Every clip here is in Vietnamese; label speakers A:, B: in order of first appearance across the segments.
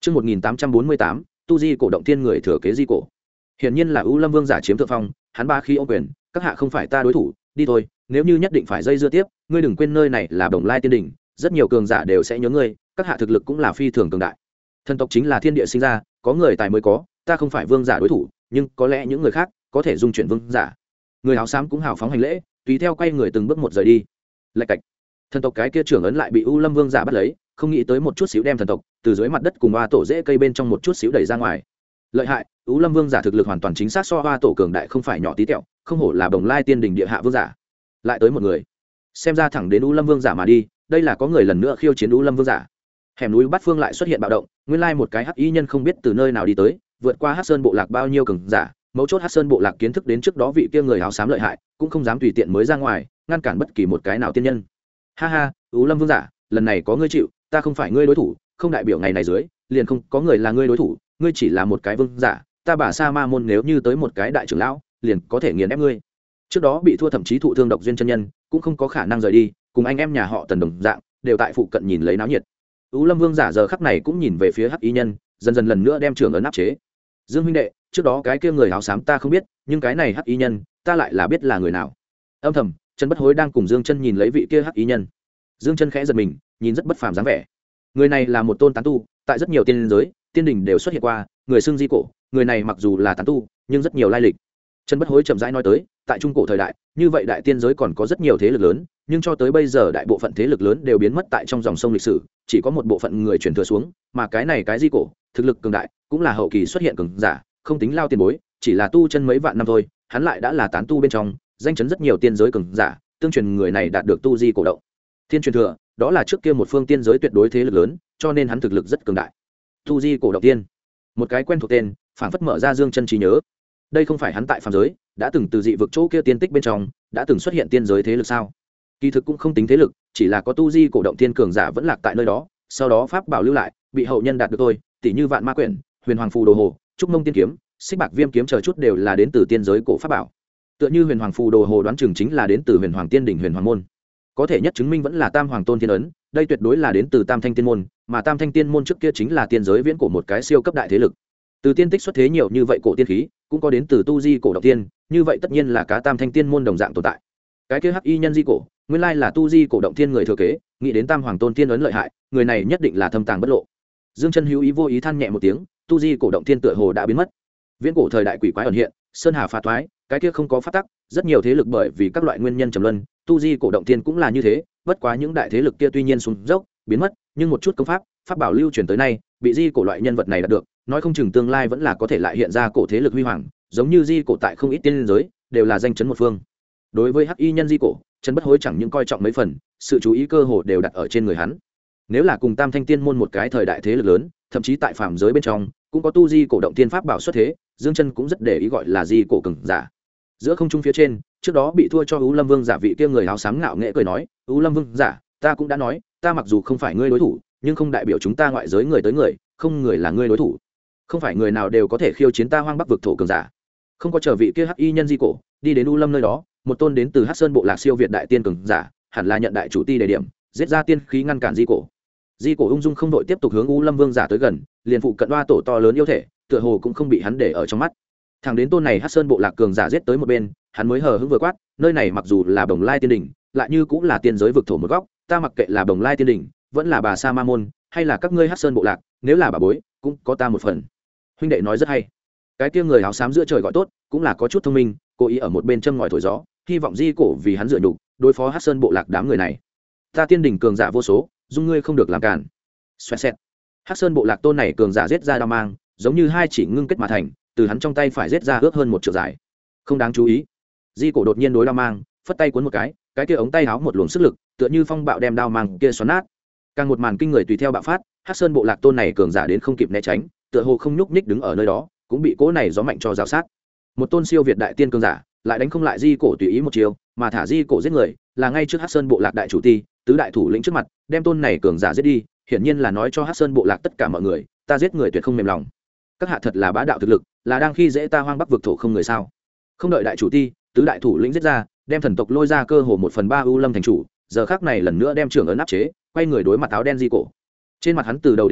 A: Chương 1848, tu di cổ động tiên người thừa kế di cổ. Hiển nhiên là U Lâm Vương giả chiếm thượng phong, hắn ba khi ô quyền, các hạ không phải ta đối thủ, đi thôi, nếu như nhất định phải dây dưa tiếp, ngươi đừng quên nơi này là Đồng Lai Tiên đỉnh, rất nhiều cường giả đều sẽ nhớ ngươi, các hạ thực lực cũng là phi thường cường đại. Thần tộc chính là thiên địa sinh ra, có người tài mới có, ta không phải vương giả đối thủ, nhưng có lẽ những người khác có thể dung chuyển vương giả. Người áo xám cũng hào phóng hành lễ, tùy theo quay người từng bước một rời đi. Lạch cạch. Thần tộc cái kia trưởng ấn lại bị U Lâm Vương giả bắt lấy, không nghĩ tới một chút xíu đem thần tộc từ dưới mặt đất cùng hoa tổ rễ cây bên trong một chút xíu đẩy ra ngoài. Lợi hại, U Lâm Vương giả thực lực hoàn toàn chính xác so hoa tổ cường đại không phải nhỏ tí tẹo, không hổ là Bồng Lai Tiên đỉnh địa hạ vương giả. Lại tới một người, xem ra thẳng đến U Lâm Vương giả mà đi, đây là có người lần nữa khiêu chiến U Lâm Vương giả. Hẻm núi Bát Phương lại xuất hiện bạo động, nguyên lai một cái hắc y nhân không biết từ nơi nào đi tới, vượt qua Hắc Sơn bộ lạc bao nhiêu cường giả, mấu chốt Hắc Sơn bộ lạc kiến thức đến trước đó vị kia người áo xám lợi hại, cũng không dám tùy tiện mới ra ngoài, ngăn cản bất kỳ một cái nào tiên nhân. Ha ha, U Lâm Vương giả, lần này có ngươi chịu, ta không phải ngươi đối thủ, không đại biểu ngày này dưới liền không có người là ngươi đối thủ, ngươi chỉ là một cái vương giả, ta Bà Sa Ma môn nếu như tới một cái đại trưởng lão, liền có thể nghiền ép ngươi. Trước đó bị thua thậm chí thụ thương độc duyên chân nhân, cũng không có khả năng rời đi, cùng anh em nhà họ Tần đồng dạng, đều tại phụ cận nhìn lấy náo nhiệt. U Lâm Vương giả giờ khắc này cũng nhìn về phía hắc y nhân, dần dần lần nữa đem trưởng ấn áp chế. Dương huynh đệ, trước đó cái kia người áo xám ta không biết, nhưng cái này hắc y nhân, ta lại là biết là người nào. Âm thầm, Trần Bất Hối đang cùng Dương Chân nhìn lấy vị kia hắc y nhân. Dương Chân khẽ giật mình, nhìn rất bất phàm dáng vẻ. Người này là một tôn tán tu, tại rất nhiều tiên giới, tiên đỉnh đều xuất hiện qua, người xưng di cổ, người này mặc dù là tán tu, nhưng rất nhiều lai lịch. Trần Bất Hối chậm rãi nói tới, tại trung cổ thời đại, như vậy đại tiên giới còn có rất nhiều thế lực lớn, nhưng cho tới bây giờ đại bộ phận thế lực lớn đều biến mất tại trong dòng sông lịch sử, chỉ có một bộ phận người truyền thừa xuống, mà cái này cái di cổ, thực lực cường đại, cũng là hậu kỳ xuất hiện cường giả, không tính lao tiền bối, chỉ là tu chân mấy vạn năm thôi, hắn lại đã là tán tu bên trong, danh chấn rất nhiều tiên giới cường giả, tương truyền người này đạt được tu di cổ động. Thiên truyền thừa, đó là trước kia một phương tiên giới tuyệt đối thế lực lớn, cho nên hắn thực lực rất cường đại. Tu di cổ động tiên, một cái quen thuộc tên, phảng phất mở ra Dương Chân trí nhớ. Đây không phải hắn tại phàm giới đã từng từ dị vực chỗ kia tiên tích bên trong đã từng xuất hiện tiên giới thế lực sao? Kỳ thực cũng không tính thế lực, chỉ là có tu di cổ động tiên cường giả vẫn lạc tại nơi đó, sau đó pháp bảo lưu lại, bị hậu nhân đạt được thôi, tỷ như Vạn Ma Quyển, Huyền Hoàng Phù Đồ Hồ, Trúc Mông Tiên Kiếm, Xích Bạc Viêm Kiếm chờ chút đều là đến từ tiên giới cổ pháp bảo. Tựa như Huyền Hoàng Phù Đồ Hồ đoán chừng chính là đến từ Huyền Hoàng Tiên đỉnh Huyền Hoàng môn. Có thể nhất chứng minh vẫn là Tam Hoàng Tôn Thiên ấn, đây tuyệt đối là đến từ Tam Thanh Tiên môn, mà Tam Thanh Tiên môn trước kia chính là tiên giới viễn cổ một cái siêu cấp đại thế lực. Từ tiên tích xuất thế nhiều như vậy cổ tiên khí, cũng có đến từ tu di cổ động tiên, như vậy tất nhiên là cá Tam Thanh Tiên môn đồng dạng tồn tại. Cái kia hắc y nhân di cổ, nguyên lai là tu di cổ động tiên người thừa kế, nghĩ đến Tam Hoàng Tôn Tiên ấn lợi hại, người này nhất định là thâm tàng bất lộ. Dương Chân hữu ý vô ý than nhẹ một tiếng, tu di cổ động tiên tựa hồ đã biến mất. Viễn cổ thời đại quỷ quái ẩn hiện, sơn hà phá thoái, cái kia không có pháp tắc, rất nhiều thế lực bởi vì các loại nguyên nhân trầm luân, tu di cổ động tiên cũng là như thế, bất quá những đại thế lực kia tuy nhiên xuống dốc, biến mất, nhưng một chút công pháp, pháp bảo lưu truyền tới nay, bị di cổ loại nhân vật này đạt được, nói không chừng tương lai vẫn là có thể lại hiện ra cổ thế lực huy hoàng, giống như di cổ tại không ít tiên giới đều là danh chấn một phương. Đối với hắc y nhân di cổ, Trần Bất Hối chẳng những coi trọng mấy phần, sự chú ý cơ hồ đều đặt ở trên người hắn. Nếu là cùng Tam Thanh Tiên môn một cái thời đại thế lực lớn, thậm chí tại phàm giới bên trong cũng có tu di cổ động tiên pháp bảo xuất thế, Dương Chân cũng rất để ý gọi là di cổ cường giả. Giữa không trung phía trên, trước đó bị thua cho U Lâm Vương giả vị kia người áo xám ngạo nghễ cười nói, U Lâm Vương giả, ta cũng đã nói, ta mặc dù không phải ngươi đối thủ, nhưng không đại biểu chúng ta ngoại giới người tới người, không người là ngươi đối thủ. Không phải người nào đều có thể khiêu chiến ta Hoang Bắc vực thổ cường giả. Không có chờ vị kia hắc y nhân di cổ đi đến U Lâm nơi đó, một tôn đến từ Hắc Sơn bộ lạc siêu việt đại tiên cường giả, hẳn là nhận đại chủ ti đề điểm, giết ra tiên khí ngăn cản di cổ. Di cổ ung dung không đội tiếp tục hướng U Lâm Vương giả tới gần, liền phụ cận đoa tổ to lớn yêu thể, tựa hồ cũng không bị hắn để ở trong mắt. Thẳng đến tôn này Hắc Sơn bộ lạc cường giả giết tới một bên, hắn mới hờ hững vừa quát, nơi này mặc dù là Bồng Lai Tiên đỉnh, lại như cũng là tiên giới vực thổ một góc, ta mặc kệ là Bồng Lai Tiên đỉnh, vẫn là Bà Sa Ma môn, hay là các ngươi Hắc Sơn bộ lạc, nếu là bà bối, cũng có ta một phần. Huynh đệ nói rất hay. Cái kia người áo xám giữa trời gọi tốt, cũng là có chút thông minh, cố ý ở một bên châm ngòi thổi gió, hy vọng di cổ vì hắn dựa nhục, đối phó Hắc Sơn bộ lạc đám người này. Ta tiên đỉnh cường giả vô số, dung ngươi không được làm cản. Xoẹt xẹt. Hắc Sơn bộ lạc tôn này cường giả giết ra đao mang, giống như hai chỉ ngưng kết mà thành, từ hắn trong tay phải giết ra ước hơn một trượng dài. Không đáng chú ý. Di cổ đột nhiên đối đao mang, phất tay cuốn một cái kia ống tay áo một luồng sức lực, tựa như phong bạo đem đao mang kia xoắn nát. Càng một màn kinh người tùy theo bạo phát, Hắc Sơn bộ lạc tôn này cường giả đến không kịp né tránh, tựa hồ không nhúc nhích đứng ở nơi đó, cũng bị cỗ này gió mạnh cho rào sát. Một tôn siêu việt đại tiên cường giả, lại đánh không lại di cổ tùy ý một chiều, mà thả di cổ giết người, là ngay trước Hắc Sơn bộ lạc đại chủ ti, tứ đại thủ lĩnh trước mặt, đem tôn này cường giả giết đi, hiển nhiên là nói cho Hắc Sơn bộ lạc tất cả mọi người, ta giết người tuyệt không mềm lòng. Các hạ thật là bá đạo thực lực, là đang khi dễ ta Hoang Bắc vực thổ không người sao? Không đợi đại chủ ti, tứ đại thủ lĩnh giết ra, đem thần tộc lôi ra cơ hồ 1/3 U Lâm thành chủ, giờ khắc này lần nữa đem trưởng ấn áp chế, quay người đối mặt áo đen di cổ. Trên mặt hắn từ đầu đến giờ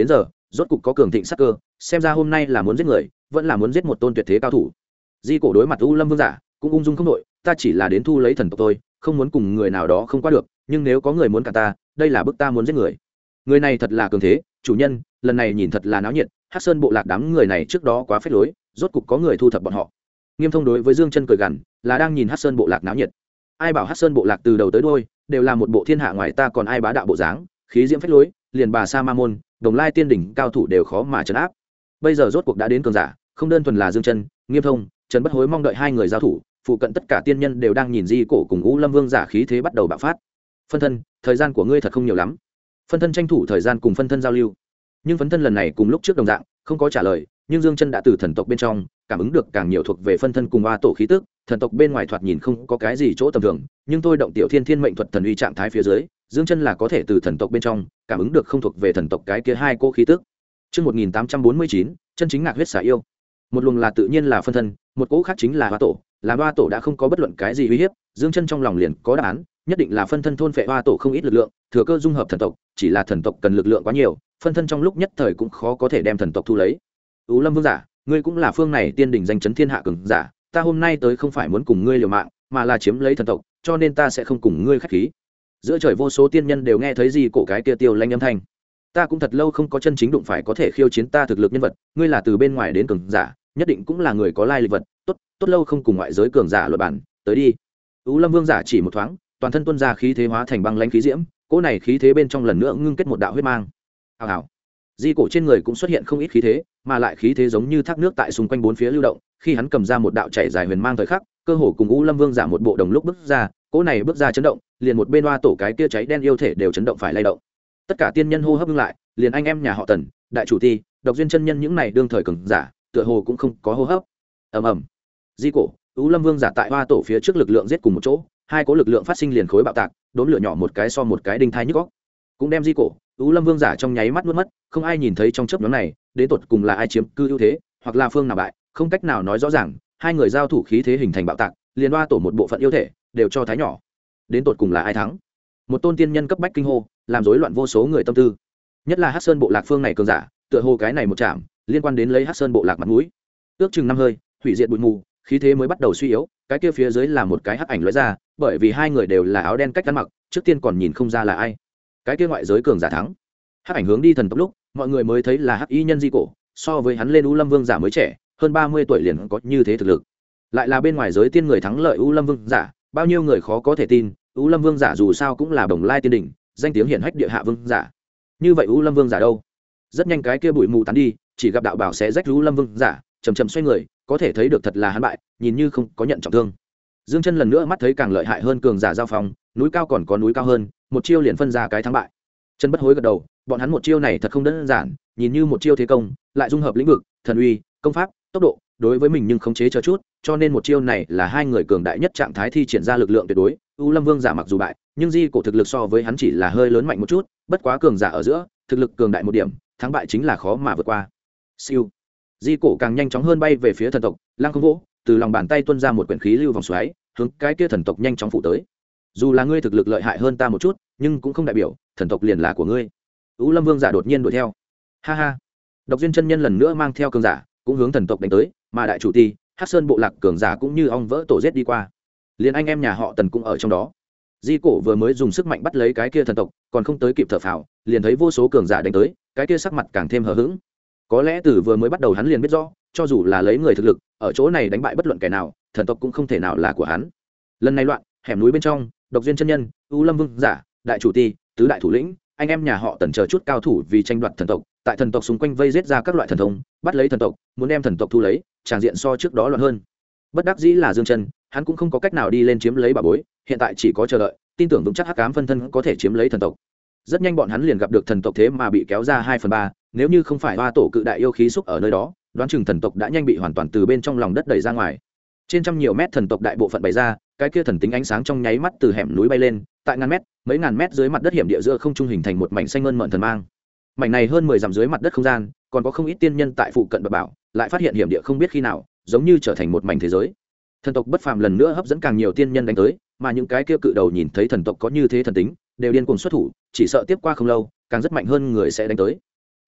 A: rốt cục có cường thịnh sắc cơ, xem ra hôm nay là muốn giết người, vẫn là muốn giết một tôn tuyệt thế cao thủ. Di cổ đối mặt U Lâm Vương giả, cũng ung dung không đội, ta chỉ là đến thu lấy thần tộc tôi, không muốn cùng người nào đó không qua được, nhưng nếu có người muốn cả ta, đây là bức ta muốn giết người. Người này thật là cường thế, chủ nhân, lần này nhìn thật là náo nhiệt, Hắc Sơn bộ lạc đám người này trước đó quá phế lối, rốt cục có người thu thập bọn họ. Nghiêm Thông đối với Dương Chân cười gằn, là đang nhìn Hắc Sơn bộ lạc náo nhiệt. Ai bảo Hắc Sơn bộ lạc từ đầu tới đuôi đều là một bộ thiên hạ ngoài ta còn ai bá đạo bộ dáng, khí diễm phế lối, liền bà Sa Ma môn, Đồng Lai tiên đỉnh cao thủ đều khó mà trấn áp. Bây giờ rốt cuộc đã đến cường giả, không đơn thuần là Dương Chân, Nghiêm Thông, Trần Bất Hối mong đợi hai người giao thủ, phụ cận tất cả tiên nhân đều đang nhìn Di cổ cùng U Lâm Vương giả khí thế bắt đầu bạo phát. Phân thân, thời gian của ngươi thật không nhiều lắm. Phân thân tranh thủ thời gian cùng phân thân giao lưu. Nhưng phân thân lần này cùng lúc trước đồng dạng, không có trả lời, nhưng Dương Chân đã từ thần tộc bên trong cảm ứng được càng nhiều thuộc về phân thân cùng oa tổ khí tức, thần tộc bên ngoài thoạt nhìn không có cái gì chỗ tầm thường, nhưng tôi động tiểu thiên thiên mệnh thuật thần uy trạng thái phía dưới, Dương Chân là có thể từ thần tộc bên trong cảm ứng được không thuộc về thần tộc cái kia hai cô khí tức. Chương 1849, chân chính ngạc huyết xả yêu. Một luồng là tự nhiên là phân thân, một cỗ khác chính là oa tổ, là oa tổ đã không có bất luận cái gì uy hiếp, Dương Chân trong lòng liền có đáp án, nhất định là phân thân thôn phệ oa tổ không ít lực lượng, thừa cơ dung hợp thần tộc, chỉ là thần tộc cần lực lượng quá nhiều, phân thân trong lúc nhất thời cũng khó có thể đem thần tộc thu lấy. U Lâm Vương giả, ngươi cũng là phương này tiên đỉnh danh chấn thiên hạ cường giả, ta hôm nay tới không phải muốn cùng ngươi liều mạng, mà là chiếm lấy thần tộc, cho nên ta sẽ không cùng ngươi khách khí. Giữa trời vô số tiên nhân đều nghe thấy gì cổ cái kia tiêu lanh âm thanh. Ta cũng thật lâu không có chân chính đụng phải có thể khiêu chiến ta thực lực nhân vật, ngươi là từ bên ngoài đến cường giả, nhất định cũng là người có lai lịch vật, tốt lâu không cùng ngoại giới cường giả luận bản, tới đi. U Lâm Vương giả chỉ một thoáng, toàn thân tuôn ra khí thế hóa thành băng lãnh khí diễm, cỗ này khí thế bên trong lần nữa ngưng kết một đạo huyết mang. Hào hào. Di cổ trên người cũng xuất hiện không ít khí thế, mà lại khí thế giống như thác nước tại xung quanh bốn phía lưu động, khi hắn cầm ra một đạo chảy dài huyền mang thời khắc, cơ hồ cùng U Lâm Vương giả một bộ đồng lúc bước ra, cỗ này bước ra chấn động, liền một bên oa tổ cái kia cháy đen yêu thể đều chấn động phải lay động. Tất cả tiên nhân hô hấp ngưng lại, liền anh em nhà họ Tần, đại chủ ti, độc duyên chân nhân những này đương thời cường giả, tựa hồ cũng không có hô hấp. Ầm ầm. Di cổ, U Lâm Vương giả tại oa tổ phía trước lực lượng giết cùng một chỗ, hai cỗ lực lượng phát sinh liền khối bạo tạc, đốn lửa nhỏ một cái so một cái đinh thai nhức óc. Cũng đem Di cổ, U Lâm Vương giả trong nháy mắt nuốt mất, không ai nhìn thấy trong chớp nhoáng này, đến tột cùng là ai chiếm cư ưu thế, hoặc là phương nào bại, không cách nào nói rõ ràng, hai người giao thủ khí thế hình thành bạo tạc, liền oa tổ một bộ phận yêu thể, đều cho thái nhỏ. Đến tột cùng là ai thắng? Một tôn tiên nhân cấp bách kinh hô, làm rối loạn vô số người tâm tư. Nhất là Hắc Sơn bộ lạc phương này cường giả, tựa hồ cái này một chạm, liên quan đến lấy Hắc Sơn bộ lạc mặt mũi. Ước chừng năm hơi, hủy diệt bụi mù, khí thế mới bắt đầu suy yếu, cái kia phía dưới là một cái hắc ảnh lóe ra, bởi vì hai người đều là áo đen cách ăn mặc, trước tiên còn nhìn không ra là ai. Cái kia ngoại giới cường giả thắng. Hắc ảnh hướng đi thần tộc lúc, mọi người mới thấy là hắc y nhân Di cổ, so với hắn lên U Lâm Vương giả mới trẻ, hơn 30 tuổi liền có như thế thực lực. Lại là bên ngoài giới tiên người thắng lợi U Lâm Vương giả, bao nhiêu người khó có thể tin, U Lâm Vương giả dù sao cũng là Đồng Lai tiên đỉnh, danh tiếng hiển hách địa hạ vương giả. Như vậy U Lâm Vương giả đâu? Rất nhanh cái kia bụi mù tán đi, chỉ gặp đạo bảo sẽ rách U Lâm Vương giả, chậm chậm xoay người, có thể thấy được thật là hắn bại, nhìn như không có nhận trọng thương. Dương Chân lần nữa mắt thấy càng lợi hại hơn cường giả giao phòng, núi cao còn có núi cao hơn, một chiêu liền phân ra cái thắng bại. Chân Bất Hối gật đầu, bọn hắn một chiêu này thật không đơn giản, nhìn như một chiêu thế công, lại dung hợp lĩnh vực, thần uy, công pháp, tốc độ, đối với mình nhưng khống chế chờ chút, cho nên một chiêu này là hai người cường đại nhất trạng thái thi triển ra lực lượng tuyệt đối. U Lâm Vương giả mặc dù bại, nhưng Di cổ thực lực so với hắn chỉ là hơi lớn mạnh một chút, bất quá cường giả ở giữa, thực lực cường đại một điểm, thắng bại chính là khó mà vượt qua. Siêu. Di cổ càng nhanh chóng hơn bay về phía thần tộc, lăng không vỗ, từ lòng bàn tay tuôn ra một quyển khí lưu vòng xoáy, hướng cái kia thần tộc nhanh chóng phủ tới. Dù là ngươi thực lực lợi hại hơn ta một chút, nhưng cũng không đại biểu thần tộc liền là của ngươi. U Lâm Vương giả đột nhiên đuổi theo. Ha ha. Độc duyên chân nhân lần nữa mang theo cường giả, cũng hướng thần tộc đánh tới, mà đại chủ ti, Hắc Sơn bộ lạc cường giả cũng như ong vỡ tổ giết đi qua. Liền anh em nhà họ Tần cũng ở trong đó. Di cổ vừa mới dùng sức mạnh bắt lấy cái kia thần tộc, còn không tới kịp thở phào, liền thấy vô số cường giả đánh tới, cái kia sắc mặt càng thêm hờ hững. Có lẽ từ vừa mới bắt đầu hắn liền biết rõ, cho dù là lấy người thực lực, ở chỗ này đánh bại bất luận kẻ nào, thần tộc cũng không thể nào là của hắn. Lần này loạn, hẻm núi bên trong, độc duyên chân nhân, U Lâm Vương giả, đại chủ ti, tứ đại thủ lĩnh, anh em nhà họ Tần chờ chút cao thủ vì tranh đoạt thần tộc, tại thần tộc xung quanh vây giết ra các loại thần thông, bắt lấy thần tộc, muốn đem thần tộc thu lấy, tràng diện so trước đó loạn hơn. Bất đắc dĩ là Dương Chân, hắn cũng không có cách nào đi lên chiếm lấy bảo bối, hiện tại chỉ có chờ đợi, tin tưởng vững chắc Hắc Ám phân thân có thể chiếm lấy thần tộc. Rất nhanh bọn hắn liền gặp được thần tộc thế mà bị kéo ra 2/3, nếu như không phải hoa tổ cự đại yêu khí xúc ở nơi đó, đoán chừng thần tộc đã nhanh bị hoàn toàn từ bên trong lòng đất đẩy ra ngoài. Trên trăm nhiều mét thần tộc đại bộ phận bày ra, cái kia thần tính ánh sáng trong nháy mắt từ hẻm núi bay lên, tại ngàn mét, mấy ngàn mét dưới mặt đất hiểm địa giữa không trung hình thành một mảnh xanh mơn mởn thần mang. Mảnh này hơn 10 dặm dưới mặt đất không gian, còn có không ít tiên nhân tại phụ cận bờ bảo, lại phát hiện hiểm địa không biết khi nào, giống như trở thành một mảnh thế giới. Thần tộc bất phàm lần nữa hấp dẫn càng nhiều tiên nhân đánh tới, mà những cái kia cự đầu nhìn thấy thần tộc có như thế thần tính, đều điên cuồng xuất thủ, chỉ sợ tiếp qua không lâu, càng rất mạnh hơn người sẽ đánh tới.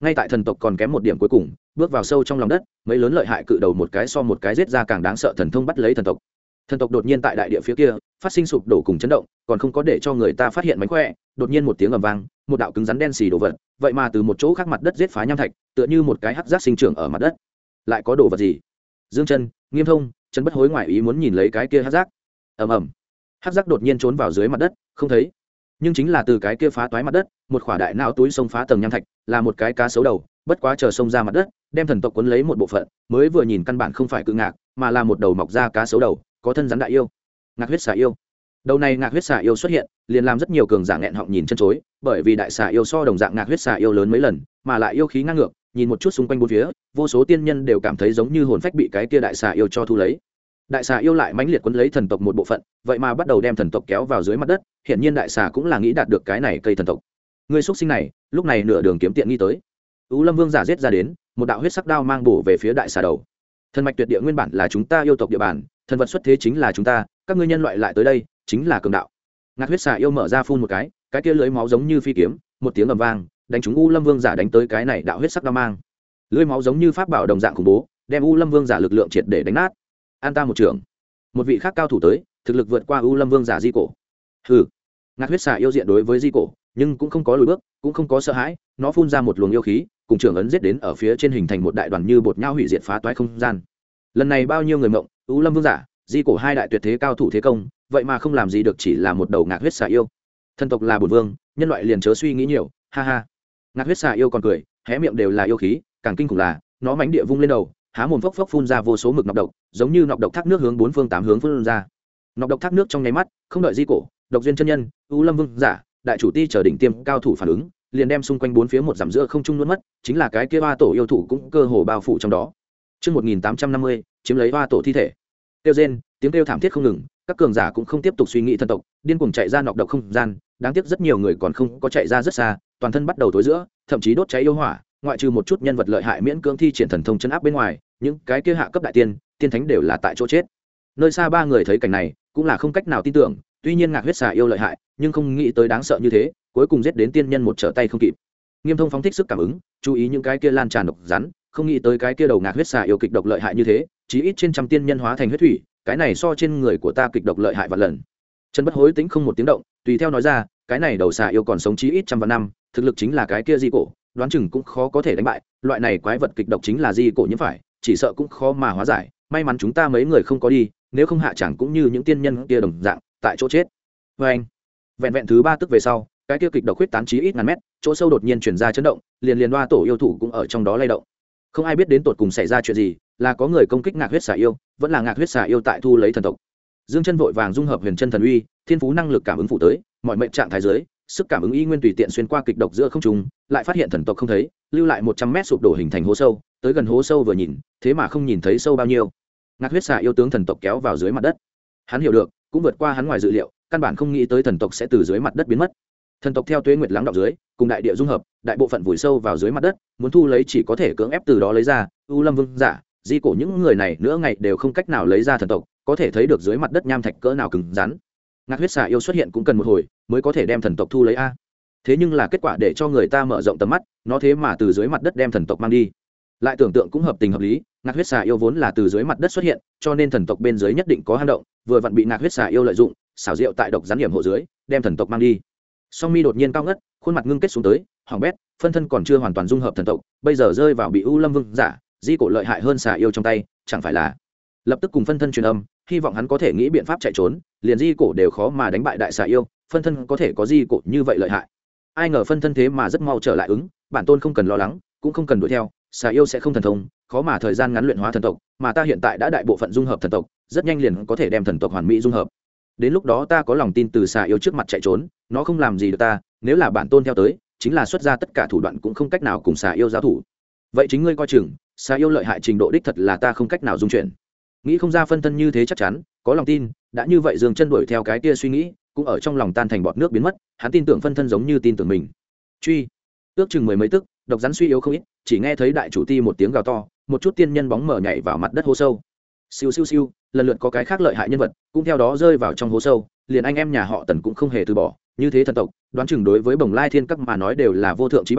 A: ngay tại thần tộc còn kém một điểm cuối cùng bước vào sâu trong lòng đất, mấy lớn lợi hại cự đầu một cái so một cái giết ra càng đáng sợ thần thông bắt lấy thần tộc đột nhiên tại đại địa phía kia phát sinh sụp đổ cùng chấn động, còn không có để cho người ta phát hiện mánh khỏe, đột nhiên một tiếng ầm vang, một đạo cứng rắn đen xì đổ vật vậy mà từ một chỗ khác mặt đất giết phá nham thạch, tựa như một cái hắc giác sinh trưởng ở mặt đất. Lại có đồ vật gì? Dương Chân, Nghiêm Thông, Trần Bất Hối ngoại ý muốn nhìn lấy cái kia hắc giác. Ầm ầm, hắc giác đột nhiên trốn vào dưới mặt đất, không thấy. Nhưng chính là từ cái kia phá toái mặt đất, một khỏa đại não túi xông phá tầng nham thạch, là một cái cá sấu đầu, bất quá chờ xông ra mặt đất, đem thần tộc cuốn lấy một bộ phận, mới vừa nhìn căn bản không phải cự ngạc, mà là một đầu mọc ra cá sấu đầu, có thân rắn đại yêu. Ngạc huyết xà yêu. Đầu này ngạc huyết xà yêu xuất hiện, liền làm rất nhiều cường giả nghẹn họng nhìn chân chối, bởi vì đại xà yêu so đồng dạng ngạc huyết xà yêu lớn mấy lần, mà lại yêu khí ngang ngược, nhìn một chút xung quanh bốn phía, vô số tiên nhân đều cảm thấy giống như hồn phách bị cái kia đại xà yêu cho thu lấy. Đại xà yêu lại mãnh liệt quấn lấy thần tộc một bộ phận, vậy mà bắt đầu đem thần tộc kéo vào dưới mặt đất, hiển nhiên đại xà cũng là nghĩ đạt được cái này cây thần tộc. Người xuất sinh này, lúc này nửa đường kiếm tiện nghi tới. U Lâm Vương giả giết ra đến, một đạo huyết sắc đao mang bổ về phía đại xà đầu. Thần mạch tuyệt địa nguyên bản là chúng ta yêu tộc địa bàn, thần vật xuất thế chính là chúng ta, các ngươi nhân loại lại tới đây, chính là cường đạo. Ngạc huyết xà yêu mở ra phun một cái kia lưới máu giống như phi kiếm, một tiếng ầm vang, đánh trúng U Lâm Vương giả đánh tới cái này đạo huyết sắc đao mang. Lưới máu giống như pháp bảo đồng dạng khủng bố, đem U Lâm Vương giả lực lượng triệt để đánh nát. An ta một trường. Một vị khác cao thủ tới, thực lực vượt qua U Lâm Vương giả Di Cổ. Hừ. Ngạc huyết xà yêu diện đối với Di Cổ, nhưng cũng không có lùi bước, cũng không có sợ hãi, nó phun ra một luồng yêu khí, cùng trưởng ấn giết đến ở phía trên hình thành một đại đoàn như bột nhau hủy diệt phá toái không gian. Lần này bao nhiêu người mộng, U Lâm Vương giả, Di Cổ hai đại tuyệt thế cao thủ thế công, vậy mà không làm gì được, chỉ là một đầu ngạc huyết xà yêu. Thần tộc là bổn vương, nhân loại liền chớ suy nghĩ nhiều, ha ha. Ngạc huyết xà yêu còn cười, hé miệng đều là yêu khí, càng kinh khủng là, nó mãnh địa vung lên đầu, há mồm phốc phốc phun ra vô số mực nọc độc, giống như nọc độc thác nước hướng bốn phương tám hướng phun ra. Nọc độc thác nước trong nháy mắt, không đợi Di Cổ, Độc Duyên chân nhân, U Lâm Vương giả, đại chủ ti chờ đỉnh tiêm cao thủ phản ứng, liền đem xung quanh bốn phía một dặm giữa không trung nuốt mất, chính là cái kia ba tổ yêu thủ cũng cơ hồ bao phủ trong đó. Chương 1850, chiếm lấy ba tổ thi thể. Tiêu rên, tiếng kêu thảm thiết không ngừng, các cường giả cũng không tiếp tục suy nghĩ thần tộc, điên cuồng chạy ra nọc độc không gian, đáng tiếc rất nhiều người còn không có chạy ra rất xa, toàn thân bắt đầu tối giữa, thậm chí đốt cháy yêu hỏa, ngoại trừ một chút nhân vật lợi hại miễn cưỡng thi triển thần thông chân áp bên ngoài, những cái kia hạ cấp đại tiên, tiên thánh đều là tại chỗ chết. Nơi xa ba người thấy cảnh này, cũng là không cách nào tin tưởng, tuy nhiên ngạc huyết xà yêu lợi hại, nhưng không nghĩ tới đáng sợ như thế, cuối cùng giết đến tiên nhân một trở tay không kịp. Nghiêm Thông phóng thích sức cảm ứng, chú ý những cái kia lan tràn độc rắn, không nghĩ tới cái kia đầu ngạc huyết xà yêu kịch độc lợi hại như thế, chí ít trên trăm tiên nhân hóa thành huyết thủy, cái này so trên người của ta kịch độc lợi hại vạn lần. Trần Bất Hối tĩnh không một tiếng động, tùy theo nói ra, cái này đầu xà yêu còn sống chí ít trăm vạn năm, thực lực chính là cái kia Di Cổ, đoán chừng cũng khó có thể đánh bại, loại này quái vật kịch độc chính là Di Cổ nhiễm phải, chỉ sợ cũng khó mà hóa giải, may mắn chúng ta mấy người không có đi, nếu không hạ chẳng cũng như những tiên nhân kia đồng dạng, tại chỗ chết. Và anh, vẹn vẹn thứ ba tức về sau, cái kia kịch độc huyết tán chí ít ngàn mét, chỗ sâu đột nhiên truyền ra chấn động, liền đoa tổ yêu thủ cũng ở trong đó lay động. Không ai biết đến tột cùng xảy ra chuyện gì, là có người công kích ngạc huyết xà yêu, vẫn là ngạc huyết xà yêu tại thu lấy thần tộc. Dương Chân vội vàng dung hợp huyền chân thần uy, thiên phú năng lực cảm ứng phụ tới, mọi mệnh trạng thái dưới, sức cảm ứng y nguyên tùy tiện xuyên qua kịch độc giữa không trung, lại phát hiện thần tộc không thấy, lưu lại 100 mét sụp đổ hình thành hố sâu, tới gần hố sâu vừa nhìn, thế mà không nhìn thấy sâu bao nhiêu. Ngạc huyết xà yêu tướng thần tộc kéo vào dưới mặt đất. Hắn hiểu được, cũng vượt qua hắn ngoài dự liệu, căn bản không nghĩ tới thần tộc sẽ từ dưới mặt đất biến mất. Thần tộc theo tuế nguyệt lắng đọng dưới, cùng đại địa dung hợp, đại bộ phận vùi sâu vào dưới mặt đất, muốn thu lấy chỉ có thể cưỡng ép từ đó lấy ra. U Lâm Vương giả, Di Cổ những người này nữa ngày đều không cách nào lấy ra thần tộc, có thể thấy được dưới mặt đất nham thạch cỡ nào cứng rắn. Ngạc huyết xà yêu xuất hiện cũng cần một hồi mới có thể đem thần tộc thu lấy a. Thế nhưng là kết quả để cho người ta mở rộng tầm mắt, nó thế mà từ dưới mặt đất đem thần tộc mang đi. Lại tưởng tượng cũng hợp tình hợp lý, ngạc huyết xà yêu vốn là từ dưới mặt đất xuất hiện, cho nên thần tộc bên dưới nhất định có hang động, vừa vặn bị ngạc huyết xà yêu lợi dụng, xảo diệu tại độc rắn điểm hộ dưới, đem thần tộc mang đi. Song Mi đột nhiên cao ngất, khuôn mặt ngưng kết xuống tới, hỏng bét, phân thân còn chưa hoàn toàn dung hợp thần tộc, bây giờ rơi vào bị U Lâm Vương giả, Di Cổ lợi hại hơn xà yêu trong tay, chẳng phải là. Lập tức cùng phân thân truyền âm, hy vọng hắn có thể nghĩ biện pháp chạy trốn, liền Di Cổ đều khó mà đánh bại đại xà yêu, phân thân có thể có Di Cổ như vậy lợi hại. Ai ngờ phân thân thế mà rất mau trở lại ứng, bản tôn không cần lo lắng, cũng không cần đuổi theo, xà yêu sẽ không thần thông, khó mà thời gian ngắn luyện hóa thần tộc, mà ta hiện tại đã đại bộ phận dung hợp thần tộc, rất nhanh liền có thể đem thần tộc hoàn mỹ dung hợp. Đến lúc đó ta có lòng tin từ xà yêu trước mặt chạy trốn, nó không làm gì được ta, nếu là bản tôn theo tới, chính là xuất ra tất cả thủ đoạn cũng không cách nào cùng xà yêu giao thủ. Vậy chính ngươi coi chừng, xà yêu lợi hại trình độ đích thật là ta không cách nào dung chuyển. Nghĩ không ra phân thân như thế chắc chắn, có lòng tin, đã như vậy Dương Chân đuổi theo cái kia suy nghĩ, cũng ở trong lòng tan thành bọt nước biến mất, hắn tin tưởng phân thân giống như tin tưởng mình. Truy, ước chừng mười mấy tức, độc rắn suy yếu không ít, chỉ nghe thấy đại chủ ti một tiếng gào to, một chút tiên nhân bóng mở nhảy vào mặt đất hố sâu. Siêu siêu siêu, lần lượt có cái khác lợi hại nhân vật, cũng theo đó rơi vào trong hố sâu, liền anh em nhà họ Tần cũng không hề từ bỏ, như thế thần tộc, đoán chừng đối với Bồng Lai Thiên Các mà nói đều là vô thượng chí bảo,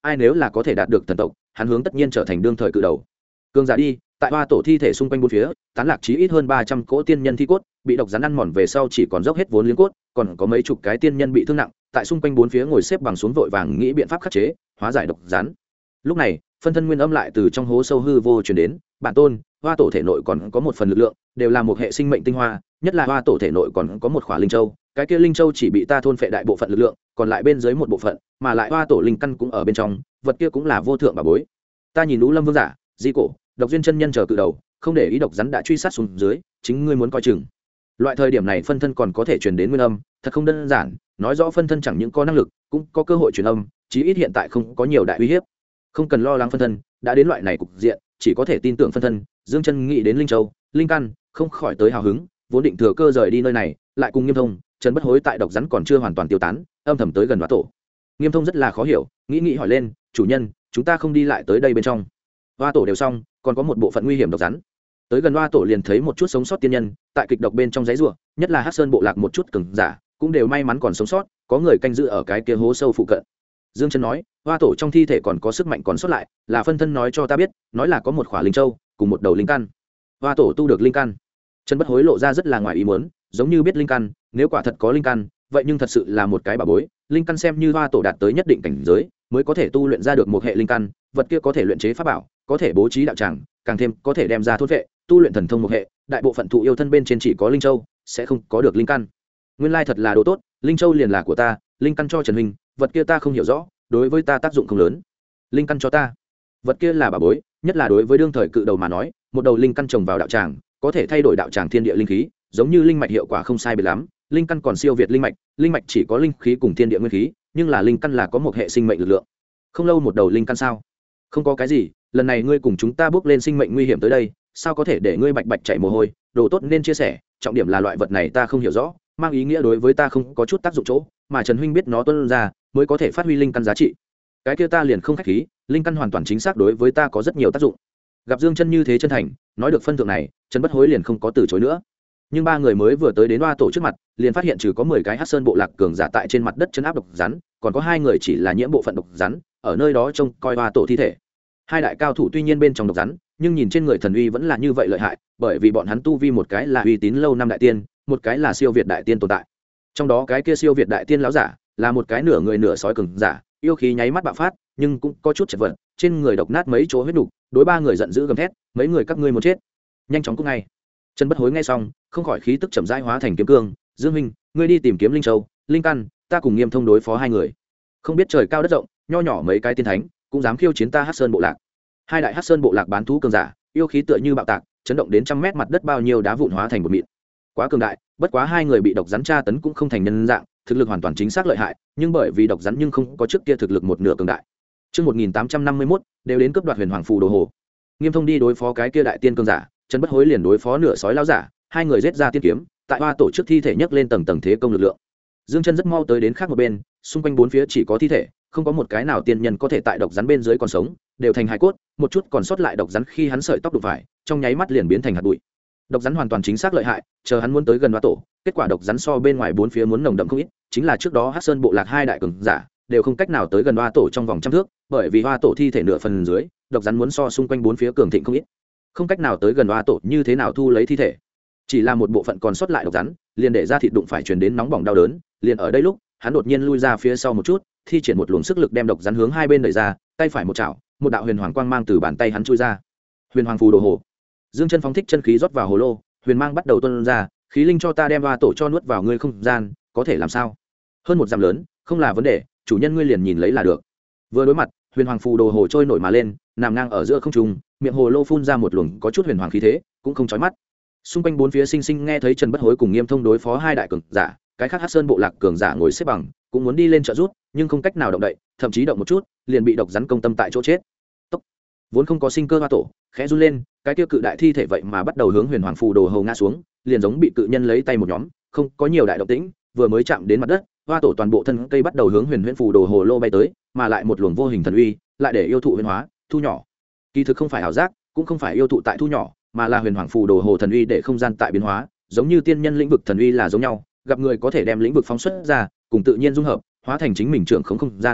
A: ai nếu là có thể đạt được thần tộc hắn hướng tất nhiên trở thành đương thời cự đầu. Cường giả đi, tại hoa tổ thi thể xung quanh bốn phía tán lạc chí ít hơn 300 cỗ tiên nhân thi cốt bị độc rắn ăn mòn về sau chỉ còn dốc hết vốn liếng cốt, còn có mấy chục cái tiên nhân bị thương nặng tại xung quanh bốn phía ngồi xếp bằng xuống vội vàng nghĩ biện pháp khắc chế hóa giải độc rắn. Lúc này phân thân nguyên âm lại từ trong hố sâu hư vô truyền đến, bản tôn, hoa tổ thể nội còn có một phần lực lượng đều là một hệ sinh mệnh tinh hoa, nhất là hoa tổ thể nội còn có một khỏa linh châu, cái kia linh châu chỉ bị ta thôn phệ đại bộ phận lực lượng, còn lại bên dưới một bộ phận mà lại hoa tổ linh căn cũng ở bên trong, vật kia cũng là vô thượng bảo bối. Ta nhìn Lũ Lâm Vương giả, Di Cổ, Độc Duyên chân nhân chờ cự đầu, không để ý độc rắn đã truy sát xuống dưới, chính ngươi muốn coi chừng. Loại thời điểm này phân thân còn có thể truyền đến nguyên âm, thật không đơn giản, nói rõ phân thân chẳng những có năng lực, cũng có cơ hội truyền âm, chí ít hiện tại không có nhiều đại uy hiếp. Không cần lo lắng phân thân, đã đến loại này cục diện, chỉ có thể tin tưởng phân thân. Dương Chân nghĩ đến linh châu, linh căn, không khỏi tới hào hứng, vốn định thừa cơ rời đi nơi này, lại cùng Nghiêm Thông, Trần Bất Hối tại độc rắn còn chưa hoàn toàn tiêu tán, âm thầm tới gần Hoa tổ. Nghiêm Thông rất là khó hiểu, nghĩ hỏi lên, chủ nhân, chúng ta không đi lại tới đây bên trong. Hoa tổ đều xong, còn có một bộ phận nguy hiểm độc rắn. Tới gần Hoa tổ liền thấy một chút sống sót tiên nhân, tại kịch độc bên trong giấy rùa, nhất là Hắc Sơn bộ lạc một chút cường giả, cũng đều may mắn còn sống sót, có người canh giữ ở cái kia hố sâu phụ cận. Dương Chân nói, Hoa tổ trong thi thể còn có sức mạnh còn sót lại, là phân thân nói cho ta biết, nói là có một khỏa linh châu, cùng một đầu linh căn. Hoa tổ tu được linh căn. Trần Bất Hối lộ ra rất là ngoài ý muốn, giống như biết linh căn, nếu quả thật có linh căn, vậy nhưng thật sự là một cái bảo bối, linh căn xem như Hoa tổ đạt tới nhất định cảnh giới, mới có thể tu luyện ra được một hệ linh căn, vật kia có thể luyện chế pháp bảo, có thể bố trí đạo tràng, càng thêm có thể đem ra thôn vệ, tu luyện thần thông một hệ, đại bộ phận thụ yêu thân bên trên chỉ có linh châu, sẽ không có được linh căn. Nguyên lai thật là đồ tốt, linh châu liền là của ta, linh căn cho Trần huynh, vật kia ta không hiểu rõ, đối với ta tác dụng không lớn. Linh căn cho ta, vật kia là bảo bối, nhất là đối với đương thời cự đầu mà nói, một đầu linh căn trồng vào đạo tràng, có thể thay đổi đạo tràng thiên địa linh khí, giống như linh mạch hiệu quả không sai biệt lắm, linh căn còn siêu việt linh mạch chỉ có linh khí cùng thiên địa nguyên khí, nhưng là linh căn là có một hệ sinh mệnh lực lượng. Không lâu một đầu linh căn sao? Không có cái gì, lần này ngươi cùng chúng ta bước lên sinh mệnh nguy hiểm tới đây, sao có thể để ngươi bạch bạch chạy mồ hôi, đồ tốt nên chia sẻ, trọng điểm là loại vật này ta không hiểu rõ, mang ý nghĩa đối với ta không có chút tác dụng chỗ, mà Trần huynh biết nó tuân ra, mới có thể phát huy linh căn giá trị. Cái kia ta liền không khách khí, linh căn hoàn toàn chính xác đối với ta có rất nhiều tác dụng. Gặp Dương Chân như thế chân thành, nói được phân thượng này, Trần Bất Hối liền không có từ chối nữa. Nhưng ba người mới vừa tới đến Hoa tổ trước mặt, liền phát hiện trừ có 10 cái Hắc Sơn bộ lạc cường giả tại trên mặt đất trấn áp độc rắn, còn có 2 người chỉ là nhiễm bộ phận độc rắn, ở nơi đó trông coi Hoa tổ thi thể. 2 đại cao thủ tuy nhiên bên trong độc rắn, nhưng nhìn trên người thần uy vẫn là như vậy lợi hại, bởi vì bọn hắn tu vi một cái là uy tín lâu năm đại tiên, một cái là siêu việt đại tiên tồn tại. Trong đó cái kia siêu việt đại tiên lão giả, là một cái nửa người nửa sói cường giả, yêu khí nháy mắt bạo phát, nhưng cũng có chút chật vật, trên người độc nát mấy chỗ huyết nục, đối 3 người giận dữ gầm thét, mấy người các ngươi muốn chết, nhanh chóng cút ngay. Trần Bất Hối nghe xong, không khỏi khí tức chậm rãi hóa thành kiếm cương, Dương huynh, ngươi đi tìm kiếm linh châu, linh căn, ta cùng Nghiêm Thông đối phó 2 người. Không biết trời cao đất rộng, nho nhỏ mấy cái tiên thánh, cũng dám khiêu chiến ta Hắc Sơn bộ lạc. 2 đại Hắc Sơn bộ lạc bán thú cường giả, yêu khí tựa như bạo tạc, chấn động đến trăm mét mặt đất bao nhiêu đá vụn hóa thành bột mịn. Quá cường đại, bất quá 2 người bị độc rắn tra tấn cũng không thành nhân dạng, thực lực hoàn toàn chính xác lợi hại, nhưng bởi vì độc rắn nhưng không có trước kia thực lực một nửa cường đại. Chương 1851, đều đến cướp đoạt Huyền Hoàng phù đồ hồ. Nghiêm Thông đi đối phó cái kia đại tiên cường giả, Trần Bất Hối liền đối phó nửa sói lão giả, 2 người giết ra tiên kiếm, tại Hoa tổ trước thi thể nhấc lên tầng tầng thế công lực lượng. Dương Chân rất mau tới đến khác một bên, xung quanh bốn phía chỉ có thi thể, không có một cái nào tiên nhân có thể tại độc rắn bên dưới còn sống, đều thành hài cốt, một chút còn sót lại độc rắn khi hắn sợi tóc đụng phải, trong nháy mắt liền biến thành hạt bụi. Độc rắn hoàn toàn chính xác lợi hại, chờ hắn muốn tới gần Hoa tổ, kết quả độc rắn so bên ngoài bốn phía muốn nồng đậm không ít, chính là trước đó Hắc Sơn bộ lạc 2 đại cường giả đều không cách nào tới gần Hoa tổ trong vòng trăm thước, bởi vì Hoa tổ thi thể nửa phần dưới, độc rắn muốn so xung quanh bốn phía cường thịnh không ít. Không cách nào tới gần Hoa tổ, như thế nào thu lấy thi thể? Chỉ là một bộ phận còn sót lại độc rắn, liền để ra thịt đụng phải truyền đến nóng bỏng đau đớn, liền ở đây lúc, hắn đột nhiên lui ra phía sau một chút, thi triển một luồng sức lực đem độc rắn hướng 2 bên đẩy ra, tay phải một chảo, một đạo huyền hoàng quang mang từ bàn tay hắn chui ra. Huyền Hoàng phù đồ hồ. Dương Chân phóng thích chân khí rót vào hồ lô, huyền mang bắt đầu tuôn ra, khí linh cho ta đem Hoa tổ cho nuốt vào ngươi không gian, có thể làm sao? Hơn 1 dặm lớn, không là vấn đề, chủ nhân ngươi liền nhìn lấy là được. Vừa đối mặt, Huyền Hoàng phù đồ hồ trôi nổi mà lên, nằm ngang ở giữa không trung, miệng hồ lô phun ra một luồng có chút huyền hoàng khí thế, cũng không chói mắt. Xung quanh bốn phía sinh sinh nghe thấy Trần Bất Hối cùng Nghiêm Thông đối phó 2 đại cường giả, cái khác Hắc Sơn bộ lạc cường giả ngồi xếp bằng, cũng muốn đi lên trợ giúp, nhưng không cách nào động đậy, thậm chí động một chút, liền bị độc rắn công tâm tại chỗ chết. Tốc. Vốn không có sinh cơ Hoa tổ, khẽ run lên, cái tiêu cự đại thi thể vậy mà bắt đầu hướng Huyền Hoàng phù đồ hồ ngã xuống, liền giống bị cự nhân lấy tay một nhóm, không có nhiều đại động tĩnh, vừa mới chạm đến mặt đất, Hoa tổ toàn bộ thân cây bắt đầu hướng Huyền phù đồ hồ lô bay tới, mà lại một luồng vô hình thần uy, lại để yêu thụ huyền hóa, thu nhỏ. Kỳ thực không phải ảo giác, cũng không phải yêu thụ tại thu nhỏ, mà là Huyền Hoàng phù đồ hồ thần uy để không gian tại biến hóa, giống như tiên nhân lĩnh vực thần uy là giống nhau, gặp người có thể đem lĩnh vực phóng xuất ra, cùng tự nhiên dung hợp, hóa thành chính mình trưởng không gian,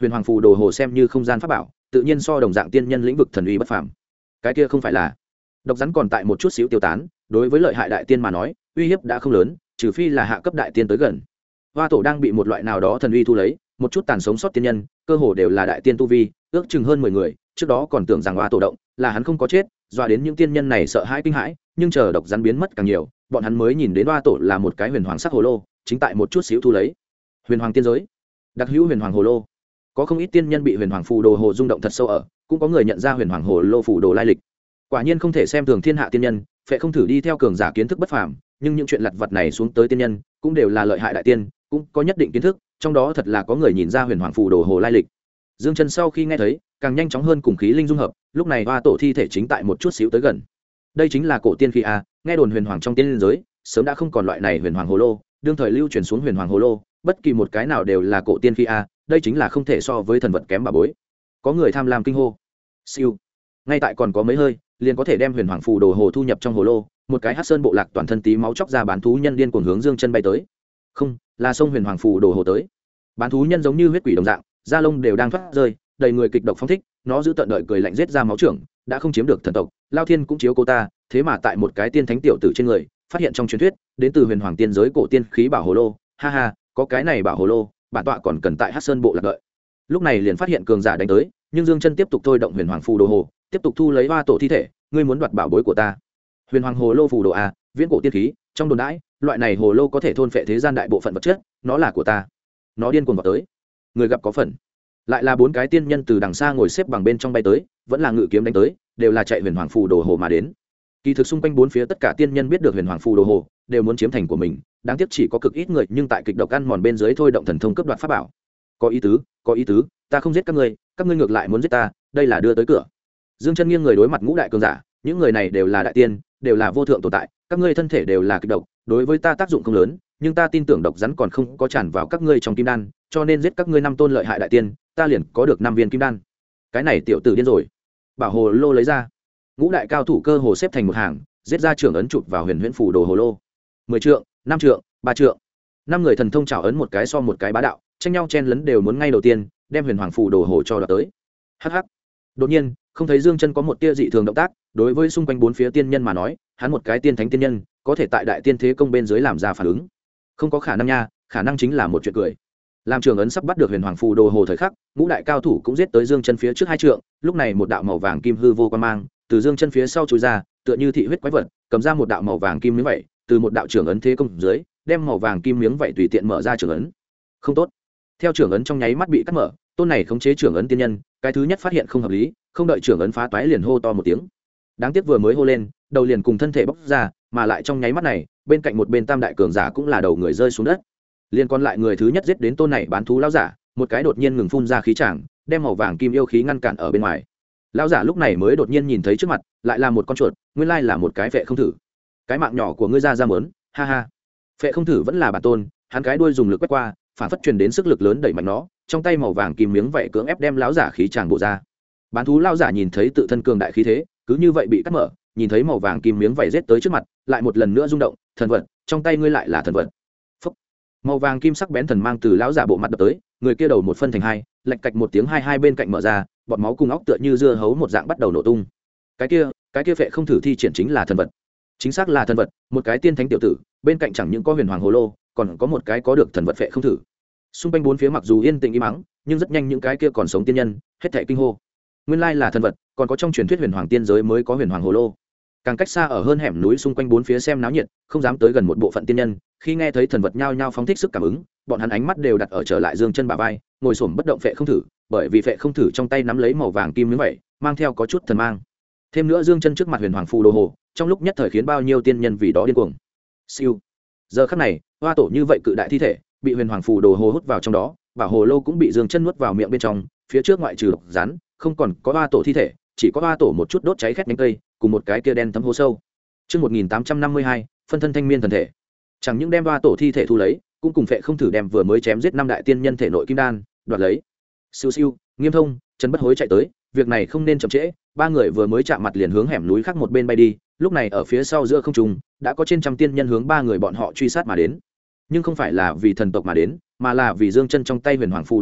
A: huyền hoàng phù đồ hồ xem như không gian pháp bảo, tự nhiên so đồng dạng tiên nhân lĩnh vực thần uy bất phàm. Cái kia không phải là độc rắn còn tại một chút xíu tiêu tán, đối với lợi hại đại tiên mà nói uy hiếp đã không lớn, trừ phi là hạ cấp đại tiên tới gần. Hoa tổ đang bị một loại nào đó thần uy thu lấy, một chút tàn sống sót tiên nhân cơ hồ đều là đại tiên tu vi, ước chừng hơn 10 người. Trước đó còn tưởng rằng hoa tổ động là hắn không có chết, dọa đến những tiên nhân này sợ hãi kinh hãi, nhưng chờ độc rắn biến mất càng nhiều, bọn hắn mới nhìn đến hoa tổ là một cái huyền hoàng sắc hồ lô, chính tại một chút xíu thu lấy. Huyền hoàng tiên giới đặc hữu huyền hoàng hồ lô, có không ít tiên nhân bị huyền hoàng phù đồ hồ rung động thật sâu ở, cũng có người nhận ra huyền hoàng hồ lô phù đồ lai lịch. Quả nhiên không thể xem thường thiên hạ tiên nhân, phệ không thử đi theo cường giả kiến thức bất phàm, nhưng những chuyện lặt vặt này xuống tới tiên nhân cũng đều là lợi hại đại tiên, cũng có nhất định kiến thức, trong đó thật là có người nhìn ra huyền hoàng phù đồ hồ lai lịch. Dương Chân sau khi nghe thấy, càng nhanh chóng hơn cùng khí linh dung hợp, lúc này hoa tổ thi thể chính tại một chút xíu tới gần. Đây chính là cổ tiên khí a, nghe đồn huyền hoàng trong tiên giới, sớm đã không còn loại này huyền hoàng hồ lô, đương thời lưu truyền xuống huyền hoàng hồ lô, bất kỳ một cái nào đều là cổ tiên khí a, đây chính là không thể so với thần vật kém bà bối. Có người tham lam kinh hô. Siêu. Ngay tại còn có mấy hơi, liền có thể đem huyền hoàng phù đồ hồ thu nhập trong hồ lô, một cái hắc sơn bộ lạc toàn thân tí máu chóc ra bán thú nhân điên cuồng hướng Dương Chân bay tới. Không, là sông huyền hoàng phù đồ hồ tới. Bán thú nhân giống như huyết quỷ đồng dạng, da lông đều đang thoát rơi, đầy người kịch độc phóng thích, nó giữ tận đợi cười lạnh giết ra máu trưởng, đã không chiếm được thần tộc, Lao Thiên cũng chiếu cô ta, thế mà tại một cái tiên thánh tiểu tử trên người, phát hiện trong truyền thuyết, đến từ huyền hoàng tiên giới cổ tiên khí bảo hồ lô, ha ha, có cái này bảo hồ lô, bản tọa còn cần tại hắc sơn bộ lạc đợi. Lúc này liền phát hiện cường giả đánh tới, nhưng Dương Chân tiếp tục thôi động huyền hoàng phù đồ hồ, tiếp tục thu lấy hoa tổ thi thể, ngươi muốn đoạt bảo bối của ta. Huyền hoàng hồ lô phù đồ a, viễn cổ tiên khí, trong đồn đãi, loại này hồ lô có thể thôn phệ thế gian đại bộ phận vật chất, nó là của ta. Nó điên cuồng vào tới. Người gặp có phần. Lại là 4 cái tiên nhân từ đằng xa ngồi xếp bằng bên trong bay tới, vẫn là ngự kiếm đánh tới, đều là chạy huyền hoàng phù đồ hồ mà đến. Kỳ thực xung quanh bốn phía tất cả tiên nhân biết được huyền hoàng phù đồ hồ, đều muốn chiếm thành của mình, đáng tiếc chỉ có cực ít người, nhưng tại kịch độc ăn mòn bên dưới thôi động thần thông cấp đoạt pháp bảo. Có ý tứ, ta không giết các ngươi ngược lại muốn giết ta, đây là đưa tới cửa. Dương Chân nghiêng người đối mặt ngũ đại cường giả, những người này đều là đại tiên, đều là vô thượng tồn tại, các ngươi thân thể đều là kịch độc, đối với ta tác dụng không lớn, nhưng ta tin tưởng độc rắn còn không có tràn vào các ngươi trong kim đan, cho nên giết các ngươi 5 tôn lợi hại đại tiên, ta liền có được 5 viên kim đan. Cái này tiểu tử điên rồi. Bảo hồ lô lấy ra. Ngũ đại cao thủ cơ hồ xếp thành một hàng, giết ra trưởng ấn chụp vào huyền huyễn phù đồ hồ lô. 10 trượng, 5 trượng, 3 trượng. 5 người thần thông chảo ấn một cái so một cái bá đạo, tranh nhau chen lấn đều muốn ngay đầu tiên đem huyền hoàng phù đồ hồ cho đoạt tới. Hắc hắc. Đột nhiên, không thấy Dương Chân có một tia dị thường động tác, đối với xung quanh bốn phía tiên nhân mà nói, hắn một cái tiên thánh tiên nhân, có thể tại đại tiên thế công bên dưới làm ra phản ứng. Không có khả năng nha, khả năng chính là một chuyện cười. Làm trường ấn sắp bắt được huyền hoàng phù đồ hồ thời khắc, ngũ đại cao thủ cũng giết tới Dương Chân phía trước 2 trượng, lúc này một đạo màu vàng kim hư vô quang mang, từ Dương Chân phía sau chui ra, tựa như thị huyết quái vật, cầm ra một đạo màu vàng kim miếng vậy, từ một đạo trường ấn thế công dưới, đem màu vàng kim miếng vậy tùy tiện mở ra trường ấn. Không tốt. Theo trường ấn trong nháy mắt bị cắt mở, tôn này khống chế trường ấn tiên nhân, cái thứ nhất phát hiện không hợp lý, không đợi trường ấn phá toái liền hô to một tiếng. Đáng tiếc vừa mới hô lên, đầu liền cùng thân thể bốc ra, mà lại trong nháy mắt này, bên cạnh một bên tam đại cường giả cũng là đầu người rơi xuống đất. Liên còn lại người thứ nhất giết đến tôn này bán thú lão giả, một cái đột nhiên ngừng phun ra khí tràng, đem màu vàng kim yêu khí ngăn cản ở bên ngoài. Lão giả lúc này mới đột nhiên nhìn thấy trước mặt, lại là một con chuột, nguyên lai là một cái phệ không thử. Cái mạng nhỏ của ngươi ra mớn, ha ha. Phệ không thử vẫn là bản tôn, hắn cái đuôi dùng lực quét qua, phản phất truyền đến sức lực lớn đẩy mạnh nó, trong tay màu vàng kim miếng vậy cưỡng ép đem lão giả khí tràng bộ ra. Bán thú lão giả nhìn thấy tự thân cường đại khí thế, cứ như vậy bị cắt mở, nhìn thấy màu vàng kim miếng vảy rết tới trước mặt, lại một lần nữa rung động, thần vật, trong tay ngươi lại là thần vật. Phúc. Màu vàng kim sắc bén thần mang từ lão giả bộ mặt đập tới, người kia đầu một phân thành hai, lạch cạch một tiếng hai bên cạnh mở ra, bọt máu cùng óc tựa như dưa hấu một dạng bắt đầu nổ tung. Cái kia phệ không thử thi triển chính là thần vật. Chính xác là thần vật, một cái tiên thánh tiểu tử, bên cạnh chẳng những có huyền hoàng hồ lô, còn có một cái có được thần vật phệ không thử. Xung quanh bốn phía mặc dù yên tĩnh im mắng, nhưng rất nhanh những cái kia còn sống tiên nhân hết thảy kinh hô. Nguyên lai là thần vật, còn có trong truyền thuyết huyền hoàng tiên giới mới có huyền hoàng hồ lô. Càng cách xa ở hơn hẻm núi xung quanh bốn phía xem náo nhiệt, không dám tới gần một bộ phận tiên nhân, khi nghe thấy thần vật nhao nhao phóng thích sức cảm ứng, bọn hắn ánh mắt đều đặt ở trở lại Dương Chân bả vai, ngồi xổm bất động phệ không thử, bởi vì phệ không thử trong tay nắm lấy màu vàng kim miếng vậy, mang theo có chút thần mang. Thêm nữa Dương Chân trước mặt huyền hoàng phù đồ hồ, trong lúc nhất thời khiến bao nhiêu tiên nhân vì đó điên cuồng. Siêu. Giờ khắc này, hoa tổ như vậy cự đại thi thể, bị huyền hoàng phù đồ hồ hút vào trong đó, bảo hồ lô cũng bị Dương Chân nuốt vào miệng bên trong, phía trước ngoại trừ độc rắn, không còn có hoa tổ thi thể, chỉ có hoa tổ một chút đốt cháy khét nhánh cây, cùng một cái kia đen thấm hố sâu. Chương 1852, phân thân thanh miên thần thể. Chẳng những đem hoa tổ thi thể thu lấy, cũng cùng phệ không thử đem vừa mới chém giết 5 đại tiên nhân thể nội kim đan đoạt lấy. Siêu siêu, Nghiêm Thông, Trần Bất Hối chạy tới, việc này không nên chậm trễ, 3 người vừa mới chạm mặt liền hướng hẻm núi khác một bên bay đi, lúc này ở phía sau giữa không trung, đã có trên trăm tiên nhân hướng 3 người bọn họ truy sát mà đến. Nhưng không phải là vì thần tộc mà đến, mà là vì Dương Chân trong tay huyền hoàng phù đồ hồ,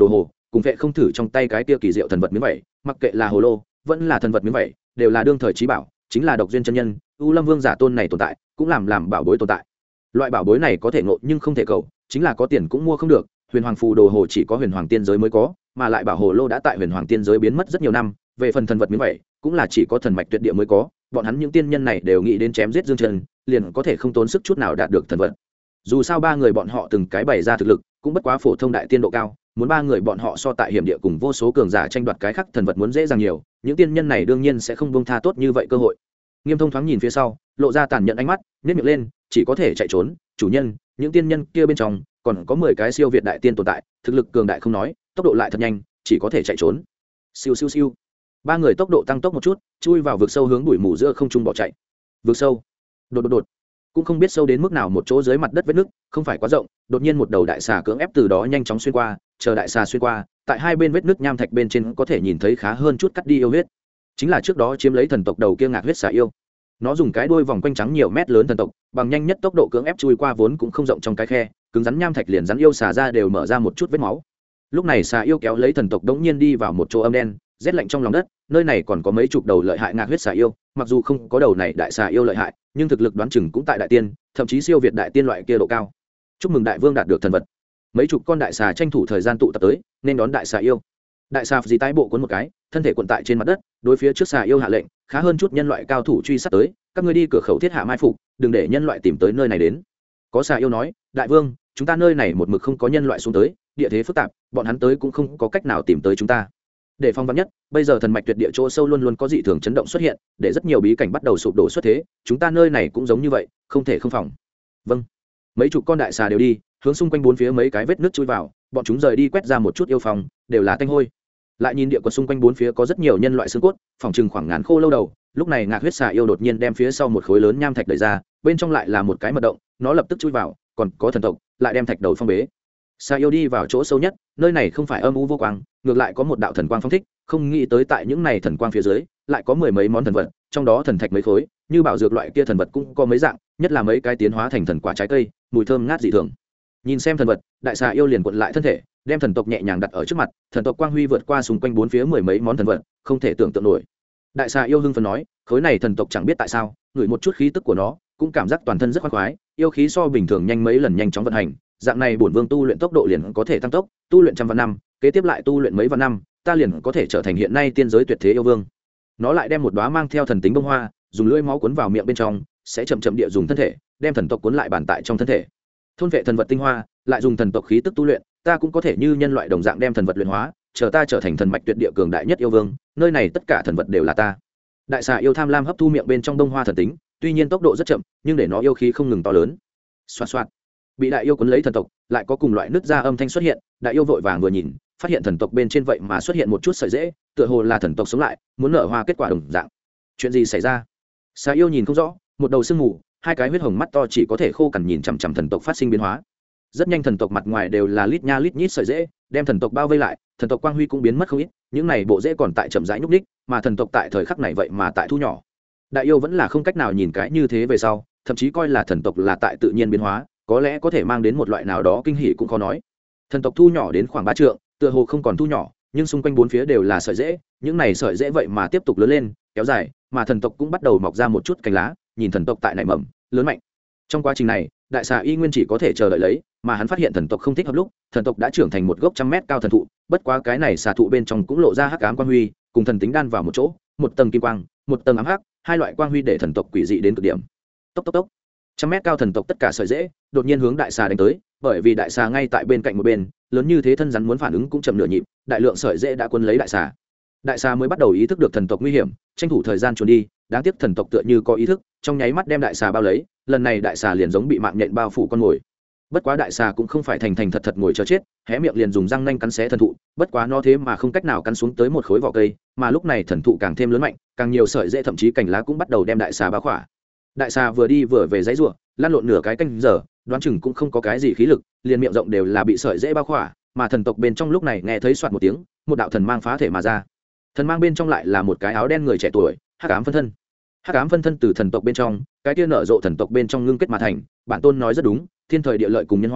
A: cùng vệ không thử trong tay cái kia kỳ diệu thần vật miếng vẩy, mặc kệ là hồ lô vẫn là thần vật miếng vẩy, đều là đương thời trí bảo, chính là độc duyên chân nhân U Lâm Vương giả tôn này tồn tại, cũng làm bảo bối tồn tại. Loại bảo bối này có thể ngộ nhưng không thể cầu, chính là có tiền cũng mua không được. Huyền Hoàng phù đồ hồ chỉ có Huyền Hoàng tiên giới mới có, mà lại bảo hồ lô đã tại Huyền Hoàng tiên giới biến mất rất nhiều năm, về phần thần vật miếng vẩy, cũng là chỉ có thần mạch tuyệt địa mới có. Bọn hắn những tiên nhân này đều nghĩ đến chém giết Dương Trần, liền có thể không tốn sức chút nào đạt được thần vật. Dù sao ba người bọn họ từng cái bày ra thực lực, cũng bất quá phổ thông đại tiên độ cao, muốn ba người bọn họ so tại hiểm địa cùng vô số cường giả tranh đoạt cái khác thần vật muốn dễ dàng nhiều, những tiên nhân này đương nhiên sẽ không buông tha tốt như vậy cơ hội. Nghiêm Thông thoáng nhìn phía sau, lộ ra tàn nhẫn ánh mắt, nhếch miệng lên, chỉ có thể chạy trốn. Chủ nhân, những tiên nhân kia bên trong còn có 10 cái siêu việt đại tiên tồn tại, thực lực cường đại không nói, tốc độ lại thật nhanh, chỉ có thể chạy trốn. Siêu siêu siêu. Ba người tốc độ tăng tốc một chút, chui vào vực sâu hướng bụi mù giữa không trung bỏ chạy. Vực sâu. Đột đột đột. Cũng không biết sâu đến mức nào, một chỗ dưới mặt đất vết nứt, không phải quá rộng, đột nhiên một đầu đại xà cưỡng ép từ đó nhanh chóng xuyên qua, chờ đại xà xuyên qua, tại hai bên vết nứt nham thạch bên trên có thể nhìn thấy khá hơn chút cắt đi yêu huyết. Chính là trước đó chiếm lấy thần tộc đầu kia ngạc huyết xà yêu. Nó dùng cái đuôi vòng quanh trắng nhiều mét lớn thần tộc, bằng nhanh nhất tốc độ cưỡng ép chui qua vốn cũng không rộng trong cái khe, cứng rắn nham thạch liền rắn yêu xà ra đều mở ra một chút vết máu. Lúc này xà yêu kéo lấy thần tộc đống nhiên đi vào một chỗ âm đen, rét lạnh trong lòng đất, nơi này còn có mấy chục đầu lợi hại ngạc huyết xà yêu, mặc dù không có đầu này đại xà yêu lợi hại, nhưng thực lực đoán chừng cũng tại đại tiên, thậm chí siêu việt đại tiên loại kia độ cao. Chúc mừng đại vương đạt được thần vật. Mấy chục con đại xà tranh thủ thời gian tụ tập tới, nên đón đại xà yêu. Đại xà dí tái bộ cuốn một cái, thân thể cuộn tại trên mặt đất, đối phía trước xà yêu hạ lệnh, khá hơn chút nhân loại cao thủ truy sát tới, các ngươi đi cửa khẩu thiết hạ mai phục, đừng để nhân loại tìm tới nơi này đến. Có xà yêu nói, đại vương, chúng ta nơi này một mực không có nhân loại xuống tới, địa thế phức tạp, bọn hắn tới cũng không có cách nào tìm tới chúng ta. Để phong vắn nhất, bây giờ thần mạch tuyệt địa chỗ sâu luôn luôn có dị thường chấn động xuất hiện, để rất nhiều bí cảnh bắt đầu sụp đổ xuất thế, chúng ta nơi này cũng giống như vậy, không thể không phòng. Vâng. Mấy chục con đại xà đều đi, hướng xung quanh bốn phía mấy cái vết nước chui vào, bọn chúng rời đi quét ra một chút yêu phòng, đều là tanh hôi. Lại nhìn địa quật xung quanh bốn phía có rất nhiều nhân loại xương cốt, phòng trừng khoảng ngàn khô lâu đầu. Lúc này ngạc huyết xà yêu đột nhiên đem phía sau một khối lớn nham thạch đẩy ra, bên trong lại là một cái mật động, nó lập tức chui vào, còn có thần tộc, lại đem thạch đầu phong bế. Xà yêu đi vào chỗ sâu nhất, nơi này không phải âm u vô quang, ngược lại có một đạo thần quang phong thích, không nghĩ tới tại những này thần quang phía dưới, lại có mười mấy món thần vật, trong đó thần thạch mấy khối, như bảo dược loại kia thần vật cũng có mấy dạng, nhất là mấy cái tiến hóa thành thần quả trái cây, mùi thơm ngát dị thường. Nhìn xem thần vật, đại xà yêu liền cuộn lại thân thể, đem thần tộc nhẹ nhàng đặt ở trước mặt, thần tộc quang huy vượt qua xung quanh bốn phía mười mấy món thần vật, không thể tưởng tượng nổi. Đại xà yêu hưng phấn nói, khối này thần tộc chẳng biết tại sao, ngửi một chút khí tức của nó, cũng cảm giác toàn thân rất khoái khoái, yêu khí so bình thường nhanh mấy lần nhanh chóng vận hành, dạng này bổn vương tu luyện tốc độ liền có thể tăng tốc, tu luyện trăm vạn năm, kế tiếp lại tu luyện mấy vạn năm, ta liền có thể trở thành hiện nay tiên giới tuyệt thế yêu vương. Nó lại đem một đóa mang theo thần tính bông hoa, dùng lưỡi máu cuốn vào miệng bên trong, sẽ chậm chậm địa dùng thân thể, đem thần tộc cuốn lại bàn tại trong thân thể. Thôn vệ thần vật tinh hoa, lại dùng thần tộc khí tức tu luyện, ta cũng có thể như nhân loại đồng dạng đem thần vật luyện hóa, chờ ta trở thành thần mạch tuyệt địa cường đại nhất yêu vương, nơi này tất cả thần vật đều là ta. Đại xà yêu tham lam hấp thu miệng bên trong đông hoa thần tính, tuy nhiên tốc độ rất chậm, nhưng để nó yêu khí không ngừng to lớn. Xoạt xoạt. Bị đại yêu cuốn lấy thần tộc, lại có cùng loại nứt ra âm thanh xuất hiện, đại yêu vội vàng vừa nhìn, phát hiện thần tộc bên trên vậy mà xuất hiện một chút sợi rễ, tựa hồ là thần tộc sống lại, muốn nở hoa kết quả đồng dạng. Chuyện gì xảy ra? Xà yêu nhìn không rõ, một đầu sương mù, hai cái huyết hồng mắt to chỉ có thể khô cằn nhìn chằm chằm thần tộc phát sinh biến hóa. Rất nhanh thần tộc mặt ngoài đều là lít nha lít nhít sợi rễ, đem thần tộc bao vây lại, thần tộc quang huy cũng biến mất không ít, những này bộ rễ còn tại chậm rãi nhúc nhích, mà thần tộc tại thời khắc này vậy mà tại thu nhỏ. Đại yêu vẫn là không cách nào nhìn cái như thế về sau, thậm chí coi là thần tộc là tại tự nhiên biến hóa, có lẽ có thể mang đến một loại nào đó kinh hỉ cũng khó nói. Thần tộc thu nhỏ đến khoảng 3 trượng, tựa hồ không còn thu nhỏ, nhưng xung quanh bốn phía đều là sợi rễ, những này sợi rễ vậy mà tiếp tục lớn lên, kéo dài, mà thần tộc cũng bắt đầu mọc ra một chút cành lá, nhìn thần tộc tại nảy mầm, lớn mạnh. Trong quá trình này, đại xà y nguyên chỉ có thể chờ đợi lấy, mà hắn phát hiện thần tộc không thích hợp lúc, thần tộc đã trưởng thành một gốc trăm mét cao thần thụ, bất quá cái này xà thụ bên trong cũng lộ ra hắc ám quang huy, cùng thần tính đan vào một chỗ, một tầng kim quang, một tầng ám hắc, hai loại quang huy để thần tộc quỷ dị đến cực điểm. Tốc tốc tốc. Trăm mét cao thần tộc tất cả sợi rễ, đột nhiên hướng đại xà đánh tới, bởi vì đại xà ngay tại bên cạnh một bên, lớn như thế thân rắn muốn phản ứng cũng chậm nửa nhịp, đại lượng sợi rễ đã cuốn lấy đại xà. Đại xà mới bắt đầu ý thức được thần tộc nguy hiểm, tranh thủ thời gian trốn đi, đáng tiếc thần tộc tựa như có ý thức, trong nháy mắt đem đại xà bao lấy, lần này đại xà liền giống bị mạng nhện bao phủ con mồi. Bất quá đại xà cũng không phải thành thành thật thật ngồi chờ chết, hé miệng liền dùng răng nanh cắn xé thần thụ, bất quá nó thế mà không cách nào cắn xuống tới một khối vỏ cây, mà lúc này thần thụ càng thêm lớn mạnh, càng nhiều sợi rễ thậm chí cành lá cũng bắt đầu đem đại xà bao khỏa. Đại xà vừa đi vừa về dãy rủa, lăn lộn nửa cái canh giờ, đoán chừng cũng không có cái gì khí lực, liền miệng rộng đều là bị sợi rễ bao khỏa, mà thần tộc bên trong lúc này nghe thấy xoạt một tiếng, một đạo thần mang phá thể mà ra. Thần mang bên trong lại là một cái áo đen người trẻ tuổi, hắc ám phân thân. Hắc ám phân thân từ thần tộc bên trong, cái kia nở rộ thần tộc bên trong ngưng kết mà thành, bản tôn nói rất đúng, thiên thời địa lợi cùng nhân hòa,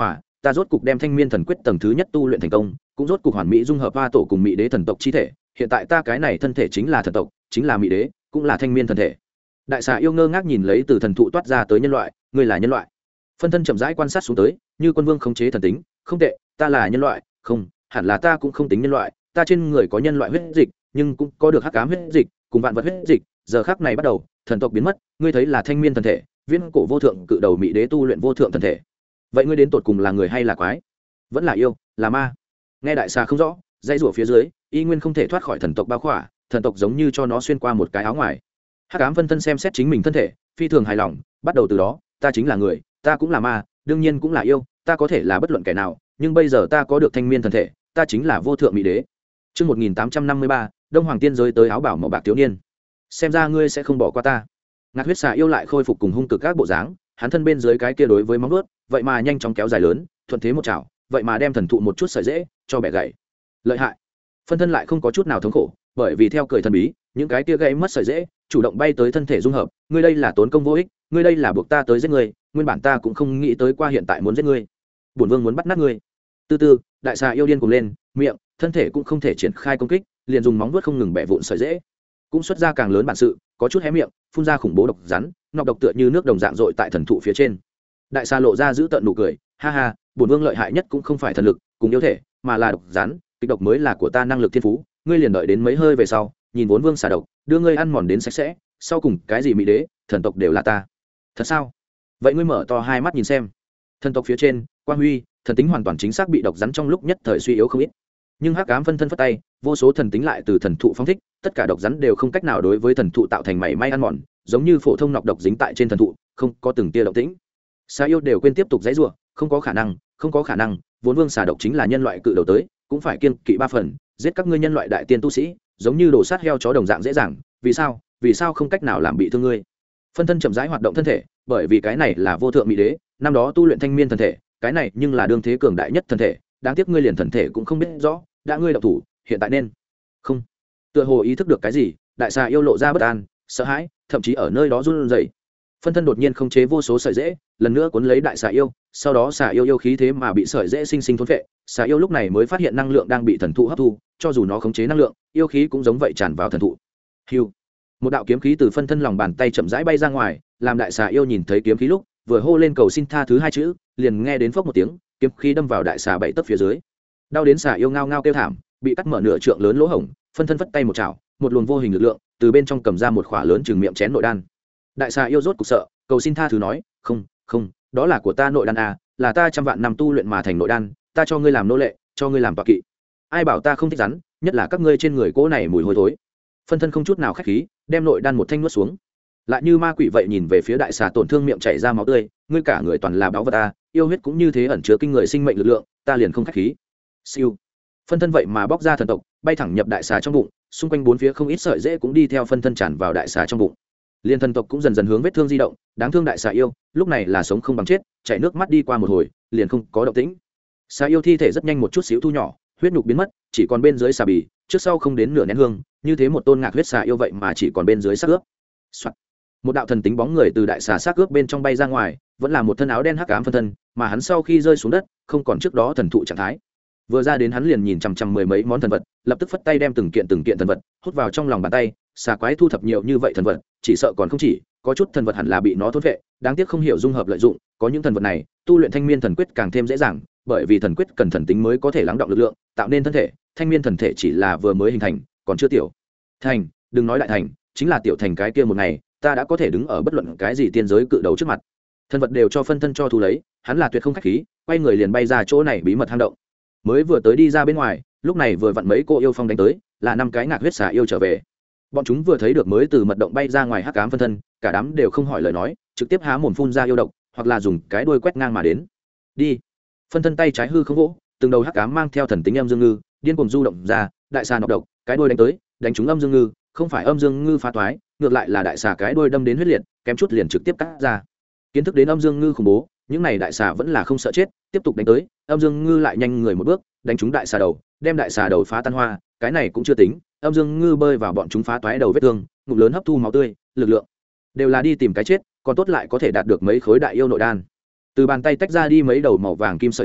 A: ta rốt cục đem thanh miên thần quyết tầng thứ nhất tu luyện thành công, cũng rốt cục hoàn mỹ dung hợp hoa tổ cùng mỹ đế thần tộc chi thể, hiện tại ta cái này thân thể chính là thần tộc, chính là mỹ đế, cũng là thanh miên thần thể. Đại xà yêu ngơ ngác nhìn lấy từ thần thụ toát ra tới nhân loại, ngươi là nhân loại. Phân thân chậm rãi quan sát xuống tới, như quân vương khống chế thần tính, không tệ, ta là nhân loại, không, hẳn là ta cũng không tính nhân loại, ta trên người có nhân loại huyết dịch, nhưng cũng có được hắc ám huyết dịch, cùng vạn vật huyết dịch, giờ khắc này bắt đầu, thần tộc biến mất, ngươi thấy là thanh miên thần thể, viễn cổ vô thượng cự đầu mỹ đế tu luyện vô thượng thần thể. Vậy ngươi đến tột cùng là người hay là quái? Vẫn là yêu, là ma? Nghe đại xà không rõ, dãy rủa phía dưới, y nguyên không thể thoát khỏi thần tộc bao khỏa, thần tộc giống như cho nó xuyên qua một cái áo ngoài. Hắc ám phân thân xem xét chính mình thân thể, phi thường hài lòng, bắt đầu từ đó, ta chính là người, ta cũng là ma, đương nhiên cũng là yêu, ta có thể là bất luận kẻ nào, nhưng bây giờ ta có được thanh miên thần thể, ta chính là vô thượng mỹ đế. Chương 1853, Đông Hoàng tiên giới tới áo bảo màu bạc thiếu niên. Xem ra ngươi sẽ không bỏ qua ta. Ngạc huyết xà yêu lại khôi phục cùng hung cực các bộ dáng, hắn thân bên dưới cái kia đối với móng vuốt, vậy mà nhanh chóng kéo dài lớn, thuận thế một chảo, vậy mà đem thần thụ một chút sợi dễ cho bẻ gãy. Lợi hại. Phân thân lại không có chút nào thống khổ, bởi vì theo cười thần bí, những cái kia gãy mất sợi dễ, chủ động bay tới thân thể dung hợp, ngươi đây là tốn công vô ích, ngươi đây là buộc ta tới giết ngươi, nguyên bản ta cũng không nghĩ tới qua hiện tại muốn giết ngươi. Bổn vương muốn bắt nát ngươi. Từ từ, đại xà yêu điên cuồng lên, miệng, thân thể cũng không thể triển khai công kích, liền dùng móng vuốt không ngừng bẻ vụn sợi dễ, cũng xuất ra càng lớn bản sự, có chút hé miệng, phun ra khủng bố độc rắn, nọc độc tựa như nước đồng dạng dội tại thần thụ phía trên. Đại xà lộ ra giữ tợn nụ cười, ha ha, bổn vương lợi hại nhất cũng không phải thần lực cùng yêu thể, mà là độc rắn, kịch độc mới là của ta năng lực thiên phú, ngươi liền đợi đến mấy hơi về sau, nhìn vốn vương xà độc, đưa ngươi ăn mòn đến sạch sẽ, sau cùng cái gì mỹ đế, thần tộc đều là ta. Thật sao? Vậy ngươi mở to hai mắt nhìn xem. Thần tộc phía trên, quang huy, thần tính hoàn toàn chính xác bị độc rắn trong lúc nhất thời suy yếu không ít. Nhưng hắc ám phân thân phất tay, vô số thần tính lại từ thần thụ phóng thích, tất cả độc rắn đều không cách nào đối với thần thụ tạo thành mảy may ăn mòn, giống như phổ thông nọc độc dính tại trên thần thụ, không có từng tia động tĩnh. Xà yêu đều quên tiếp tục giãy giụa, không có khả năng, không có khả năng, vốn vương xà độc chính là nhân loại cự đầu tới, cũng phải kiêng kỵ ba phần, giết các ngươi nhân loại đại tiên tu sĩ, giống như đổ sát heo chó đồng dạng dễ dàng, vì sao không cách nào làm bị thương ngươi? Phân thân chậm rãi hoạt động thân thể, bởi vì cái này là vô thượng mỹ đế, năm đó tu luyện thanh miên thần thể, cái này nhưng là đương thế cường đại nhất thần thể, đáng tiếc ngươi liền thần thể cũng không biết rõ, đã ngươi động thủ, hiện tại nên không. Tựa hồ ý thức được cái gì, đại xà yêu lộ ra bất an, sợ hãi, thậm chí ở nơi đó run rẩy. Phân thân đột nhiên không chế vô số sợi rễ, lần nữa cuốn lấy đại xà yêu, sau đó xà yêu khí thế mà bị sợi rễ sinh sinh thôn phệ, xà yêu lúc này mới phát hiện năng lượng đang bị thần thụ hấp thu, cho dù nó khống chế năng lượng, yêu khí cũng giống vậy tràn vào thần thụ. Hưu. Một đạo kiếm khí từ phân thân lòng bàn tay chậm rãi bay ra ngoài, làm đại xà yêu nhìn thấy kiếm khí lúc, vừa hô lên cầu xin tha thứ hai chữ, liền nghe đến phốc một tiếng, kiếm khí đâm vào đại xà bảy tấc phía dưới. Đau đến xà yêu ngao ngao kêu thảm, bị cắt mở nửa trượng lớn lỗ hổng, phân thân vất tay một chảo, một luồng vô hình lực lượng từ bên trong cầm ra một khỏa lớn chừng miệng chén nội đan. Đại xà yêu rốt cục sợ, cầu xin tha thứ nói, không, đó là của ta nội đan à, là ta trăm vạn năm tu luyện mà thành nội đan, ta cho ngươi làm nô lệ, cho ngươi làm tọa kỵ. Ai bảo ta không thích rắn, nhất là các ngươi trên người cỗ này mùi hôi thối. Phân thân không chút nào khách khí, đem nội đan một thanh nuốt xuống, lại như ma quỷ vậy nhìn về phía đại xà tổn thương miệng chảy ra máu tươi, ngươi cả người toàn là báu vật ta, yêu huyết cũng như thế ẩn chứa kinh người sinh mệnh lực lượng, ta liền không khách khí. Siêu. Phân thân vậy mà bóc ra thần tộc, bay thẳng nhập đại xà trong bụng, xung quanh bốn phía không ít sợi rễ cũng đi theo phân thân tràn vào đại xà trong bụng. Liên thần tộc cũng dần dần hướng vết thương di động, đáng thương đại xà yêu, lúc này là sống không bằng chết, chảy nước mắt đi qua một hồi, liền không có động tĩnh. Xà yêu thi thể rất nhanh một chút xíu thu nhỏ, huyết nhục biến mất, chỉ còn bên dưới xà bì, trước sau không đến nửa nén hương, như thế một tôn ngạc huyết xà yêu vậy mà chỉ còn bên dưới xác ướp. Soạt. Một đạo thần tính bóng người từ đại xà xác ướp bên trong bay ra ngoài, vẫn là một thân áo đen hắc ám phân thân, mà hắn sau khi rơi xuống đất, không còn trước đó thần thụ trạng thái. Vừa ra đến hắn liền nhìn chằm chằm mười mấy món thần vật, lập tức phất tay đem từng kiện thần vật hút vào trong lòng bàn tay. Xà quái thu thập nhiều như vậy thần vật, chỉ sợ còn không chỉ, có chút thần vật hẳn là bị nó thôn vệ, đáng tiếc không hiểu dung hợp lợi dụng, có những thần vật này, tu luyện thanh miên thần quyết càng thêm dễ dàng, bởi vì thần quyết cần thần tính mới có thể lắng động lực lượng, tạo nên thân thể, thanh miên thần thể chỉ là vừa mới hình thành, còn chưa tiểu thành, đừng nói đại thành, chính là tiểu thành cái kia một ngày, ta đã có thể đứng ở bất luận cái gì tiên giới cự đầu trước mặt. Thần vật đều cho phân thân cho thu lấy, hắn là tuyệt không khách khí, quay người liền bay ra chỗ này bí mật hang động. Mới vừa tới đi ra bên ngoài, lúc này vừa vặn mấy cô yêu phong đánh tới, là năm cái ngạc huyết xà yêu trở về. Bọn chúng vừa thấy được mới từ mật động bay ra ngoài hắc ám phân thân, cả đám đều không hỏi lời nói, trực tiếp há mồm phun ra yêu độc, hoặc là dùng cái đuôi quét ngang mà đến. Đi. Phân thân tay trái hư không vỗ, từng đầu hắc ám mang theo thần tính âm dương ngư, điên cuồng du động ra, đại xà nọc độc, cái đuôi đánh tới, đánh trúng âm dương ngư, không phải âm dương ngư phá toái, ngược lại là đại xà cái đuôi đâm đến huyết liệt, kém chút liền trực tiếp cắt ra. Kiến thức đến âm dương ngư khủng bố, những này đại xà vẫn là không sợ chết, tiếp tục đánh tới, âm dương ngư lại nhanh người một bước, đánh trúng đại xà đầu, đem đại xà đầu phá tan hoa, cái này cũng chưa tính, âm dương ngư bơi vào bọn chúng phá toái đầu vết thương, ngụm lớn hấp thu máu tươi, lực lượng đều là đi tìm cái chết, còn tốt lại có thể đạt được mấy khối đại yêu nội đan. Từ bàn tay tách ra đi mấy đầu màu vàng kim sợi tơ,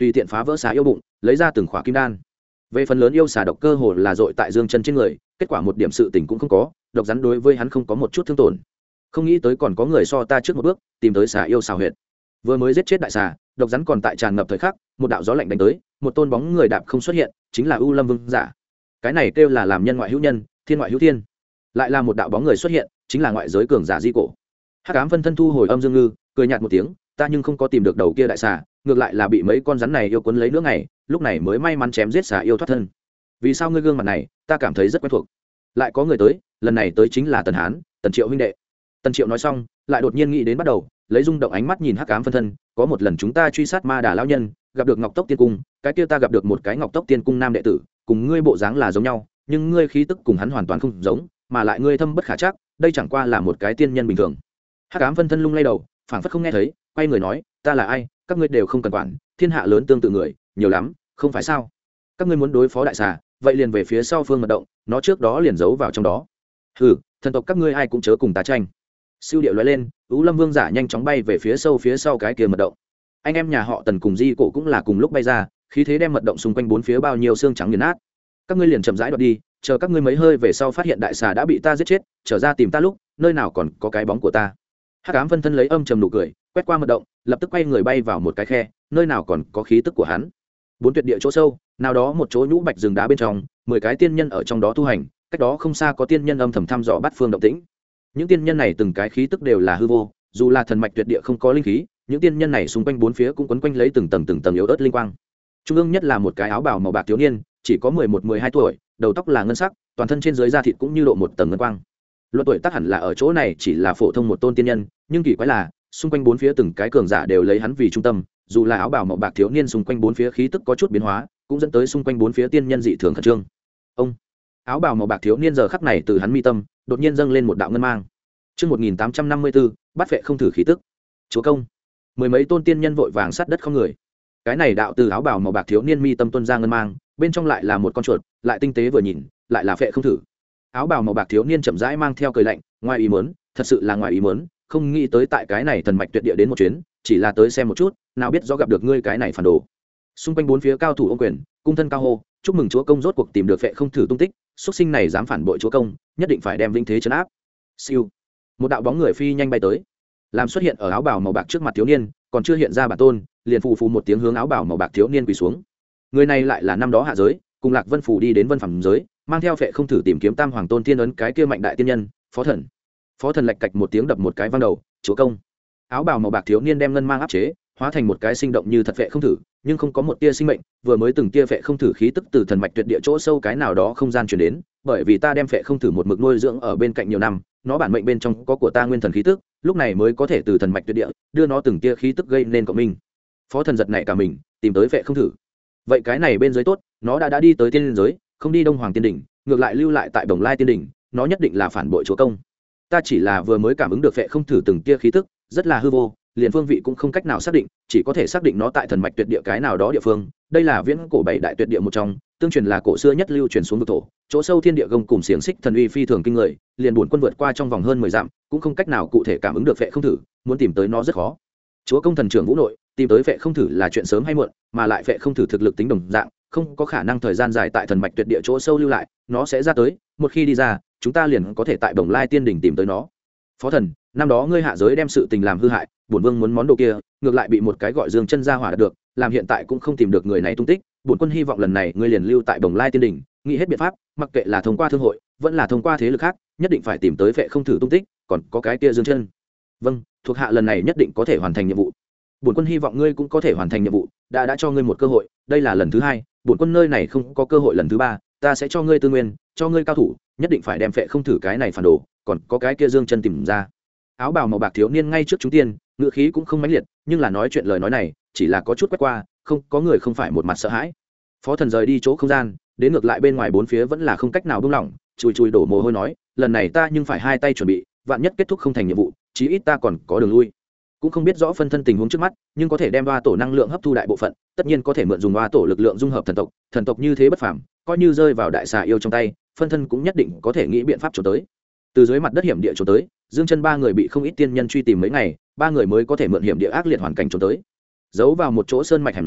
A: tùy tiện phá vỡ xà yêu bụng lấy ra từng khỏa kim đan. Về phần lớn yêu xà độc cơ hồ là dội tại Dương Chân trên người, kết quả một điểm sự tình cũng không có, độc rắn đối với hắn không có một chút thương tổn. Không nghĩ tới còn có người so ta trước một bước tìm tới xà yêu xào huyệt. Vừa mới giết chết đại xà, độc rắn còn tại tràn ngập thời khắc, một đạo gió lạnh đánh tới, một tôn bóng người đạp không xuất hiện, chính là U Lâm Vương giả. Cái này kêu là làm nhân ngoại hữu nhân, thiên ngoại hữu thiên. Lại là một đạo bóng người xuất hiện, chính là ngoại giới cường giả Di Cổ. Hắc ám phân thân thu hồi âm dương ngư, cười nhạt một tiếng, ta nhưng không có tìm được đầu kia đại xà, ngược lại là bị mấy con rắn này yêu cuốn lấy nữa ngày, lúc này mới may mắn chém giết xà yêu thoát thân. Vì sao ngươi gương mặt này, ta cảm thấy rất quen thuộc. Lại có người tới, lần này tới chính là Tần Hán, Tần Triệu huynh đệ. Tần Triệu nói xong, lại đột nhiên nghĩ đến bắt đầu, lấy rung động ánh mắt nhìn Hắc ám phân thân, có một lần chúng ta truy sát Ma Đà lão nhân, gặp được Ngọc Tốc Tiên cung, cái kia ta gặp được một cái Ngọc Tốc Tiên cung nam đệ tử, cùng ngươi bộ dáng là giống nhau, nhưng ngươi khí tức cùng hắn hoàn toàn không giống, mà lại ngươi thâm bất khả trắc, đây chẳng qua là một cái tiên nhân bình thường. Hắc ám phân thân lung lay đầu, phảng phất không nghe thấy, quay người nói, ta là ai, các ngươi đều không cần quản, thiên hạ lớn tương tự người nhiều lắm, không phải sao? Các ngươi muốn đối phó đại xà, vậy liền về phía sau phương mật động, nó trước đó liền giấu vào trong đó. Hừ, thần tộc các ngươi ai cũng chớ cùng ta tranh. Siêu điệu lóe lên, Ú Lâm Vương giả nhanh chóng bay về phía sau cái kia mật động. Anh em nhà họ Tần cùng Di Cổ cũng là cùng lúc bay ra, khí thế đem mật động xung quanh bốn phía bao nhiêu xương trắng nghiền nát. Các ngươi liền chậm rãi đoạt đi, chờ các ngươi mấy hơi về sau phát hiện đại xà đã bị ta giết chết, trở ra tìm ta lúc, nơi nào còn có cái bóng của ta. Hắc ám phân thân lấy âm trầm nụ cười, quét qua mật động, lập tức quay người bay vào một cái khe, nơi nào còn có khí tức của hắn. Bốn tuyệt địa chỗ sâu, nào đó một chỗ nhũ bạch rừng đá bên trong, 10 cái tiên nhân ở trong đó tu hành, cách đó không xa có tiên nhân âm thầm thăm dò bát phương động tĩnh. Những tiên nhân này từng cái khí tức đều là hư vô, dù là thần mạch tuyệt địa không có linh khí, những tiên nhân này xung quanh bốn phía cũng quấn quanh lấy từng tầng yếu ớt linh quang. Trung ương nhất là một cái áo bào màu bạc thiếu niên, chỉ có 11-12 tuổi, đầu tóc là ngân sắc, toàn thân trên dưới da thịt cũng như độ một tầng ngân quang. Luận tuổi tác hẳn là ở chỗ này chỉ là phổ thông một tôn tiên nhân, nhưng kỳ quái là, xung quanh bốn phía từng cái cường giả đều lấy hắn vì trung tâm, dù là áo bào màu bạc thiếu niên xung quanh bốn phía khí tức có chút biến hóa, cũng dẫn tới xung quanh bốn phía tiên nhân dị thường khẩn trương. Ông, áo bào màu bạc thiếu niên giờ khắc này từ hắn mi tâm, đột nhiên dâng lên một đạo ngân mang. Chương 1854, bắt vệ không thử khí tức. Chúa công. Mười mấy tôn tiên nhân vội vàng sát đất không người. Cái này đạo từ áo bào màu bạc thiếu niên mi tâm tuôn ra ngân mang, bên trong lại là một con chuột, lại tinh tế vừa nhìn, lại là phệ không thử. Áo bào màu bạc thiếu niên chậm rãi mang theo cười lạnh, ngoài ý muốn, thật sự là ngoài ý muốn, không nghĩ tới tại cái này thần mạch tuyệt địa đến một chuyến, chỉ là tới xem một chút, nào biết rõ gặp được ngươi cái này phản đồ. Xung quanh bốn phía cao thủ ôm quyền, cung thân cao hô, chúc mừng chúa công rốt cuộc tìm được phệ không thử tung tích, xuất sinh này dám phản bội chúa công, nhất định phải đem vinh thế trấn áp. Siêu, một đạo bóng người phi nhanh bay tới, làm xuất hiện ở áo bào màu bạc trước mặt thiếu niên, còn chưa hiện ra bản tôn, liền phù phù một tiếng hướng áo bào màu bạc thiếu niên quỳ xuống. Người này lại là năm đó hạ giới, cùng Lạc Vân phủ đi đến Vân Phẩm giới, mang theo phệ không thử tìm kiếm Tam Hoàng Tôn Tiên ấn cái kia mạnh đại tiên nhân, Phó Thần. Phó Thần lạch cạch một tiếng đập một cái vang đầu, chúa công. Áo bào màu bạc thiếu niên đem ngân mang áp chế, hóa thành một cái sinh động như thật phệ không thử, nhưng không có một tia sinh mệnh, vừa mới từng tia phệ không thử khí tức từ thần mạch tuyệt địa chỗ sâu cái nào đó không gian truyền đến, bởi vì ta đem phệ không thử một mực nuôi dưỡng ở bên cạnh nhiều năm, nó bản mệnh bên trong có của ta nguyên thần khí tức, lúc này mới có thể từ thần mạch tuyệt địa đưa nó từng tia khí tức gây nên cộng minh. Phó Thần giật nảy cả mình, tìm tới phệ không thử. Vậy cái này bên dưới tốt, nó đã đi tới tiên giới, không đi Đông Hoàng Tiên đỉnh, ngược lại lưu lại tại Đồng Lai Tiên đỉnh, nó nhất định là phản bội chúa công. Ta chỉ là vừa mới cảm ứng được phệ không thử từng tia khí tức, rất là hư vô, liền phương vị cũng không cách nào xác định, chỉ có thể xác định nó tại thần mạch tuyệt địa cái nào đó địa phương. Đây là viễn cổ bảy đại tuyệt địa một trong, tương truyền là cổ xưa nhất lưu truyền xuống vực thổ, chỗ sâu thiên địa gông cùng xiềng xích thần uy phi thường kinh người, liền buồn quân vượt qua trong vòng hơn 10 dặm, cũng không cách nào cụ thể cảm ứng được phệ không thử, muốn tìm tới nó rất khó. Chúa công thần trưởng vũ nội, tìm tới phệ không thử là chuyện sớm hay muộn, mà lại phệ không thử thực lực tính đồng dạng, không có khả năng thời gian dài tại thần mạch tuyệt địa chỗ sâu lưu lại, nó sẽ ra tới, một khi đi ra, chúng ta liền có thể tại Bồng Lai Tiên đỉnh tìm tới nó. Phó Thần, năm đó ngươi hạ giới đem sự tình làm hư hại, bổn vương muốn món đồ kia, ngược lại bị một cái gọi Dương Chân ra hỏa được, làm hiện tại cũng không tìm được người này tung tích, bổn quân hy vọng lần này ngươi liền lưu tại Bồng Lai Tiên đỉnh, nghĩ hết biện pháp, mặc kệ là thông qua thương hội, vẫn là thông qua thế lực khác, nhất định phải tìm tới phệ không thử tung tích, còn có cái kia Dương Chân. Vâng, thuộc hạ lần này nhất định có thể hoàn thành nhiệm vụ. Bổn quân hy vọng ngươi cũng có thể hoàn thành nhiệm vụ, đã cho ngươi một cơ hội, đây là lần thứ 2, bổn quân nơi này không có cơ hội lần thứ 3, ta sẽ cho ngươi tư nguyên, cho ngươi cao thủ, nhất định phải đem phệ không thử cái này phản đồ, còn có cái kia Dương Chân tìm ra. Áo bào màu bạc thiếu niên ngay trước chúng tiên, ngữ khí cũng không mãnh liệt, nhưng là nói chuyện lời nói này, chỉ là có chút quét qua, không có người không phải một mặt sợ hãi. Phó Thần rời đi chỗ không gian, đến ngược lại bên ngoài bốn phía vẫn là không cách nào buông lỏng, chùi đổ mồ hôi nói, lần này ta nhưng phải hai tay chuẩn bị, vạn nhất kết thúc không thành nhiệm vụ, chí ít ta còn có đường lui. Cũng không biết rõ phân thân tình huống trước mắt, nhưng có thể đem ba tổ năng lượng hấp thu đại bộ phận, tất nhiên có thể mượn dùng ba tổ lực lượng dung hợp thần tộc như thế bất phàm, coi như rơi vào đại xà yêu trong tay, phân thân cũng nhất định có thể nghĩ biện pháp trốn tới. Từ dưới mặt đất hiểm địa trốn tới, Dương Chân ba người bị không ít tiên nhân truy tìm mấy ngày, ba người mới có thể mượn hiểm địa ác liệt hoàn cảnh trốn tới. Giấu vào một chỗ sơn mạch hẻm núi,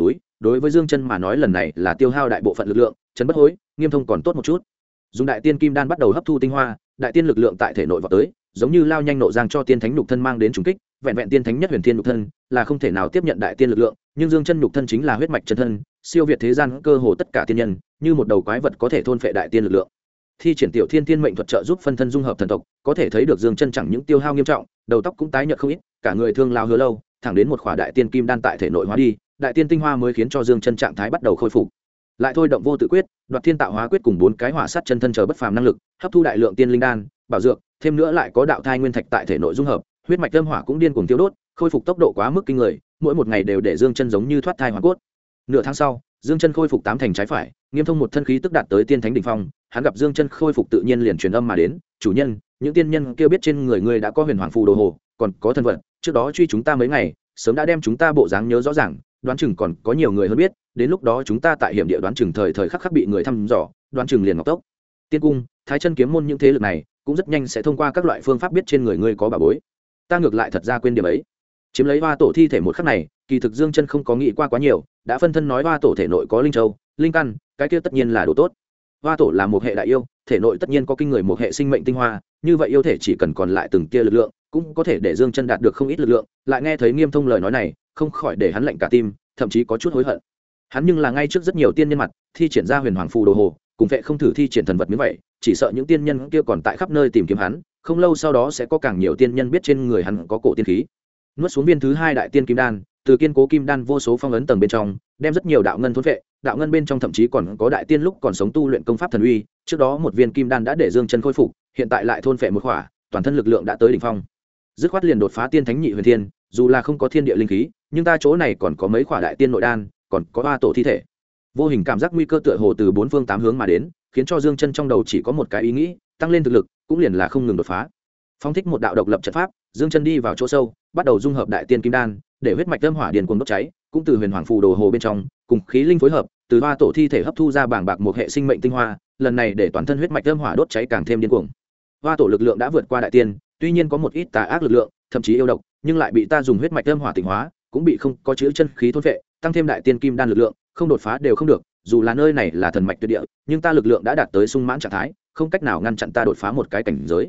A: đối với Dương Chân mà nói lần này là tiêu hao đại bộ phận lực lượng, Trấn Bất Hối, Nghiêm Thông còn tốt một chút. Dùng đại tiên kim đan bắt đầu hấp thu tinh hoa, đại tiên lực lượng tại thể nội vọt tới, giống như lao nhanh nộ giang cho tiên thánh nhục thân mang đến trùng kích, vẹn vẹn tiên thánh nhất huyền thiên nhục thân là không thể nào tiếp nhận đại tiên lực lượng, nhưng Dương Chân nhục thân chính là huyết mạch chân thân, siêu việt thế gian cơ hồ tất cả tiên nhân, như một đầu quái vật có thể thôn phệ đại tiên lực lượng. Thi triển tiểu thiên tiên mệnh thuật trợ giúp phân thân dung hợp thần tộc, có thể thấy được Dương Chân chẳng những tiêu hao nghiêm trọng, đầu tóc cũng tái nhợt không ít, cả người thương lao hứa lâu, thẳng đến một khỏa đại tiên kim đan tại thể nội hóa đi, đại tiên tinh hoa mới khiến cho Dương Chân trạng thái bắt đầu khôi phục. Lại thôi động vô tự quyết, đoạt thiên tạo hóa quyết cùng 4 cái hỏa sát chân thân chờ bất phàm năng lực, hấp thu đại lượng tiên linh đan, bảo dược, thêm nữa lại có đạo thai nguyên thạch tại thể nội dung hợp, huyết mạch âm hỏa cũng điên cuồng tiêu đốt, khôi phục tốc độ quá mức kinh người, mỗi một ngày đều để Dương Chân giống như thoát thai hoàn cốt. Nửa tháng sau, Dương Chân khôi phục 8 thành trái phải, Nghiêm Thông một thân khí tức đạt tới tiên thánh đỉnh phong, hắn gặp Dương Chân khôi phục tự nhiên liền truyền âm mà đến, "Chủ nhân, những tiên nhân kia biết trên người ngươi đã có huyền hoàng phù đồ hồ, còn có thân vật, trước đó truy chúng ta mấy ngày, sớm đã đem chúng ta bộ dáng nhớ rõ ràng, đoán chừng còn có nhiều người hơn biết, đến lúc đó chúng ta tại hiểm địa đoán chừng thời thời khắc khắc bị người thăm dò, đoán chừng liền ngọc tốc." Tiên cung, Thái Chân kiếm môn những thế lực này, cũng rất nhanh sẽ thông qua các loại phương pháp biết trên người ngươi có bảo bối. Ta ngược lại thật ra quên điểm ấy. Chiếm lấy Hoa Tổ thi thể một khắc này, kỳ thực Dương Chân không có nghĩ qua quá nhiều, đã phân thân nói Hoa Tổ thể nội có linh châu, linh căn, cái kia tất nhiên là đồ tốt. Hoa Tổ là một hệ đại yêu, thể nội tất nhiên có kinh người một hệ sinh mệnh tinh hoa, như vậy yêu thể chỉ cần còn lại từng tia lực lượng, cũng có thể để Dương Chân đạt được không ít lực lượng, lại nghe thấy Nghiêm Thông lời nói này, không khỏi để hắn lạnh cả tim, thậm chí có chút hối hận. Hắn nhưng là ngay trước rất nhiều tiên nhân mặt, thi triển ra huyền hoàng phù đồ hồ, cùng vệ không thử thi triển thần vật như vậy, chỉ sợ những tiên nhân kia còn tại khắp nơi tìm kiếm hắn, không lâu sau đó sẽ có càng nhiều tiên nhân biết trên người hắn có cổ tiên khí. Nuốt xuống viên thứ 2 đại tiên kim đan, từ kiên cố kim đan vô số phong ấn tầng bên trong, đem rất nhiều đạo ngân thôn vệ, đạo ngân bên trong thậm chí còn có đại tiên lúc còn sống tu luyện công pháp thần uy, trước đó một viên kim đan đã để Dương Chân khôi phục, hiện tại lại thôn vệ một khỏa, toàn thân lực lượng đã tới đỉnh phong. Dứt khoát liền đột phá tiên thánh nhị huyền thiên, dù là không có thiên địa linh khí, nhưng ta chỗ này còn có mấy khỏa đại tiên nội đan, còn có Hoa Tổ thi thể. Vô hình cảm giác nguy cơ tựa hồ từ 4 phương 8 hướng mà đến, khiến cho Dương Chân trong đầu chỉ có một cái ý nghĩ, tăng lên thực lực, cũng liền là không ngừng đột phá. Phóng thích một đạo độc lập trận pháp, Dương Chân đi vào chỗ sâu, bắt đầu dung hợp đại tiên kim đan, để huyết mạch âm hỏa điền cuồng đốt cháy, cũng từ huyền hoàng phù đồ hồ bên trong, cùng khí linh phối hợp, từ Hoa Tổ thi thể hấp thu ra bảng bạc một hệ sinh mệnh tinh hoa, lần này để toàn thân huyết mạch âm hỏa đốt cháy càng thêm điên cuồng. Hoa Tổ lực lượng đã vượt qua đại tiên, tuy nhiên có một ít tà ác lực lượng, thậm chí yêu độc, nhưng lại bị ta dùng huyết mạch âm hỏa tịnh hóa, cũng bị không có chữ chân khí thôn phệ, tăng thêm đại tiên kim đan lực lượng, không đột phá đều không được, dù là nơi này là thần mạch tuyệt địa, nhưng ta lực lượng đã đạt tới sung mãn trạng thái, không cách nào ngăn chặn ta đột phá một cái cảnh giới.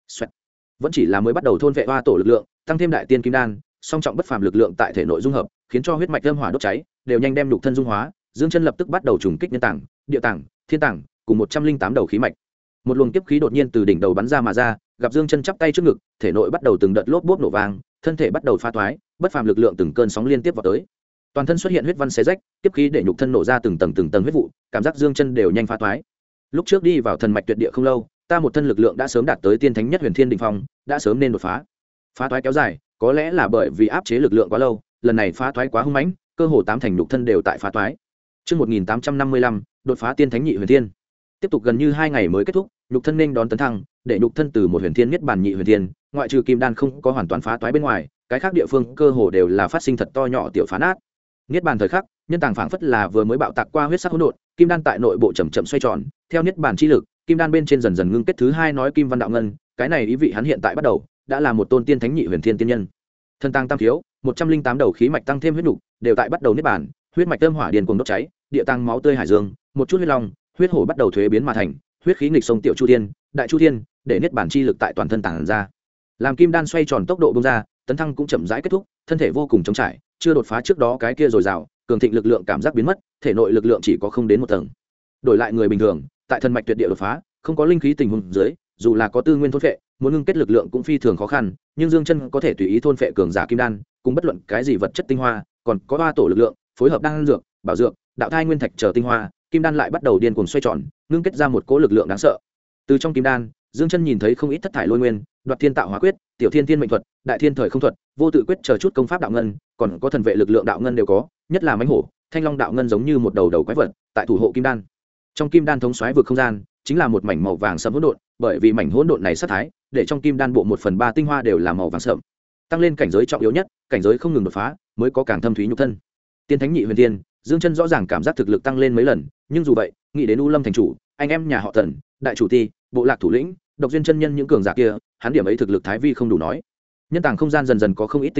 A: Vẫn chỉ là mới bắt đầu thôn vệ Hoa Tổ lực lượng, tăng thêm đại tiên kim đan, song trọng bất phàm lực lượng tại thể nội dung hợp, khiến cho huyết mạch âm hỏa đốt cháy, đều nhanh đem nhục thân dung hóa. Dương Chân lập tức bắt đầu trùng kích nhân tảng, địa tảng, thiên tảng, cùng 108 đầu khí mạch. Một luồng kiếp khí đột nhiên từ đỉnh đầu bắn ra mà ra, gặp Dương Chân chắp tay trước ngực, thể nội bắt đầu từng đợt lốp bốp nổ vang, thân thể bắt đầu pha toái, bất phàm lực lượng từng cơn sóng liên tiếp vào tới. Toàn thân xuất hiện huyết văn xé rách, kiếp khí để nhục thân nổ ra từng tầng huyết vụ, cảm giác Dương Chân đều nhanh pha toái. Lúc trước đi vào thần mạch tuyệt địa không lâu, ta một thân lực lượng đã sớm đạt tới tiên thánh nhất huyền thiên đỉnh phong, đã sớm nên đột phá. Phá toái kéo dài, có lẽ là bởi vì áp chế lực lượng quá lâu, lần này phá toái quá hung mãnh, cơ hồ 8 thành nhục thân đều tại phá toái. Chương 1855, đột phá tiên thánh nhị huyền thiên. Tiếp tục gần như 2 ngày mới kết thúc, nhục thân nên đón tấn thăng, để nhục thân từ một huyền thiên niết bàn nhị huyền thiên, ngoại trừ kim đan không có hoàn toàn phá toái bên ngoài, cái khác địa phương cơ hồ đều là phát sinh thật to nhỏ tiểu phá nát. Niết bàn thời khắc, nhân tàng phảng phất là vừa mới bạo tạc qua huyết sắc hỗn độn, kim đan tại nội bộ chậm chậm xoay tròn, theo niết bàn chi lực, kim đan bên trên dần dần ngưng kết thứ 2 nói kim văn đạo ngân, cái này ý vị hắn hiện tại bắt đầu đã là một tôn tiên thánh nhị huyền thiên tiên nhân. Thân tăng tam thiếu, 108 đầu khí mạch tăng thêm huyết nục, đều tại bắt đầu niết bàn, huyết mạch âm hỏa điền cuồng đốt cháy, địa tăng máu tươi hải dương, một chút huyết long, huyết hổ bắt đầu thuế biến mà thành, huyết khí nghịch sông tiểu chu thiên, đại chu thiên, để niết bàn chi lực tại toàn thân tàng ra. Làm kim đan xoay tròn tốc độ bung ra, tấn thăng cũng chậm rãi kết thúc, thân thể vô cùng trống trải, chưa đột phá trước đó cái kia dồi dào, cường thịnh lực lượng cảm giác biến mất, thể nội lực lượng chỉ có không đến một tầng. Đổi lại người bình thường, tại thần mạch tuyệt địa đột phá, không có linh khí tình huống dưới, dù là có tư nguyên thôn phệ, muốn ngưng kết lực lượng cũng phi thường khó khăn, nhưng Dương Chân có thể tùy ý thôn phệ cường giả kim đan, cùng bất luận cái gì vật chất tinh hoa, còn có Hoa Tổ lực lượng, phối hợp đan dược, bảo dược, đạo thai nguyên thạch chờ tinh hoa, kim đan lại bắt đầu điên cuồng xoay tròn, ngưng kết ra một cỗ lực lượng đáng sợ. Từ trong kim đan, Dương Chân nhìn thấy không ít thất thải lôi nguyên, đoạt thiên tạo hóa quyết, tiểu thiên thiên mệnh thuật, đại thiên thời không thuật, vô tự quyết chờ chút công pháp đạo ngân, còn có thần vệ lực lượng đạo ngân đều có, nhất là mãnh hổ, thanh long đạo ngân giống như một đầu đầu quái vật, tại thủ hộ kim đan. Trong kim đan thống xoáy vực không gian, chính là một mảnh màu vàng sẫm hỗn độn, bởi vì mảnh hỗn độn này sát thái, để trong kim đan bộ 1/3 tinh hoa đều là màu vàng sẫm. Tăng lên cảnh giới trọng yếu nhất, cảnh giới không ngừng đột phá, mới có càng thâm thúy nhục thân. Tiên thánh nhị huyền thiên, Dương Chân rõ ràng cảm giác thực lực tăng lên mấy lần, nhưng dù vậy, nghĩ đến U Lâm thành chủ, anh em nhà họ Tần, đại chủ ti, bộ lạc thủ lĩnh, độc duyên chân nhân những cường giả kia, hắn điểm ấy thực lực thái vi không đủ nói. Nhân tàng không gian dần dần có không ít tinh hoa,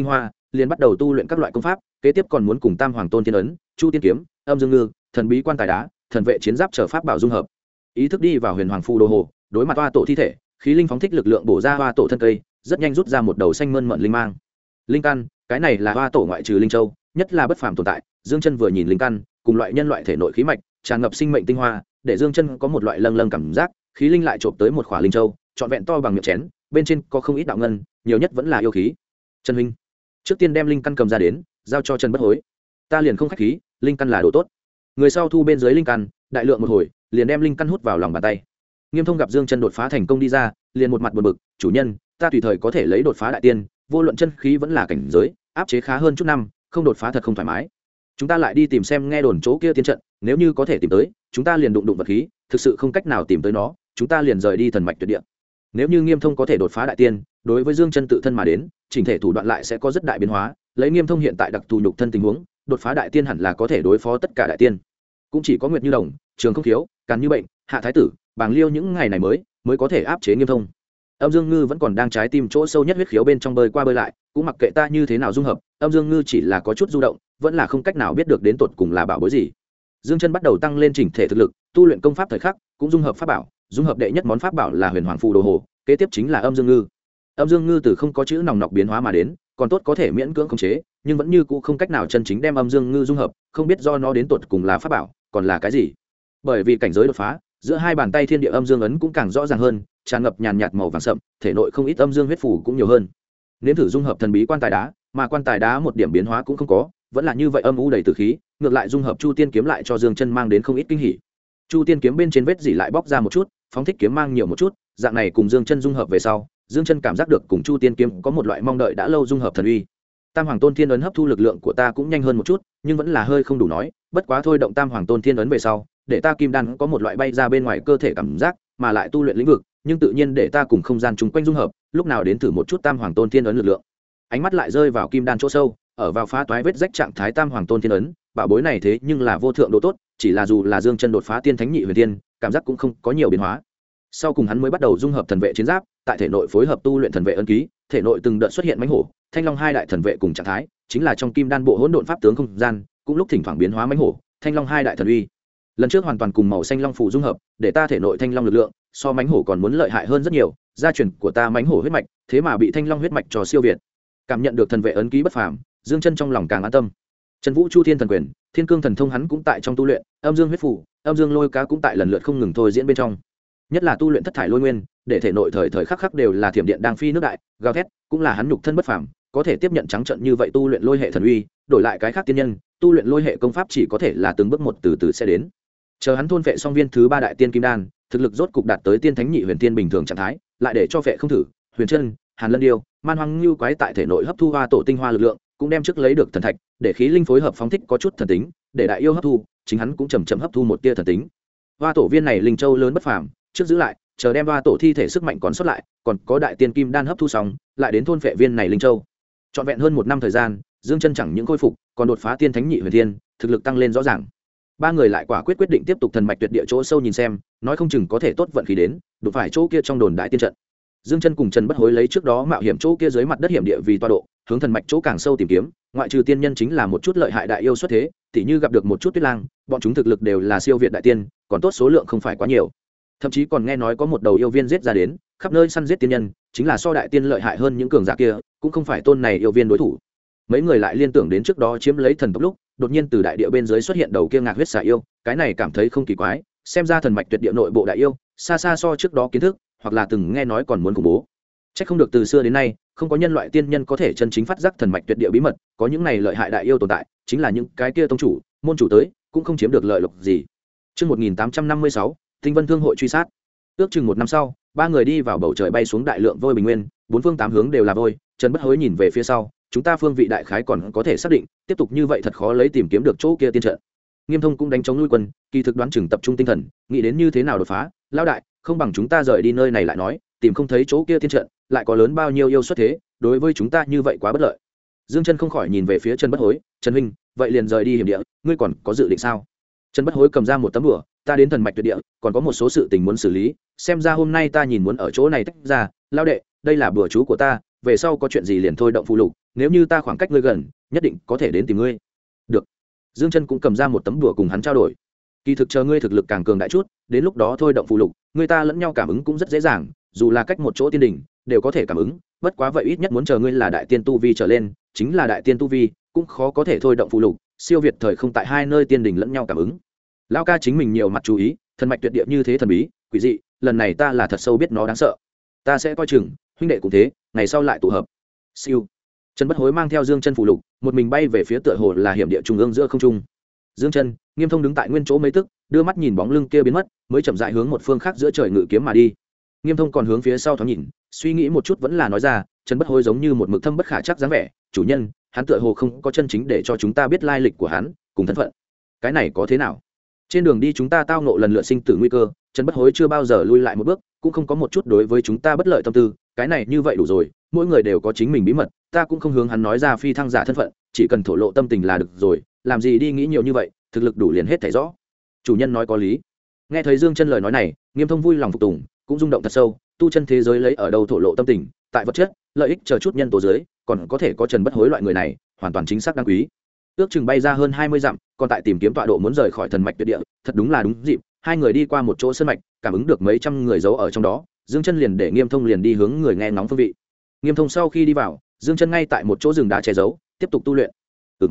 A: liền bắt đầu tu luyện các loại công pháp, kế tiếp còn muốn cùng Tam Hoàng Tôn Thiên ấn, Chu Tiên kiếm, Âm Dương Ngư, thần bí quan tài đá, thần vệ chiến giáp trở pháp bảo dung hợp. Ý thức đi vào huyền hoàng phù đồ hồ, đối mặt hoa tổ thi thể, khí linh phóng thích lực lượng bổ ra hoa tổ thân cây, rất nhanh rút ra một đầu xanh mơn mởn linh mang. Linh căn, cái này là hoa tổ ngoại trừ linh châu, nhất là bất phàm tồn tại. Dương Chân vừa nhìn linh căn, cùng loại nhân loại thể nội khí mạch, tràn ngập sinh mệnh tinh hoa, để Dương Chân có một loại lâng lâng cảm giác, khí linh lại trộm tới một khỏa linh châu, trọn vẹn to bằng miệng chén, bên trên có không ít đạo ngân, nhiều nhất vẫn là yêu khí. Trần huynh, trước tiên đem linh căn cầm ra đến, giao cho Trần Bất Hối. Ta liền không khách khí, linh căn là đồ tốt. Người sau thu bên dưới linh căn, đại lượng một hồi, liền đem linh căn hút vào lòng bàn tay. Nghiêm Thông gặp Dương Chân đột phá thành công đi ra, liền một mặt buồn bực, chủ nhân, ta tùy thời có thể lấy đột phá đại tiên, vô luận chân khí vẫn là cảnh giới, áp chế khá hơn chút năm, không đột phá thật không thoải mái. Chúng ta lại đi tìm xem nghe đồn chỗ kia tiên trận, nếu như có thể tìm tới, chúng ta liền đụng đụng vật khí, thực sự không cách nào tìm tới nó, chúng ta liền rời đi thần mạch tuyệt địa. Nếu như Nghiêm Thông có thể đột phá đại tiên, đối với Dương Chân tự thân mà đến, chỉnh thể thủ đoạn lại sẽ có rất đại biến hóa, lấy Nghiêm Thông hiện tại đặc thù nhục thân tình huống, đột phá đại tiên hẳn là có thể đối phó tất cả đại tiên. Cũng chỉ có Nguyệt Như Đồng, Trường Không Thiếu, Càn Như Bệnh, Hạ Thái Tử, Bàng Liêu những ngày này mới có thể áp chế Nghiêm Thông. Âm Dương Ngư vẫn còn đang trái tim chỗ sâu nhất huyết khiếu bên trong bơi qua bơi lại, cũng mặc kệ ta như thế nào dung hợp, Âm Dương Ngư chỉ là có chút du động, vẫn là không cách nào biết được đến tột cùng là bảo bối gì. Dương Chân bắt đầu tăng lên chỉnh thể thực lực, tu luyện công pháp thời khắc, cũng dung hợp pháp bảo, dung hợp đệ nhất món pháp bảo là Huyền Hoàng phù đồ hồ, kế tiếp chính là Âm Dương Ngư. Âm Dương Ngư từ không có chữ nòng nọc biến hóa mà đến, còn tốt có thể miễn cưỡng khống chế, nhưng vẫn như cũ không cách nào chân chính đem Âm Dương Ngư dung hợp, không biết do nó đến tột cùng là pháp bảo, còn là cái gì. Bởi vì cảnh giới đột phá, giữa hai bàn tay thiên địa âm dương ấn cũng càng rõ ràng hơn, tràn ngập nhàn nhạt màu vàng sậm, thể nội không ít âm dương huyết phù cũng nhiều hơn. Nếm thử dung hợp thần bí quan tài đá, mà quan tài đá một điểm biến hóa cũng không có, vẫn là như vậy âm u đầy tử khí, ngược lại dung hợp Chu Tiên kiếm lại cho Dương Chân mang đến không ít kinh hỉ. Chu Tiên kiếm bên trên vết dỉ lại bóc ra một chút, phóng thích kiếm mang nhiều một chút, dạng này cùng Dương Chân dung hợp về sau, Dương Chân cảm giác được cùng Chu Tiên kiếm có một loại mong đợi đã lâu dung hợp thần uy. Tam Hoàng Tôn Thiên ấn hấp thu lực lượng của ta cũng nhanh hơn một chút, nhưng vẫn là hơi không đủ nói, bất quá thôi động Tam Hoàng Tôn Thiên ấn về sau, để ta kim đan có một loại bay ra bên ngoài cơ thể cảm giác, mà lại tu luyện lĩnh vực, nhưng tự nhiên để ta cùng không gian chung quanh dung hợp, lúc nào đến thử một chút Tam Hoàng Tôn Thiên ấn lực lượng. Ánh mắt lại rơi vào kim đan chỗ sâu, ở vào phá toái vết rách trạng thái Tam Hoàng Tôn Thiên ấn, bảo bối này thế nhưng là vô thượng độ tốt, chỉ là dù là Dương Chân đột phá tiên thánh nhị huyền tiên, cảm giác cũng không có nhiều biến hóa. Sau cùng hắn mới bắt đầu dung hợp thần vệ chiến giáp, tại thể nội phối hợp tu luyện thần vệ ấn ký, thể nội từng đợt xuất hiện mãnh hổ, thanh long hai đại thần vệ cùng trạng thái, chính là trong kim đan bộ hỗn độn pháp tướng không gian, cũng lúc thỉnh thoảng biến hóa mãnh hổ, thanh long hai đại thần uy. Lần trước hoàn toàn cùng màu xanh long phù dung hợp, để ta thể nội thanh long lực lượng so mãnh hổ còn muốn lợi hại hơn rất nhiều, gia truyền của ta mãnh hổ huyết mạch, thế mà bị thanh long huyết mạch cho siêu việt. Cảm nhận được thần vệ ấn ký bất phàm, Dương Chân trong lòng càng an tâm. Trần Vũ Chu Thiên thần quyền, Thiên Cương thần thông hắn cũng tại trong tu luyện, âm dương huyết phù, âm dương lôi cá cũng tại lần lượt không ngừng thôi diễn bên trong. Nhất là tu luyện thất thải lôi nguyên, để thể nội thời thời khắc khắc đều là thiểm điện đang phi nước đại, gào thét, cũng là hắn nhục thân bất phàm, có thể tiếp nhận trắng trận như vậy tu luyện lôi hệ thần uy, đổi lại cái khác tiên nhân, tu luyện lôi hệ công pháp chỉ có thể là từng bước một từ từ sẽ đến. Chờ hắn thôn vệ xong viên thứ 3 đại tiên kim đan, thực lực rốt cục đạt tới tiên thánh nhị huyền tiên bình thường trạng thái, lại để cho vệ không thử, huyền chân, hàn lân điêu, man hoang lưu quái tại thể nội hấp thu hoa tổ tinh hoa lực lượng, cũng đem trước lấy được thần thạch, để khí linh phối hợp phóng thích có chút thần tính, để đại yêu hấp thu, chính hắn cũng chậm chậm hấp thu một tia thần tính. Hoa tổ viên này linh châu lớn bất phàm, trước giữ lại, chờ đem hoa tổ thi thể sức mạnh còn sót lại, còn có đại tiên kim đan hấp thu xong, lại đến thôn vệ viên này linh châu. Trọn vẹn hơn 1 năm thời gian, Dương Chân chẳng những khôi phục, còn đột phá tiên thánh nhị huyền thiên, thực lực tăng lên rõ ràng. Ba người lại quả quyết định tiếp tục thần mạch tuyệt địa chỗ sâu nhìn xem, nói không chừng có thể tốt vận khí đến, đụng phải chỗ kia trong đồn đại tiên trận. Dương Chân cùng Trần Bất Hối lấy trước đó mạo hiểm chỗ kia dưới mặt đất hiểm địa vì tọa độ, hướng thần mạch chỗ càng sâu tìm kiếm, ngoại trừ tiên nhân chính là một chút lợi hại đại yêu xuất thế, tỉ như gặp được một chút tuyết lang, bọn chúng thực lực đều là siêu việt đại tiên, còn tốt số lượng không phải quá nhiều. Thậm chí còn nghe nói có một đầu yêu viên giết ra đến, khắp nơi săn giết tiên nhân, chính là so đại tiên lợi hại hơn những cường giả kia, cũng không phải tôn này yêu viên đối thủ. Mấy người lại liên tưởng đến trước đó chiếm lấy thần tộc lúc, đột nhiên từ đại địa bên dưới xuất hiện đầu kia ngạc huyết xà yêu, cái này cảm thấy không kỳ quái, xem ra thần mạch tuyệt địa nội bộ đại yêu, xa xa so trước đó kiến thức, hoặc là từng nghe nói còn muốn khủng bố. Chắc không được từ xưa đến nay, không có nhân loại tiên nhân có thể chân chính phát giác thần mạch tuyệt địa bí mật, có những này lợi hại đại yêu tồn tại, chính là những cái kia tông chủ, môn chủ tới, cũng không chiếm được lợi lộc gì. Chương 1856, Tinh Vân Thương hội truy sát. Ước chừng 1 năm sau, ba người đi vào bầu trời bay xuống đại lượng vôi bình nguyên, 4 phương 8 hướng đều là vôi. Trần Bất Hối nhìn về phía sau, chúng ta phương vị đại khái còn có thể xác định, tiếp tục như vậy thật khó lấy tìm kiếm được chỗ kia tiên trận. Nghiêm Thông cũng đánh chống nuôi quân, kỳ thực đoán chừng tập trung tinh thần, nghĩ đến như thế nào đột phá. Lão đại, không bằng chúng ta rời đi nơi này lại nói, tìm không thấy chỗ kia tiên trận, lại có lớn bao nhiêu yêu xuất thế, đối với chúng ta như vậy quá bất lợi. Dương Chân không khỏi nhìn về phía Trần Bất Hối, Trần huynh, vậy liền rời đi hiểm địa, ngươi còn có dự định sao? Trần Bất Hối cầm ra một tấm đùa, ta đến thần mạch tuyệt địa, còn có một số sự tình muốn xử lý, xem ra hôm nay ta nhìn muốn ở chỗ này tách ra. Lão đệ, đây là bùa chú của ta, về sau có chuyện gì liền thôi động phụ lục, nếu như ta khoảng cách ngươi gần nhất định có thể đến tìm ngươi. Được. Dương Chân cũng cầm ra một tấm đùa cùng hắn trao đổi. Kỳ thực chờ ngươi thực lực càng cường đại chút, đến lúc đó thôi động phù lục, người ta lẫn nhau cảm ứng cũng rất dễ dàng, dù là cách một chỗ tiên đỉnh đều có thể cảm ứng, bất quá vậy ít nhất muốn chờ ngươi là đại tiên tu vi trở lên, chính là đại tiên tu vi cũng khó có thể thôi động phù lục, siêu việt thời không tại hai nơi tiên đỉnh lẫn nhau cảm ứng. Lão ca chính mình nhiều mặt chú ý, thần mạch tuyệt địa như thế thần bí, quỷ dị, lần này ta là thật sâu biết nó đáng sợ. Ta sẽ coi chừng, huynh đệ cũng thế, ngày sau lại tụ hợp. Siêu. Trần Bất Hối mang theo Dương Chân phù lục, một mình bay về phía tựa hồ là hiểm địa trung ương giữa không trung. Dương Chân, Nghiêm Thông đứng tại nguyên chỗ mấy tức, đưa mắt nhìn bóng lưng kia biến mất, mới chậm rãi hướng một phương khác giữa trời ngự kiếm mà đi. Nghiêm Thông còn hướng phía sau thoáng nhìn, suy nghĩ một chút vẫn là nói ra, Trần Bất Hối giống như một mực thâm bất khả chắc dáng vẻ, chủ nhân, hắn tựa hồ không có chân chính để cho chúng ta biết lai lịch của hắn, cùng thân phận. Cái này có thế nào? Trên đường đi chúng ta tao ngộ lần lượt sinh tử nguy cơ, Trần Bất Hối chưa bao giờ lui lại một bước, cũng không có một chút đối với chúng ta bất lợi tâm tư, cái này như vậy đủ rồi, mỗi người đều có chính mình bí mật, ta cũng không hướng hắn nói ra phi thăng giả thân phận, chỉ cần thổ lộ tâm tình là được rồi, làm gì đi nghĩ nhiều như vậy, thực lực đủ liền hết thảy rõ. Chủ nhân nói có lý. Nghe thấy Dương Chân lời nói này, Nghiêm Thông vui lòng phục tùng, cũng rung động thật sâu, tu chân thế giới lấy ở đâu thổ lộ tâm tình, tại vật chất, lợi ích chờ chút nhân tố dưới, còn có thể có Trần Bất Hối loại người này, hoàn toàn chính xác đáng quý. Ước chừng bay ra hơn 20 dặm, còn tại tìm kiếm tọa độ muốn rời khỏi thần mạch tuyệt địa, thật đúng là đúng dịp, hai người đi qua một chỗ sơn mạch, cảm ứng được mấy trăm người giấu ở trong đó, Dương Chân liền để Nghiêm Thông liền đi hướng người nghe ngóng phương vị. Nghiêm Thông sau khi đi vào, Dương Chân ngay tại một chỗ rừng đá che giấu, tiếp tục tu luyện.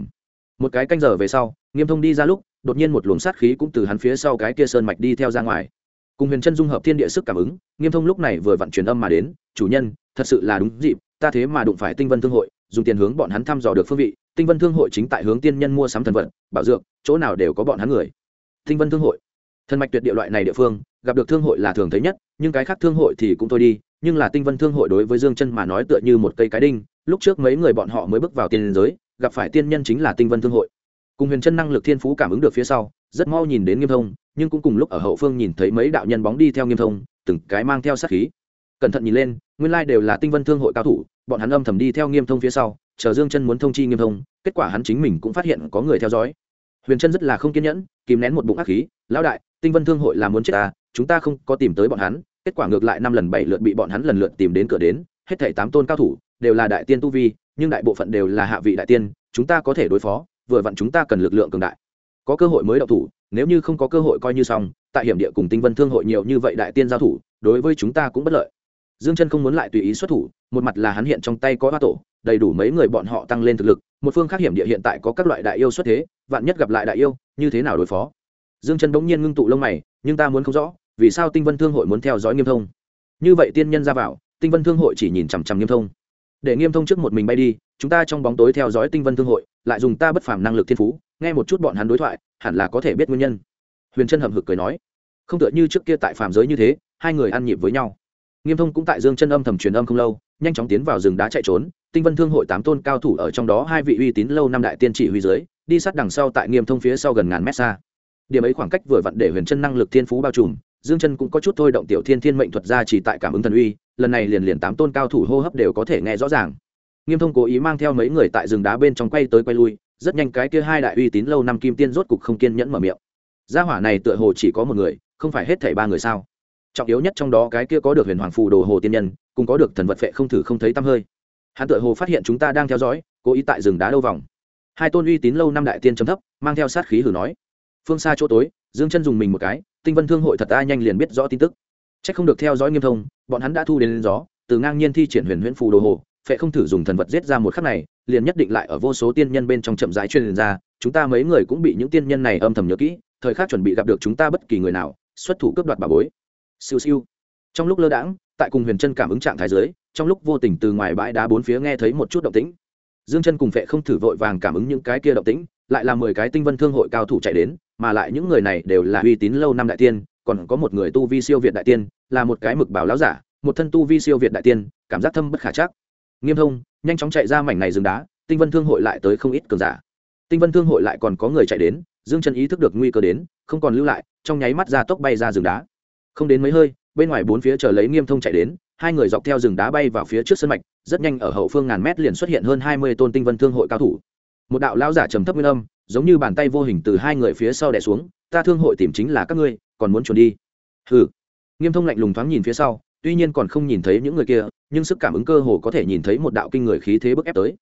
A: Một cái canh giờ về sau, Nghiêm Thông đi ra lúc, đột nhiên một luồng sát khí cũng từ hắn phía sau cái kia sơn mạch đi theo ra ngoài. Cùng Huyền Chân dung hợp thiên địa sức cảm ứng, Nghiêm Thông lúc này vừa vặn truyền âm mà đến, "Chủ nhân, thật sự là đúng dịp, ta thế mà đụng phải Tinh Vân Thương hội, dùng tiền hướng bọn hắn thăm dò được phương vị, Tinh Vân Thương hội chính tại hướng tiên nhân mua sắm thần vật, bảo dược, chỗ nào đều có bọn hắn người." Tinh Vân Thương hội, thần mạch tuyệt địa loại này địa phương, gặp được thương hội là thường thấy nhất, nhưng cái khác thương hội thì cũng thôi đi, nhưng là Tinh Vân Thương hội đối với Dương Chân mà nói tựa như một cây cái đinh, lúc trước mấy người bọn họ mới bước vào tiên giới, gặp phải tiên nhân chính là Tinh Vân Thương hội. Cùng Huyền Chân năng lực thiên phú cảm ứng được phía sau, rất mau nhìn đến Nghiêm Thông, nhưng cũng cùng lúc ở hậu phương nhìn thấy mấy đạo nhân bóng đi theo Nghiêm Thông, từng cái mang theo sát khí. Cẩn thận nhìn lên, nguyên lai đều là Tinh Vân Thương hội cao thủ, bọn hắn âm thầm đi theo Nghiêm Thông phía sau, chờ Dương Chân muốn thông chi Nghiêm Thông, kết quả hắn chính mình cũng phát hiện có người theo dõi. Huyền Chân rất là không kiên nhẫn, kìm nén một bụng ác khí, "Lão đại, Tinh Vân Thương hội là muốn chết ta, chúng ta không có tìm tới bọn hắn, kết quả ngược lại 5 lần 7 lượt bị bọn hắn lần lượt tìm đến cửa đến, hết thảy 8 tôn cao thủ, đều là đại tiên tu vi, nhưng đại bộ phận đều là hạ vị đại tiên, chúng ta có thể đối phó, vừa vặn chúng ta cần lực lượng cường đại. Có cơ hội mới động thủ, nếu như không có cơ hội coi như xong, tại hiểm địa cùng Tinh Vân Thương hội nhiều như vậy đại tiên giao thủ, đối với chúng ta cũng bất lợi." Dương Chân không muốn lại tùy ý xuất thủ, một mặt là hắn hiện trong tay có hoa tổ, đầy đủ mấy người bọn họ tăng lên thực lực, một phương khác hiểm địa hiện tại có các loại đại yêu xuất thế, vạn nhất gặp lại đại yêu, như thế nào đối phó? Dương Chân bỗng nhiên ngưng tụ lông mày, nhưng ta muốn không rõ, vì sao Tinh Vân Thương hội muốn theo dõi Nghiêm Thông? Như vậy tiên nhân ra vào, Tinh Vân Thương hội chỉ nhìn chằm chằm Nghiêm Thông. Để Nghiêm Thông trước một mình bay đi, chúng ta trong bóng tối theo dõi Tinh Vân Thương hội, lại dùng ta bất phàm năng lực thiên phú, nghe một chút bọn hắn đối thoại, hẳn là có thể biết nguyên nhân. Huyền Chân hậm hực cười nói, không tựa như trước kia tại phàm giới như thế, hai người ăn nhịp với nhau. Nghiêm Thông cũng tại Dương Chân âm thầm truyền âm không lâu, nhanh chóng tiến vào rừng đá chạy trốn. Tinh Vân Thương hội 8 tôn cao thủ ở trong đó 2 vị uy tín lâu năm đại tiên chỉ huy dưới, đi sát đằng sau tại Nghiêm Thông phía sau gần ngàn mét xa. Điểm ấy khoảng cách vừa vặn để Huyền Chân năng lực thiên phú bao trùm, Dương Chân cũng có chút thôi động tiểu thiên thiên mệnh thuật ra chỉ tại cảm ứng thần uy, lần này liền 8 tôn cao thủ hô hấp đều có thể nghe rõ ràng. Nghiêm Thông cố ý mang theo mấy người tại rừng đá bên trong quay tới quay lui, rất nhanh cái kia 2 đại uy tín lâu năm kim tiên rốt cục không kiên nhẫn mở miệng. Gia hỏa này tựa hồ chỉ có một người, không phải hết thảy 3 người sao? Trọng yếu nhất trong đó cái kia có được Huyền Hoàng phù đồ hồ tiên nhân, cùng có được thần vật phệ không thử không thấy tăm hơi. Hắn tựa hồ phát hiện chúng ta đang theo dõi, cố ý tại rừng đá đâu vòng. 2 tôn uy tín lâu năm đại tiên trầm thấp, mang theo sát khí hừ nói. Phương xa chỗ tối, Dương Chân dùng mình một cái, Tinh Vân Thương hội thật a nhanh liền biết rõ tin tức. Chắc không được theo dõi Nghiêm Thông, bọn hắn đã thu đến gió, từ ngang nhiên thi triển Huyền Huyễn phù đồ hồ, phệ không thử dùng thần vật giết ra một khắc này, liền nhất định lại ở vô số tiên nhân bên trong chậm rãi truyền ra, chúng ta mấy người cũng bị những tiên nhân này âm thầm nhớ kỹ, thời khắc chuẩn bị gặp được chúng ta bất kỳ người nào, xuất thủ cướp đoạt bảo bối. Siêu siêu. Trong lúc lơ đãng, tại cùng Huyền Chân cảm ứng trạng thái dưới, trong lúc vô tình từ ngoài bãi đá bốn phía nghe thấy một chút động tĩnh. Dương Chân cùng Phệ không thử vội vàng cảm ứng những cái kia động tĩnh, lại là 10 cái Tinh Vân Thương hội cao thủ chạy đến, mà lại những người này đều là uy tín lâu năm đại tiên, còn có một người tu vi siêu việt đại tiên, là một cái mực bảo lão giả, một thân tu vi siêu việt đại tiên, cảm giác thâm bất khả trắc. Nghiêm Thông nhanh chóng chạy ra mảnh này rừng đá, Tinh Vân Thương hội lại tới không ít cường giả. Tinh Vân Thương hội lại còn có người chạy đến, Dương Chân ý thức được nguy cơ đến, không còn lưu lại, trong nháy mắt ra tốc bay ra rừng đá. Không đến mấy hơi, bên ngoài bốn phía chờ lấy Nghiêm Thông chạy đến, hai người dọc theo rừng đá bay vào phía trước sân mạch, rất nhanh ở hậu phương ngàn mét liền xuất hiện hơn 20 tôn Tinh Vân Thương hội cao thủ. Một đạo lão giả trầm thấp nguyên âm, giống như bàn tay vô hình từ hai người phía sau đè xuống, ta Thương hội tìm chính là các ngươi, còn muốn chuồn đi? Hừ. Nghiêm Thông lạnh lùng thoáng nhìn phía sau, tuy nhiên còn không nhìn thấy những người kia, nhưng sức cảm ứng cơ hồ có thể nhìn thấy một đạo kinh người khí thế bức ép tới.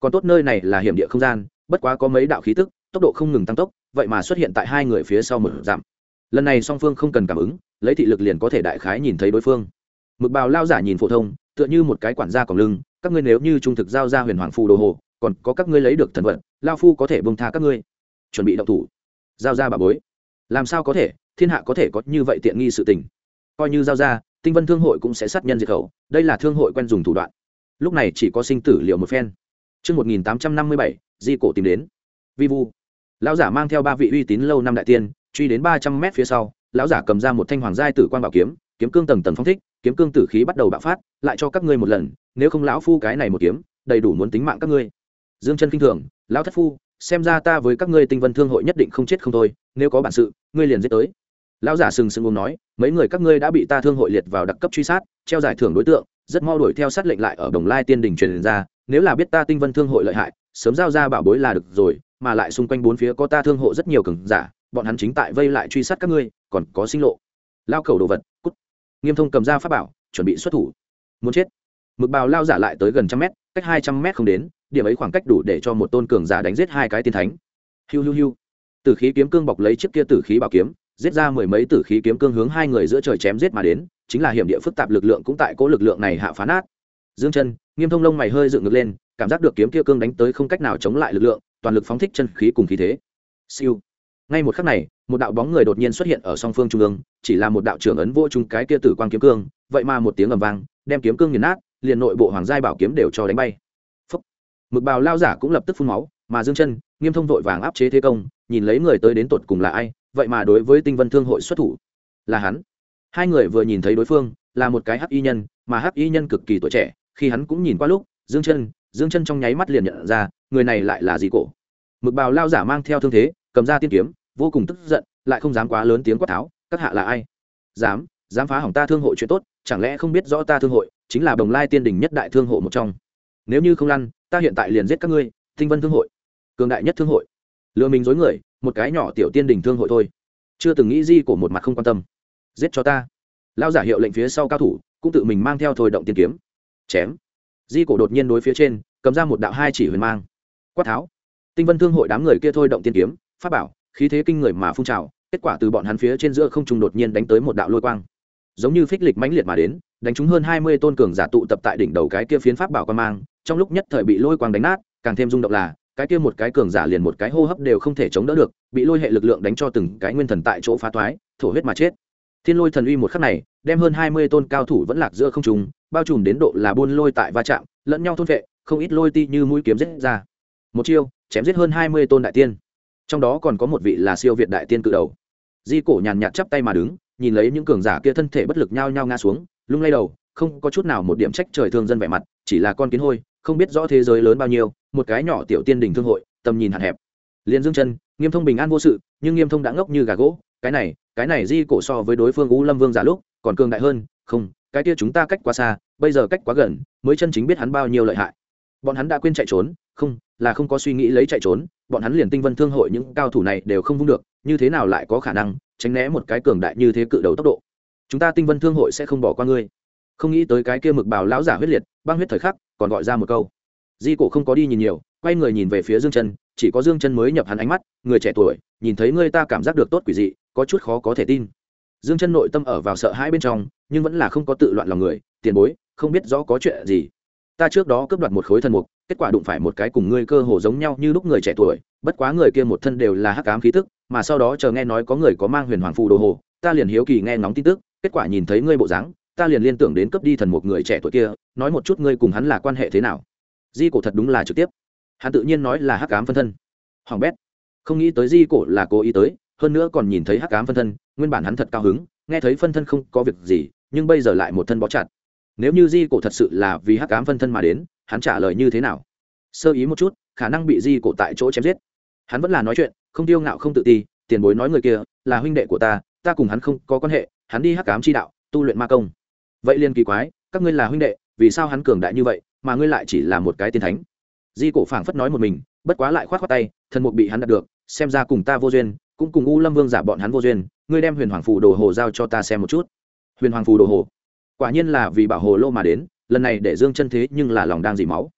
A: còn tốt nơi này là hiểm địa không gian, bất quá có mấy đạo khí tức tốc độ không ngừng tăng tốc, vậy mà xuất hiện tại hai người phía sau một dặm. Lần này song phương không cần cảm ứng, lấy thị lực liền có thể đại khái nhìn thấy đối phương. Mực bào lao giả nhìn phổ thông, tựa như một cái quản gia còng lưng, các ngươi nếu như trung thực giao ra huyền hoàng phù đồ hồ, còn có các ngươi lấy được thần vật, lao phu có thể buông tha các ngươi. Chuẩn bị động thủ, giao ra bà bối. Làm sao có thể, thiên hạ có thể có như vậy tiện nghi sự tình. Coi như giao ra, Tinh Vân Thương hội cũng sẽ sát nhân diệt khẩu, đây là thương hội quen dùng thủ đoạn. Lúc này chỉ có sinh tử liệu một phen. Chương 1857, Di cổ tìm đến. Vi vu. Lão giả mang theo ba vị uy tín lâu năm đại tiên, truy đến 300 mét phía sau, lão giả cầm ra một thanh hoàng giai tử quang bảo kiếm, kiếm cương tầng tầng phong thích, kiếm cương tử khí bắt đầu bạo phát, lại cho các ngươi một lần, nếu không lão phu cái này một kiếm, đầy đủ muốn tính mạng các ngươi. Dương Chân kinh thường, lão thất phu, xem ra ta với các ngươi Tinh Vân Thương hội nhất định không chết không thôi, nếu có bản sự, ngươi liền giết tới. Lão giả sừng sững uống nói, mấy người các ngươi đã bị ta thương hội liệt vào đặc cấp truy sát, treo giải thưởng đối tượng, rất mau đuổi theo sát lệnh lại ở Đồng Lai Tiên đỉnh truyền ra, nếu là biết ta Tinh Vân Thương hội lợi hại, sớm giao ra bảo bối là được rồi, mà lại xung quanh bốn phía có ta thương hộ rất nhiều cường giả, bọn hắn chính tại vây lại truy sát các ngươi, còn có sinh lộ. Lao khẩu đồ vật, cút. Nghiêm Thông cầm ra pháp bảo, chuẩn bị xuất thủ. Muốn chết. Mực bào lao giả lại tới gần trăm mét, cách 200 mét không đến, điểm ấy khoảng cách đủ để cho một tôn cường giả đánh giết hai cái tiên thánh. Hiu hiu hiu. Tử khí kiếm cương bọc lấy chiếc kia tử khí bảo kiếm, giết ra mười mấy tử khí kiếm cương hướng hai người giữa trời chém giết mà đến, chính là hiểm địa phức tạp lực lượng cũng tại cố lực lượng này hạ phá nát. Dương Chân, Nghiêm Thông lông mày hơi dựng ngược lên, cảm giác được kiếm kia cương đánh tới không cách nào chống lại lực lượng, toàn lực phóng thích chân khí cùng khí thế. Siêu. Ngay một khắc này, một đạo bóng người đột nhiên xuất hiện ở song phương trung ương, chỉ là một đạo trưởng ấn vô trung cái kia tử quang kiếm cương, vậy mà một tiếng ầm vang, đem kiếm cương nghiền nát, liền nội bộ hoàng giai bảo kiếm đều cho đánh bay. Phốc. Mực bào lao giả cũng lập tức phun máu, mà Dương Chân, Nghiêm Thông vội vàng áp chế thế công, nhìn lấy người tới đến tột cùng là ai, vậy mà đối với Tinh Vân Thương hội xuất thủ, là hắn. Hai người vừa nhìn thấy đối phương, là một cái hắc y nhân, mà hắc y nhân cực kỳ tuổi trẻ, khi hắn cũng nhìn qua lúc, Dương Chân trong nháy mắt liền nhận ra, người này lại là Di cổ. Mực bào lao giả mang theo thương thế, cầm ra tiên kiếm, vô cùng tức giận, lại không dám quá lớn tiếng quát tháo, các hạ là ai? Dám phá hỏng ta thương hội chuyện tốt, chẳng lẽ không biết rõ ta thương hội chính là Bồng Lai Tiên đỉnh nhất đại thương hộ một trong? Nếu như không lăn, ta hiện tại liền giết các ngươi, Tinh Vân Thương hội, cường đại nhất thương hội. Lừa mình dối người, một cái nhỏ tiểu tiên đỉnh thương hội thôi. Chưa từng nghĩ Di cổ một mặt không quan tâm. Giết cho ta. Lao giả hiệu lệnh phía sau cao thủ, cũng tự mình mang theo thôi động tiên kiếm. Chém. Di cổ đột nhiên đối phía trên, cầm ra một đạo hai chỉ huyền mang. Quát tháo. Tinh Vân Thương hội đám người kia thôi động tiên kiếm, pháp bảo, khí thế kinh người mà phun trào, kết quả từ bọn hắn phía trên giữa không trung đột nhiên đánh tới một đạo lôi quang, giống như phích lịch mãnh liệt mà đến, đánh trúng hơn 20 tôn cường giả tụ tập tại đỉnh đầu cái kia phiến pháp bảo quan mang, trong lúc nhất thời bị lôi quang đánh nát, càng thêm rung động là, cái kia một cái cường giả liền một cái hô hấp đều không thể chống đỡ được, bị lôi hệ lực lượng đánh cho từng cái nguyên thần tại chỗ phá toái, thổ huyết mà chết. Thiên lôi thần uy một khắc này, đem hơn 20 tôn cao thủ vẫn lạc giữa không trung, bao trùm đến độ là buôn lôi tại va chạm, lẫn nhau thôn vệ, không ít lôi ti như mũi kiếm giết ra. Một chiêu, chém giết hơn 20 tôn đại tiên. Trong đó còn có một vị là siêu việt đại tiên cự đầu. Di cổ nhàn nhạt chắp tay mà đứng, nhìn lấy những cường giả kia thân thể bất lực nhao nhao ngã xuống, lung lay đầu, không có chút nào một điểm trách trời thương dân vẻ mặt, chỉ là con kiến hôi, không biết rõ thế giới lớn bao nhiêu, một cái nhỏ tiểu tiên đình thương hội, tầm nhìn hạn hẹp. Liên Dương Chân, Nghiêm Thông bình an vô sự, nhưng Nghiêm Thông đã ngốc như gà gỗ, cái này Di cổ so với đối phương U Lâm Vương giả lúc, còn cường đại hơn, không, cái kia chúng ta cách quá xa, bây giờ cách quá gần, mới chân chính biết hắn bao nhiêu lợi hại. Bọn hắn đã quên chạy trốn, không, là không có suy nghĩ lấy chạy trốn, bọn hắn liền Tinh Vân Thương hội những cao thủ này đều không vung được, như thế nào lại có khả năng tránh né một cái cường đại như thế cự đầu tốc độ? Chúng ta Tinh Vân Thương hội sẽ không bỏ qua ngươi. Không nghĩ tới cái kia mực bào lão giả huyết liệt, băng huyết thời khắc, còn gọi ra một câu. Di cổ không có đi nhìn nhiều, quay người nhìn về phía Dương Chân, chỉ có Dương Chân mới nhập hắn ánh mắt, người trẻ tuổi, nhìn thấy ngươi ta cảm giác được tốt quỷ dị, có chút khó có thể tin. Dương Chân nội tâm ở vào sợ hãi bên trong, nhưng vẫn là không có tự loạn lòng người, tiền bối, không biết rõ có chuyện gì. Ta trước đó cướp đoạt một khối thần mục, kết quả đụng phải một cái cùng ngươi cơ hồ giống nhau như lúc người trẻ tuổi, bất quá người kia một thân đều là hắc ám khí tức, mà sau đó chờ nghe nói có người có mang huyền hoàng phù đồ hồ, ta liền hiếu kỳ nghe ngóng tin tức, kết quả nhìn thấy ngươi bộ dáng, ta liền liên tưởng đến cướp đi thần mục người trẻ tuổi kia, nói một chút ngươi cùng hắn là quan hệ thế nào. Di cổ thật đúng là trực tiếp, hắn tự nhiên nói là hắc ám phân thân. Hoàng bét, không nghĩ tới Di cổ là cố ý tới, hơn nữa còn nhìn thấy hắc ám phân thân, nguyên bản hắn thật cao hứng, nghe thấy phân thân không có việc gì, nhưng bây giờ lại một thân bó chặt. Nếu như Di cổ thật sự là vì hắc ám phân thân mà đến, hắn trả lời như thế nào? Sơ ý một chút, khả năng bị Di cổ tại chỗ chém giết. Hắn vẫn là nói chuyện, không tiêu ngạo không tự ti, tiền bối nói người kia là huynh đệ của ta cùng hắn không có quan hệ, hắn đi hắc ám chi đạo, tu luyện ma công. Vậy liên kỳ quái, các ngươi là huynh đệ, vì sao hắn cường đại như vậy, mà ngươi lại chỉ là một cái tiên thánh? Di cổ phảng phất nói một mình, bất quá lại khoát khoát tay, thần mục bị hắn đạt được, xem ra cùng ta vô duyên, cũng cùng U Lâm Vương giả bọn hắn vô duyên, ngươi đem huyền hoàng phù đồ hồ giao cho ta xem một chút. Huyền hoàng phù đồ hồ, quả nhiên là vì bảo hồ lô mà đến, lần này để Dương Chân thế nhưng là lòng đang dỉ máu.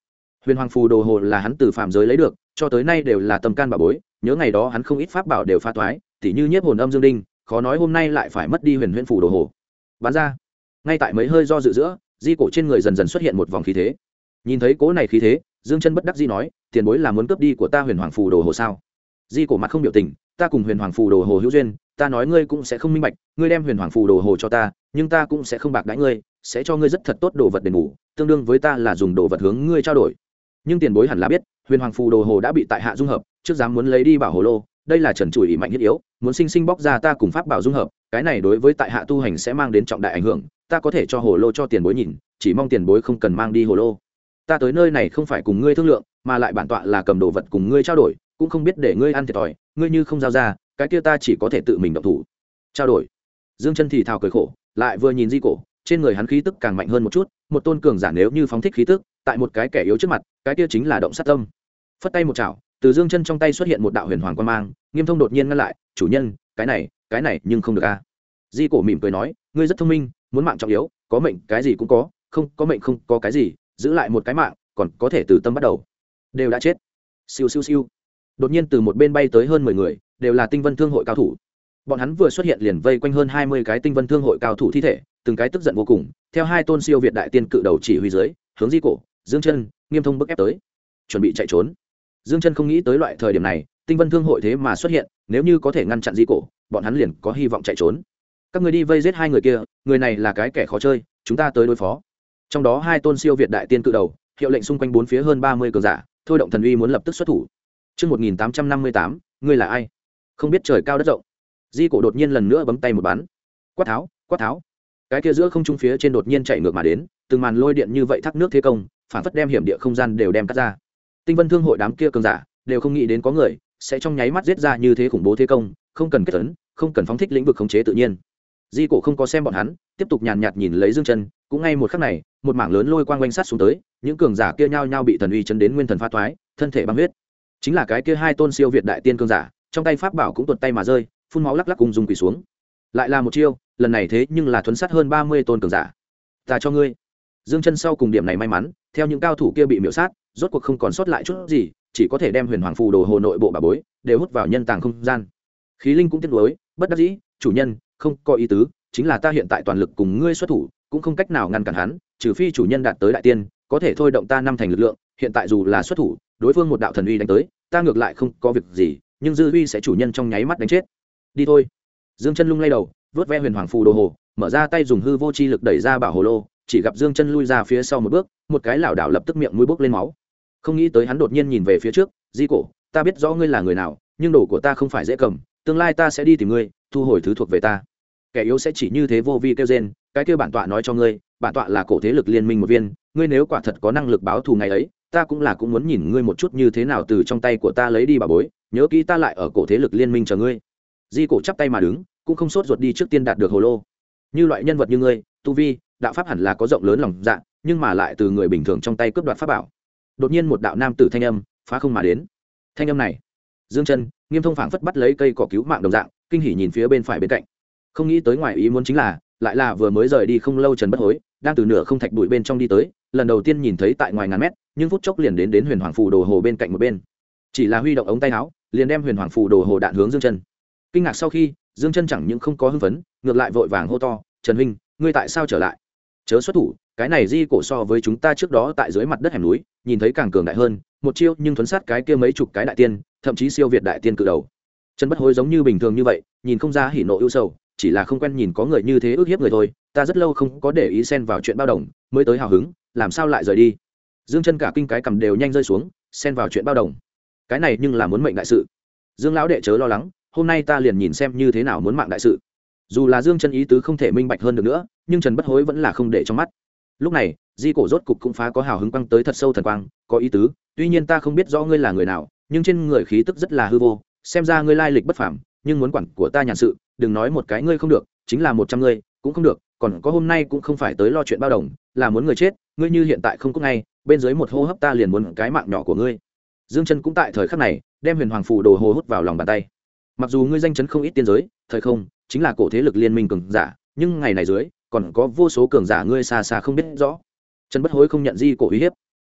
A: huyền hoàng phù đồ hồ là hắn từ phạm giới lấy được, cho tới nay đều là tâm can bảo bối. Nhớ ngày đó hắn không ít pháp bảo đều phá toái, tỉ như nhiếp hồn âm dương đinh, khó nói hôm nay lại phải mất đi huyền phù đồ hồ. Bán ra. Ngay tại mấy hơi do dự giữa, di cổ trên người dần dần xuất hiện một vòng khí thế. Nhìn thấy cố này khí thế, Dương Chân bất đắc dĩ nói, tiền bối là muốn cướp đi của ta huyền hoàng phù đồ hồ sao? Di cổ mặt không biểu tình, ta cùng huyền hoàng phù đồ hồ hữu duyên, ta nói ngươi cũng sẽ không minh bạch, ngươi đem huyền hoàng phù đồ hồ cho ta, nhưng ta cũng sẽ không bạc đãi ngươi, sẽ cho ngươi rất thật tốt đồ vật đền bù, tương đương với ta là dùng đồ vật hướng ngươi trao đổi. Nhưng tiền bối hẳn là biết, huyền hoàng phù đồ hồ đã bị tại hạ dung hợp, trước dám muốn lấy đi bảo hồ lô, đây là trần trụi mạnh thiết yếu, muốn sinh sinh bóc ra ta cùng pháp bảo dung hợp, cái này đối với tại hạ tu hành sẽ mang đến trọng đại ảnh hưởng, ta có thể cho hồ lô cho tiền bối nhìn, chỉ mong tiền bối không cần mang đi hồ lô. Ta tới nơi này không phải cùng ngươi thương lượng, mà lại bản tọa là cầm đồ vật cùng ngươi trao đổi, cũng không biết để ngươi ăn thiệt thòi, ngươi như không giao ra, cái kia ta chỉ có thể tự mình động thủ trao đổi. Dương Chân thì thào cười khổ, lại vừa nhìn di cổ, trên người hắn khí tức càng mạnh hơn một chút, một tôn cường giả nếu như phóng thích khí tức, tại một cái kẻ yếu trước mặt, cái kia chính là động sát tâm. Phất tay một chảo, từ Dương Chân trong tay xuất hiện một đạo huyền hoàng quang mang, Nghiêm Thông đột nhiên ngăn lại, chủ nhân, cái này nhưng không được a. Di cổ mỉm cười nói, ngươi rất thông minh, muốn mạng trọng yếu, có mệnh cái gì cũng có, không có mệnh không có cái gì, giữ lại một cái mạng, còn có thể từ tâm bắt đầu. Đều đã chết. Siêu siêu siêu. Đột nhiên từ một bên bay tới hơn 10 người, đều là Tinh Vân Thương hội cao thủ. Bọn hắn vừa xuất hiện liền vây quanh hơn 20 cái Tinh Vân Thương hội cao thủ thi thể, từng cái tức giận vô cùng, theo hai tôn siêu việt đại tiên cự đầu chỉ huy dưới, hướng Di cổ, Dương Chân, Nghiêm Thông bức ép tới, chuẩn bị chạy trốn. Dương Chân không nghĩ tới loại thời điểm này, Tinh Vân Thương hội thế mà xuất hiện, nếu như có thể ngăn chặn Di cổ, bọn hắn liền có hy vọng chạy trốn. Các người đi vây giết hai người kia, người này là cái kẻ khó chơi, chúng ta tới đối phó. Trong đó hai tôn siêu việt đại tiên cự đầu, hiệu lệnh xung quanh bốn phía hơn 30 cường giả, thôi động thần uy muốn lập tức xuất thủ. Chương 1858, ngươi là ai? Không biết trời cao đất rộng. Di cổ đột nhiên lần nữa bấm tay một bắn. Quát tháo, quát tháo. Cái kia giữa không trung phía trên đột nhiên chạy ngược mà đến, từng màn lôi điện như vậy thác nước thế công, phản phất đem hiểm địa không gian đều đem cắt ra. Tinh Vân Thương hội đám kia cường giả, đều không nghĩ đến có người sẽ trong nháy mắt giết ra như thế khủng bố thế công, không cần kết tấn, không cần phóng thích lĩnh vực khống chế tự nhiên. Di cổ không có xem bọn hắn, tiếp tục nhàn nhạt nhìn lấy Dương Chân, cũng ngay một khắc này, một mảng lớn lôi quang quanh sát xuống tới, những cường giả kia nhao nhao bị thần uy chấn đến nguyên thần phá toái, thân thể băng huyết. Chính là cái kia hai tôn siêu việt đại tiên cường giả, trong tay pháp bảo cũng tuột tay mà rơi, phun máu lắc lắc cùng dùng quỳ xuống. Lại là một chiêu, lần này thế nhưng là thuấn sát hơn 30 tôn cường giả. Ta cho ngươi. Dương Chân sau cùng điểm này may mắn, theo những cao thủ kia bị miểu sát, rốt cuộc không còn sót lại chút gì, chỉ có thể đem huyền hoàng phù đồ hồ nội bộ bà bối đều hút vào nhân tàng không gian. Khí Linh cũng tiếc nuối, bất đắc dĩ, chủ nhân, không có ý tứ, chính là ta hiện tại toàn lực cùng ngươi xuất thủ, cũng không cách nào ngăn cản hắn, trừ phi chủ nhân đạt tới đại tiên, có thể thôi động ta năm thành lực lượng, hiện tại dù là xuất thủ, đối phương một đạo thần uy đánh tới, ta ngược lại không có việc gì, nhưng dư uy sẽ chủ nhân trong nháy mắt đánh chết. Đi thôi. Dương Chân lung lay đầu, vớt ve huyền hoàng phù đồ hồ, mở ra tay dùng hư vô chi lực đẩy ra bảo hồ lô, chỉ gặp Dương Chân lui ra phía sau một bước, một cái lảo đảo lập tức miệng mũi bốc lên máu. Không nghĩ tới hắn đột nhiên nhìn về phía trước, Di cổ, ta biết rõ ngươi là người nào, nhưng đồ của ta không phải dễ cầm, tương lai ta sẽ đi tìm ngươi, thu hồi thứ thuộc về ta. Kẻ yếu sẽ chỉ như thế vô vi kêu rên, cái kia bản tọa nói cho ngươi, bản tọa là cổ thế lực liên minh một viên, ngươi nếu quả thật có năng lực báo thù ngày ấy, ta cũng muốn nhìn ngươi một chút như thế nào từ trong tay của ta lấy đi bà bối, nhớ kỹ ta lại ở cổ thế lực liên minh chờ ngươi. Di cổ chắp tay mà đứng, cũng không sốt ruột đi trước tiên đạt được hồ lô. Như loại nhân vật như ngươi, tu vi, đạo pháp hẳn là có rộng lớn lòng dạ, nhưng mà lại từ người bình thường trong tay cướp đoạt pháp bảo. Đột nhiên một đạo nam tử thanh âm phá không mà đến. Thanh âm này, Dương Chân, Nghiêm Thông phảng phất bắt lấy cây cỏ cứu mạng đồng dạng, kinh hỉ nhìn phía bên phải bên cạnh. Không nghĩ tới ngoài ý muốn chính là, lại là vừa mới rời đi không lâu Trần Bất Hối, đang từ nửa không thạch bụi bên trong đi tới, lần đầu tiên nhìn thấy tại ngoài ngàn mét, nhưng phút chốc liền đến huyền hoàng phù đồ hồ bên cạnh một bên. Chỉ là huy động ống tay áo, liền đem huyền hoàng phù đồ hồ đạn hướng Dương Chân. Kinh ngạc sau khi, Dương Chân chẳng những không có hưng phấn, ngược lại vội vàng hô to, "Trần huynh, ngươi tại sao trở lại? Chớ xuất thủ, cái này Di cổ so với chúng ta trước đó tại dưới mặt đất hẻm núi, nhìn thấy càng cường đại hơn, một chiêu nhưng thuấn sát cái kia mấy chục cái đại tiên, thậm chí siêu việt đại tiên cự đầu." Trần Bất Hối giống như bình thường như vậy, nhìn không ra hỉ nộ ưu sầu, chỉ là không quen nhìn có người như thế ức hiếp người thôi, ta rất lâu không có để ý xen vào chuyện bao đồng, mới tới hào hứng, làm sao lại rời đi. Dương Chân cả kinh cái cầm đều nhanh rơi xuống, xen vào chuyện bao đồng, cái này nhưng là muốn mệnh đại sự. Dương lão đệ chớ lo lắng, hôm nay ta liền nhìn xem như thế nào muốn mạng đại sự. Dù là Dương Chân ý tứ không thể minh bạch hơn được nữa, nhưng Trần Bất Hối vẫn là không để trong mắt. Lúc này, Di cổ rốt cục cũng phá có hào hứng quăng tới thật sâu thần quang, có ý tứ, tuy nhiên ta không biết rõ ngươi là người nào, nhưng trên người khí tức rất là hư vô, xem ra ngươi lai lịch bất phàm, nhưng muốn quản của ta nhàn sự, đừng nói một cái ngươi không được, chính là 100 ngươi cũng không được, còn có hôm nay cũng không phải tới lo chuyện bao đồng, là muốn người chết, ngươi như hiện tại không có ngay, bên dưới một hô hấp ta liền muốn cái mạng nhỏ của ngươi. Dương Chân cũng tại thời khắc này, đem huyền hoàng phù đồ hồ hút vào lòng bàn tay. Mặc dù ngươi danh chấn không ít tiên giới, thời không chính là cổ thế lực liên minh cường giả, nhưng ngày này dưới còn có vô số cường giả ngươi xa xa không biết rõ. Trần Bất Hối không nhận Di cổ uy hiếp,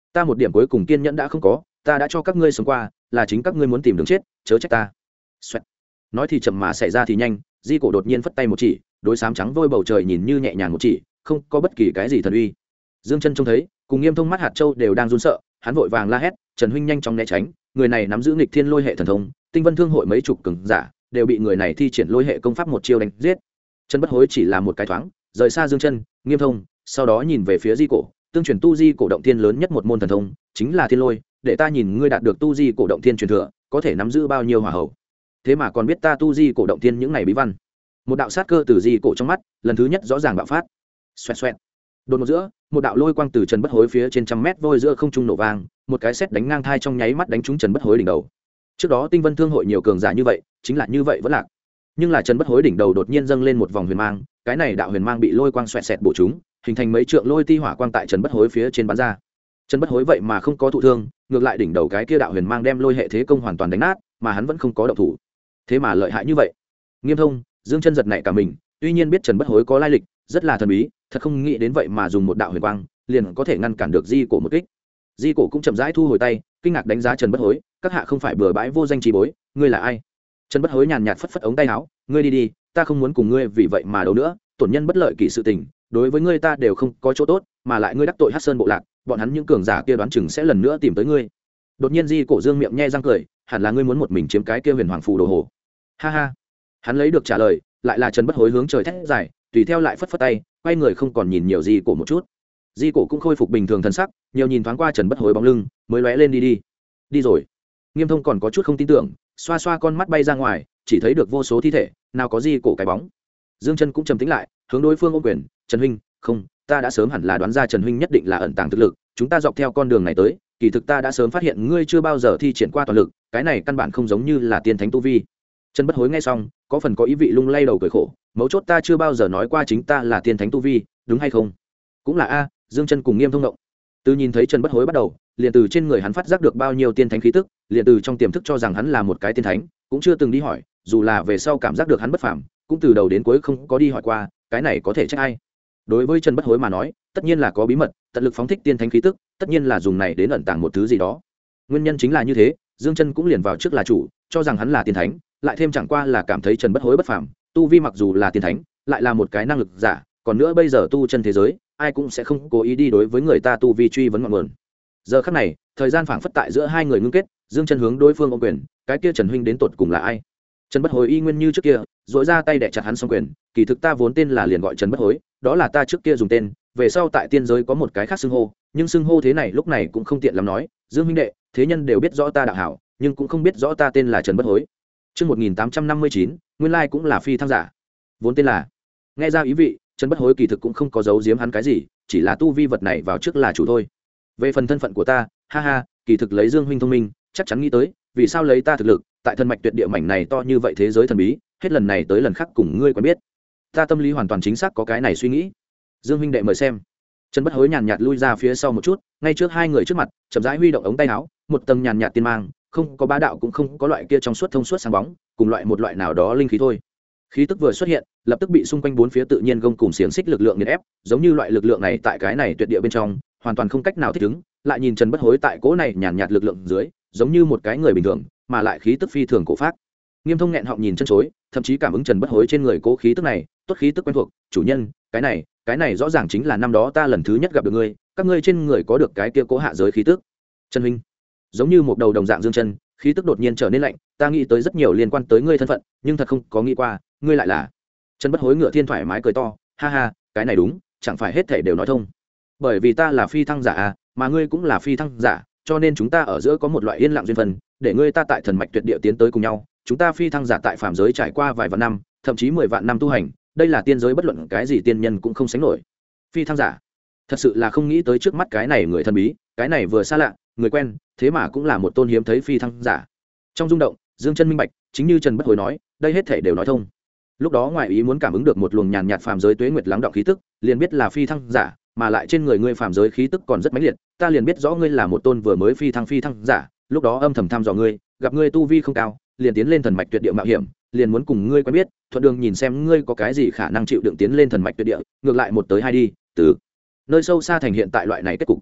A: ta một điểm cuối cùng kiên nhẫn đã không có, ta đã cho các ngươi sống qua, là chính các ngươi muốn tìm đường chết, chớ trách ta. Xoẹt. Nói thì chậm mà xảy ra thì nhanh, di cổ đột nhiên phất tay một chỉ, đối xám trắng vôi bầu trời nhìn như nhẹ nhàng một chỉ, không có bất kỳ cái gì thần uy. Dương Chân trông thấy, cùng Nghiêm Thông mắt hạt châu đều đang run sợ, hắn vội vàng la hét, Trần huynh nhanh chóng né tránh, người này nắm giữ nghịch thiên lôi hệ thần thông, Tinh Vân Thương hội mấy chục cường giả đều bị người này thi triển lôi hệ công pháp một chiêu đánh giết. Trần Bất Hối chỉ là một cái thoáng, rời xa Dương Chân, Nghiêm Thông, sau đó nhìn về phía di cổ, tương truyền tu di cổ động thiên lớn nhất một môn thần thông, chính là thiên lôi, để ta nhìn ngươi đạt được tu di cổ động thiên truyền thừa, có thể nắm giữ bao nhiêu hỏa hậu. Thế mà còn biết ta tu di cổ động thiên những này bí văn. Một đạo sát cơ từ di cổ trong mắt, lần thứ nhất rõ ràng bạo phát. Xoẹt xoẹt. Đột ngột giữa, một đạo lôi quang từ Trần Bất Hối phía trên trăm mét vôi giữa không trung nổ vang, một cái sét đánh ngang thai trong nháy mắt đánh trúng Trần Bất Hối đỉnh đầu. Trước đó Tinh Vân Thương hội nhiều cường giả như vậy, chính là như vậy vẫn lạc. Nhưng là Trần Bất Hối đỉnh đầu đột nhiên dâng lên một vòng huyền mang, cái này đạo huyền mang bị lôi quang xoẹt xẹt bổ trúng, hình thành mấy trượng lôi ti hỏa quang tại Trần Bất Hối phía trên bắn ra. Trần Bất Hối vậy mà không có thụ thương, ngược lại đỉnh đầu cái kia đạo huyền mang đem lôi hệ thế công hoàn toàn đánh nát, mà hắn vẫn không có động thủ. Thế mà lợi hại như vậy. Nghiêm Thông, Dương Chân giật nảy cả mình, tuy nhiên biết Trần Bất Hối có lai lịch, rất là thần bí, thật không nghĩ đến vậy mà dùng một đạo huyền quang, liền có thể ngăn cản được di cổ một kích. Di cổ cũng chậm rãi thu hồi tay, kinh ngạc đánh giá Trần Bất Hối, các hạ không phải bừa bãi vô danh chi bối, ngươi là ai? Trần Bất Hối nhàn nhạt phất phất ống tay áo, ngươi đi đi, ta không muốn cùng ngươi vì vậy mà đấu nữa, tổn nhân bất lợi kỷ sự tình, đối với ngươi ta đều không có chỗ tốt, mà lại ngươi đắc tội Hắc Sơn bộ lạc, bọn hắn những cường giả kia đoán chừng sẽ lần nữa tìm tới ngươi. Đột nhiên di cổ dương miệng nhe răng cười, hẳn là ngươi muốn một mình chiếm cái kia huyền hoàng phù đồ hồ. Ha ha. Hắn lấy được trả lời, lại là Trần Bất Hối hướng trời thét dài, tùy theo lại phất phất tay, quay người không còn nhìn nhiều di cổ một chút. Di cổ cũng khôi phục bình thường thần sắc, nhiều nhìn thoáng qua Trần Bất Hối bóng lưng, mới lóe lên đi rồi. Nghiêm Thông còn có chút không tin tưởng, xoa xoa con mắt bay ra ngoài, chỉ thấy được vô số thi thể, nào có di cổ cái bóng. Dương Chân cũng trầm tĩnh lại, hướng đối phương ôm quyền, Trần huynh, không, ta đã sớm hẳn là đoán ra Trần huynh nhất định là ẩn tàng thực lực, chúng ta dọc theo con đường này tới, kỳ thực ta đã sớm phát hiện ngươi chưa bao giờ thi triển qua toàn lực, cái này căn bản không giống như là tiên thánh tu vi. Trần Bất Hối nghe xong, có phần có ý vị lung lay đầu cười khổ, mấu chốt ta chưa bao giờ nói qua chính ta là tiên thánh tu vi, đúng hay không? Cũng là a. Dương Chân cùng Nghiêm Thông động. Từ nhìn thấy Trần Bất Hối bắt đầu, liền từ trên người hắn phát giác được bao nhiêu tiên thánh khí tức, liền từ trong tiềm thức cho rằng hắn là một cái tiên thánh, cũng chưa từng đi hỏi, dù là về sau cảm giác được hắn bất phàm, cũng từ đầu đến cuối không có đi hỏi qua, cái này có thể trách ai? Đối với Trần Bất Hối mà nói, tất nhiên là có bí mật, tận lực phóng thích tiên thánh khí tức, tất nhiên là dùng này đến ẩn tàng một thứ gì đó. Nguyên nhân chính là như thế, Dương Chân cũng liền vào trước là chủ, cho rằng hắn là tiên thánh, lại thêm chẳng qua là cảm thấy Trần Bất Hối bất phàm, tu vi mặc dù là tiên thánh, lại là một cái năng lực giả, còn nữa bây giờ tu chân thế giới, ai cũng sẽ không cố ý đi đối với người ta tu vi truy vấn ngọn nguồn. Giờ khắc này, thời gian phảng phất tại giữa hai người ngưng kết, Dương Chân hướng đối phương ôm quyền, cái kia Trần huynh đến tột cùng là ai? Trần Bất Hối y nguyên như trước kia, duỗi ra tay đè chặt hắn song quyền, kỳ thực ta vốn tên là liền gọi Trần Bất Hối, đó là ta trước kia dùng tên, về sau tại tiên giới có một cái khác xưng hô, nhưng xưng hô thế này lúc này cũng không tiện lắm nói, Dương huynh đệ, thế nhân đều biết rõ ta đạo hảo, nhưng cũng không biết rõ ta tên là Trần Bất Hối. Chương 1859, nguyên lai cũng là phi thăng giả. Vốn tên là. Nghe ra ý vị, Trần Bất Hối kỳ thực cũng không có giấu giếm hắn cái gì, chỉ là tu vi vật này vào trước là chủ thôi. Về phần thân phận của ta, ha ha, kỳ thực lấy Dương huynh thông minh, chắc chắn nghĩ tới, vì sao lấy ta thực lực, tại thân mạch tuyệt địa mảnh này to như vậy thế giới thần bí, hết lần này tới lần khác cùng ngươi quen biết. Ta tâm lý hoàn toàn chính xác có cái này suy nghĩ. Dương huynh đệ mời xem. Trần Bất Hối nhàn nhạt lui ra phía sau một chút, ngay trước hai người trước mặt, chậm rãi huy động ống tay áo, một tầng nhàn nhạt tiên mang, không có bá đạo cũng không có loại kia trong suốt thông suốt sáng bóng, cùng loại một loại nào đó linh khí thôi. Khí tức vừa xuất hiện, lập tức bị xung quanh bốn phía tự nhiên gông cùng xiềng xích lực lượng nghiền ép, giống như loại lực lượng này tại cái này tuyệt địa bên trong, hoàn toàn không cách nào thích ứng, lại nhìn Trần Bất Hối tại cỗ này nhàn nhạt lực lượng dưới, giống như một cái người bình thường, mà lại khí tức phi thường cổ phác. Nghiêm Thông nghẹn họng nhìn chân chối, thậm chí cảm ứng Trần Bất Hối trên người cố khí tức này, tốt khí tức quen thuộc, chủ nhân, cái này rõ ràng chính là năm đó ta lần thứ nhất gặp được ngươi, các ngươi trên người có được cái kia cố hạ giới khí tức. Trần huynh, giống như một đầu đồng dạng Dương Chân, khí tức đột nhiên trở nên lạnh, ta nghĩ tới rất nhiều liên quan tới ngươi thân phận, nhưng thật không có nghĩ qua, ngươi lại là. Trần Bất Hối ngựa thiên thoải mái cười to, ha ha, cái này đúng, chẳng phải hết thảy đều nói thông. Bởi vì ta là phi thăng giả à, mà ngươi cũng là phi thăng giả, cho nên chúng ta ở giữa có một loại yên lặng duyên phận, để ngươi ta tại thần mạch tuyệt địa tiến tới cùng nhau, chúng ta phi thăng giả tại phàm giới trải qua vài vạn năm, thậm chí 10 vạn năm tu hành, đây là tiên giới bất luận cái gì tiên nhân cũng không sánh nổi. Phi thăng giả, thật sự là không nghĩ tới trước mắt cái này người thần bí, cái này vừa xa lạ, người quen, thế mà cũng là một tôn hiếm thấy phi thăng giả. Trong rung động, Dương Chân minh bạch, chính như Trần Bất Hối nói, đây hết thảy đều nói thông. Lúc đó ngoại ý muốn cảm ứng được một luồng nhàn nhạt phàm giới tuế nguyệt lắng động khí tức, liền biết là phi thăng giả, mà lại trên người ngươi phàm giới khí tức còn rất mãnh liệt, ta liền biết rõ ngươi là một tôn vừa mới phi thăng giả, lúc đó âm thầm thăm dò ngươi, gặp ngươi tu vi không cao, liền tiến lên thần mạch tuyệt địa mạo hiểm, liền muốn cùng ngươi quen biết, thuận đường nhìn xem ngươi có cái gì khả năng chịu đựng tiến lên thần mạch tuyệt địa, ngược lại một tới hai đi, từ nơi sâu xa thành hiện tại loại này kết cục.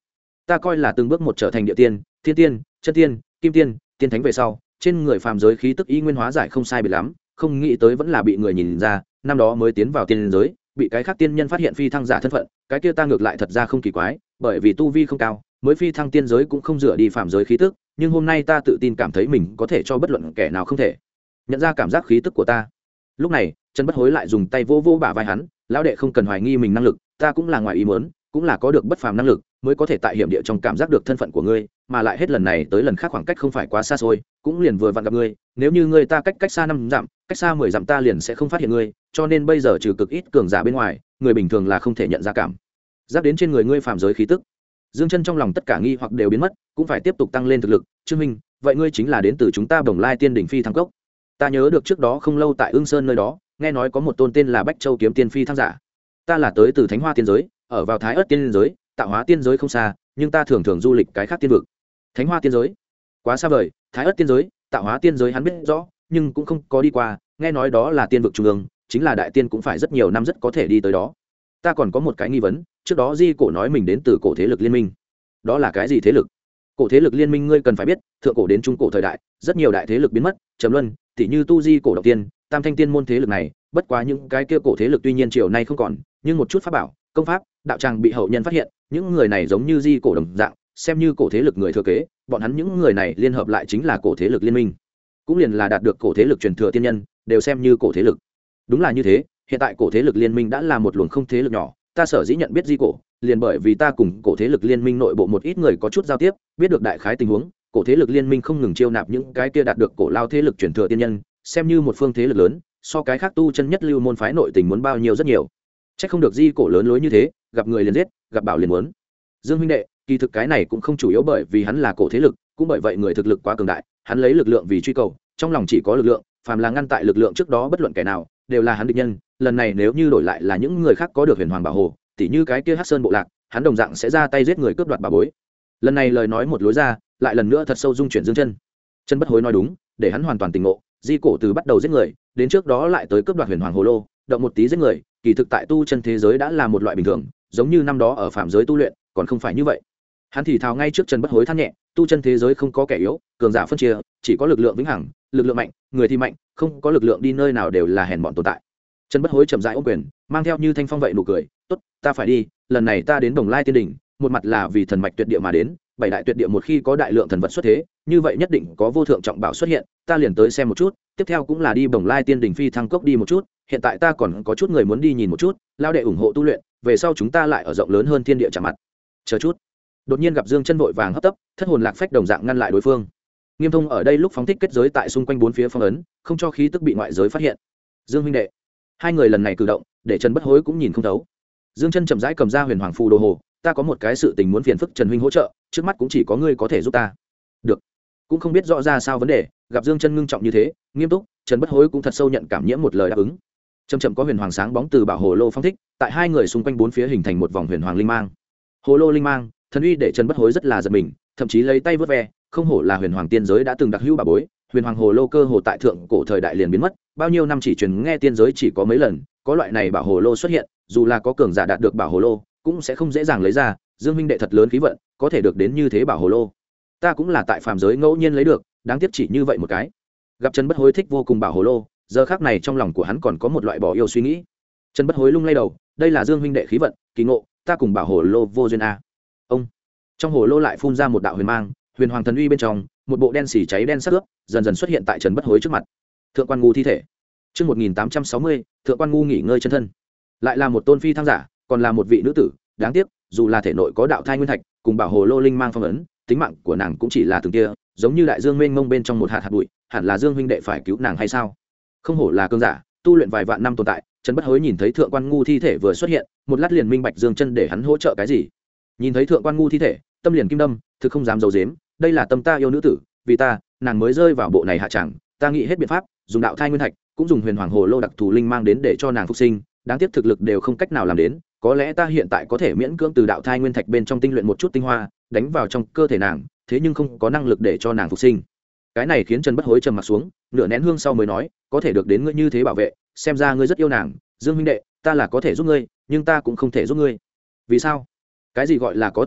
A: ta coi là từng bước một trở thành địa tiên, thiên tiên, chân tiên, kim tiên, tiên thánh về sau trên người phàm giới khí tức y nguyên hóa giải không sai biệt lắm, không nghĩ tới vẫn là bị người nhìn ra, năm đó mới tiến vào tiên giới bị cái khác tiên nhân phát hiện phi thăng giả thân phận, cái kia ta ngược lại thật ra không kỳ quái, bởi vì tu vi không cao mới phi thăng tiên giới cũng không dựa đi phàm giới khí tức, nhưng hôm nay ta tự tin cảm thấy mình có thể cho bất luận kẻ nào không thể nhận ra cảm giác khí tức của ta. Lúc này Trần Bất Hối lại dùng tay vô vô bả vai hắn, lão đệ không cần hoài nghi mình năng lực, ta cũng là ngoài ý muốn, cũng là có được bất phàm năng lực mới có thể tại hiểm địa trong cảm giác được thân phận của ngươi, mà lại hết lần này tới lần khác khoảng cách không phải quá xa xôi, cũng liền vừa vặn gặp ngươi, nếu như ngươi ta cách xa 5 dặm, cách xa 10 dặm ta liền sẽ không phát hiện ngươi, cho nên bây giờ trừ cực ít cường giả bên ngoài, người bình thường là không thể nhận ra cảm giác đến trên người ngươi phàm giới khí tức. Dương Chân trong lòng tất cả nghi hoặc đều biến mất, cũng phải tiếp tục tăng lên thực lực. Trương Minh, vậy ngươi chính là đến từ chúng ta Bồng Lai Tiên đỉnh phi thăng cốc. Ta nhớ được trước đó không lâu tại Ưng Sơn nơi đó, nghe nói có một tôn tên là Bách Châu kiếm tiên phi thăng giả. Ta là tới từ Thánh Hoa tiên giới, ở vào Thái Ức tiên giới, Tạo Hóa tiên giới không xa, nhưng ta thường thường du lịch cái khác tiên vực. Thánh Hoa tiên giới quá xa vời, Thái Ức tiên giới, Tạo Hóa tiên giới hắn biết rõ, nhưng cũng không có đi qua, nghe nói đó là tiên vực trung ương, chính là đại tiên cũng phải rất nhiều năm rất có thể đi tới đó. Ta còn có một cái nghi vấn, trước đó Di Cổ nói mình đến từ cổ thế lực liên minh, đó là cái gì thế lực? Cổ thế lực liên minh ngươi cần phải biết, thượng cổ đến trung cổ thời đại, rất nhiều đại thế lực biến mất, trầm luân, tỉ như tu Di cổ động tiên, Tam Thanh tiên môn thế lực này, bất quá những cái kia cổ thế lực tuy nhiên chiều nay không còn, nhưng một chút pháp bảo, công pháp, đạo tràng bị hậu nhân phát hiện, những người này giống như Di cổ đồng dạng, xem như cổ thế lực người thừa kế, bọn hắn những người này liên hợp lại chính là cổ thế lực liên minh, cũng liền là đạt được cổ thế lực truyền thừa tiên nhân, đều xem như cổ thế lực. Đúng là như thế, hiện tại cổ thế lực liên minh đã là một luồng không thế lực nhỏ, ta sở dĩ nhận biết Di cổ, liền bởi vì ta cùng cổ thế lực liên minh nội bộ một ít người có chút giao tiếp, biết được đại khái tình huống, cổ thế lực liên minh không ngừng chiêu nạp những cái kia đạt được cổ lao thế lực truyền thừa tiên nhân, xem như một phương thế lực lớn, so cái khác tu chân nhất lưu môn phái nội tình muốn bao nhiêu rất nhiều. Chắc không được Di cổ lớn lối như thế, gặp người liền giết, gặp bảo liền muốn. Dương huynh đệ, kỳ thực cái này cũng không chủ yếu bởi vì hắn là cổ thế lực, cũng bởi vậy người thực lực quá cường đại, hắn lấy lực lượng vì truy cầu, trong lòng chỉ có lực lượng, phàm là ngăn tại lực lượng trước đó bất luận kẻ nào, đều là hắn địch nhân. Lần này nếu như đổi lại là những người khác có được huyền hoàng bảo hộ, tỉ như cái kia Hắc Sơn bộ lạc, hắn đồng dạng sẽ ra tay giết người cướp đoạt bà bối. Lần này lời nói một lối ra, lại lần nữa thật sâu dung chuyển Dương Chân. Chân Bất Hối nói đúng, để hắn hoàn toàn tỉnh ngộ, Di cổ từ bắt đầu giết người, đến trước đó lại tới cướp đoạt huyền hoàng hồ lô, động một tí giết người, kỳ thực tại tu chân thế giới đã là một loại bình thường, giống như năm đó ở phạm giới tu luyện, còn không phải như vậy. Hắn thì thào ngay trước Trần Bất Hối than nhẹ, tu chân thế giới không có kẻ yếu, cường giả phân chia, chỉ có lực lượng vĩnh hằng, lực lượng mạnh, người thì mạnh, không có lực lượng đi nơi nào đều là hèn bọn tồn tại. Trần Bất Hối chậm rãi ôm quyền, mang theo như thanh phong vậy nụ cười, "Tốt, ta phải đi, lần này ta đến Bồng Lai Tiên đỉnh, một mặt là vì thần mạch tuyệt địa mà đến, bảy đại tuyệt địa một khi có đại lượng thần vật xuất thế, như vậy nhất định có vô thượng trọng bảo xuất hiện, ta liền tới xem một chút, tiếp theo cũng là đi Bồng Lai Tiên đỉnh phi thăng cốc đi một chút, hiện tại ta còn có chút người muốn đi nhìn một chút, lao đệ ủng hộ tu luyện, về sau chúng ta lại ở rộng lớn hơn thiên địa chạm mặt." Chờ chút. Đột nhiên gặp Dương Chân vội vàng hấp tấp, thất hồn lạc phách đồng dạng ngăn lại đối phương. Nghiêm Thông ở đây lúc phóng thích kết giới tại xung quanh bốn phía phong ấn, không cho khí tức bị ngoại giới phát hiện. Dương huynh đệ, hai người lần này cử động, để Trần Bất Hối cũng nhìn không thấu. Dương Chân chậm rãi cầm ra huyền hoàng phù đồ hồ, ta có một cái sự tình muốn phiền phức Trần huynh hỗ trợ, trước mắt cũng chỉ có ngươi có thể giúp ta. Được. Cũng không biết rõ ra sao vấn đề, gặp Dương Chân ngưng trọng như thế, nghiêm túc, Trần Bất Hối cũng thật sâu nhận cảm nhiễm một lời đáp ứng. Chậm chậm có huyền hoàng sáng bóng từ bảo hồ lô phong thích, tại hai người xung quanh bốn phía hình thành một vòng huyền hoàng linh mang. Hồ lô linh mang, thần uy để Trần Bất Hối rất là giật mình, thậm chí lấy tay vớt ve, không hổ là huyền hoàng tiên giới đã từng đặc hữu bà bối, huyền hoàng hồ lô cơ hồ tại thượng cổ thời đại liền biến mất, bao nhiêu năm chỉ truyền nghe tiên giới chỉ có mấy lần có loại này bảo hồ lô xuất hiện, dù là có cường giả đạt được bảo hồ lô cũng sẽ không dễ dàng lấy ra. Dương huynh đệ thật lớn khí vận, có thể được đến như thế bảo hồ lô, ta cũng là tại phàm giới ngẫu nhiên lấy được, đáng tiếc chỉ như vậy một cái. Gặp Trần Bất Hối thích vô cùng bảo hồ lô, giờ khắc này trong lòng của hắn còn có một loại bỏ yêu suy nghĩ. Trần Bất Hối lung lay đầu, đây là Dương huynh đệ khí vận, kỳ ngộ, ta cùng bảo hồ lô vô duyên a. Ông trong hồ lô lại phun ra một đạo huyền mang, huyền hoàng thần uy bên trong một bộ đen xỉ cháy đen sắc ướp dần dần xuất hiện tại Trần Bất Hối trước mặt. Thượng quan ngu thi thể. Trước 1860, thượng quan ngu nghỉ ngơi chân thân, lại là một tôn phi thăng giả, còn là một vị nữ tử, đáng tiếc dù là thể nội có đạo thai nguyên thạch cùng bảo hồ lô linh mang phong ấn, tính mạng của nàng cũng chỉ là từng kia, giống như đại dương mênh mông bên trong một hạt bụi, hẳn là Dương huynh đệ phải cứu nàng hay sao? Không hổ là cường giả, tu luyện vài vạn năm tồn tại. Trần Bất Hối nhìn thấy thượng quan ngu thi thể vừa xuất hiện, một lát liền minh bạch Dương Chân để hắn hỗ trợ cái gì. Nhìn thấy thượng quan ngu thi thể, tâm liền kim đâm, thực không dám giấu giếm, đây là tâm ta yêu nữ tử, vì ta, nàng mới rơi vào bộ này hạ chẳng, ta nghĩ hết biện pháp, dùng đạo thai nguyên thạch, cũng dùng huyền hoàng hồ lô đặc thù linh mang đến để cho nàng phục sinh, đáng tiếc thực lực đều không cách nào làm đến, có lẽ ta hiện tại có thể miễn cưỡng từ đạo thai nguyên thạch bên trong tinh luyện một chút tinh hoa, đánh vào trong cơ thể nàng, thế nhưng không có năng lực để cho nàng phục sinh. Cái này khiến Trần Bất Hối trầm mặt xuống, nửa nén hương sau mới nói, có thể được đến ngươi như thế bảo vệ, xem ra ngươi rất yêu nàng. Dương huynh đệ, ta là có thể giúp ngươi, nhưng ta cũng không thể giúp ngươi. Vì sao? Cái gì gọi là có thể giúp?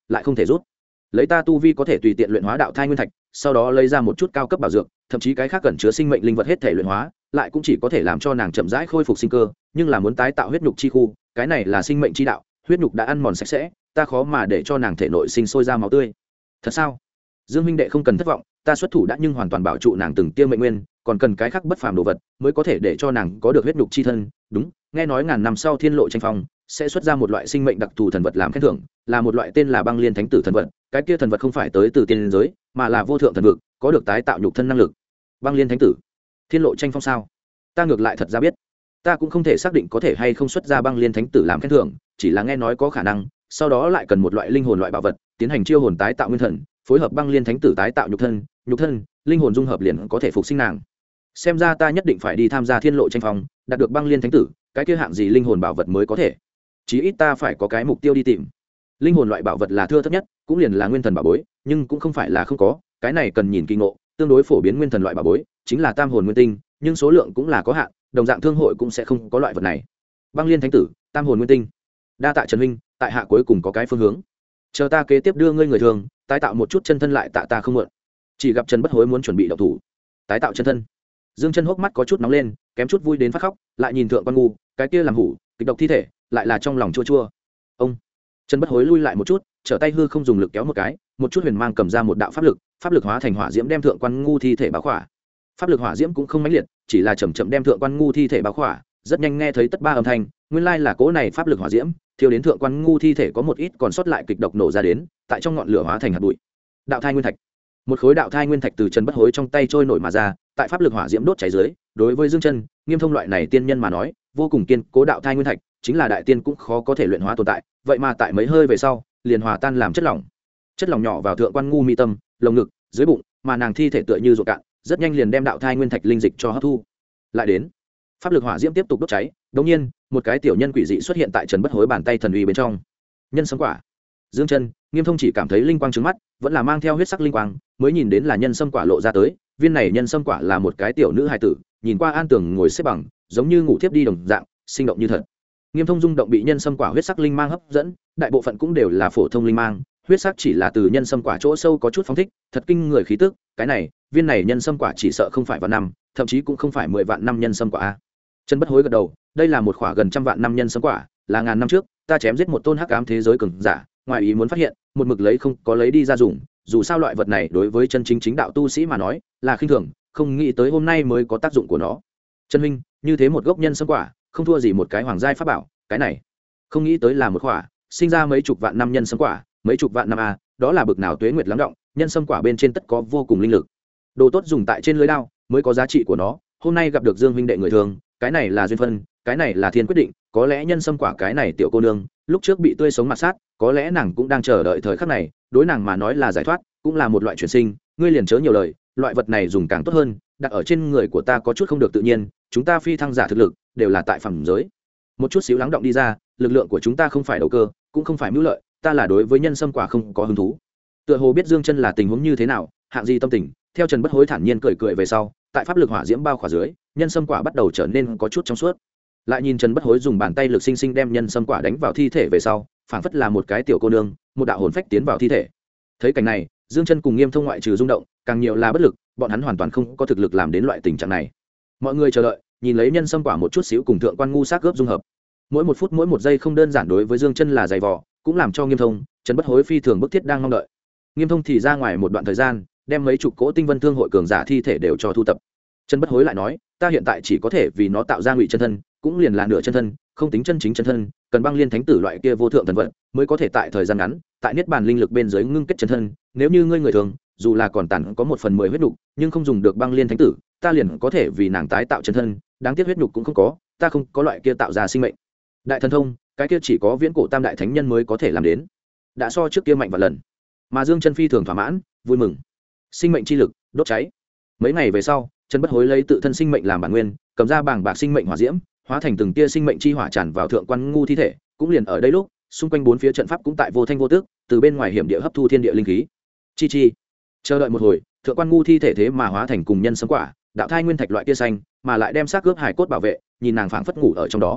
A: lại không thể rút. Lấy ta tu vi có thể tùy tiện luyện hóa đạo thai nguyên thạch, sau đó lấy ra một chút cao cấp bảo dược, thậm chí cái khác cần chứa sinh mệnh linh vật hết thể luyện hóa, lại cũng chỉ có thể làm cho nàng chậm rãi khôi phục sinh cơ, nhưng là muốn tái tạo huyết nhục chi khu, cái này là sinh mệnh chi đạo, huyết nhục đã ăn mòn sạch sẽ, ta khó mà để cho nàng thể nội sinh sôi ra máu tươi. Thật sao? Dương huynh đệ không cần thất vọng, ta xuất thủ đã nhưng hoàn toàn bảo trụ nàng từng tia mệnh nguyên, còn cần cái khác bất phàm đồ vật mới có thể để cho nàng có được huyết nhục chi thân. Đúng, nghe nói ngàn năm sau thiên lộ tranh phong sẽ xuất ra một loại sinh mệnh đặc thù thần vật làm khen thưởng, là một loại tên là băng liên thánh tử thần vật. Cái kia thần vật không phải tới từ tiên giới, mà là vô thượng thần vực, có được tái tạo nhục thân năng lực. Băng liên thánh tử, thiên lộ tranh phong sao? Ta ngược lại thật ra biết, ta cũng không thể xác định có thể hay không xuất ra băng liên thánh tử làm khen thưởng, chỉ là nghe nói có khả năng. Sau đó lại cần một loại linh hồn loại bảo vật, tiến hành chiêu hồn tái tạo nguyên thần, phối hợp băng liên thánh tử tái tạo nhục thân, linh hồn dung hợp liền có thể phục sinh nàng. Xem ra ta nhất định phải đi tham gia thiên lộ tranh phong, đạt được băng liên thánh tử, cái kia hạng gì linh hồn bảo vật mới có thể. Chí ít ta phải có cái mục tiêu đi tìm. Linh hồn loại bảo vật là thưa thất nhất, cũng liền là nguyên thần bảo bối, nhưng cũng không phải là không có, cái này cần nhìn kỳ ngộ, tương đối phổ biến nguyên thần loại bảo bối chính là tam hồn nguyên tinh, nhưng số lượng cũng là có hạn, đồng dạng thương hội cũng sẽ không có loại vật này. Băng liên thánh tử, tam hồn nguyên tinh. Đa tạ Trần huynh, tại hạ cuối cùng có cái phương hướng. Chờ ta kế tiếp đưa ngươi người thường tái tạo một chút chân thân lại tạ ta không mượn. Chỉ gặp Trần Bất Hối muốn chuẩn bị động thủ, tái tạo chân thân. Dương Chân hốc mắt có chút nóng lên, kém chút vui đến phát khóc, lại nhìn Thượng Quan Ngu, cái kia làm hủ, kịch độc thi thể, lại là trong lòng chua chua. Ông Trần Bất Hối lui lại một chút, trở tay hư không dùng lực kéo một cái, một chút huyền mang cầm ra một đạo pháp lực hóa thành hỏa diễm đem Thượng Quan Ngu thi thể bao khỏa. Pháp lực hỏa diễm cũng không mãnh liệt, chỉ là chậm chậm đem Thượng Quan Ngu thi thể bao khỏa, rất nhanh nghe thấy tất ba âm thanh, nguyên lai là cỗ này pháp lực hỏa diễm, thiêu đến Thượng Quan Ngu thi thể có một ít còn sót lại kịch độc nổ ra đến, tại trong ngọn lửa hóa thành hạt bụi. Đạo thai nguyên thạch. Một khối đạo thai nguyên thạch từ Trần Bất Hối trong tay trôi nổi mà ra, tại pháp lực hỏa diễm đốt cháy dưới, đối với Dương Chân, Nghiêm Thông loại này tiên nhân mà nói, vô cùng kiên cố đạo thai nguyên thạch, chính là đại tiên cũng khó có thể luyện hóa tồn tại, vậy mà tại mấy hơi về sau, liền hòa tan làm chất lỏng. Chất lỏng nhỏ vào Thượng Quan Ngu mi tâm, lồng ngực, dưới bụng, mà nàng thi thể tựa như ruột cạn, rất nhanh liền đem đạo thai nguyên thạch linh dịch cho hấp thu. Lại đến, pháp lực hỏa diễm tiếp tục đốt cháy, đột nhiên, một cái tiểu nhân quỷ dị xuất hiện tại Trần Bất Hối bàn tay thần uy bên trong. Nhân sâm quả. Dương Chân, Nghiêm Thông chỉ cảm thấy linh quang trứng mắt, vẫn là mang theo huyết sắc linh quang, mới nhìn đến là nhân sâm quả lộ ra tới. Viên này nhân sâm quả là một cái tiểu nữ hài tử, nhìn qua an tường ngồi xếp bằng, giống như ngủ thiếp đi đồng dạng, sinh động như thật. Nghiêm Thông rung động bị nhân sâm quả huyết sắc linh mang hấp dẫn, đại bộ phận cũng đều là phổ thông linh mang, huyết sắc chỉ là từ nhân sâm quả chỗ sâu có chút phóng thích, thật kinh người khí tức. Cái này, viên này nhân sâm quả chỉ sợ không phải vạn năm, thậm chí cũng không phải 10 vạn năm nhân sâm quả a. Trần Bất Hối gật đầu, đây là một quả gần trăm vạn năm nhân sâm quả, là ngàn năm trước ta chém giết một tôn hắc ám thế giới cường giả, ngoài ý muốn phát hiện, một mực lấy không có lấy đi ra dùng, dù sao loại vật này đối với chân chính đạo tu sĩ mà nói, là khinh thường, không nghĩ tới hôm nay mới có tác dụng của nó. Trần huynh, như thế một gốc nhân sâm quả, không thua gì một cái hoàng giai pháp bảo, cái này, không nghĩ tới là một quả, sinh ra mấy chục vạn năm nhân sâm quả, mấy chục vạn năm a, đó là bực nào tuế nguyệt lắng động, nhân sâm quả bên trên tất có vô cùng linh lực. Đồ tốt dùng tại trên lưới đao, mới có giá trị của nó, hôm nay gặp được Dương huynh đệ người thường, cái này là duyên phân, cái này là thiên quyết định, có lẽ nhân sâm quả cái này tiểu cô nương, lúc trước bị tươi sống mặt sát, có lẽ nàng cũng đang chờ đợi thời khắc này, đối nàng mà nói là giải thoát, cũng là một loại chuyển sinh, ngươi liền chớ nhiều lời, loại vật này dùng càng tốt hơn, đặt ở trên người của ta có chút không được tự nhiên, chúng ta phi thăng giả thực lực đều là tại phẩm giới. Một chút xíu lắng động đi ra, lực lượng của chúng ta không phải đầu cơ, cũng không phải mưu lợi, ta là đối với nhân sâm quả không có hứng thú. Tựa hồ biết Dương Chân là tình huống như thế nào, hạng gì tâm tình, theo Trần Bất Hối thản nhiên cười cười về sau, tại pháp lực hỏa diễm bao khỏa dưới, nhân sâm quả bắt đầu trở nên có chút trong suốt. Lại nhìn Trần Bất Hối dùng bàn tay lực sinh sinh đem nhân sâm quả đánh vào thi thể về sau, phảng phất là một cái tiểu cô nương, một đạo hồn phách tiến vào thi thể. Thấy cảnh này, Dương Chân cùng Nghiêm Thông ngoại trừ rung động, càng nhiều là bất lực, bọn hắn hoàn toàn không có thực lực làm đến loại tình trạng này. Mọi người chờ đợi, nhìn lấy nhân sâm quả một chút xíu cùng Thượng Quan Ngu xác gớp dung hợp. Mỗi một phút mỗi một giây không đơn giản đối với Dương Chân là dày vò, cũng làm cho Nghiêm Thông, Trần Bất Hối phi thường bức thiết đang mong đợi. Nghiêm Thông thì ra ngoài một đoạn thời gian, đem mấy chục cỗ tinh vân thương hội cường giả thi thể đều cho thu tập. Trần Bất Hối lại nói, ta hiện tại chỉ có thể vì nó tạo ra ngụy chân thân, cũng liền là nửa chân thân, không tính chân chính chân thân, cần băng liên thánh tử loại kia vô thượng thần vật, mới có thể tại thời gian ngắn, tại niết bàn linh lực bên dưới ngưng kết chân thân. Nếu như ngươi người thường, dù là còn tàn có 1/10 huyết nục, nhưng không dùng được băng liên thánh tử, ta liền có thể vì nàng tái tạo chân thân, đáng tiếc huyết nục cũng không có, ta không có loại kia tạo ra sinh mệnh. Đại thần thông, cái kia chỉ có viễn cổ tam đại thánh nhân mới có thể làm đến, đã so trước kia mạnh vạn lần. Mà Dương Chân phi thường thỏa mãn, vui mừng. Sinh mệnh chi lực đốt cháy. Mấy ngày về sau, Trần Bất Hối lấy tự thân sinh mệnh làm bản nguyên, cầm ra bảng bạc sinh mệnh hỏa diễm, hóa thành từng tia sinh mệnh chi hỏa tràn vào Thượng Quan Ngu thi thể, cũng liền ở đây lúc, xung quanh bốn phía trận pháp cũng tại vô thanh vô tức, từ bên ngoài hiểm địa hấp thu thiên địa linh khí. Chi chi. Chờ đợi một hồi, Thượng Quan Ngu thi thể thế mà hóa thành cùng nhân sấm quả, đạo thai nguyên thạch loại tia xanh, mà lại đem xác cướp hải cốt bảo vệ, nhìn nàng phảng phất ngủ ở trong đó.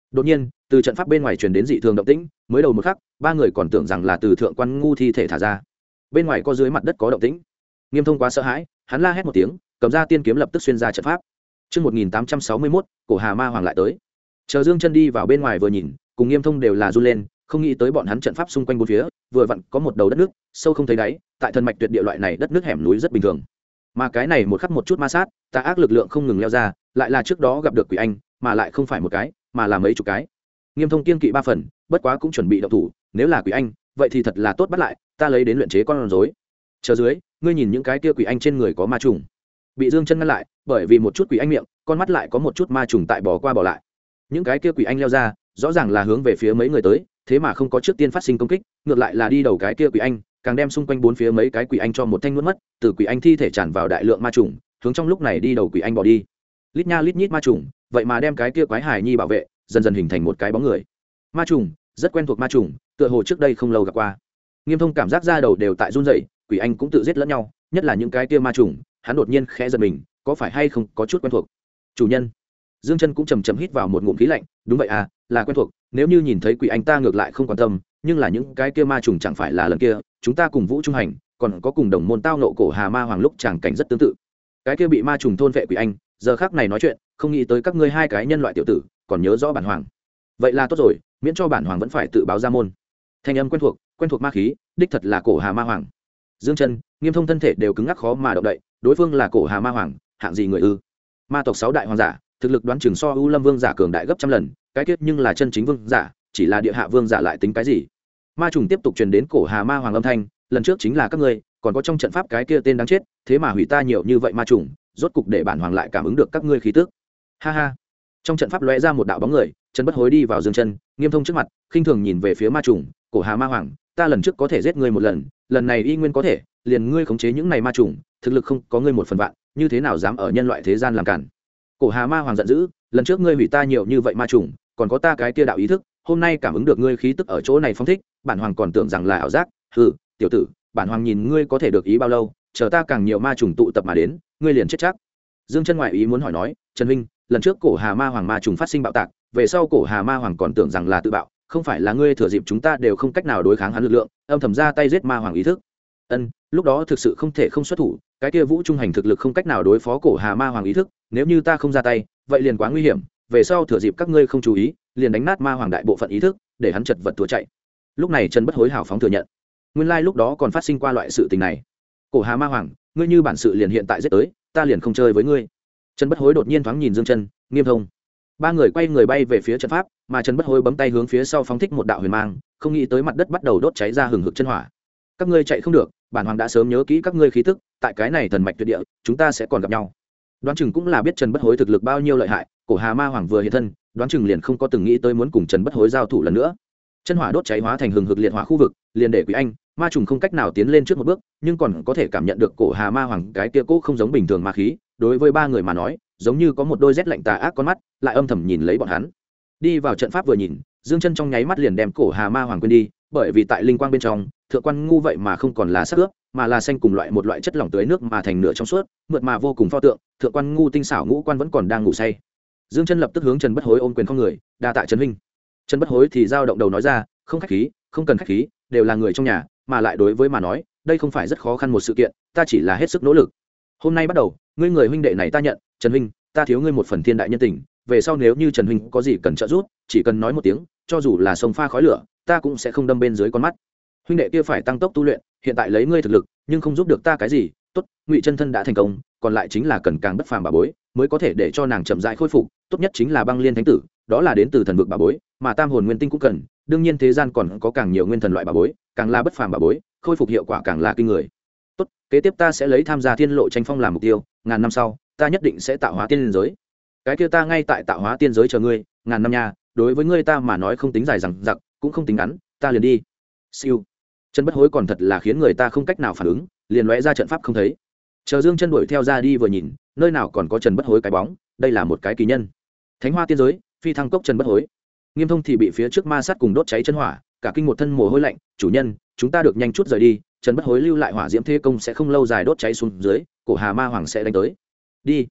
A: đột nhiên từ trận pháp bên ngoài truyền đến dị thường động tĩnh, mới đầu một khắc ba người còn tưởng rằng là từ thượng quan ngu thi thể thả ra. Bên ngoài có dưới mặt đất có động tĩnh. Nghiêm Thông quá sợ hãi, hắn la hét một tiếng, cầm ra tiên kiếm lập tức xuyên ra trận pháp. Trước 1861, cổ Hà Ma Hoàng lại tới. Chờ Dương Chân đi vào bên ngoài vừa nhìn, cùng Nghiêm Thông đều là run lên, không nghĩ tới bọn hắn trận pháp xung quanh bốn phía, vừa vặn có một đầu đất nước, sâu không thấy đáy, tại thần mạch tuyệt địa loại này đất nước hẻm núi rất bình thường. Mà cái này một khắc một chút ma sát, tà ác lực lượng không ngừng leo ra, lại là trước đó gặp được quỷ anh, mà lại không phải một cái, mà là mấy chục cái. Nghiêm Thông kiên kỵ ba phần, bất quá cũng chuẩn bị động thủ, nếu là quỷ anh, vậy thì thật là tốt bắt lại, ta lấy đến luyện chế con rối. Chờ dưới, ngươi nhìn những cái kia quỷ anh trên người có ma trùng. Bị Dương Chân ngăn lại, bởi vì một chút quỷ anh miệng, con mắt lại có một chút ma trùng tại bỏ qua bỏ lại. Những cái kia quỷ anh leo ra, rõ ràng là hướng về phía mấy người tới, thế mà không có trước tiên phát sinh công kích, ngược lại là đi đầu cái kia quỷ anh, càng đem xung quanh bốn phía mấy cái quỷ anh cho một thanh nuốt mất, từ quỷ anh thi thể tràn vào đại lượng ma trùng, hướng trong lúc này đi đầu quỷ anh bỏ đi. Lít nha lít nhít ma trùng, vậy mà đem cái kia quái hài nhi bảo vệ, dần dần hình thành một cái bóng người. Ma trùng, rất quen thuộc ma trùng, tựa hồ trước đây không lâu gặp qua. Nghiêm Thông cảm giác da đầu đều tại run rẩy, quỷ anh cũng tự giết lẫn nhau, nhất là những cái kia ma trùng, hắn đột nhiên khẽ giật mình, có phải hay không có chút quen thuộc. Chủ nhân. Dương Chân cũng chầm chậm hít vào một ngụm khí lạnh, đúng vậy à, là quen thuộc, nếu như nhìn thấy quỷ anh ta ngược lại không quan tâm, nhưng là những cái kia ma trùng chẳng phải là lần kia, chúng ta cùng Vũ trung hành, còn có cùng đồng môn tao nộ cổ Hà Ma Hoàng lúc chẳng cảnh rất tương tự. Cái kia bị ma trùng thôn vệ quỷ anh, giờ khắc này nói chuyện, không nghĩ tới các ngươi hai cái nhân loại tiểu tử, còn nhớ rõ bản hoàng. Vậy là tốt rồi, miễn cho bản hoàng vẫn phải tự báo ra môn. Thanh âm quen thuộc ma khí, đích thật là cổ Hà Ma Hoàng. Dương Chân, Nghiêm Thông thân thể đều cứng ngắc khó mà động đậy, đối phương là cổ Hà Ma Hoàng, hạng gì người ư? Ma tộc 6 đại hoàng giả, thực lực đoán chừng so U Lâm Vương giả cường đại gấp trăm lần, cái kết nhưng là chân chính vương giả, chỉ là địa hạ vương giả lại tính cái gì? Ma trùng tiếp tục truyền đến cổ Hà Ma Hoàng âm thanh, lần trước chính là các ngươi, còn có trong trận pháp cái kia tên đáng chết, thế mà hủy ta nhiều như vậy ma trùng, rốt cục để bản hoàng lại cảm ứng được các ngươi khí tức. Ha ha. Trong trận pháp lóe ra một đạo bóng người, Trần Bất Hối đi vào Dương Chân, Nghiêm Thông trước mặt, khinh thường nhìn về phía ma trùng, cổ Hà Ma Hoàng, ta lần trước có thể giết ngươi một lần, lần này y nguyên có thể, liền ngươi khống chế những này ma trùng, thực lực không có ngươi một phần vạn, như thế nào dám ở nhân loại thế gian làm cản? Cổ Hà Ma Hoàng giận dữ, lần trước ngươi hủy ta nhiều như vậy ma trùng, còn có ta cái kia đạo ý thức, hôm nay cảm ứng được ngươi khí tức ở chỗ này phóng thích, bản hoàng còn tưởng rằng là ảo giác, hừ, tiểu tử, bản hoàng nhìn ngươi có thể được ý bao lâu, chờ ta càng nhiều ma trùng tụ tập mà đến, ngươi liền chết chắc. Dương Chân ngoại ý muốn hỏi nói, Trần huynh, lần trước cổ Hà Ma Hoàng ma trùng phát sinh bạo tạc, về sau cổ Hà Ma Hoàng còn tưởng rằng là tự bạo, không phải là ngươi thừa dịp chúng ta đều không cách nào đối kháng hắn lực lượng, âm thầm ra tay giết ma hoàng ý thức. Ân, lúc đó thực sự không thể không xuất thủ, cái kia Vũ trung hành thực lực không cách nào đối phó cổ Hà Ma Hoàng ý thức, nếu như ta không ra tay, vậy liền quá nguy hiểm, về sau thừa dịp các ngươi không chú ý, liền đánh nát ma hoàng đại bộ phận ý thức, để hắn chật vật thua chạy. Lúc này Trần Bất Hối hào phóng thừa nhận, nguyên lai lúc đó còn phát sinh qua loại sự tình này. Cổ Hà Ma Hoàng, ngươi như bản sự liền hiện tại giết tới, ta liền không chơi với ngươi. Trần Bất Hối đột nhiên thoáng nhìn Dương Chân, Nghiêm Thông, ba người quay người bay về phía trận pháp, mà Trần Bất Hối bấm tay hướng phía sau phóng thích một đạo huyền mang, không nghĩ tới mặt đất bắt đầu đốt cháy ra hừng hực chân hỏa. Các ngươi chạy không được, bản hoàng đã sớm nhớ kỹ các ngươi khí tức, tại cái này thần mạch tuyệt địa, chúng ta sẽ còn gặp nhau. Đoán chừng cũng là biết Trần Bất Hối thực lực bao nhiêu lợi hại, cổ Hà Ma Hoàng vừa hiện thân, đoán chừng liền không có từng nghĩ tới muốn cùng Trần Bất Hối giao thủ lần nữa. Chân hỏa đốt cháy hóa thành hừng hực liệt hỏa khu vực, liền để quỷ anh, ma trùng không cách nào tiến lên trước một bước, nhưng còn có thể cảm nhận được cổ Hà Ma Hoàng cái kia cố không giống bình thường ma khí, đối với ba người mà nói, giống như có một đôi rét lạnh tà ác con mắt, lại âm thầm nhìn lấy bọn hắn. Đi vào trận pháp vừa nhìn, Dương Chân trong nháy mắt liền đem cổ Hà Ma Hoàng quên đi, bởi vì tại linh quang bên trong, thượng quan ngu vậy mà không còn là sắc ướp, mà là xanh cùng loại một loại chất lỏng tưới nước mà thành nửa trong suốt, mượt mà vô cùng pho tượng, thượng quan ngu tinh xảo ngũ quan vẫn còn đang ngủ say. Dương Chân lập tức hướng Trần Bất Hối ôm quyền không người, đa tạ Trần huynh. Trần Bất Hối thì giao động đầu nói ra, không khách khí, không cần khách khí, đều là người trong nhà, mà lại đối với mà nói, đây không phải rất khó khăn một sự kiện, ta chỉ là hết sức nỗ lực. Hôm nay bắt đầu, ngươi người huynh đệ này ta nhận, Trần huynh, ta thiếu ngươi một phần thiên đại nhân tình, về sau nếu như Trần huynh có gì cần trợ giúp, chỉ cần nói một tiếng, cho dù là sông pha khói lửa, ta cũng sẽ không đâm bên dưới con mắt. Huynh đệ kia phải tăng tốc tu luyện, hiện tại lấy ngươi thực lực, nhưng không giúp được ta cái gì, tốt, Ngụy Chân Thân đã thành công, còn lại chính là cần càng bất phàm bà bối, mới có thể để cho nàng chậm rãi khôi phục, tốt nhất chính là Băng Liên Thánh Tử, đó là đến từ thần vực bà bối, mà Tam Hồn Nguyên Tinh cũng cần, đương nhiên thế gian còn có càng nhiều nguyên thần loại bà bối, càng là bất phàm bà bối, khôi phục hiệu quả càng là kinh người. Tốt, kế tiếp ta sẽ lấy tham gia Thiên Lộ tranh phong làm mục tiêu, ngàn năm sau, ta nhất định sẽ tạo hóa tiên giới. Cái kia ta ngay tại tạo hóa tiên giới chờ ngươi, ngàn năm nha, đối với ngươi ta mà nói không tính dài dằng dặc, cũng không tính ngắn, ta liền đi. Siêu. Trần Bất Hối còn thật là khiến người ta không cách nào phản ứng, liền lóe ra trận pháp không thấy. Chờ Dương Chân đuổi theo ra đi vừa nhìn, nơi nào còn có Trần Bất Hối cái bóng, đây là một cái kỳ nhân. Thánh Hoa tiên giới, phi thăng cốc Trần Bất Hối. Nghiêm Thông thì bị phía trước ma sát cùng đốt cháy chân hỏa, cả kinh một thân mồ hôi lạnh, chủ nhân, chúng ta được nhanh chút rời đi, Trần Bất Hối lưu lại hỏa diễm thế công sẽ không lâu dài đốt cháy xuống dưới, cổ Hà Ma Hoàng sẽ đánh tới. Đi.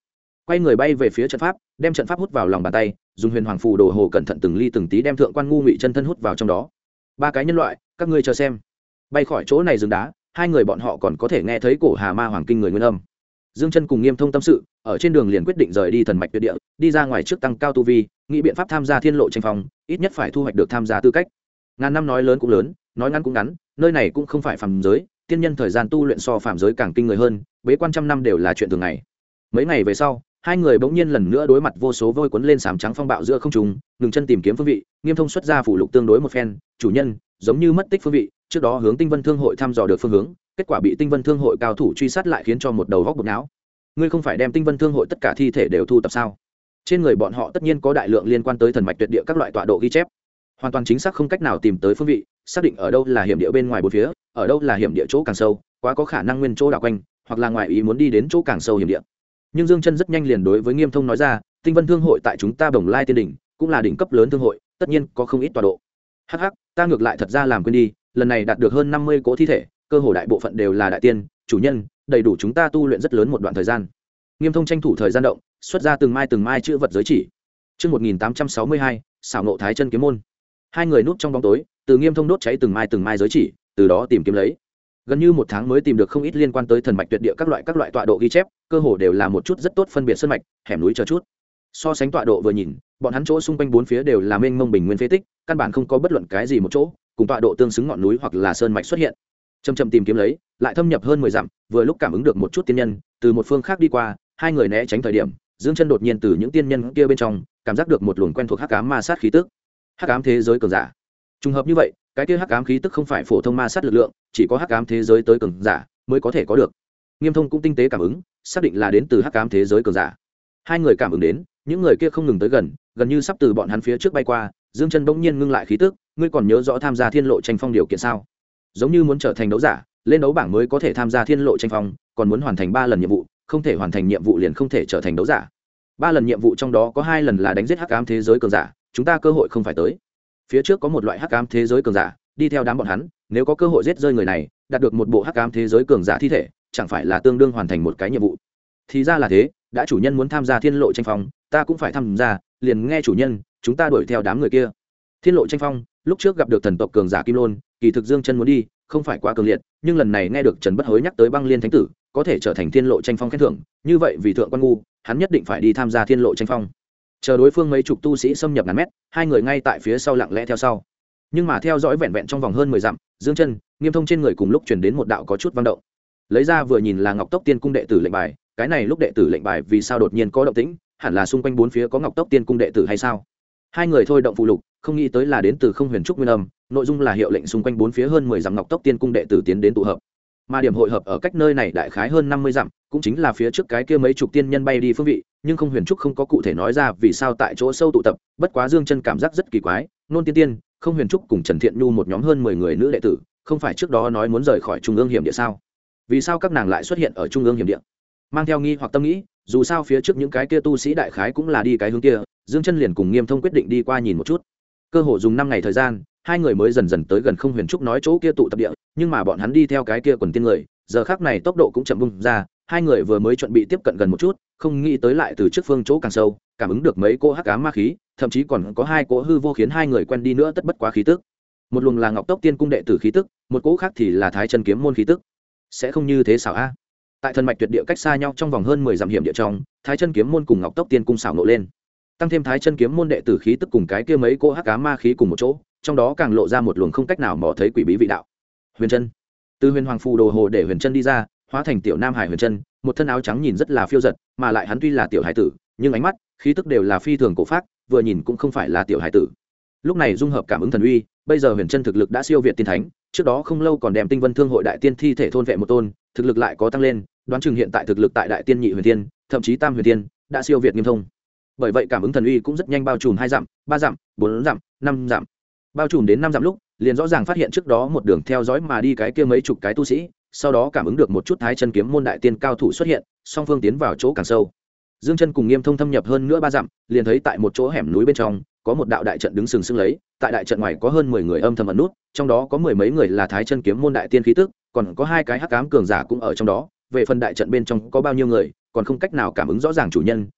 A: quay người bay về phía trận pháp, đem trận pháp hút vào lòng bàn tay, dùng huyền hoàng phù đồ hồ cẩn thận từng ly từng tí đem thượng quan ngu ngụy chân thân hút vào trong đó. Ba cái nhân loại, các ngươi chờ xem. Bay khỏi chỗ này rừng đá, hai người bọn họ còn có thể nghe thấy cổ hà ma hoàng kinh người nguyên âm. Dương Chân cùng Nghiêm Thông tâm sự, ở trên đường liền quyết định rời đi thần mạch tuyệt địa, đi ra ngoài trước tăng cao tu vi, nghĩ biện pháp tham gia thiên lộ tranh phong, ít nhất phải thu hoạch được tham gia tư cách. Ngàn năm nói lớn cũng lớn, nói ngắn cũng ngắn, nơi này cũng không phải phàm giới, tiên nhân thời gian tu luyện so phàm giới càng kinh người hơn, bế quan trăm năm đều là chuyện thường ngày. Mấy ngày về sau, hai người bỗng nhiên lần nữa đối mặt vô số vôi cuốn lên sám trắng phong bạo giữa không trung, ngừng chân tìm kiếm phương vị. Nghiêm Thông xuất ra phủ lục tương đối một phen, chủ nhân giống như mất tích phương vị, trước đó hướng Tinh Vân Thương hội thăm dò được phương hướng, kết quả bị Tinh Vân Thương hội cao thủ truy sát lại khiến cho một đầu góc bột não. Ngươi không phải đem Tinh Vân Thương hội tất cả thi thể đều thu tập sao? Trên người bọn họ tất nhiên có đại lượng liên quan tới thần mạch tuyệt địa các loại tọa độ ghi chép, hoàn toàn chính xác không cách nào tìm tới phương vị, xác định ở đâu là hiểm địa bên ngoài bốn phía, ở đâu là hiểm địa chỗ càng sâu, quá có khả năng nguyên chỗ đảo quanh, hoặc là ngoài ý muốn đi đến chỗ càng sâu hiểm địa. Nhưng Dương Chân rất nhanh liền đối với Nghiêm Thông nói ra, Tinh Vân Thương hội tại chúng ta Bồng Lai Tiên đỉnh, cũng là đỉnh cấp lớn thương hội, tất nhiên có không ít tọa độ. Hắc hắc, ta ngược lại thật ra làm quên đi, lần này đạt được hơn 50 cỗ thi thể, cơ hồ đại bộ phận đều là đại tiên, chủ nhân, đầy đủ chúng ta tu luyện rất lớn một đoạn thời gian. Nghiêm Thông tranh thủ thời gian động, xuất ra từng mai chữ vật giới chỉ. Chương 1862, xảo nộ Thái Chân kiếm môn. Hai người núp trong bóng tối, từ Nghiêm Thông đốt cháy từng mai giới chỉ, từ đó tìm kiếm lấy. Gần như một tháng mới tìm được không ít liên quan tới thần mạch tuyệt địa các loại tọa độ ghi chép, cơ hồ đều là một chút rất tốt phân biệt sơn mạch, hẻm núi chờ chút. So sánh tọa độ vừa nhìn, bọn hắn chỗ xung quanh bốn phía đều là mênh mông bình nguyên phế tích, căn bản không có bất luận cái gì một chỗ cùng tọa độ tương xứng ngọn núi hoặc là sơn mạch xuất hiện. Chậm tìm kiếm lấy, lại thâm nhập hơn 10 dặm, vừa lúc cảm ứng được một chút tiên nhân từ một phương khác đi qua, hai người né tránh thời điểm, Dương Chân đột nhiên từ những tiên nhân kia bên trong cảm giác được một luồng quen thuộc hắc ám ma sát khí tức. Hắc ám thế giới cường giả. Trùng hợp như vậy, cái kia hắc ám khí tức không phải phổ thông ma sát lực lượng, chỉ có hắc ám thế giới tới cường giả mới có thể có được. Nghiêm Thông cũng tinh tế cảm ứng, xác định là đến từ hắc ám thế giới cường giả. Hai người cảm ứng đến, những người kia không ngừng tới gần, gần như sắp từ bọn hắn phía trước bay qua. Dương Chân bỗng nhiên ngưng lại khí tức, ngươi còn nhớ rõ tham gia thiên lộ tranh phong điều kiện sao? Giống như muốn trở thành đấu giả, lên đấu bảng mới có thể tham gia thiên lộ tranh phong, còn muốn hoàn thành 3 lần nhiệm vụ, không thể hoàn thành nhiệm vụ liền không thể trở thành đấu giả. 3 lần nhiệm vụ trong đó có 2 lần là đánh giết hắc ám thế giới cường giả, chúng ta cơ hội không phải tới. Phía trước có một loại hắc ám thế giới cường giả, đi theo đám bọn hắn, nếu có cơ hội giết rơi người này, đạt được một bộ hắc ám thế giới cường giả thi thể, chẳng phải là tương đương hoàn thành một cái nhiệm vụ. Thì ra là thế, đã chủ nhân muốn tham gia thiên lộ tranh phong, ta cũng phải tham gia, liền nghe chủ nhân, chúng ta đuổi theo đám người kia. Thiên lộ tranh phong, lúc trước gặp được thần tộc cường giả Kim Lôn, kỳ thực Dương Chân muốn đi, không phải quá cường liệt, nhưng lần này nghe được Trần Bất Hối nhắc tới Băng Liên Thánh tử, có thể trở thành thiên lộ tranh phong khen thưởng, như vậy vì thượng quan ngu, hắn nhất định phải đi tham gia thiên lộ tranh phong. Chờ đối phương mấy chục tu sĩ xâm nhập ngàn mét, hai người ngay tại phía sau lặng lẽ theo sau. Nhưng mà theo dõi vẹn vẹn trong vòng hơn 10 dặm, Dương Chân, Nghiêm Thông trên người cùng lúc truyền đến một đạo có chút vang động. Lấy ra vừa nhìn là Ngọc Tốc Tiên cung đệ tử lệnh bài, cái này lúc đệ tử lệnh bài vì sao đột nhiên có động tĩnh, hẳn là xung quanh bốn phía có Ngọc Tốc Tiên cung đệ tử hay sao? Hai người thôi động phụ lục, không nghĩ tới là đến từ Không Huyền Trúc Nguyên Âm, nội dung là hiệu lệnh xung quanh bốn phía hơn 10 dặm Ngọc Tốc Tiên cung đệ tử tiến đến tụ hợp. Mà điểm hội hợp ở cách nơi này đại khái hơn 50 dặm, cũng chính là phía trước cái kia mấy chục tiên nhân bay đi phương vị, nhưng Không Huyền Trúc không có cụ thể nói ra vì sao tại chỗ sâu tụ tập, bất quá Dương Chân cảm giác rất kỳ quái, Nôn Tiên Tiên, Không Huyền Trúc cùng Trần Thiện Nhu một nhóm hơn 10 người nữ đệ tử, không phải trước đó nói muốn rời khỏi trung ương hiểm địa sao? Vì sao các nàng lại xuất hiện ở trung ương hiểm địa? Mang theo nghi hoặc tâm nghĩ, dù sao phía trước những cái kia tu sĩ đại khái cũng là đi cái hướng kia, Dương Chân liền cùng Nghiêm Thông quyết định đi qua nhìn một chút. Cơ hồ dùng 5 ngày thời gian, hai người mới dần dần tới gần Không Huyền Trúc nói chỗ kia tụ tập địa, nhưng mà bọn hắn đi theo cái kia quần tiên người, giờ khắc này tốc độ cũng chậm bung ra, hai người vừa mới chuẩn bị tiếp cận gần một chút, không nghĩ tới lại từ trước phương chỗ càng sâu, cảm ứng được mấy cỗ hắc ám ma khí, thậm chí còn có 2 cỗ hư vô khiến hai người quen đi nữa tất bất quá khí tức. Một luồng là Ngọc Tốc Tiên cung đệ tử khí tức, một cỗ khác thì là Thái Chân kiếm môn khí tức. Sẽ không như thế xảo a? Tại thần mạch tuyệt địa cách xa nhau trong vòng hơn 10 dặm hiểm địa trong, Thái Chân kiếm môn cùng Ngọc Tốc Tiên cung xảo nộ lên. Tăng thêm Thái Chân kiếm môn đệ tử khí tức cùng cái kia mấy cỗ hắc ám ma khí cùng một chỗ, trong đó càng lộ ra một luồng không cách nào mò thấy quỷ bí vị đạo. Huyền Chân, từ Huyền Hoàng phù đồ hồ để Huyền Chân đi ra, hóa thành tiểu nam hải Huyền Chân, một thân áo trắng nhìn rất là phiêu dật, mà lại hắn tuy là tiểu hải tử, nhưng ánh mắt, khí tức đều là phi thường cổ phác, vừa nhìn cũng không phải là tiểu hải tử. Lúc này dung hợp cảm ứng thần uy, bây giờ Huyền Chân thực lực đã siêu việt tiên thánh, trước đó không lâu còn đem Tinh Vân Thương hội đại tiên thi thể thôn vệ một tôn, thực lực lại có tăng lên, đoán chừng hiện tại thực lực tại đại tiên nhị huyền tiên, thậm chí tam huyền tiên, đã siêu việt Nghiêm Thông. Bởi vậy cảm ứng thần uy cũng rất nhanh bao trùm 2 dặm, 3 dặm, 4 dặm, 5 dặm. Bao trùm đến 5 dặm lúc, liền rõ ràng phát hiện trước đó một đường theo dõi mà đi cái kia mấy chục cái tu sĩ, sau đó cảm ứng được một chút Thái Chân kiếm môn đại tiên cao thủ xuất hiện, song phương tiến vào chỗ càng sâu. Dương Chân cùng Nghiêm Thông thâm nhập hơn nữa 3 dặm, liền thấy tại một chỗ hẻm núi bên trong, có một đạo đại trận đứng sừng sững lấy, tại đại trận ngoài có hơn 10 người âm thầm ẩn nút, trong đó có 10 mấy người là Thái Chân kiếm môn đại tiên khí tức, còn có 2 cái hắc ám cường giả cũng ở trong đó, về phần đại trận bên trong có bao nhiêu người, còn không cách nào cảm ứng rõ ràng chủ nhân,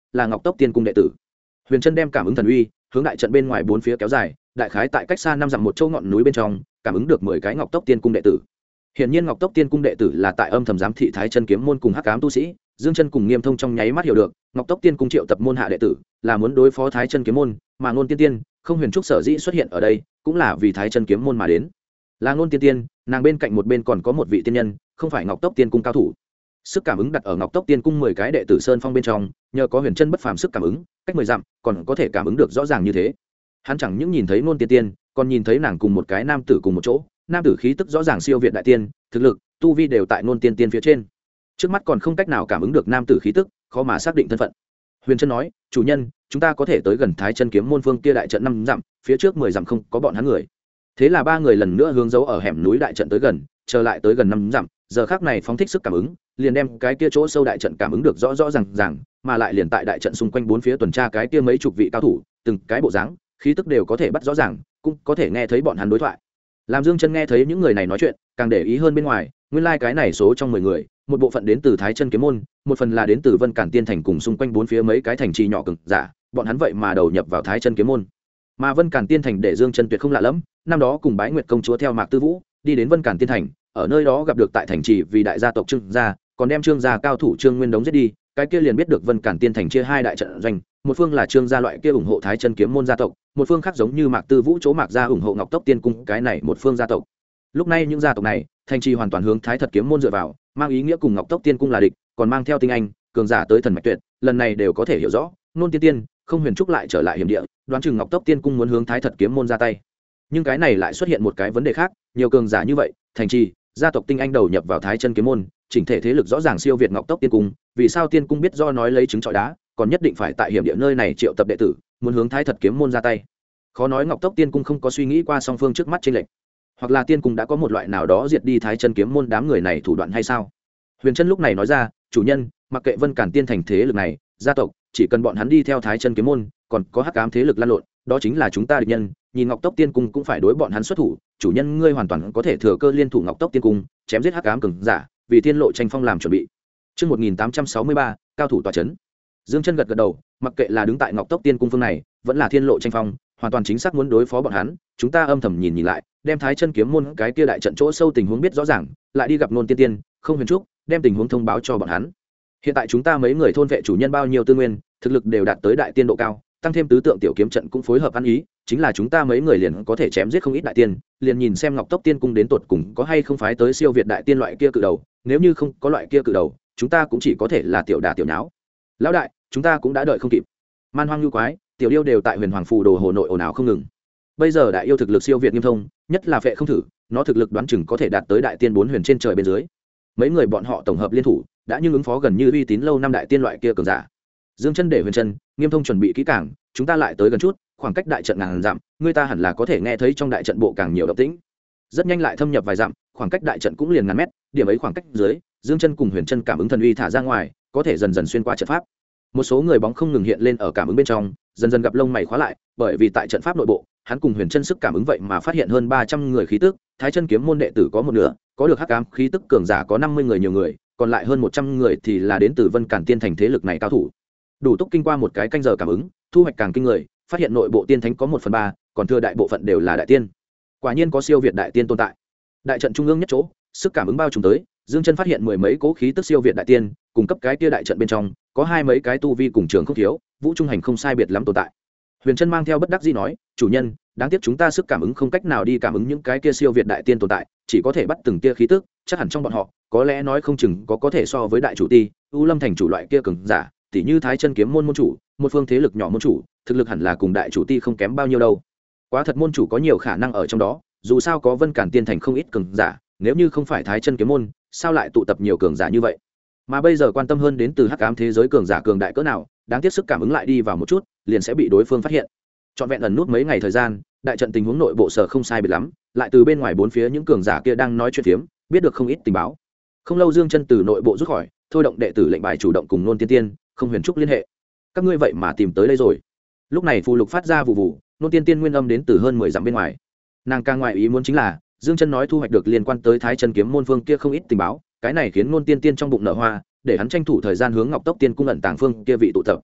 A: là ngọc tốc tiên cung đệ tử. Huyền Trân đem cảm ứng thần uy hướng đại trận bên ngoài bốn phía kéo dài, đại khái tại cách xa 5 dặm một châu ngọn núi bên trong, cảm ứng được 10 cái ngọc tốc tiên cung đệ tử. Hiển nhiên ngọc tốc tiên cung đệ tử là tại âm thầm giám thị Thái Chân kiếm môn cùng hắc ám tu sĩ. Dương Chân cùng Nghiêm Thông trong nháy mắt hiểu được, ngọc tốc tiên cung triệu tập môn hạ đệ tử là muốn đối phó Thái Chân kiếm môn, mà Ngôn Tiên Tiên, Không Huyền Trúc sở dĩ xuất hiện ở đây, cũng là vì Thái Chân kiếm môn mà đến. Là Ngôn Tiên Tiên, nàng bên cạnh một bên còn có một vị tiên nhân, không phải ngọc tốc tiên cung cao thủ. Sức cảm ứng đặt ở ngọc tốc tiên cung 10 cái đệ tử sơn phong bên trong, nhờ có Huyền Trân bất phàm sức cảm ứng, cách 10 dặm còn có thể cảm ứng được rõ ràng như thế. Hắn chẳng những nhìn thấy Ngôn Tiên Tiên, còn nhìn thấy nàng cùng một cái nam tử cùng một chỗ, nam tử khí tức rõ ràng siêu việt đại tiên, thực lực, tu vi đều tại Ngôn Tiên Tiên phía trên. Trước mắt còn không cách nào cảm ứng được nam tử khí tức, khó mà xác định thân phận. Huyền Trân nói, chủ nhân, chúng ta có thể tới gần Thái Chân kiếm môn phương kia đại trận 5 dặm, phía trước 10 dặm không có bọn hắn người. Thế là ba người lần nữa hướng dấu ở hẻm núi đại trận tới gần, trở lại tới gần 5 dặm, giờ khắc này phóng thích sức cảm ứng, liền đem cái kia chỗ sâu đại trận cảm ứng được rõ rõ ràng, mà lại liền tại đại trận xung quanh bốn phía tuần tra cái kia mấy chục vị cao thủ, từng cái bộ dáng, khí tức đều có thể bắt rõ ràng, cũng có thể nghe thấy bọn hắn đối thoại. Làm Dương Chân nghe thấy những người này nói chuyện, càng để ý hơn bên ngoài, nguyên lai cái này số trong 10 người, một bộ phận đến từ Thái Chân kiếm môn, một phần là đến từ Vân Cản Tiên thành cùng xung quanh bốn phía mấy cái thành trì nhỏ cường giả, bọn hắn vậy mà đầu nhập vào Thái Chân kiếm môn. Mà Vân Cản Tiên thành để Dương Chân tuyệt không lạ lắm, năm đó cùng Bái Nguyệt công chúa theo Mạc Tư Vũ, đi đến Vân Cản Tiên thành, ở nơi đó gặp được tại thành trì vì đại gia tộc Trương gia, còn đem Trương gia cao thủ Trương Nguyên Đống giết đi, cái kia liền biết được Vân Cản Tiên thành chia hai đại trận doanh, một phương là Trương gia loại kia ủng hộ Thái Chân kiếm môn gia tộc, một phương khác giống như Mạc Tư Vũ chỗ Mạc gia ủng hộ Ngọc Tốc Tiên cung, cái này một phương gia tộc. Lúc này những gia tộc này, thành trì hoàn toàn hướng Thái Thật kiếm môn dựa vào, mang ý nghĩa cùng Ngọc Tốc Tiên cung là địch, còn mang theo tinh anh, cường giả tới thần mạch tuyệt, lần này đều có thể hiểu rõ, Nôn Tiên Tiên, Không Huyền Trúc lại trở lại hiểm địa, đoán chừng Ngọc Tốc Tiên cung muốn hướng Thái Thật kiếm môn ra tay. Nhưng cái này lại xuất hiện một cái vấn đề khác, nhiều cường giả như vậy, thành trì, gia tộc tinh anh đầu nhập vào Thái Chân kiếm môn, chỉnh thể thế lực rõ ràng siêu việt Ngọc Tốc Tiên cung, vì sao Tiên cung biết do nói lấy trứng trọi đá, còn nhất định phải tại hiểm địa nơi này triệu tập đệ tử, muốn hướng Thái Thật kiếm môn ra tay. Khó nói Ngọc Tốc Tiên cung không có suy nghĩ qua song phương trước mắt trên lệnh, hoặc là Tiên cung đã có một loại nào đó diệt đi Thái Chân kiếm môn đám người này thủ đoạn hay sao? Huyền Trân lúc này nói ra, chủ nhân, mặc kệ Vân Cản Tiên thành thế lực này, gia tộc, chỉ cần bọn hắn đi theo Thái Chân kiếm môn, còn có hắc ám thế lực lan lộn, đó chính là chúng ta địch nhân, nhìn Ngọc Tốc Tiên cung cũng phải đối bọn hắn xuất thủ, chủ nhân ngươi hoàn toàn có thể thừa cơ liên thủ Ngọc Tốc Tiên cung, chém giết hắc ám cường giả, vì thiên lộ tranh phong làm chuẩn bị. Chương 1863, cao thủ tọa chấn. Dương Chân gật gật đầu, mặc kệ là đứng tại Ngọc Tốc Tiên cung phương này, vẫn là thiên lộ tranh phong, hoàn toàn chính xác muốn đối phó bọn hắn, chúng ta âm thầm nhìn lại, đem Thái Chân kiếm môn cái kia đại trận chỗ sâu tình huống biết rõ ràng, lại đi gặp Nôn Tiên Tiên, Không Huyền Trúc, đem tình huống thông báo cho bọn hắn. Hiện tại chúng ta mấy người thôn vệ chủ nhân bao nhiêu tư nguyên, thực lực đều đạt tới đại tiên độ cao, tăng thêm tứ tượng tiểu kiếm trận cũng phối hợp ăn ý, chính là chúng ta mấy người liền có thể chém giết không ít đại tiên, liền nhìn xem Ngọc Tốc Tiên cung đến tột cùng có hay không phái tới siêu việt đại tiên loại kia cự đầu, nếu như không có loại kia cự đầu, chúng ta cũng chỉ có thể là tiểu đả tiểu nháo. Lão đại, chúng ta cũng đã đợi không kịp. Man hoang lưu quái, tiểu yêu đều tại Huyền Hoàng phù đồ hồ nội ồn ào không ngừng. Bây giờ đại yêu thực lực siêu việt Nghiêm Thông, nhất là Phệ Không Thử, nó thực lực đoán chừng có thể đạt tới đại tiên 4 huyền trên trời bên dưới. Mấy người bọn họ tổng hợp liên thủ, đã nhưng ứng phó gần như uy tín lâu năm đại tiên loại kia cường giả. Dương Chân để Huyền Trân, Nghiêm Thông chuẩn bị kỹ càng, chúng ta lại tới gần chút, khoảng cách đại trận ngàn dặm, người ta hẳn là có thể nghe thấy trong đại trận bộ càng nhiều động tĩnh. Rất nhanh lại thâm nhập vài dặm, khoảng cách đại trận cũng liền ngàn mét, điểm ấy khoảng cách dưới, Dương Chân cùng Huyền Trân cảm ứng thần uy thả ra ngoài, có thể dần dần xuyên qua trận pháp. Một số người bóng không ngừng hiện lên ở cảm ứng bên trong, dần dần gặp lông mày khóa lại, bởi vì tại trận pháp nội bộ, hắn cùng Huyền Trân sức cảm ứng vậy mà phát hiện hơn 300 người khí tức, Thái Chân kiếm môn đệ tử có một nửa, có được hắc ám khí tức cường giả có 50 người nhiều người, còn lại hơn 100 người thì là đến từ Vân Cản Tiên thành thế lực này cao thủ. Đủ túc kinh qua một cái canh giờ cảm ứng, thu hoạch càng kinh người, phát hiện nội bộ tiên thánh có 1/3, còn thừa đại bộ phận đều là đại tiên. Quả nhiên có siêu việt đại tiên tồn tại. Đại trận trung ương nhất chỗ, sức cảm ứng bao trùm tới, Dương Chân phát hiện mười mấy cố khí tức siêu việt đại tiên, cùng cấp cái kia đại trận bên trong, có hai mấy cái tu vi cùng trường không thiếu, vũ trung hành không sai biệt lắm tồn tại. Huyền Trân mang theo bất đắc dĩ nói, chủ nhân, đáng tiếc chúng ta sức cảm ứng không cách nào đi cảm ứng những cái kia siêu việt đại tiên tồn tại, chỉ có thể bắt từng tia khí tức, chắc hẳn trong bọn họ, có lẽ nói không chừng có thể so với đại chủ ti, U Lâm thành chủ loại kia cường giả, tỉ như Thái Chân kiếm môn môn chủ, một phương thế lực nhỏ môn chủ, thực lực hẳn là cùng đại chủ ti không kém bao nhiêu đâu. Quá thật môn chủ có nhiều khả năng ở trong đó, dù sao có Vân Cản Tiên thành không ít cường giả, nếu như không phải Thái Chân kiếm môn, sao lại tụ tập nhiều cường giả như vậy? Mà bây giờ quan tâm hơn đến từ hắc ám thế giới cường giả cường đại cỡ nào, đáng tiếc sức cảm ứng lại đi vào một chút, liền sẽ bị đối phương phát hiện. Trọn vẹn ẩn nút mấy ngày thời gian, đại trận tình huống nội bộ sở không sai biệt lắm, lại từ bên ngoài bốn phía những cường giả kia đang nói chuyện phiếm, biết được không ít tình báo. Không lâu Dương Chân từ nội bộ rút khỏi, thôi động đệ tử lệnh bài chủ động cùng Nôn Tiên Tiên, Không Huyền Trúc liên hệ. Các ngươi vậy mà tìm tới đây rồi. Lúc này phù lục phát ra vụ vụ, Nôn Tiên Tiên nguyên âm đến từ hơn 10 dặm bên ngoài. Nàng càng ngoại ý muốn chính là, Dương Chân nói thu hoạch được liên quan tới Thái Chân kiếm môn phương kia không ít tình báo, cái này khiến Nôn Tiên Tiên trong bụng nở hoa, để hắn tranh thủ thời gian hướng Ngọc Tốc Tiên cung ẩn tàng phương kia vị tụ tập.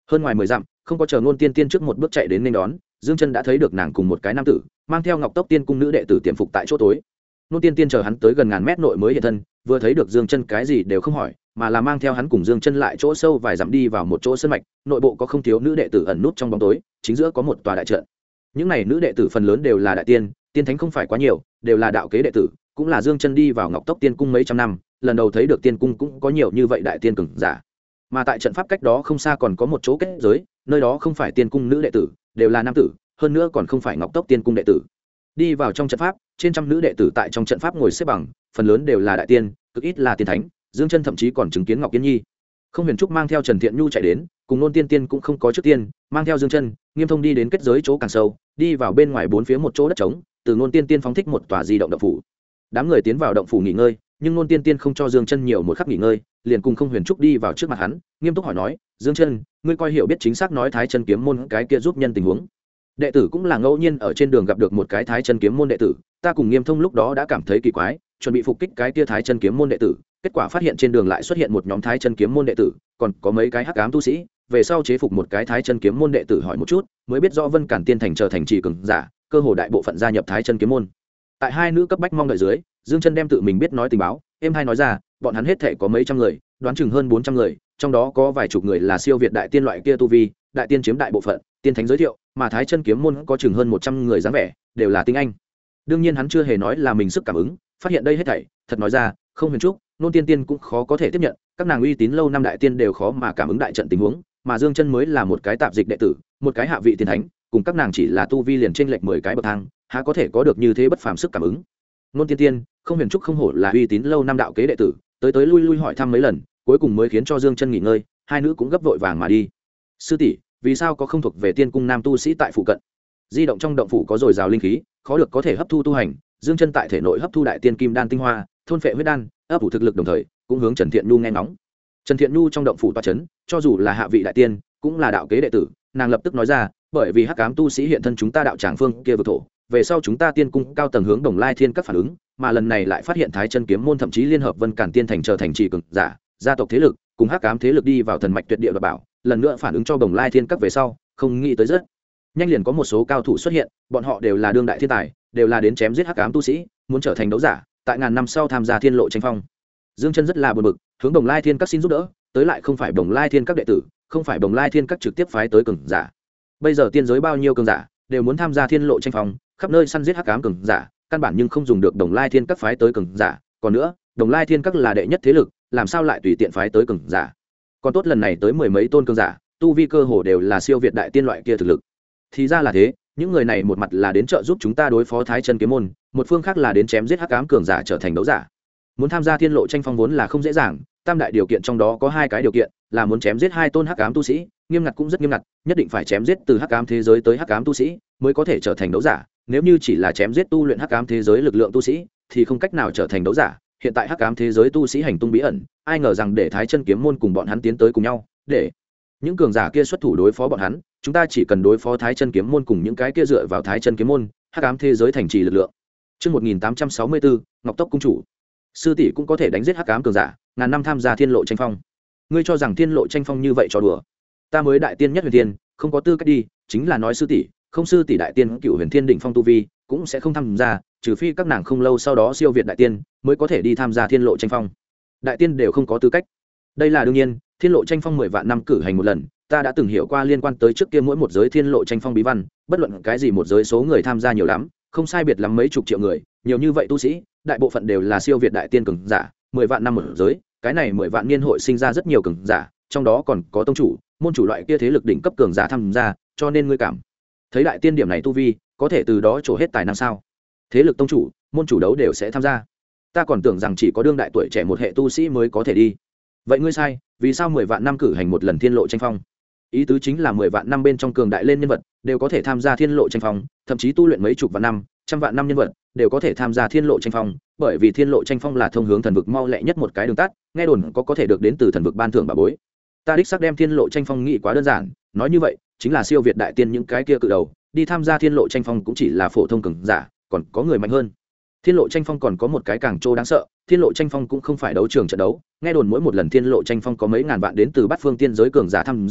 A: hơn ngoài 10 dặm, không có chờ Nôn Tiên Tiên trước một bước chạy đến nên đón, Dương Chân đã thấy được nàng cùng một cái nam tử mang theo Ngọc Tốc Tiên cung nữ đệ tử tiềm phục tại chỗ tối. Nôn Tiên Tiên chờ hắn tới gần ngàn mét nội mới hiện thân, vừa thấy được Dương Chân cái gì đều không hỏi, mà là mang theo hắn cùng Dương Chân lại chỗ sâu vài dặm đi vào một chỗ sơn mạch, nội bộ có không thiếu nữ đệ tử ẩn nút trong bóng tối, chính giữa có một tòa đại trận. Những này nữ đệ tử phần lớn đều là đại tiên, tiên thánh không phải quá nhiều, đều là đạo kế đệ tử, cũng là Dương Chân đi vào Ngọc Tốc Tiên cung mấy trăm năm, lần đầu thấy được tiên cung cũng có nhiều như vậy đại tiên cường giả. Mà tại trận pháp cách đó không xa còn có một chỗ kết giới, nơi đó không phải tiên cung nữ đệ tử, đều là nam tử, hơn nữa còn không phải Ngọc Tốc Tiên cung đệ tử. Đi vào trong trận pháp, trên trăm nữ đệ tử tại trong trận pháp ngồi xếp bằng, phần lớn đều là đại tiên, cực ít là tiên thánh. Dương Chân thậm chí còn chứng kiến Ngọc Yên Nhi. Không Huyền Trúc mang theo Trần Thiện Nhu chạy đến, cùng Nôn Tiên Tiên cũng không có trước tiên, mang theo Dương Chân, Nghiêm Thông đi đến kết giới chỗ càng sâu, đi vào bên ngoài bốn phía một chỗ đất trống, từ Nôn Tiên Tiên phóng thích một tòa di động động phủ. Đám người tiến vào động phủ nghỉ ngơi, nhưng Nôn Tiên Tiên không cho Dương Chân nhiều một khắc nghỉ ngơi, liền cùng Không Huyền Trúc đi vào trước mặt hắn, nghiêm túc hỏi nói: "Dương Chân, ngươi coi hiểu biết chính xác nói Thái Chân kiếm môn cái kia giúp nhân tình huống?" Đệ tử cũng là ngẫu nhiên ở trên đường gặp được một cái Thái Chân kiếm môn đệ tử, ta cùng Nghiêm Thông lúc đó đã cảm thấy kỳ quái, chuẩn bị phục kích cái kia Thái Chân kiếm môn đệ tử, kết quả phát hiện trên đường lại xuất hiện một nhóm Thái Chân kiếm môn đệ tử, còn có mấy cái hắc ám tu sĩ, về sau chế phục một cái Thái Chân kiếm môn đệ tử hỏi một chút, mới biết rõ Vân Cản Tiên thành trở thành trì cường giả, cơ hồ đại bộ phận gia nhập Thái Chân kiếm môn. Tại hai nữ cấp bách mong đợi dưới, Dương Chân đem tự mình biết nói tình báo, em hai nói ra, bọn hắn hết thảy có mấy trăm người, đoán chừng hơn 400 người, trong đó có vài chục người là siêu việt đại tiên loại kia tu vi, đại tiên chiếm đại bộ phận, tiên thánh giới thiệu, mà Thái Chân kiếm môn có chừng hơn 100 người dáng vẻ, đều là tinh anh. Đương nhiên hắn chưa hề nói là mình sức cảm ứng, phát hiện đây hết thảy, thật nói ra, Không Huyền Trúc, Nôn Tiên Tiên cũng khó có thể tiếp nhận, các nàng uy tín lâu năm đại tiên đều khó mà cảm ứng đại trận tình huống, mà Dương Chân mới là một cái tạp dịch đệ tử, một cái hạ vị tiên thánh, cùng các nàng chỉ là tu vi liền chênh lệch 10 cái bậc thang, há có thể có được như thế bất phàm sức cảm ứng. Nôn Tiên Tiên, Không Huyền Trúc không hổ là uy tín lâu năm đạo kế đệ tử, tới lui lui hỏi thăm mấy lần, cuối cùng mới khiến cho Dương Chân nghỉ ngơi, hai nữ cũng gấp vội vàng mà đi. Sư tỷ, vì sao có không thuộc về tiên cung nam tu sĩ tại phụ cận? Di động trong động phủ có dồi dào linh khí, khó được có thể hấp thu tu hành, Dương Chân tại thể nội hấp thu đại tiên kim đan tinh hoa, thôn phệ huyết đan, ấp ủ thực lực đồng thời, cũng hướng Trần Thiện Nhu nghe ngóng. Trần Thiện Nhu trong động phủ tọa chấn, cho dù là hạ vị đại tiên, cũng là đạo kế đệ tử, nàng lập tức nói ra, bởi vì hắc ám tu sĩ hiện thân chúng ta đạo tràng phương kia vực thổ, về sau chúng ta tiên cung cao tầng hướng Đồng Lai Thiên các phản ứng, mà lần này lại phát hiện Thái Chân kiếm môn thậm chí liên hợp Vân Cản Tiên thành trở thành trì cường giả, gia tộc thế lực, cùng hắc ám thế lực đi vào thần mạch tuyệt địa đoạt bảo, lần nữa phản ứng cho Đồng Lai Thiên các về sau, không nghĩ tới rất nhanh liền có một số cao thủ xuất hiện, bọn họ đều là đương đại thiên tài, đều là đến chém giết hắc ám tu sĩ, muốn trở thành đấu giả, tại ngàn năm sau tham gia thiên lộ tranh phong. Dương Chân rất là buồn bực, hướng Đồng Lai Thiên các xin giúp đỡ, tới lại không phải Đồng Lai Thiên các đệ tử, không phải Đồng Lai Thiên các trực tiếp phái tới cường giả. Bây giờ tiên giới bao nhiêu cường giả đều muốn tham gia thiên lộ tranh phong, khắp nơi săn giết hắc ám cường giả, căn bản nhưng không dùng được Đồng Lai Thiên các phái tới cường giả, còn nữa, Đồng Lai Thiên các là đệ nhất thế lực, làm sao lại tùy tiện phái tới cường giả? Còn tốt lần này tới mười mấy tôn cường giả, tu vi cơ hồ đều là siêu việt đại tiên loại kia thực lực. Thì ra là thế, những người này một mặt là đến trợ giúp chúng ta đối phó Thái Chân kiếm môn, một phương khác là đến chém giết hắc ám cường giả trở thành đấu giả. Muốn tham gia thiên lộ tranh phong vốn là không dễ dàng, tam đại điều kiện trong đó có hai cái điều kiện, là muốn chém giết hai tôn hắc ám tu sĩ, nghiêm ngặt cũng rất nghiêm ngặt, nhất định phải chém giết từ hắc ám thế giới tới hắc ám tu sĩ mới có thể trở thành đấu giả, nếu như chỉ là chém giết tu luyện hắc ám thế giới lực lượng tu sĩ thì không cách nào trở thành đấu giả. Hiện tại hắc ám thế giới tu sĩ hành tung bí ẩn, ai ngờ rằng để Thái Chân kiếm môn cùng bọn hắn tiến tới cùng nhau, để những cường giả kia xuất thủ đối phó bọn hắn, chúng ta chỉ cần đối phó Thái Chân kiếm môn cùng những cái kia dựa vào Thái Chân kiếm môn, hắc ám thế giới thành trì lực lượng. Chương 1864, Ngọc Tốc cung chủ. Sư tỷ cũng có thể đánh giết hắc ám cường giả, ngàn năm tham gia thiên lộ tranh phong. Ngươi cho rằng thiên lộ tranh phong như vậy cho đùa? Ta mới đại tiên nhất huyền thiên, không có tư cách đi, chính là nói sư tỷ, không sư tỷ đại tiên cựu huyền thiên đỉnh phong tu vi, cũng sẽ không tham gia, trừ phi các nàng không lâu sau đó siêu việt đại tiên, mới có thể đi tham gia thiên lộ tranh phong. Đại tiên đều không có tư cách. Đây là đương nhiên, thiên lộ tranh phong 10 vạn năm cử hành một lần, ta đã từng hiểu qua liên quan tới trước kia mỗi một giới thiên lộ tranh phong bí văn, bất luận cái gì một giới số người tham gia nhiều lắm, không sai biệt lắm mấy chục triệu người, nhiều như vậy tu sĩ, đại bộ phận đều là siêu việt đại tiên cường giả, 10 vạn năm một giới, cái này 10 vạn niên hội sinh ra rất nhiều cường giả, trong đó còn có tông chủ, môn chủ loại kia thế lực đỉnh cấp cường giả tham gia, cho nên ngươi cảm thấy đại tiên điểm này tu vi, có thể từ đó trổ hết tài năng sao? Thế lực tông chủ, môn chủ đấu đều sẽ tham gia. Ta còn tưởng rằng chỉ có đương đại tuổi trẻ một hệ tu sĩ mới có thể đi. Vậy ngươi sai, vì sao 10 vạn năm cử hành một lần thiên lộ tranh phong? Ý tứ chính là 10 vạn năm bên trong cường đại lên nhân vật đều có thể tham gia thiên lộ tranh phong, thậm chí tu luyện mấy chục vạn năm, trăm vạn năm nhân vật đều có thể tham gia thiên lộ tranh phong, bởi vì thiên lộ tranh phong là thông hướng thần vực mau lẹ nhất một cái đường tắt, nghe đồn có thể được đến từ thần vực ban thưởng bà bối. Ta đích xác đem thiên lộ tranh phong nghĩ quá đơn giản, nói như vậy chính là siêu việt đại tiên những cái kia cự đầu đi tham gia thiên lộ tranh phong cũng chỉ là phổ thông cường giả, còn có người mạnh hơn. Thiên lộ tranh phong còn có một cái càng trô đáng sợ, thiên lộ tranh phong cũng không phải đấu trường trận đấu, nghe đồn mỗi một lần thiên lộ tranh phong có mấy ngàn vạn đến từ bát phương tiên giới cường giả tham gia,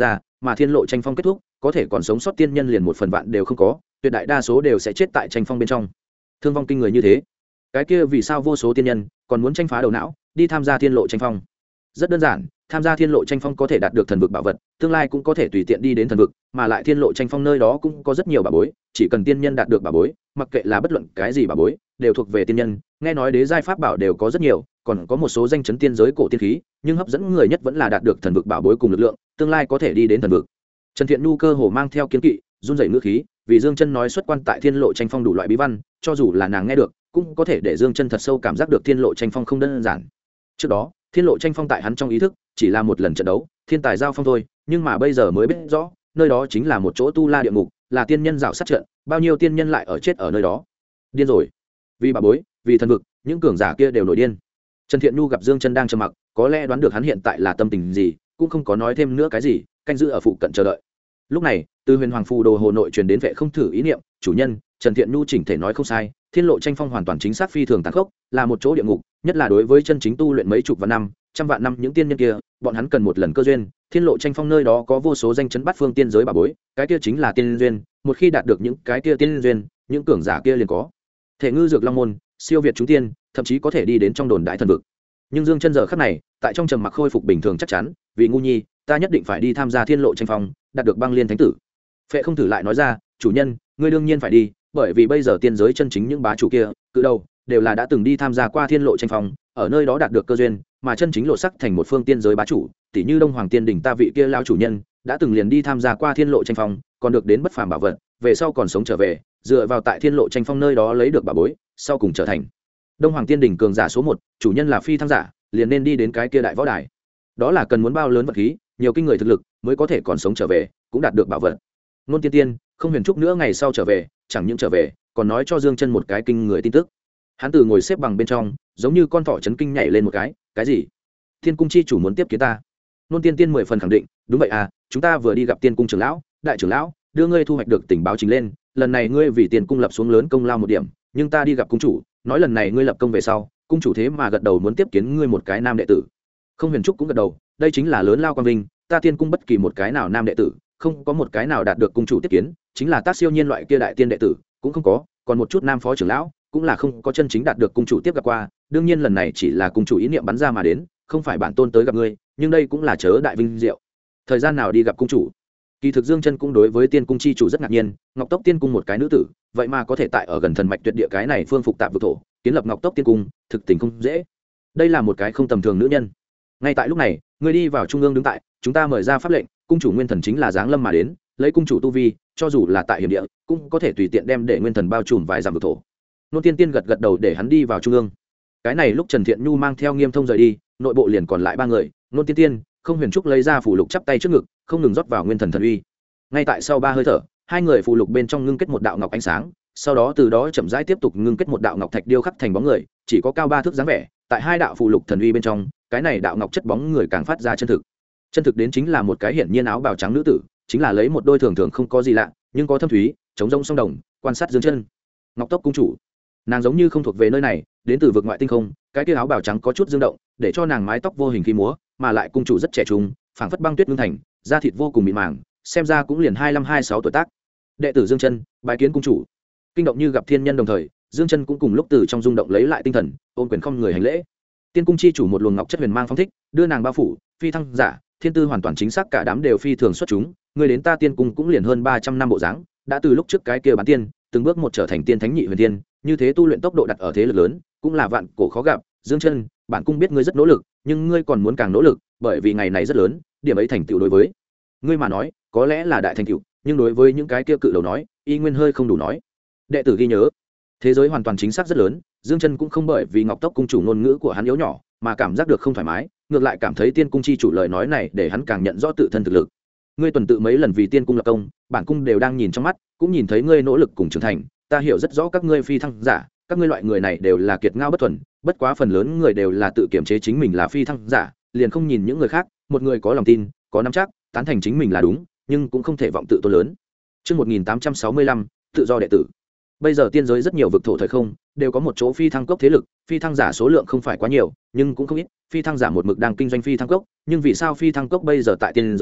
A: mà thiên lộ tranh phong kết thúc có thể còn sống sót tiên nhân liền 1/1000 đều không có, tuyệt đại đa số đều sẽ chết tại tranh phong bên trong. Thương vong kinh người như thế, cái kia vì sao vô số tiên nhân còn muốn tranh phá đầu não đi tham gia thiên lộ tranh phong? Rất đơn giản, tham gia thiên lộ tranh phong có thể đạt được thần vực bảo vật, tương lai cũng có thể tùy tiện đi đến thần vực, mà lại thiên lộ tranh phong nơi đó cũng có rất nhiều bảo bối, chỉ cần tiên nhân đạt được bảo bối, mặc kệ là bất luận cái gì bảo bối đều thuộc về tiên nhân. Nghe nói đế giai pháp bảo đều có rất nhiều, còn có một số danh chấn tiên giới cổ tiên khí, nhưng hấp dẫn người nhất vẫn là đạt được thần vực bảo bối cùng lực lượng, tương lai có thể đi đến thần vực. Trần Thiện Nhu cơ hồ mang theo kiên kỵ, run rẩy ngữ khí, vì Dương Chân nói xuất quan tại thiên lộ tranh phong đủ loại bí văn, cho dù là nàng nghe được, cũng có thể để Dương Chân thật sâu cảm giác được thiên lộ tranh phong không đơn giản. Trước đó, thiên lộ tranh phong tại hắn trong ý thức chỉ là một lần trận đấu, thiên tài giao phong thôi, nhưng mà bây giờ mới biết rõ, nơi đó chính là một chỗ tu la địa ngục, là tiên nhân rào sát trận, bao nhiêu tiên nhân lại ở chết ở nơi đó. Điên rồi. Vì bà bối, vì thần vực, những cường giả kia đều nổi điên. Trần Thiện Nhu gặp Dương Chân đang trầm mặc, có lẽ đoán được hắn hiện tại là tâm tình gì, cũng không có nói thêm nữa cái gì, canh giữ ở phụ cận chờ đợi. Lúc này, từ Huyền Hoàng phù đồ hồ nội truyền đến vệ không thử ý niệm, chủ nhân, Trần Thiện Nhu chỉnh thể nói không sai, thiên lộ tranh phong hoàn toàn chính xác phi thường tàn khốc, là một chỗ địa ngục, nhất là đối với chân chính tu luyện mấy chục vạn năm, trăm vạn năm những tiên nhân kia, bọn hắn cần một lần cơ duyên, thiên lộ tranh phong nơi đó có vô số danh chấn bát phương tiên giới bà bối, cái kia chính là tiên duyên, một khi đạt được những cái kia tiên duyên, những cường giả kia liền có thể ngư dược long môn, siêu việt chúng tiên, thậm chí có thể đi đến trong đồn đại thần vực. Nhưng Dương Chân giờ khắc này, tại trong trầm mặc khôi phục bình thường chắc chắn, vì ngu nhi, ta nhất định phải đi tham gia thiên lộ tranh phong, đạt được băng liên thánh tử. Phệ không thử lại nói ra, chủ nhân, ngươi đương nhiên phải đi, bởi vì bây giờ tiên giới chân chính những bá chủ kia, cự đầu đều là đã từng đi tham gia qua thiên lộ tranh phong, ở nơi đó đạt được cơ duyên, mà chân chính lộ sắc thành một phương tiên giới bá chủ, tỷ như Đông Hoàng Tiên đỉnh ta vị kia lao chủ nhân, đã từng liền đi tham gia qua thiên lộ tranh phong, còn được đến bất phàm bảo vật, về sau còn sống trở về, dựa vào tại thiên lộ tranh phong nơi đó lấy được bảo bối, sau cùng trở thành Đông Hoàng Tiên đỉnh cường giả số 1, chủ nhân là phi thăng giả, liền nên đi đến cái kia đại võ đài. Đó là cần muốn bao lớn vật khí, nhiều kinh người thực lực mới có thể còn sống trở về, cũng đạt được bảo vật. Nôn Tiên Tiên, không huyền trúc nữa ngày sau trở về, chẳng những trở về, còn nói cho Dương Chân một cái kinh người tin tức. Hắn từ ngồi xếp bằng bên trong, giống như con thỏ chấn kinh nhảy lên một cái gì? Thiên cung chi chủ muốn tiếp kiến ta. Nôn Tiên Tiên 10 phần khẳng định, đúng vậy à, chúng ta vừa đi gặp Tiên cung trưởng lão, đại trưởng lão, đưa ngươi thu hoạch được tình báo trình lên, lần này ngươi vì Tiên cung lập xuống lớn công lao một điểm, nhưng ta đi gặp cung chủ, nói lần này ngươi lập công về sau, cung chủ thế mà gật đầu muốn tiếp kiến ngươi một cái nam đệ tử. Không huyền trúc cũng gật đầu, đây chính là lớn lao quan vinh, ta Tiên cung bất kỳ một cái nào nam đệ tử, không có một cái nào đạt được cung chủ tiếp kiến, chính là tác siêu nhiên loại kia đại tiên đệ tử cũng không có, còn một chút nam phó trưởng lão cũng là không có chân chính đạt được cung chủ tiếp gặp qua. Đương nhiên lần này chỉ là cung chủ ý niệm bắn ra mà đến, không phải bản tôn tới gặp ngươi, nhưng đây cũng là chớ đại vinh diệu. Thời gian nào đi gặp cung chủ? Kỳ thực Dương Chân cũng đối với Tiên cung chi chủ rất ngạc nhiên, Ngọc Tốc Tiên cung một cái nữ tử, vậy mà có thể tại ở gần thần mạch tuyệt địa cái này phương phục tạp vực thổ, kiến lập Ngọc Tốc Tiên cung, thực tình không dễ. Đây là một cái không tầm thường nữ nhân. Ngay tại lúc này, ngươi đi vào trung ương đứng tại, chúng ta mời ra pháp lệnh, cung chủ nguyên thần chính là giáng lâm mà đến, lấy cung chủ tu vi, cho dù là tại hiểm địa, cũng có thể tùy tiện đem để nguyên thần bao trùm vài dặm vực thổ. Nôn Tiên Tiên gật gật đầu để hắn đi vào trung ương. Cái này lúc Trần Thiện Nhu mang theo Nghiêm Thông rời đi, nội bộ liền còn lại 3 người, Nôn Tiên Tiên, Không Huyền Trúc lấy ra phù lục chắp tay trước ngực, không ngừng rót vào nguyên thần thần uy. Ngay tại sau 3 hơi thở, 2 người phù lục bên trong ngưng kết một đạo ngọc ánh sáng, sau đó từ đó chậm rãi tiếp tục ngưng kết một đạo ngọc thạch điêu khắc thành bóng người, chỉ có cao 3 thước dáng vẻ, tại 2 đạo phù lục thần uy bên trong, cái này đạo ngọc chất bóng người càng phát ra chân thực. Chân thực đến chính là một cái hiển nhiên áo bào trắng nữ tử, chính là lấy một đôi thường thường không có gì lạ, nhưng có thâm thúy, chống rông song đồng, quan sát Dương Chân. Ngọc Tốc cung chủ, nàng giống như không thuộc về nơi này, đến từ vực ngoại tinh không, cái kia áo bào trắng có chút dương động, để cho nàng mái tóc vô hình khi múa, mà lại cung chủ rất trẻ trung, phảng phất băng tuyết ngưng thành, da thịt vô cùng mịn màng, xem ra cũng liền 25-26 tuổi tác. Đệ tử Dương Chân, bái kiến cung chủ. Kinh động như gặp thiên nhân đồng thời, Dương Chân cũng cùng lúc từ trong rung động lấy lại tinh thần, ôm quyền không người hành lễ. Tiên cung chi chủ một luồng ngọc chất huyền mang phong thích, đưa nàng bao phủ, phi thăng giả, thiên tư hoàn toàn chính xác, cả đám đều phi thường xuất chúng, người đến ta Tiên cung cũng liền hơn 300 năm bộ dáng, đã từ lúc trước cái kia bán tiên, từng bước một trở thành tiên thánh nhị huyền tiên, như thế tu luyện tốc độ đặt ở thế lực lớn, cũng là vạn cổ khó gặp. Dương Chân, bản cung biết ngươi rất nỗ lực, nhưng ngươi còn muốn càng nỗ lực, bởi vì ngày này rất lớn, điểm ấy thành tựu đối với ngươi mà nói, có lẽ là đại thành tựu, nhưng đối với những cái kia cự đầu nói, y nguyên hơi không đủ nói. Đệ tử ghi nhớ. Thế giới hoàn toàn chính xác rất lớn, Dương Chân cũng không bởi vì Ngọc Tốc cung chủ ngôn ngữ của hắn yếu nhỏ, mà cảm giác được không thoải mái, ngược lại cảm thấy Tiên cung chi chủ lời nói này để hắn càng nhận rõ tự thân thực lực. Ngươi tuần tự mấy lần vì Tiên cung lập công, bản cung đều đang nhìn trong mắt, cũng nhìn thấy ngươi nỗ lực cùng trưởng thành, ta hiểu rất rõ các ngươi phi thăng giả, các ngươi loại người này đều là kiệt ngao bất thuần, bất quá phần lớn người đều là tự kiểm chế chính mình là phi thăng giả, liền không nhìn những người khác, một người có lòng tin, có nắm chắc, tán thành chính mình là đúng, nhưng cũng không thể vọng tự tôn lớn. Chương 1865, tự do đệ tử. Bây giờ tiên giới rất nhiều vực thổ thời không, đều có một chỗ phi thăng cốc thế lực, phi thăng giả số lượng không phải quá nhiều, nhưng cũng không ít, phi thăng giả một mực đang kinh doanh phi thăng cốc, nhưng vì sao phi thăng cốc bây giờ tại tiên giới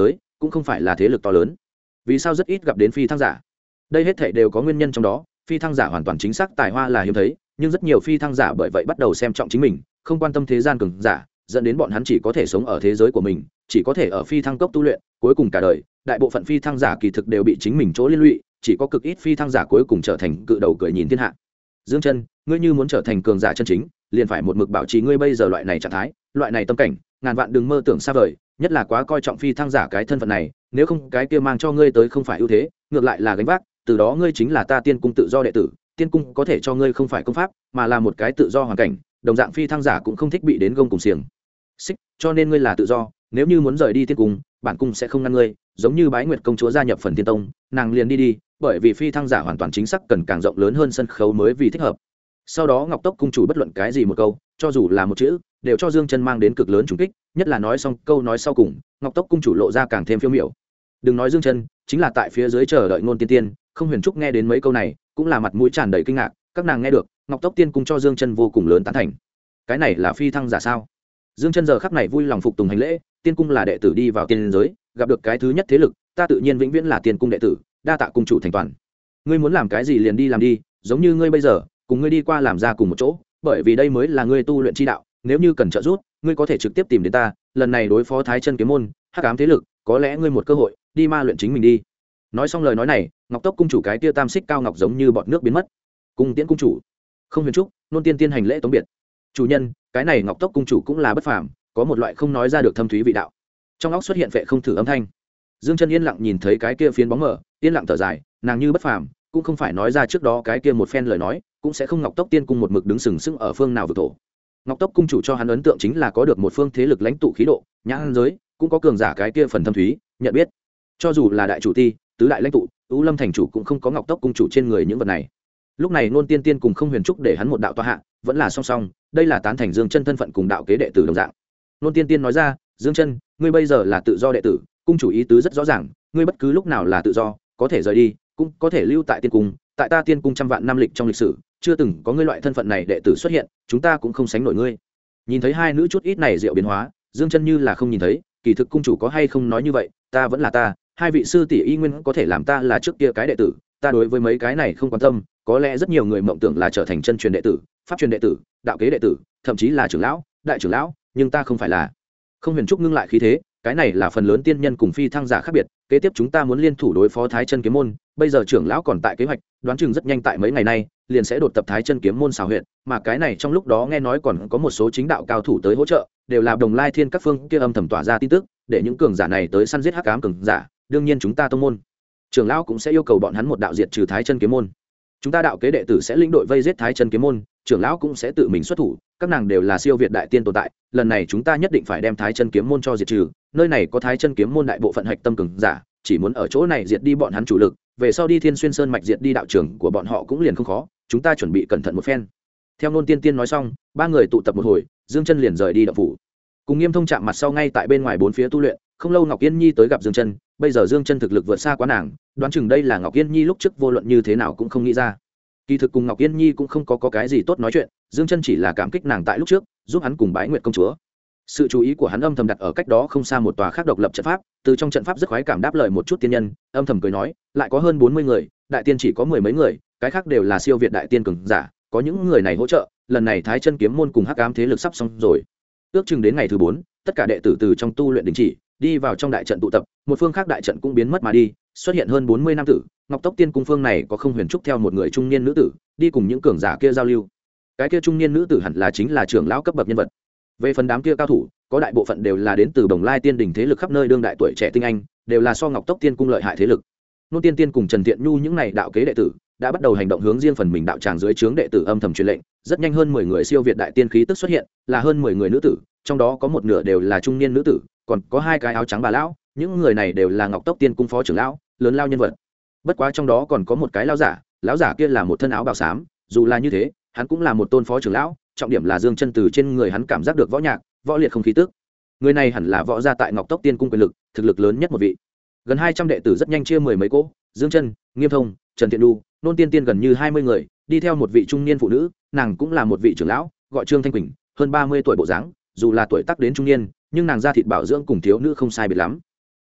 A: cũng không phải là thế lực to lớn. Vì sao rất ít gặp đến phi thăng giả? Đây hết thảy đều có nguyên nhân trong đó. Phi thăng giả hoàn toàn chính xác tài hoa là hiếm thấy, nhưng rất nhiều phi thăng giả bởi vậy bắt đầu xem trọng chính mình, không quan tâm thế gian cường giả, dẫn đến bọn hắn chỉ có thể sống ở thế giới của mình, chỉ có thể ở phi thăng cốc tu luyện, cuối cùng cả đời, đại bộ phận phi thăng giả kỳ thực đều bị chính mình chỗ liên lụy, chỉ có cực ít phi thăng giả cuối cùng trở thành cự đầu cười nhìn thiên hạ. Dương Chân, ngươi như muốn trở thành cường giả chân chính, liền phải một mực bảo trì ngươi bây giờ loại này trạng thái, loại này tâm cảnh, ngàn vạn đừng mơ tưởng xa vời, nhất là quá coi trọng phi thăng giả cái thân phận này, nếu không cái kia mang cho ngươi tới không phải ưu thế, ngược lại là gánh vác, từ đó ngươi chính là ta tiên cung tự do đệ tử, tiên cung có thể cho ngươi không phải công pháp, mà là một cái tự do hoàn cảnh, đồng dạng phi thăng giả cũng không thích bị đến gông cùng xiềng xích, cho nên ngươi là tự do, nếu như muốn rời đi tiên cung, bản cung sẽ không ngăn ngươi, giống như Bái Nguyệt công chúa gia nhập Phần Tiên Tông, nàng liền đi, bởi vì phi thăng giả hoàn toàn chính xác cần càng rộng lớn hơn sân khấu mới vì thích hợp. Sau đó Ngọc Tốc cung chủ bất luận cái gì một câu, cho dù là một chữ, đều cho Dương Chân mang đến cực lớn trùng kích, nhất là nói xong câu nói sau cùng, Ngọc Tốc cung chủ lộ ra càng thêm phiêu miểu. Đừng nói Dương Chân, chính là tại phía dưới chờ đợi Ngôn Tiên Tiên, Không Huyền Trúc nghe đến mấy câu này, cũng là mặt mũi tràn đầy kinh ngạc, các nàng nghe được, Ngọc Tốc tiên cung cho Dương Chân vô cùng lớn tán thành. Cái này là phi thăng giả sao? Dương Chân giờ khắc này vui lòng phục tùng hành lễ, tiên cung là đệ tử đi vào tiên giới, gặp được cái thứ nhất thế lực, ta tự nhiên vĩnh viễn là tiên cung đệ tử, đa tạ cung chủ thành toàn. Ngươi muốn làm cái gì liền đi làm đi, giống như ngươi bây giờ, cùng ngươi đi qua làm ra cùng một chỗ, bởi vì đây mới là ngươi tu luyện chi đạo, nếu như cần trợ giúp, ngươi có thể trực tiếp tìm đến ta, lần này đối phó Thái Chân kiếm môn, hắc ám thế lực, có lẽ ngươi một cơ hội, đi ma luyện chính mình đi. Nói xong lời nói này, Ngọc Tốc cung chủ cái tia tam xích cao ngọc giống như bọt nước biến mất. Cung tiễn cung chủ, Không Huyền Trúc, Nôn Tiên Tiên hành lễ tống biệt. Chủ nhân, cái này Ngọc Tốc cung chủ cũng là bất phàm, có một loại không nói ra được thâm thúy vị đạo. Trong óc xuất hiện vệ không thử âm thanh. Dương Chân yên lặng nhìn thấy cái kia phiến bóng mờ, yên lặng thở dài, nàng như bất phàm, cũng không phải nói ra trước đó cái kia một phen lời nói, cũng sẽ không Ngọc Tốc tiên cung một mực đứng sừng sững ở phương nào vực thổ. Ngọc Tốc cung chủ cho hắn ấn tượng chính là có được một phương thế lực lãnh tụ khí độ, nhãn giới, cũng có cường giả cái kia phần thâm thúy, nhận biết. Cho dù là đại chủ ti, tứ đại lãnh tụ, U Lâm thành chủ cũng không có Ngọc Tốc cung chủ trên người những vật này. Lúc này Nôn Tiên Tiên cùng Không Huyền Trúc để hắn một đạo tọa hạ, vẫn là song song, đây là tán thành Dương Chân thân phận cùng đạo kế đệ tử đồng dạng. Nôn Tiên Tiên nói ra, Dương Chân, ngươi bây giờ là tự do đệ tử, cung chủ ý tứ rất rõ ràng, ngươi bất cứ lúc nào là tự do, có thể rời đi, cũng có thể lưu tại tiên cung, tại ta tiên cung trăm vạn năm lịch trong lịch sử, chưa từng có ngươi loại thân phận này đệ tử xuất hiện, chúng ta cũng không sánh nổi ngươi. Nhìn thấy hai nữ chút ít này diệu biến hóa, Dương Chân như là không nhìn thấy, kỳ thực cung chủ có hay không nói như vậy, ta vẫn là ta, hai vị sư tỷ y nguyên có thể làm ta là trước kia cái đệ tử, ta đối với mấy cái này không quan tâm, có lẽ rất nhiều người mộng tưởng là trở thành chân truyền đệ tử, pháp truyền đệ tử, đạo kế đệ tử, thậm chí là trưởng lão, đại trưởng lão, nhưng ta không phải là. Không Huyền Trúc ngưng lại khí thế, cái này là phần lớn tiên nhân cùng phi thăng giả khác biệt, kế tiếp chúng ta muốn liên thủ đối phó Thái Chân kiếm môn, bây giờ trưởng lão còn tại kế hoạch, đoán chừng rất nhanh tại mấy ngày nay liền sẽ đột tập Thái Chân kiếm môn xào huyện, mà cái này trong lúc đó nghe nói còn có một số chính đạo cao thủ tới hỗ trợ, đều là Đồng Lai Thiên các phương kia âm thầm tỏa ra tin tức, để những cường giả này tới săn giết hắc ám cường giả, đương nhiên chúng ta tông môn trưởng lão cũng sẽ yêu cầu bọn hắn một đạo diệt trừ Thái Chân kiếm môn. Chúng ta đạo kế đệ tử sẽ lĩnh đội vây giết Thái Chân kiếm môn, trưởng lão cũng sẽ tự mình xuất thủ, các nàng đều là siêu việt đại tiên tồn tại, lần này chúng ta nhất định phải đem Thái Chân kiếm môn cho diệt trừ, nơi này có Thái Chân kiếm môn đại bộ phận hạch tâm cường giả, chỉ muốn ở chỗ này diệt đi bọn hắn chủ lực, về sau đi Thiên Xuyên Sơn mạch diệt đi đạo trưởng của bọn họ cũng liền không khó, chúng ta chuẩn bị cẩn thận một phen. Theo Nôn Tiên Tiên nói xong, ba người tụ tập một hồi, Dương Chân liền rời đi động phủ. Cùng Nghiêm Thông chạm mặt sau ngay tại bên ngoài bốn phía tu luyện, không lâu Ngọc Yên Nhi tới gặp Dương Chân, bây giờ Dương Chân thực lực vượt xa quá nàng, đoán chừng đây là Ngọc Yên Nhi lúc trước vô luận như thế nào cũng không nghĩ ra. Kỳ thực cùng Ngọc Yên Nhi cũng không có cái gì tốt nói chuyện, Dương Chân chỉ là cảm kích nàng tại lúc trước giúp hắn cùng Bái Nguyệt công chúa. Sự chú ý của hắn âm thầm đặt ở cách đó không xa một tòa khác độc lập trận pháp, từ trong trận pháp rất khoái cảm đáp lời một chút tiên nhân, âm thầm cười nói, lại có hơn 40 người, đại tiên chỉ có mười mấy người, cái khác đều là siêu việt đại tiên cường giả, có những người này hỗ trợ, lần này Thái Chân kiếm môn cùng hắc ám thế lực sắp xong rồi. Ước chừng đến ngày thứ 4, tất cả đệ tử từ trong tu luyện đình chỉ, đi vào trong đại trận tụ tập, một phương khác đại trận cũng biến mất mà đi, xuất hiện hơn 40 nam tử. Ngọc Tốc tiên cung phương này có Không Huyền Trúc theo một người trung niên nữ tử, đi cùng những cường giả kia giao lưu. Cái kia trung niên nữ tử hẳn là chính là trưởng lão cấp bậc nhân vật. Về phần đám kia cao thủ, có đại bộ phận đều là đến từ Đồng Lai Tiên đỉnh thế lực khắp nơi đương đại tuổi trẻ tinh anh, đều là so Ngọc Tốc tiên cung lợi hại thế lực. Nôn Tiên Tiên cùng Trần Tiện Nhu những này đạo kế đệ tử đã bắt đầu hành động hướng riêng phần mình đạo tràng dưới trướng đệ tử âm thầm truyền lệnh, rất nhanh hơn 10 người siêu việt đại tiên khí tức xuất hiện, là hơn 10 người nữ tử, trong đó có một nửa đều là trung niên nữ tử, còn có hai cái áo trắng bà lão, những người này đều là Ngọc Tốc tiên cung phó trưởng lão, lớn lao nhân vật. Bất quá trong đó còn có một cái lão giả kia là một thân áo bào xám, dù là như thế, hắn cũng là một tôn phó trưởng lão, trọng điểm là Dương Chân từ trên người hắn cảm giác được võ nhạc, võ liệt không khí tức. Người này hẳn là võ gia tại Ngọc Tốc tiên cung quyền lực, thực lực lớn nhất một vị. Gần 200 đệ tử rất nhanh chia mười mấy cỗ, Dương Chân, Nghiêm Thông, Trần Tiện Đu, Nôn Tiên Tiên gần như 20 người, đi theo một vị trung niên phụ nữ, nàng cũng là một vị trưởng lão, gọi Trương Thanh Quỳnh, hơn 30 tuổi bộ dáng, dù là tuổi tác đến trung niên, nhưng nàng da thịt bảo dưỡng cùng thiếu nữ không sai biệt lắm.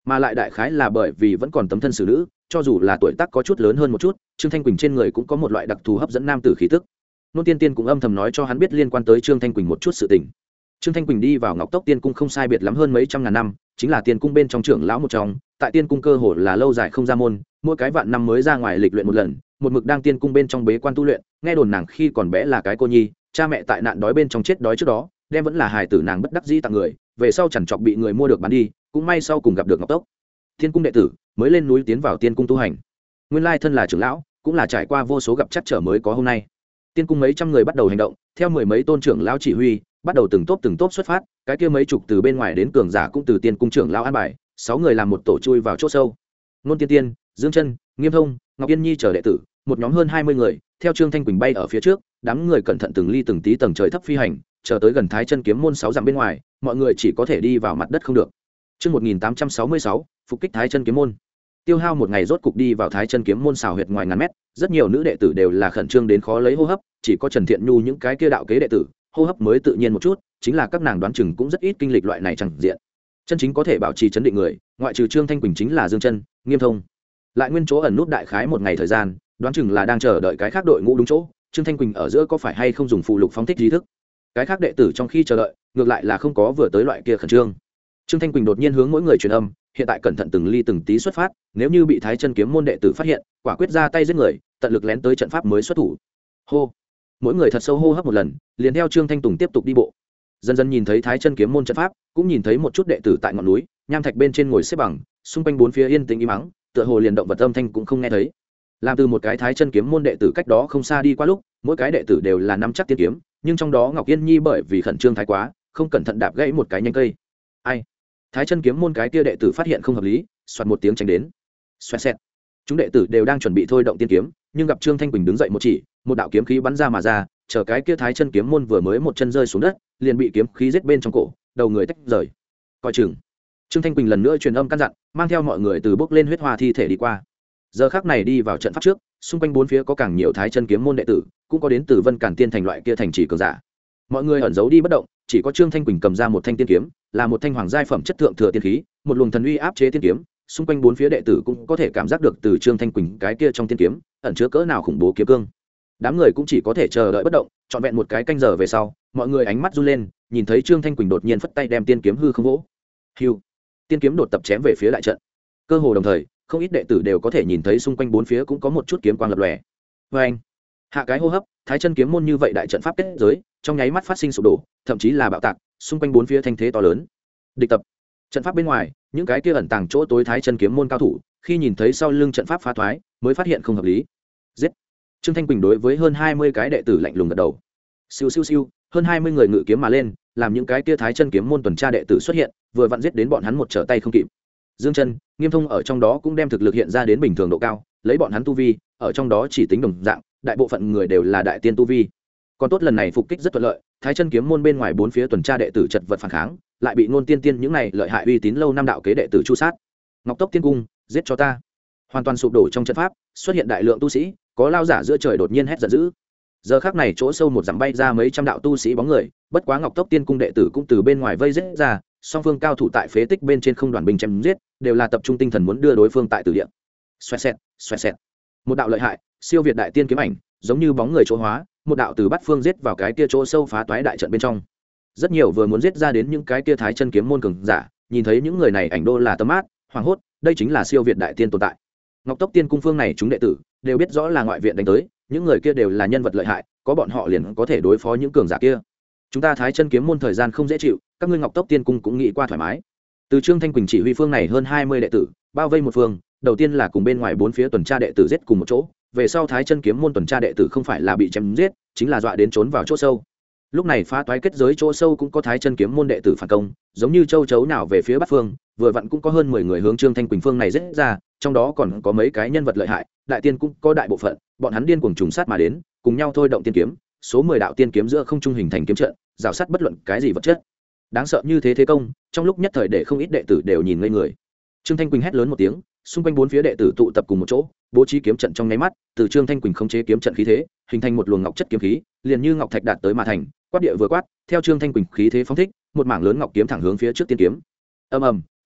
A: mà lại đại khái là bởi vì vẫn còn tấm thân xử nữ, cho dù là tuổi tác có chút lớn hơn một chút, Trương Thanh Quỳnh trên người cũng có một loại đặc thù hấp dẫn nam tử khí tức. Nôn Tiên Tiên cũng âm thầm nói cho hắn biết liên quan tới Trương Thanh Quỳnh một chút sự tình. Trương Thanh Quỳnh đi vào Ngọc Tốc Tiên cung không sai biệt lắm hơn mấy trăm ngàn năm, chính là tiên cung bên trong trưởng lão một trong, tại tiên cung cơ hồ là lâu dài không ra môn, mỗi cái vạn năm mới ra ngoài lịch luyện một lần, một mực đang tiên cung bên trong bế quan tu luyện. Nghe đồn nàng khi còn bé là cái cô nhi, cha mẹ tại nạn đói bên trong chết đói trước đó, đem vẫn là hài tử nàng bất đắc dĩ tặng người, về sau chẳng chọc bị người mua được bán đi, cũng may sau cùng gặp được Ngọc Tốc Tiên cung đệ tử, mới lên núi tiến vào tiên cung tu hành. Nguyên lai thân là trưởng lão, cũng là trải qua vô số gặp chắc trở mới có hôm nay. Tiên cung mấy trăm người bắt đầu hành động, theo mười mấy tôn trưởng lão chỉ huy, bắt đầu từng tốp xuất phát. Cái kia mấy chục từ bên ngoài đến cường giả cũng từ tiên cung trưởng lão an bài, 6 người làm một tổ chui vào chỗ sâu. Nôn Tiên Tiên, Dương Chân, Nghiêm Thông, Ngọc Yên Nhi chờ đệ tử, một nhóm hơn 20 người, theo Trương Thanh Quỳnh bay ở phía trước, đám người cẩn thận từng ly từng tí tầng trời thấp phi hành, chờ tới gần Thái Chân kiếm môn 6 dặm bên ngoài, mọi người chỉ có thể đi vào mặt đất không được. Chương 1866, phục kích Thái Chân kiếm môn. Tiêu hao một ngày rốt cục đi vào Thái Chân kiếm môn xào huyệt ngoài ngàn mét, rất nhiều nữ đệ tử đều là khẩn trương đến khó lấy hô hấp, chỉ có Trần Thiện Nhu những cái kia đạo kế đệ tử, hô hấp mới tự nhiên một chút, chính là các nàng đoán chừng cũng rất ít kinh lịch loại này chẳng diện. Chân chính có thể bảo trì chấn định người, ngoại trừ Trương Thanh Quỳnh chính là Dương Chân, Nghiêm Thông. Lại nguyên chỗ ẩn nút đại khái một ngày thời gian, đoán chừng là đang chờ đợi cái khác đội ngũ đúng chỗ. Trương Thanh Quỳnh ở giữa có phải hay không dùng phụ lục phóng thích trí thức? Cái khác đệ tử trong khi chờ đợi, ngược lại là không có vừa tới loại kia khẩn trương. Trương Thanh Quỳnh đột nhiên hướng mỗi người truyền âm, hiện tại cẩn thận từng ly từng tí xuất phát, nếu như bị Thái Chân kiếm môn đệ tử phát hiện, quả quyết ra tay giết người, tận lực lén tới trận pháp mới xuất thủ. Hô. Mỗi người thật sâu hô hấp một lần, liền theo Trương Thanh Tùng tiếp tục đi bộ. Dần dần nhìn thấy Thái Chân kiếm môn trận pháp, cũng nhìn thấy một chút đệ tử tại ngọn núi, nham thạch bên trên ngồi xếp bằng, xung quanh bốn phía yên tĩnh im mắng, tựa hồ liền động vật âm thanh cũng không nghe thấy. Làm từ một cái Thái Chân kiếm môn đệ tử cách đó không xa đi qua lúc, mỗi cái đệ tử đều là nắm chắc tiên kiếm, nhưng trong đó Ngọc Yên Nhi bởi vì khẩn trương thái quá, không cẩn thận đạp gãy một cái nhánh cây. Ai? Thái Chân kiếm môn cái kia đệ tử phát hiện không hợp lý, xoạt một tiếng tránh đến. Xoẹt xẹt. Chúng đệ tử đều đang chuẩn bị thôi động tiên kiếm, nhưng gặp Trương Thanh Quỳnh đứng dậy một chỉ, một đạo kiếm khí bắn ra mà ra, chờ cái kia Thái Chân kiếm môn vừa mới một chân rơi xuống đất, liền bị kiếm khí giết bên trong cổ, đầu người tách rời. Coi chừng. Trương Thanh Quỳnh lần nữa truyền âm căn dặn, mang theo mọi người từ bước lên huyết hoa thi thể đi qua. Giờ khắc này đi vào trận pháp trước, xung quanh bốn phía có càng nhiều Thái Chân kiếm môn đệ tử, cũng có đến từ Vân Cản Tiên thành loại kia thành trì cường giả. Mọi người ẩn giấu đi bất động, chỉ có Trương Thanh Quỳnh cầm ra một thanh tiên kiếm, là một thanh hoàng giai phẩm chất thượng thừa tiên khí, một luồng thần uy áp chế tiên kiếm, xung quanh bốn phía đệ tử cũng có thể cảm giác được từ Trương Thanh Quỳnh cái kia trong tiên kiếm ẩn chứa cỡ nào khủng bố kiếm cương. Đám người cũng chỉ có thể chờ đợi bất động, trọn vẹn một cái canh giờ về sau, mọi người ánh mắt run lên, nhìn thấy Trương Thanh Quỳnh đột nhiên phất tay đem tiên kiếm hư không vỗ. Hưu. Tiên kiếm đột tập chém về phía đại trận. Cơ hồ đồng thời, không ít đệ tử đều có thể nhìn thấy xung quanh bốn phía cũng có một chút kiếm quang lập lòe. Oeng. Hạ cái hô hấp, Thái Chân kiếm môn như vậy đại trận pháp kết giới, trong nháy mắt phát sinh sụp đổ, thậm chí là bạo tạc, xung quanh bốn phía thanh thế to lớn. Địch tập. Trận pháp bên ngoài, những cái kia ẩn tàng chỗ tối Thái Chân kiếm môn cao thủ, khi nhìn thấy sau lưng trận pháp phá thoái, mới phát hiện không hợp lý. Giết. Trương Thanh Quỳnh đối với hơn 20 cái đệ tử lạnh lùng gật đầu. Siêu siêu siêu, hơn 20 người ngự kiếm mà lên, làm những cái kia Thái Chân kiếm môn tuần tra đệ tử xuất hiện, vừa vặn giết đến bọn hắn một trở tay không kịp. Dương Chân, Nghiêm Thông ở trong đó cũng đem thực lực hiện ra đến bình thường độ cao, lấy bọn hắn tu vi, ở trong đó chỉ tính đồng dạng, đại bộ phận người đều là đại tiên tu vi. Còn tốt lần này phục kích rất thuận lợi, Thái Chân kiếm môn bên ngoài bốn phía tuần tra đệ tử chật vật phản kháng, lại bị Nôn Tiên Tiên những này lợi hại uy tín lâu năm đạo kế đệ tử chu sát. Ngọc Tốc Tiên cung, giết cho ta! Hoàn toàn sụp đổ trong trận pháp, xuất hiện đại lượng tu sĩ, có lao giả giữa trời đột nhiên hét giận dữ. Giờ khắc này chỗ sâu một dặm bay ra mấy trăm đạo tu sĩ bóng người, bất quá Ngọc Tốc Tiên cung đệ tử cũng từ bên ngoài vây giết ra, song phương cao thủ tại phế tích bên trên không đoàn binh chém giết, đều là tập trung tinh thần muốn đưa đối phương tại tử địa. Xoẹt xẹt, xoẹt xẹt. Một đạo lợi hại, siêu việt đại tiên kiếm ảnh, giống như bóng người chỗ hóa, một đạo từ bắt phương giết vào cái kia chỗ sâu phá toái đại trận bên trong. Rất nhiều vừa muốn giết ra đến những cái kia Thái Chân kiếm môn cường giả, nhìn thấy những người này ảnh đô là tấm mát, hoảng hốt, đây chính là siêu việt đại tiên tồn tại. Ngọc Tốc Tiên cung phương này chúng đệ tử đều biết rõ là ngoại viện đánh tới, những người kia đều là nhân vật lợi hại, có bọn họ liền có thể đối phó những cường giả kia. Chúng ta Thái Chân kiếm môn thời gian không dễ chịu, các ngươi Ngọc Tốc Tiên cung cũng nghĩ qua thoải mái. Từ Trương Thanh Quỳnh chỉ huy phương này hơn 20 đệ tử, bao vây một phương, đầu tiên là cùng bên ngoài bốn phía tuần tra đệ tử giết cùng một chỗ, về sau Thái Chân kiếm môn tuần tra đệ tử không phải là bị chém giết, chính là dọa đến trốn vào chỗ sâu. Lúc này phá toái kết giới chỗ sâu cũng có Thái Chân kiếm môn đệ tử phản công, giống như châu chấu nào về phía bắc phương, vừa vặn cũng có hơn 10 người hướng Trương Thanh Quỳnh phương này giết ra, trong đó còn có mấy cái nhân vật lợi hại, đại tiên cũng có đại bộ phận, bọn hắn điên cuồng trùng sát mà đến, cùng nhau thôi động tiên kiếm, số 10 đạo tiên kiếm giữa không trung hình thành kiếm trận, rào sát bất luận cái gì vật chất. Đáng sợ như thế thế công, trong lúc nhất thời để không ít đệ tử đều nhìn ngây người. Trương Thanh Quỳnh hét lớn một tiếng, xung quanh bốn phía đệ tử tụ tập cùng một chỗ, bố trí kiếm trận trong nháy mắt, từ Trương Thanh Quỳnh khống chế kiếm trận khí thế, hình thành một luồng ngọc chất kiếm khí, liền như ngọc thạch đạt tới mà thành, quát địa vừa quát, theo Trương Thanh Quỳnh khí thế phóng thích, một mảng lớn ngọc kiếm thẳng hướng phía trước tiên kiếm. Ầm ầm,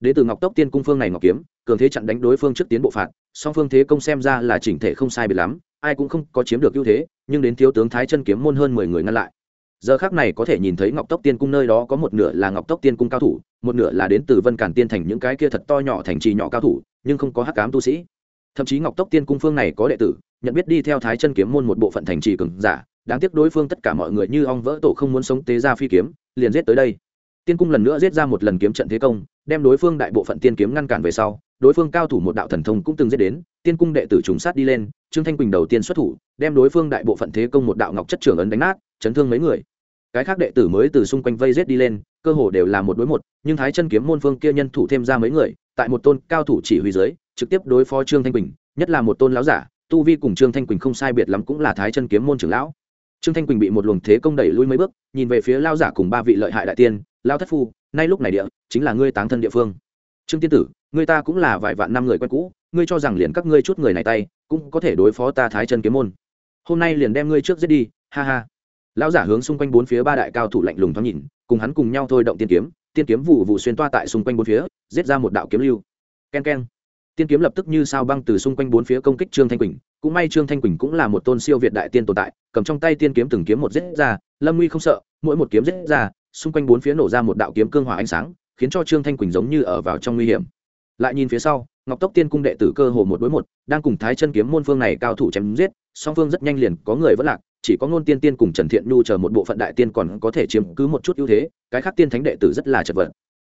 A: đến từ ngọc tốc tiên cung phương này ngọc kiếm cường thế chặn đánh đối phương trước tiến bộ phạt, song phương thế công xem ra là chỉnh thể không sai biệt lắm, ai cũng không có chiếm được ưu thế, nhưng đến thiếu tướng thái chân kiếm môn hơn 10 người ngăn lại. Giờ khắc này có thể nhìn thấy ngọc tốc tiên cung nơi đó có một nửa là ngọc tốc tiên cung cao thủ, một nửa là đến từ Vân Cản tiên thành những cái kia thật to nhỏ thành trì nhỏ cao thủ, nhưng không có hắc ám tu sĩ. Thậm chí ngọc tốc tiên cung phương này có đệ tử nhận biết đi theo thái chân kiếm môn một bộ phận thành trì cường giả, đáng tiếc đối phương tất cả mọi người như ong vỡ tổ không muốn sống tế ra phi kiếm, liền giết tới đây. Tiên cung lần nữa giết ra một lần kiếm trận thế công, đem đối phương đại bộ phận tiên kiếm ngăn cản về sau, đối phương cao thủ một đạo thần thông cũng từng giết đến, tiên cung đệ tử trùng sát đi lên, Trương Thanh Quỳnh đầu tiên xuất thủ, đem đối phương đại bộ phận thế công một đạo ngọc chất trưởng ấn đánh nát, chấn thương mấy người. Cái khác đệ tử mới từ xung quanh vây giết đi lên, cơ hồ đều là một đối một, nhưng thái chân kiếm môn phương kia nhân thủ thêm ra mấy người, tại một tôn cao thủ chỉ huy dưới, trực tiếp đối phó Trương Thanh Quỳnh, nhất là một tôn lão giả, tu vi cùng Trương Thanh Quỳnh không sai biệt lắm cũng là thái chân kiếm môn trưởng lão. Trương Thanh Quỳnh bị một luồng thế công đẩy lui mấy bước, nhìn về phía lão giả cùng ba vị lợi hại đại tiên, lão thất phu, nay lúc này địa chính là ngươi táng thân địa phương. Trương tiên tử, ngươi ta cũng là vài vạn năm người quen cũ, ngươi cho rằng liền các ngươi chút người này tay cũng có thể đối phó ta thái chân kiếm môn, hôm nay liền đem ngươi trước giết đi, ha ha. Lão giả hướng xung quanh bốn phía ba đại cao thủ lạnh lùng thoáng nhìn, cùng hắn cùng nhau thôi động tiên kiếm vụ vụ xuyên toa tại xung quanh bốn phía, giết ra một đạo kiếm lưu. Ken ken. Tiên kiếm lập tức như sao băng từ xung quanh bốn phía công kích Trương Thanh Quỳnh, cũng may Trương Thanh Quỳnh cũng là một tôn siêu việt đại tiên tồn tại, cầm trong tay tiên kiếm từng kiếm một giết ra, lâm nguy không sợ, mỗi một kiếm giết ra, xung quanh bốn phía nổ ra một đạo kiếm cương hỏa ánh sáng, khiến cho Trương Thanh Quỳnh giống như ở vào trong nguy hiểm. Lại nhìn phía sau, Ngọc Tốc Tiên cung đệ tử cơ hồ một đối một, đang cùng Thái Chân kiếm môn phương này cao thủ chém giết, song phương rất nhanh liền có người vẫn lạc, chỉ có Ngôn Tiên Tiên cùng Trần Thiện Nhu chờ một bộ phận đại tiên còn có thể chiếm cứ một chút ưu thế, cái khác tiên thánh đệ tử rất là chật vật.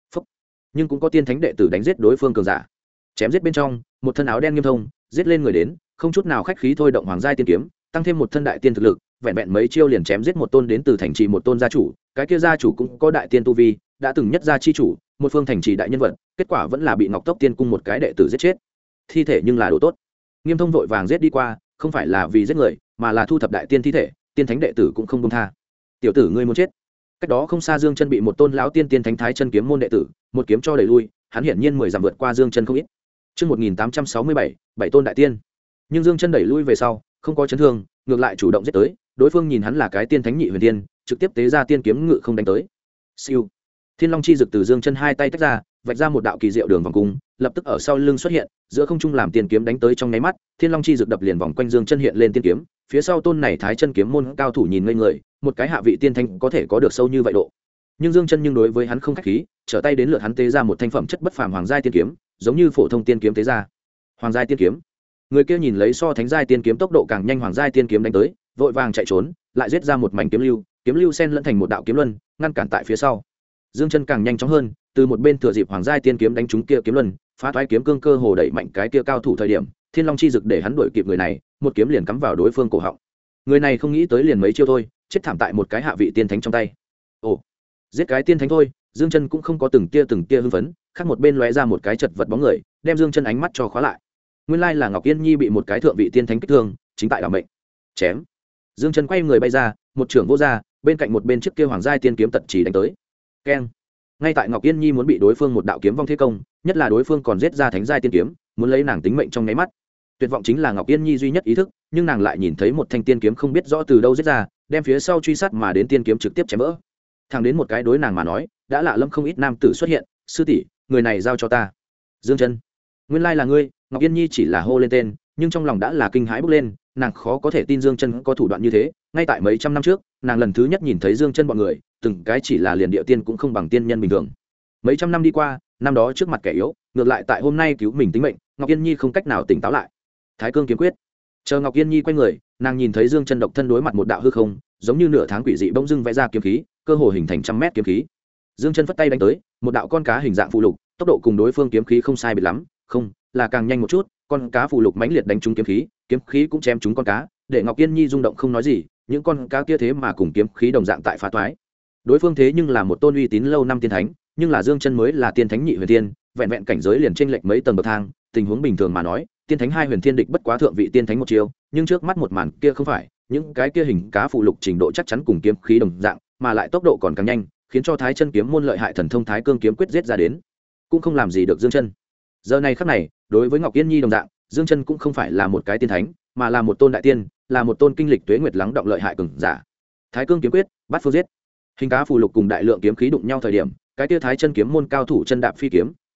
A: Nhưng cũng có tiên thánh đệ tử đánh giết đối phương cường giả. Chém giết bên trong, một thân áo đen nghiêm thông, giết lên người đến, không chút nào khách khí thôi động hoàng giai tiên kiếm, tăng thêm một thân đại tiên thực lực, vẹn vẹn mấy chiêu liền chém giết một tôn đến từ thành trì một tôn gia chủ, cái kia gia chủ cũng có đại tiên tu vi, đã từng nhất gia chi chủ, một phương thành trì đại nhân vật, kết quả vẫn là bị Ngọc Tốc Tiên cung một cái đệ tử giết chết. Thi thể nhưng là đồ tốt. Nghiêm thông vội vàng giết đi qua, không phải là vì giết người, mà là thu thập đại tiên thi thể, tiên thánh đệ tử cũng không buông tha. Tiểu tử ngươi muốn chết. Cách đó không xa Dương Chân bị một tôn lão tiên tiên thánh thái chân kiếm môn đệ tử, một kiếm cho đẩy lui, hắn hiển nhiên 10 dặm vượt qua Dương Chân không ít. Chương 1867, bảy tôn đại tiên. Nhưng Dương Chân đẩy lui về sau, không có chấn thương, ngược lại chủ động giết tới, đối phương nhìn hắn là cái tiên thánh nhị huyền tiên, trực tiếp tế ra tiên kiếm ngự không đánh tới. Siêu. Thiên Long chi dực từ Dương Chân hai tay tách ra, vạch ra một đạo kỳ diệu đường vòng cung, lập tức ở sau lưng xuất hiện, giữa không trung làm tiên kiếm đánh tới trong nháy mắt, Thiên Long chi dực đập liền vòng quanh Dương Chân hiện lên tiên kiếm, phía sau tôn này thái chân kiếm môn cao thủ nhìn ngây người, một cái hạ vị tiên thanh có thể có được sâu như vậy độ. Nhưng Dương Chân nhưng đối với hắn không khách khí, trở tay đến lượt hắn tế ra một thanh phẩm chất bất phàm hoàng giai tiên kiếm, giống như phổ thông tiên kiếm tế ra. Hoàng giai tiên kiếm. Người kia nhìn lấy so thánh giai tiên kiếm tốc độ càng nhanh hoàng giai tiên kiếm đánh tới, vội vàng chạy trốn, lại giết ra một mảnh kiếm lưu xen lẫn thành một đạo kiếm luân, ngăn cản tại phía sau. Dương Chân càng nhanh chóng hơn, từ một bên thừa dịp hoàng giai tiên kiếm đánh trúng kia kiếm luân, phá toái kiếm cương cơ hồ đẩy mạnh cái kia cao thủ thời điểm, Thiên Long chi dực để hắn đuổi kịp người này, một kiếm liền cắm vào đối phương cổ họng. Người này không nghĩ tới liền mấy chiêu thôi, chết thảm tại một cái hạ vị tiên thánh trong tay. Ồ, giết cái tiên thánh thôi, Dương Chân cũng không có từng tia hưng phấn, khác một bên lóe ra một cái chật vật bóng người, đem Dương Chân ánh mắt cho khóa lại. Nguyên lai là Ngọc Yên Nhi bị một cái thượng vị tiên thánh kích thương, chính tại đảm mệnh. Chém. Dương Chân quay người bay ra, một trường vô ra, bên cạnh một bên chiếc kia hoàng giai tiên kiếm tật chỉ đánh tới. Keng. Ngay tại Ngọc Yên Nhi muốn bị đối phương một đạo kiếm vong thế công, nhất là đối phương còn giết ra thánh giai tiên kiếm, muốn lấy nàng tính mệnh trong nháy mắt. Tuyệt vọng chính là Ngọc Yên Nhi duy nhất ý thức, nhưng nàng lại nhìn thấy một thanh tiên kiếm không biết rõ từ đâu giết ra, đem phía sau truy sát mà đến tiên kiếm trực tiếp chém vỡ. Thẳng đến một cái đối nàng mà nói, đã lạ lẫm không ít nam tử xuất hiện, sư tỷ, người này giao cho ta. Dương Chân, nguyên lai là ngươi. Ngọc Yên Nhi chỉ là hô lên tên, nhưng trong lòng đã là kinh hãi bốc lên, nàng khó có thể tin Dương Chân có thủ đoạn như thế. Ngay tại mấy trăm năm trước, nàng lần thứ nhất nhìn thấy Dương Chân bọn người, từng cái chỉ là liền địa tiên cũng không bằng tiên nhân bình thường. Mấy trăm năm đi qua, năm đó trước mặt kẻ yếu, ngược lại tại hôm nay cứu mình tính mệnh, Ngọc Yên Nhi không cách nào tỉnh táo lại. Thái Cương kiếm quyết. Chờ Ngọc Yên Nhi quay người, nàng nhìn thấy Dương Chân độc thân đối mặt một đạo hư không, giống như nửa tháng quỷ dị bỗng dưng vẽ ra kiếm khí, cơ hồ hình thành trăm mét kiếm khí. Dương Chân phất tay đánh tới, một đạo con cá hình dạng phù lục, tốc độ cùng đối phương kiếm khí không sai biệt lắm, không, là càng nhanh một chút, con cá phù lục mãnh liệt đánh trúng kiếm khí cũng chém trúng con cá, để Ngọc Yên Nhi rung động không nói gì, những con cá kia thế mà cùng kiếm khí đồng dạng tại phá toái. Đối phương thế nhưng là một tôn uy tín lâu năm tiên thánh, nhưng là Dương Chân mới là tiên thánh nhị huyền tiên, vẹn vẹn cảnh giới liền chênh lệch mấy tầng bậc thang, tình huống bình thường mà nói, tiên thánh hai huyền thiên địch bất quá thượng vị tiên thánh một chiêu, nhưng trước mắt một màn kia không phải, những cái kia hình cá phù lục trình độ chắc chắn cùng kiếm khí đồng dạng, mà lại tốc độ còn càng nhanh, khiến cho Thái Chân kiếm môn lợi hại thần thông Thái Cương kiếm quyết giết ra đến, cũng không làm gì được Dương Chân. Giờ này khắc này, đối với Ngọc Yên Nhi đồng dạng, Dương Chân cũng không phải là một cái tiên thánh, mà là một tôn đại tiên, là một tôn kinh lịch tuế nguyệt lắng động lợi hại cường giả. Thái Cương kiếm quyết, bắt phương giết. Hình cá phù lục cùng đại lượng kiếm khí đụng nhau thời điểm, cái kia Thái Chân kiếm môn cao thủ chân đạp phi kiếm,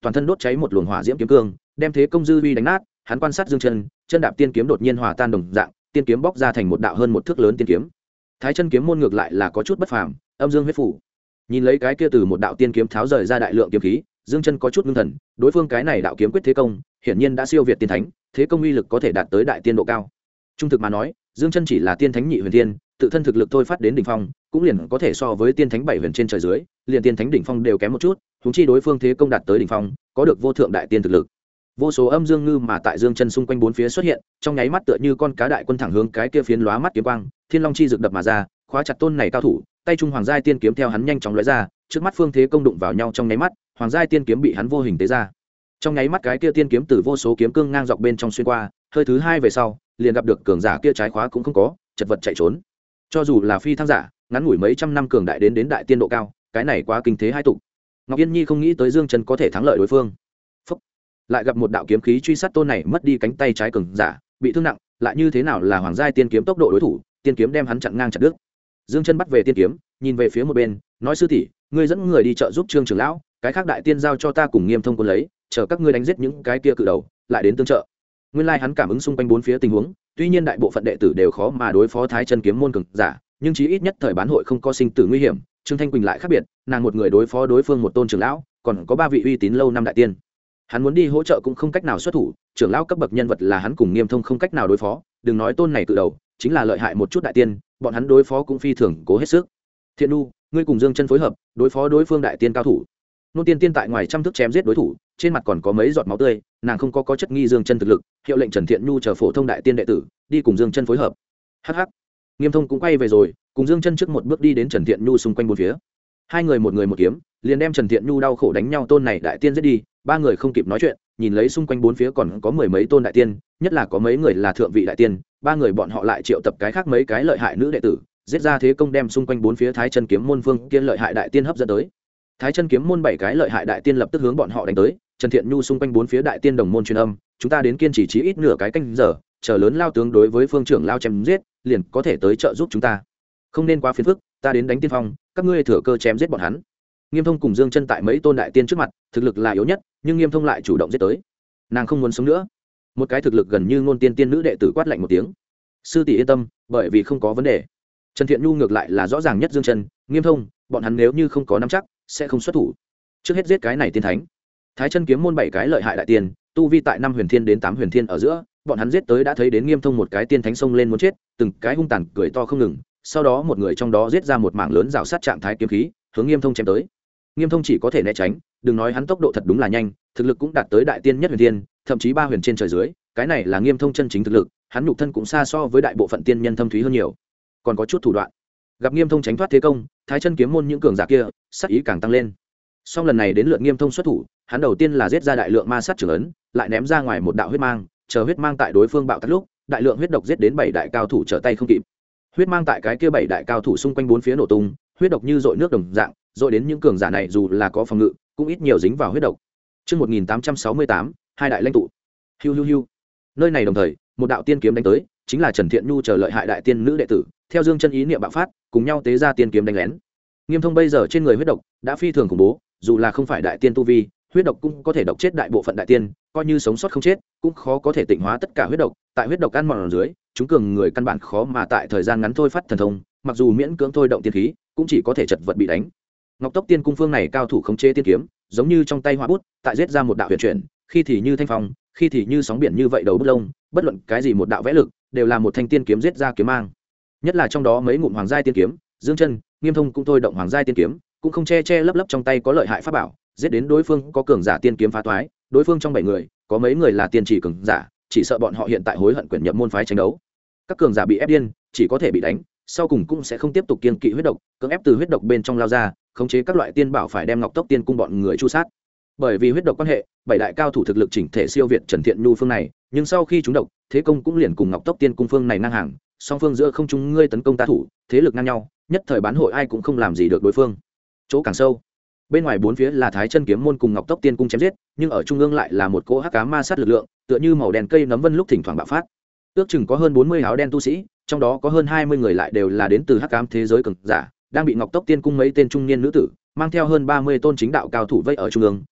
A: toàn thân đốt cháy một luồng hỏa diễm kiếm cương, đem thế công dư uy đánh nát. Hắn quan sát Dương Chân, chân đạp tiên kiếm đột nhiên hòa tan đồng dạng, tiên kiếm bóc ra thành một đạo hơn một thước lớn tiên kiếm. Thái chân kiếm môn ngược lại là có chút bất phàm, âm dương huyết phủ. Nhìn lấy cái kia từ một đạo tiên kiếm tháo rời ra đại lượng kiếm khí, Dương Chân có chút ngưng thần, đối phương cái này đạo kiếm quyết thế công, hiển nhiên đã siêu việt tiên thánh, thế công uy lực có thể đạt tới đại tiên độ cao. Trung thực mà nói, Dương Chân chỉ là tiên thánh nhị huyền tiên, tự thân thực lực thôi phát đến đỉnh phong, cũng liền có thể so với tiên thánh bảy huyền trên trời dưới, liền tiên thánh đỉnh phong đều kém một chút, huống chi đối phương thế công đạt tới đỉnh phong, có được vô thượng đại tiên thực lực. Vô số âm dương ngư mà tại Dương Chân xung quanh bốn phía xuất hiện, trong nháy mắt tựa như con cá đại quân thẳng hướng cái kia phiến lóa mắt kiếm quang, thiên long chi rực đập mà ra, khóa chặt tôn này cao thủ, tay trung hoàng giai tiên kiếm theo hắn nhanh chóng lóe ra, trước mắt phương thế công đụng vào nhau trong nháy mắt, hoàng giai tiên kiếm bị hắn vô hình tế ra. Trong nháy mắt cái kia tiên kiếm từ vô số kiếm cương ngang dọc bên trong xuyên qua, hơi thứ hai về sau, liền gặp được cường giả kia trái khóa cũng không có, chật vật chạy trốn. Cho dù là phi thăng giả, ngắn ngủi mấy trăm năm cường đại đến đại tiên độ cao, cái này quá kinh thế hai tục. Ngọc Yên Nhi không nghĩ tới Dương Chân có thể thắng lợi đối phương. Phúc. Lại gặp một đạo kiếm khí truy sát tôn này mất đi cánh tay trái cường giả, bị thương nặng, lại như thế nào là hoàng giai tiên kiếm tốc độ đối thủ, tiên kiếm đem hắn chặn ngang chặt đứt. Dương Chân bắt về tiên kiếm, nhìn về phía một bên, nói sư tỷ, ngươi dẫn người đi trợ giúp Trương trưởng lão, cái khác đại tiên giao cho ta cùng Nghiêm Thông quân lấy, chờ các ngươi đánh giết những cái kia cự đầu, lại đến tương trợ. Nguyên lai hắn cảm ứng xung quanh bốn phía tình huống, tuy nhiên đại bộ phận đệ tử đều khó mà đối phó Thái chân kiếm môn cường giả, nhưng chí ít nhất thời bán hội không có sinh tử nguy hiểm. Trương Thanh Quỳnh lại khác biệt, nàng một người đối phó đối phương một tôn trưởng lão, còn có ba vị uy tín lâu năm đại tiên. Hắn muốn đi hỗ trợ cũng không cách nào xuất thủ, trưởng lão cấp bậc nhân vật là hắn cùng Nghiêm Thông không cách nào đối phó, đừng nói tôn này cự đầu, chính là lợi hại một chút đại tiên, bọn hắn đối phó cũng phi thường cố hết sức. Thiện Nu, ngươi cùng Dương Chân phối hợp, đối phó đối phương đại tiên cao thủ. Nôn Tiên Tiên tại ngoài trăm thước chém giết đối thủ, trên mặt còn có mấy giọt máu tươi, nàng không có chất nghi Dương Chân thực lực, hiệu lệnh Trần Thiện Nhu chờ phổ thông đại tiên đệ tử đi cùng Dương Chân phối hợp. Hắc hắc. Nghiêm Thông cũng quay về rồi, cùng Dương Chân trước một bước đi đến Trần Thiện Nhu xung quanh bốn phía. Hai người một kiếm, liền đem Trần Thiện Nhu đau khổ đánh nhau tôn này đại tiên giết đi, ba người không kịp nói chuyện, nhìn lấy xung quanh bốn phía còn có mười mấy tôn đại tiên, nhất là có mấy người là thượng vị đại tiên, ba người bọn họ lại triệu tập cái khác mấy cái lợi hại nữ đệ tử, giết ra thế công đem xung quanh bốn phía Thái chân kiếm môn phương kia lợi hại đại tiên hấp dẫn tới. Thái chân kiếm môn bảy cái lợi hại đại tiên lập tức hướng bọn họ đánh tới. Trần Thiện Nhu xung quanh bốn phía đại tiên đồng môn truyền âm, chúng ta đến kiên trì chí ít nửa cái canh giờ, chờ lớn lao tướng đối với phương trưởng lao chém giết, liền có thể tới trợ giúp chúng ta. Không nên quá phiền phức, ta đến đánh tiên phong, các ngươi thừa cơ chém giết bọn hắn. Nghiêm Thông cùng Dương Chân tại mấy tôn đại tiên trước mặt, thực lực là yếu nhất, nhưng Nghiêm Thông lại chủ động giết tới. Nàng không muốn sống nữa. Một cái thực lực gần như ngôn tiên tiên nữ đệ tử quát lạnh một tiếng. Sư tỷ yên tâm, bởi vì không có vấn đề. Trần Thiện Nhu ngược lại là rõ ràng nhất Dương Chân, Nghiêm Thông, bọn hắn nếu như không có nắm chắc, sẽ không xuất thủ. Trước hết giết cái này tiên thánh. Thái chân kiếm môn bảy cái lợi hại đại tiên, tu vi tại 5 huyền thiên đến 8 huyền thiên ở giữa, bọn hắn giết tới đã thấy đến Nghiêm Thông một cái tiên thánh xông lên muốn chết, từng cái hung tàn cười to không ngừng, sau đó một người trong đó giết ra một mảng lớn rào sát trạng thái kiếm khí, hướng Nghiêm Thông chém tới. Nghiêm Thông chỉ có thể né tránh, đừng nói hắn tốc độ thật đúng là nhanh, thực lực cũng đạt tới đại tiên nhất huyền thiên, thậm chí 3 huyền trên trời dưới, cái này là Nghiêm Thông chân chính thực lực, hắn nhục thân cũng xa so với đại bộ phận tiên nhân thâm thúy hơn nhiều, còn có chút thủ đoạn. Gặp Nghiêm Thông tránh thoát thế công, Thái chân kiếm môn những cường giả kia, sát ý càng tăng lên. Song lần này đến lượt Nghiêm Thông xuất thủ, hắn đầu tiên là giết ra đại lượng ma sát trưởng ấn, lại ném ra ngoài một đạo huyết mang, chờ huyết mang tại đối phương bạo tắt lúc, đại lượng huyết độc giết đến 7 đại cao thủ trở tay không kịp. Huyết mang tại cái kia 7 đại cao thủ xung quanh bốn phía nổ tung, huyết độc như dội nước đồng dạng, dội đến những cường giả này dù là có phòng ngự, cũng ít nhiều dính vào huyết độc. Chương 1868, hai đại lãnh tụ. Hiu hiu hiu. Nơi này đồng thời, một đạo tiên kiếm đánh tới, chính là Trần Thiện Nhu chờ lợi hại đại tiên nữ đệ tử, theo Dương Chân ý niệm bạo phát, cùng nhau tế ra tiên kiếm đánh lén. Nghiêm Thông bây giờ trên người huyết độc đã phi thường khủng bố, dù là không phải đại tiên tu vi, huyết độc cũng có thể độc chết đại bộ phận đại tiên, coi như sống sót không chết, cũng khó có thể tịnh hóa tất cả huyết độc. Tại huyết độc ăn mòn ở dưới, chúng cường người căn bản khó mà tại thời gian ngắn thôi phát thần thông, mặc dù miễn cưỡng thôi động tiên khí, cũng chỉ có thể chật vật bị đánh. Ngọc Tốc Tiên cung phương này cao thủ khống chế tiên kiếm, giống như trong tay hỏa bút, tại giết ra một đạo huyền chuyển, khi thì như thanh phong, khi thì như sóng biển như vậy đầu bút lông, bất luận cái gì một đạo vẽ lực, đều là một thanh tiên kiếm giết ra kiếm mang. Nhất là trong đó mấy ngụm hoàng giai tiên kiếm, Dương Chân, Nghiêm Thông cũng thôi động hoàng giai tiên kiếm, cũng không che lấp trong tay có lợi hại pháp bảo, giết đến đối phương có cường giả tiên kiếm phá toái, đối phương trong 7 người, có mấy người là tiên chỉ cường giả, chỉ sợ bọn họ hiện tại hối hận quyển nhập môn phái tranh đấu. Các cường giả bị ép điên, chỉ có thể bị đánh, sau cùng cũng sẽ không tiếp tục kiêng kỵ huyết độc, cưỡng ép từ huyết độc bên trong lao ra, khống chế các loại tiên bảo phải đem Ngọc Tốc Tiên cung bọn người chu sát. Bởi vì huyết độc quan hệ, 7 đại cao thủ thực lực chỉnh thể siêu việt Trần Thiện Nhu phương này, nhưng sau khi chúng độc, thế công cũng liền cùng Ngọc Tốc Tiên cung phương này ngang hàng, song phương giữa không trung ngươi tấn công ta thủ, thế lực ngang nhau, nhất thời bán hội ai cũng không làm gì được đối phương. Chỗ càng sâu, bên ngoài bốn phía là Thái chân kiếm môn cùng Ngọc Tốc Tiên cung chém giết, nhưng ở trung ương lại là một cỗ hắc ám ma sát lực lượng, tựa như màu đen cây nấm vân lúc thỉnh thoảng bạo phát. Ước chừng có hơn 40 áo đen tu sĩ, trong đó có hơn 20 người lại đều là đến từ hắc ám thế giới cường giả, đang bị Ngọc Tốc Tiên cung mấy tên trung niên nữ tử mang theo hơn 30 tôn chính đạo cao thủ vây ở trung ương,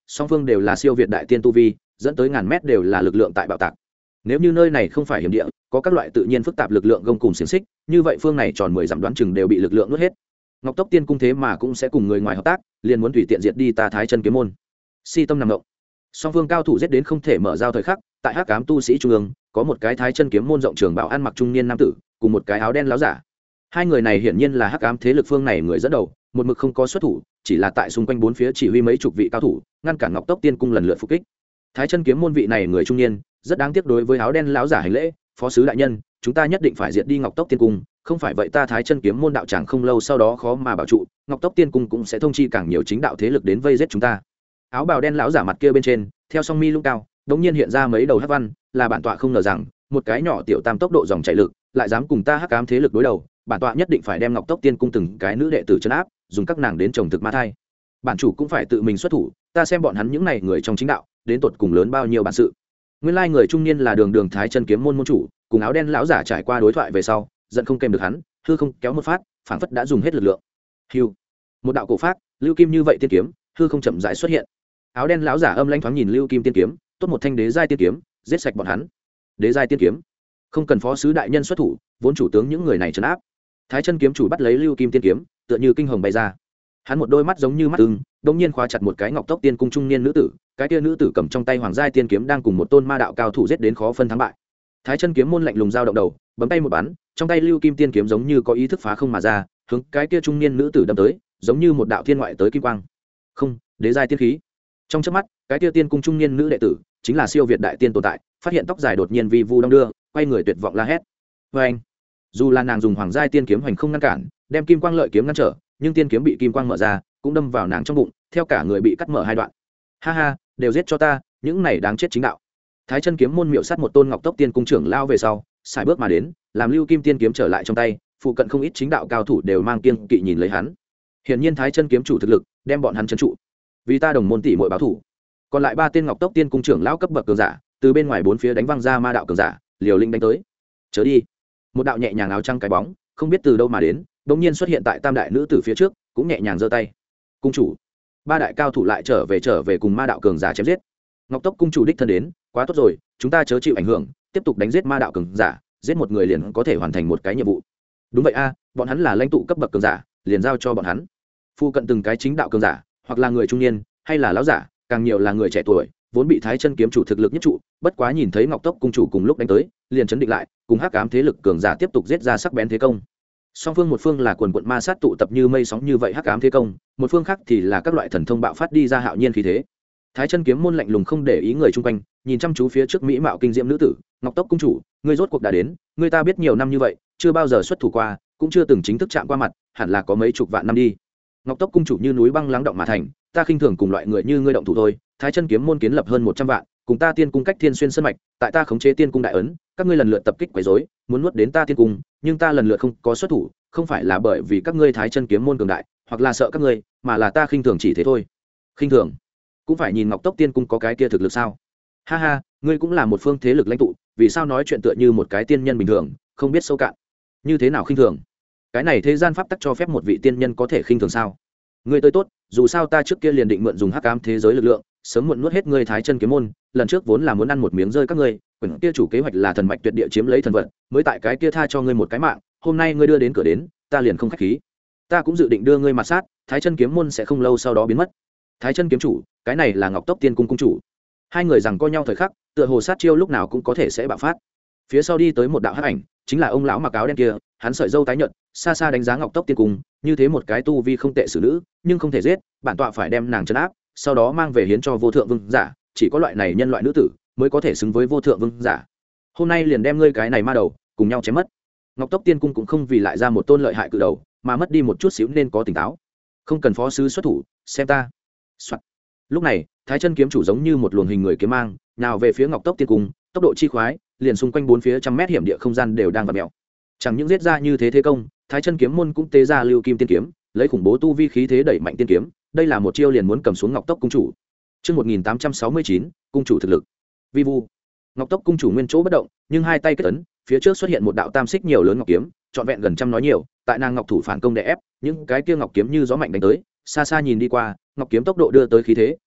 A: song phương đều là siêu việt đại tiên tu vi, dẫn tới ngàn mét đều là lực lượng tại bạo tạc. Nếu như nơi này không phải hiểm địa, có các loại tự nhiên phức tạp lực lượng gông cùng xiềng xích, như vậy phương này tròn 10 dặm đoán chừng đều bị lực lượng nuốt hết. Ngọc Tốc Tiên cung thế mà cũng sẽ cùng người ngoài hợp tác, liền muốn tùy tiện diệt đi ta Thái Chân kiếm môn. Si tâm nằm động. Song phương cao thủ giết đến không thể mở giao thời khắc, tại Hắc Ám tu sĩ trung ương, có một cái Thái Chân kiếm môn rộng trường bảo ăn mặc trung niên nam tử, cùng một cái áo đen láo giả. Hai người này hiển nhiên là Hắc Ám thế lực phương này người dẫn đầu, một mực không có xuất thủ, chỉ là tại xung quanh bốn phía chỉ huy mấy chục vị cao thủ, ngăn cản Ngọc Tốc Tiên cung lần lượt phục kích. Thái Chân kiếm môn vị này người trung niên, rất đáng tiếc đối với áo đen láo giả hành lễ, phó sứ đại nhân, chúng ta nhất định phải diệt đi Ngọc Tốc Tiên cung, không phải vậy ta Thái Chân kiếm môn đạo tràng không lâu sau đó khó mà bảo trụ, Ngọc Tốc Tiên cung cũng sẽ thông chi càng nhiều chính đạo thế lực đến vây giết chúng ta. Áo bào đen lão giả mặt kia bên trên, theo song mi lung cao, đống nhiên hiện ra mấy đầu hắc văn, là bản tọa không ngờ rằng, một cái nhỏ tiểu tam tốc độ dòng chảy lực, lại dám cùng ta Hắc Ám thế lực đối đầu, bản tọa nhất định phải đem Ngọc Tốc Tiên cung từng cái nữ đệ tử trấn áp, dùng các nàng đến trồng thực ma thai. Bản chủ cũng phải tự mình xuất thủ, ta xem bọn hắn những này người trong chính đạo, đến tột cùng lớn bao nhiêu bản sự. Nguyên lai người trung niên là Đường Thái Chân kiếm môn môn chủ, cùng áo đen lão giả trải qua đối thoại về sau, giận không kèm được hắn, hư không kéo một phát, phảng phất đã dùng hết lực lượng. Hưu, một đạo cổ phát, lưu kim như vậy tiên kiếm, hư không chậm rãi xuất hiện. Áo đen lão giả âm lãnh thoáng nhìn lưu kim tiên kiếm, tốt một thanh đế giai tiên kiếm, giết sạch bọn hắn. Đế giai tiên kiếm, không cần phó sứ đại nhân xuất thủ, vốn chủ tướng những người này trấn áp. Thái Chân kiếm chủ bắt lấy lưu kim tiên kiếm, tựa như kinh hồng bay ra. Hắn một đôi mắt giống như mắt ưng, đống nhiên khóa chặt một cái Ngọc Tốc Tiên cung trung niên nữ tử, cái kia nữ tử cầm trong tay hoàng giai tiên kiếm đang cùng một tôn ma đạo cao thủ giết đến khó phân thắng bại. Thái Chân kiếm môn lạnh lùng giao động đầu, bấm tay một bắn, trong tay lưu kim tiên kiếm giống như có ý thức phá không mà ra, hướng cái kia trung niên nữ tử đâm tới, giống như một đạo thiên ngoại tới kim quang. Không, đế giai tiên khí. Trong chớp mắt, cái kia tiên cung trung niên nữ đệ tử, chính là siêu việt đại tiên tồn tại, phát hiện tóc dài đột nhiên vi vu đong đưa, quay người tuyệt vọng la hét. Và anh, dù là nàng dùng hoàng giai tiên kiếm hoành không ngăn cản, đem kim quang lợi kiếm ngăn trở, nhưng tiên kiếm bị kim quang mở ra, cũng đâm vào nàng trong bụng, theo cả người bị cắt mở hai đoạn. Ha ha, đều giết cho ta, những này đáng chết chính đạo. Thái Chân kiếm môn miệu sát một tôn Ngọc Tốc Tiên cung trưởng lao về sau, xài bước mà đến, làm lưu kim tiên kiếm trở lại trong tay, phụ cận không ít chính đạo cao thủ đều mang kiêng kỵ nhìn lấy hắn. Hiển nhiên Thái Chân kiếm chủ thực lực, đem bọn hắn trấn trụ. Vì ta đồng môn tỷ muội báo thủ. Còn lại ba tên Ngọc Tốc Tiên cung trưởng lão cấp bậc cường giả, từ bên ngoài bốn phía đánh văng ra ma đạo cường giả, liều lĩnh đánh tới. Chớ đi. Một đạo nhẹ nhàng áo trắng cái bóng, không biết từ đâu mà đến, đột nhiên xuất hiện tại tam đại nữ tử phía trước, cũng nhẹ nhàng giơ tay. Cung chủ. Ba đại cao thủ lại trở về cùng ma đạo cường giả chém giết. Ngọc Tốc cung chủ đích thân đến, quá tốt rồi, chúng ta chớ chịu ảnh hưởng, tiếp tục đánh giết ma đạo cường giả, giết một người liền có thể hoàn thành một cái nhiệm vụ. Đúng vậy a, bọn hắn là lãnh tụ cấp bậc cường giả, liền giao cho bọn hắn. Phu cận từng cái chính đạo cường giả, hoặc là người trung niên, hay là lão giả, càng nhiều là người trẻ tuổi, vốn bị Thái Chân kiếm chủ thực lực nhất trụ, bất quá nhìn thấy Ngọc Tốc cung chủ cùng lúc đánh tới, liền chấn định lại, cùng Hắc Ám thế lực cường giả tiếp tục giết ra sắc bén thế công. Song phương một phương là quần quận ma sát tụ tập như mây sóng như vậy Hắc Ám thế công, một phương khác thì là các loại thần thông bạo phát đi ra hạo nhiên khí thế. Thái Chân kiếm môn lạnh lùng không để ý người chung quanh, nhìn chăm chú phía trước mỹ mạo kinh diễm nữ tử, Ngọc Tốc cung chủ, ngươi rốt cuộc đã đến, ngươi ta biết nhiều năm như vậy, chưa bao giờ xuất thủ qua, cũng chưa từng chính thức chạm qua mặt, hẳn là có mấy chục vạn năm đi. Ngọc Tốc cung chủ như núi băng lắng động mà thành, ta khinh thường cùng loại người như ngươi động thủ thôi. Thái Chân kiếm môn kiến lập hơn 100 vạn, cùng ta tiên cung cách thiên xuyên sơn mạch, tại ta khống chế tiên cung đại ấn, các ngươi lần lượt tập kích quấy rối, muốn nuốt đến ta tiên cung, nhưng ta lần lượt không có xuất thủ, không phải là bởi vì các ngươi Thái Chân kiếm môn cường đại, hoặc là sợ các ngươi, mà là ta khinh thường chỉ thế thôi. Khinh thường? Cũng phải nhìn Ngọc Tốc tiên cung có cái kia thực lực sao? Ha ha, ngươi cũng là một phương thế lực lãnh tụ, vì sao nói chuyện tựa như một cái tiên nhân bình thường, không biết sâu cạn? Như thế nào khinh thường? Cái này thế gian pháp tắc cho phép một vị tiên nhân có thể khinh thường sao? Ngươi tới tốt, dù sao ta trước kia liền định mượn dùng Hắc Ám thế giới lực lượng, sớm muộn nuốt hết ngươi Thái Chân kiếm môn, lần trước vốn là muốn ăn một miếng rơi các ngươi, quyển kia chủ kế hoạch là thần mạch tuyệt địa chiếm lấy thần vật, mới tại cái kia tha cho ngươi một cái mạng, hôm nay ngươi đưa đến cửa đến, ta liền không khách khí. Ta cũng dự định đưa ngươi mặt sát, Thái Chân kiếm môn sẽ không lâu sau đó biến mất. Thái Chân kiếm chủ, cái này là Ngọc Tốc tiên cung cung chủ. Hai người rằng co nhau thời khắc, tựa hồ sát chiêu lúc nào cũng có thể sẽ bạo phát. Phía sau đi tới một đạo hắc ảnh, chính là ông lão mặc áo đen kia, hắn sợi râu tái nhợt, xa xa đánh giá Ngọc Tốc tiên cung, như thế một cái tu vi không tệ xử nữ, nhưng không thể giết, bản tọa phải đem nàng trấn áp, sau đó mang về hiến cho vô thượng vương giả, chỉ có loại này nhân loại nữ tử mới có thể xứng với vô thượng vương giả. Hôm nay liền đem ngươi cái này ma đầu cùng nhau chém mất. Ngọc Tốc tiên cung cũng không vì lại ra một tôn lợi hại cự đầu, mà mất đi một chút xíu nên có tỉnh táo. Không cần phó sứ xuất thủ, xem ta. Soạn. Lúc này, Thái Chân kiếm chủ giống như một luồng hình người kiếm mang, nào về phía Ngọc Tốc tiên cung, tốc độ chi khoái, liền xung quanh bốn phía trăm mét hiểm địa không gian đều đang vặn mèo. Chẳng những giết ra như thế thế công, Thái Chân kiếm môn cũng tế ra lưu kim tiên kiếm, lấy khủng bố tu vi khí thế đẩy mạnh tiên kiếm, đây là một chiêu liền muốn cầm xuống Ngọc Tốc cung chủ. Chương 1869, cung chủ thực lực. Vi vu. Ngọc Tốc cung chủ nguyên chỗ bất động, nhưng hai tay kết ấn, phía trước xuất hiện một đạo tam xích nhiều lớn ngọc kiếm, trọn vẹn gần trăm nói nhiều, tại nàng ngọc thủ phản công đè ép, những cái kia ngọc kiếm như gió mạnh đánh tới, xa xa nhìn đi qua, ngọc kiếm tốc độ đưa tới khí thế,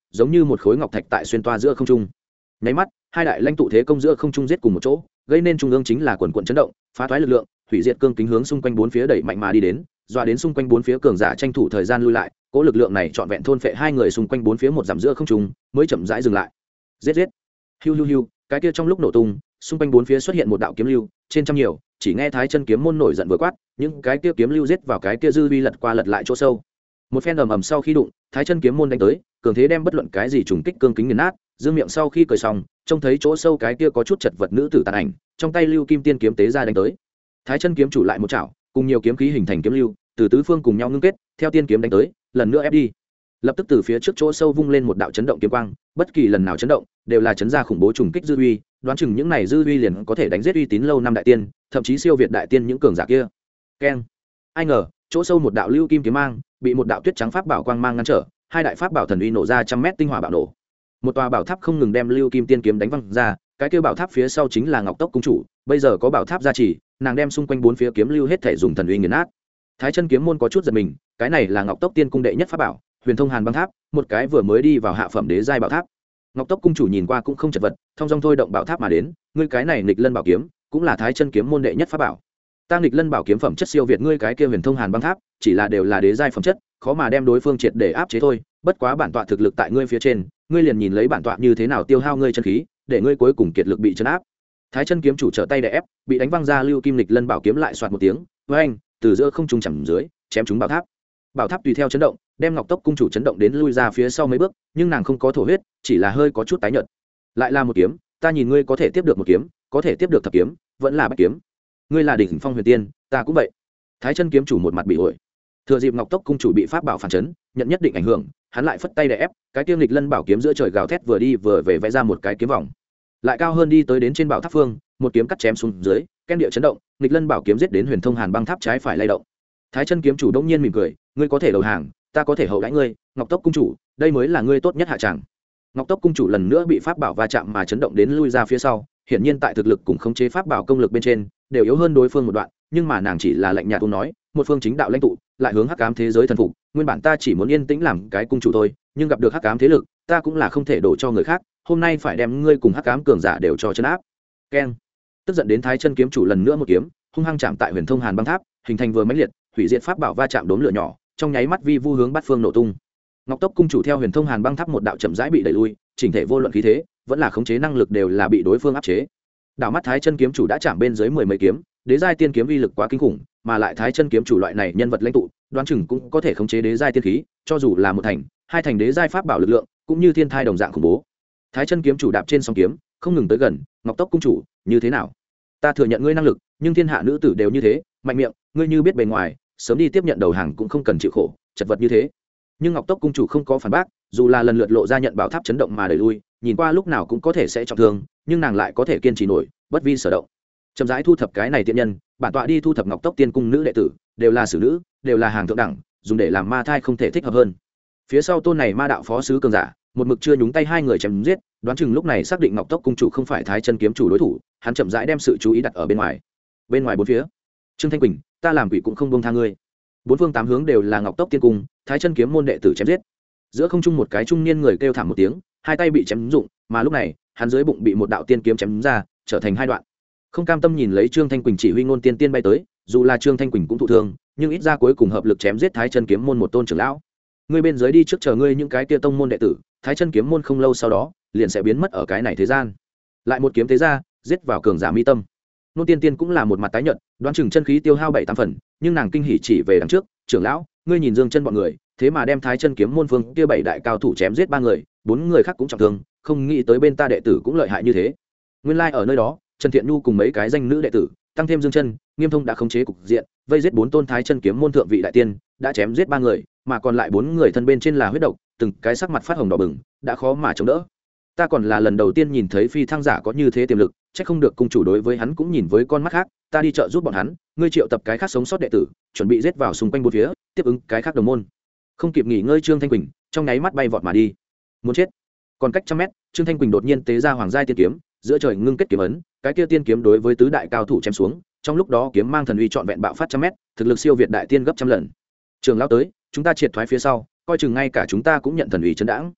A: giống như một khối ngọc thạch tại xuyên toa giữa không trung. Nháy mắt, hai đại lãnh tụ thế công giữa không trung giết cùng một chỗ, gây nên trung ương chính là quần quần chấn động, phá thoái lực lượng, hủy diệt cương kính hướng xung quanh bốn phía đẩy mạnh mà đi đến, dọa đến xung quanh bốn phía cường giả tranh thủ thời gian lui lại, cỗ lực lượng này trọn vẹn thôn phệ hai người xung quanh bốn phía một dặm giữa không trung, mới chậm rãi dừng lại. Giết giết. Hiu hiu hiu, cái kia trong lúc nổ tung, xung quanh bốn phía xuất hiện một đạo kiếm lưu, trên trăm nhiều, chỉ nghe Thái Chân kiếm môn nổi giận vừa quát, những cái kia kiếm lưu giết vào cái kia dư vi lật qua lật lại chỗ sâu. Một phen ầm ầm sau khi đụng, Thái Chân kiếm môn đánh tới, cường thế đem bất luận cái gì trùng kích cương kính nghiền nát, dương miệng sau khi cười xong, trông thấy chỗ sâu cái kia có chút chật vật nữ tử tàn ảnh, trong tay lưu kim tiên kiếm tế ra đánh tới. Thái Chân kiếm chủ lại một chảo, cùng nhiều kiếm khí hình thành kiếm lưu, từ tứ phương cùng nhau ngưng kết, theo tiên kiếm đánh tới, lần nữa ép đi. Lập tức từ phía trước chỗ sâu vung lên một đạo chấn động kiếm quang, bất kỳ lần nào chấn động, đều là chấn ra khủng bố trùng kích dư uy, đoán chừng những này dư uy liền có thể đánh giết uy tín lâu năm đại tiên, thậm chí siêu việt đại tiên những cường giả kia. Keng. Ai ngờ, chỗ sâu một đạo lưu kim kiếm mang, bị một đạo tuyết trắng pháp bảo quang mang ngăn trở, hai đại pháp bảo thần uy nổ ra trăm mét tinh hỏa bạo nổ. Một tòa bảo tháp không ngừng đem lưu kim tiên kiếm đánh văng ra, cái kia bảo tháp phía sau chính là Ngọc Tốc cung chủ, bây giờ có bảo tháp gia trì, nàng đem xung quanh bốn phía kiếm lưu hết thể dùng thần uy nghiền nát. Thái Chân kiếm môn có chút giật mình, cái này là Ngọc Tốc tiên cung đệ nhất pháp bảo, Huyền Thông Hàn băng tháp, một cái vừa mới đi vào hạ phẩm đế giai bảo tháp. Ngọc Tốc cung chủ nhìn qua cũng không chật vật, thông dong thôi động bảo tháp mà đến, ngươi cái này nghịch lân bảo kiếm, cũng là Thái Chân kiếm môn đệ nhất pháp bảo. Ta nghịch lân bảo kiếm phẩm chất siêu việt ngươi cái kia Huyền Thông Hàn băng tháp, chỉ là đều là đế giai phẩm chất, khó mà đem đối phương triệt để áp chế thôi, bất quá bản tọa thực lực tại ngươi phía trên, ngươi liền nhìn lấy bản tọa như thế nào tiêu hao ngươi chân khí, để ngươi cuối cùng kiệt lực bị trấn áp. Thái Chân kiếm chủ trở tay đè ép, bị đánh văng ra lưu kim lịch lân bảo kiếm lại xoạt một tiếng, với anh, từ giữa không trung chầm dưới, chém trúng bảo tháp. Bảo tháp tùy theo chấn động, đem Ngọc Tốc cung chủ chấn động đến lui ra phía sau mấy bước, nhưng nàng không có thổ huyết, chỉ là hơi có chút tái nhợt. Lại là một kiếm, ta nhìn ngươi có thể tiếp được một kiếm, có thể tiếp được thập kiếm, vẫn là bách kiếm. Ngươi là đỉnh phong huyền tiên, ta cũng vậy. Thái Chân kiếm chủ một mặt bị ổi. Thừa dịp Ngọc Tốc cung chủ bị pháp bảo phản chấn, nhận nhất định ảnh hưởng, hắn lại phất tay đè ép, cái tiêu nghịch lân bảo kiếm giữa trời gào thét vừa đi vừa về vẽ ra một cái kiếm vòng. Lại cao hơn đi tới đến trên bảo tháp phương, một kiếm cắt chém xuống dưới, ken địa chấn động, nghịch lân bảo kiếm giết đến Huyền Thông Hàn băng tháp trái phải lay động. Thái Chân kiếm chủ đông nhiên mỉm cười, ngươi có thể đầu hàng, ta có thể hậu đãi ngươi, Ngọc Tốc cung chủ, đây mới là ngươi tốt nhất hạ tràng. Ngọc Tốc cung chủ lần nữa bị pháp bảo va chạm mà chấn động đến lui ra phía sau, hiển nhiên tại thực lực cùng khống chế pháp bảo công lực bên trên đều yếu hơn đối phương một đoạn, nhưng mà nàng chỉ là lạnh nhạt tuôn nói, một phương chính đạo lãnh tụ, lại hướng hắc ám thế giới thần phục, nguyên bản ta chỉ muốn yên tĩnh làm cái cung chủ thôi, nhưng gặp được hắc ám thế lực, ta cũng là không thể đổ cho người khác, hôm nay phải đem ngươi cùng hắc ám cường giả đều cho trấn áp. Keng. Tức giận đến Thái Chân kiếm chủ lần nữa một kiếm, hung hăng chạm tại Huyền Thông Hàn băng tháp, hình thành vừa mãnh liệt, hủy diệt pháp bảo va chạm đốm lửa nhỏ, trong nháy mắt vi vu hướng bát phương nổ tung. Ngọc Tốc cung chủ theo Huyền Thông Hàn băng tháp một đạo chậm rãi bị đẩy lui, chỉnh thể vô luận khí thế, vẫn là khống chế năng lực đều là bị đối phương áp chế. Đảo mắt Thái Chân kiếm chủ đã chạm bên dưới mười mấy kiếm, đế giai tiên kiếm uy lực quá kinh khủng, mà lại Thái Chân kiếm chủ loại này nhân vật lãnh tụ, đoán chừng cũng có thể khống chế đế giai tiên khí, cho dù là một thành, hai thành đế giai pháp bảo lực lượng, cũng như thiên thai đồng dạng khủng bố. Thái Chân kiếm chủ đạp trên song kiếm, không ngừng tới gần, Ngọc Tốc cung chủ, như thế nào? Ta thừa nhận ngươi năng lực, nhưng thiên hạ nữ tử đều như thế, mạnh miệng, ngươi như biết bề ngoài, sớm đi tiếp nhận đầu hàng cũng không cần chịu khổ, chật vật như thế. Nhưng Ngọc Tốc cung chủ không có phản bác, dù là lần lượt lộ ra nhận bảo tháp chấn động mà đẩy lui, nhìn qua lúc nào cũng có thể sẽ trọng thương, nhưng nàng lại có thể kiên trì nổi, bất vi sở động. Chậm rãi thu thập cái này tiện nhân, bản tọa đi thu thập Ngọc Tốc tiên cung nữ đệ tử, đều là xử nữ, đều là hàng thượng đẳng, dùng để làm ma thai không thể thích hợp hơn. Phía sau tôn này ma đạo phó sứ cường giả, một mực chưa nhúng tay hai người chém giết, đoán chừng lúc này xác định Ngọc Tốc cung chủ không phải Thái Chân kiếm chủ đối thủ, hắn chậm rãi đem sự chú ý đặt ở bên ngoài. Bên ngoài bốn phía, Trương Thanh Quỳnh, ta làm quỷ cũng không buông tha ngươi. Bốn phương tám hướng đều là Ngọc Tốc tiên cung, Thái Chân kiếm môn đệ tử chém giết. Giữa không trung một cái trung niên người kêu thảm một tiếng, hai tay bị chém rụng, mà lúc này, hắn dưới bụng bị một đạo tiên kiếm chém ra, trở thành hai đoạn. Không cam tâm nhìn lấy Trương Thanh Quỳnh chỉ huy ngôn tiên tiên bay tới, dù là Trương Thanh Quỳnh cũng thụ thương, nhưng ít ra cuối cùng hợp lực chém giết Thái Chân kiếm môn một tôn trưởng lão. Ngươi bên dưới đi trước chờ ngươi những cái kia tông môn đệ tử, Thái Chân kiếm môn không lâu sau đó, liền sẽ biến mất ở cái này thế gian. Lại một kiếm thế ra, giết vào cường giả mi tâm. Nôn tiên tiên cũng là một mặt tái nhợt, đoán chừng chân khí tiêu hao 7-8 phần, nhưng nàng kinh hỉ chỉ về đằng trước, trưởng lão, ngươi nhìn Dương Chân bọn người, thế mà đem Thái Chân kiếm môn phương kia 7 đại cao thủ chém giết 3 người, 4 người khác cũng trọng thương, không nghĩ tới bên ta đệ tử cũng lợi hại như thế. Nguyên lai ở nơi đó, Trần Thiện Nhu cùng mấy cái danh nữ đệ tử, tăng thêm Dương Chân, Nghiêm Thông đã khống chế cục diện, vây giết 4 tôn Thái Chân kiếm môn thượng vị đại tiên, đã chém giết 3 người, mà còn lại 4 người thân bên trên là huyết độc, từng cái sắc mặt phát hồng đỏ bừng, đã khó mà chống đỡ. Ta còn là lần đầu tiên nhìn thấy phi thăng giả có như thế tiềm lực, chắc không được cung chủ đối với hắn cũng nhìn với con mắt khác, ta đi chợ giúp bọn hắn, ngươi triệu tập cái khác sống sót đệ tử, chuẩn bị giết vào xung quanh bốn phía, tiếp ứng cái khác đồng môn. Không kịp nghỉ ngơi Trương Thanh Quỳnh, trong nháy mắt bay vọt mà đi. Muốn chết. Còn cách trăm mét, Trương Thanh Quỳnh đột nhiên tế ra hoàng giai tiên kiếm, giữa trời ngưng kết kiếm ấn, cái kia tiên kiếm đối với tứ đại cao thủ chém xuống, trong lúc đó kiếm mang thần uy trọn vẹn bạo phát trăm mét, thực lực siêu việt đại tiên gấp trăm lần. Trường lão tới, chúng ta triệt thoái phía sau, coi chừng ngay cả chúng ta cũng nhận thần uy chấn đãng.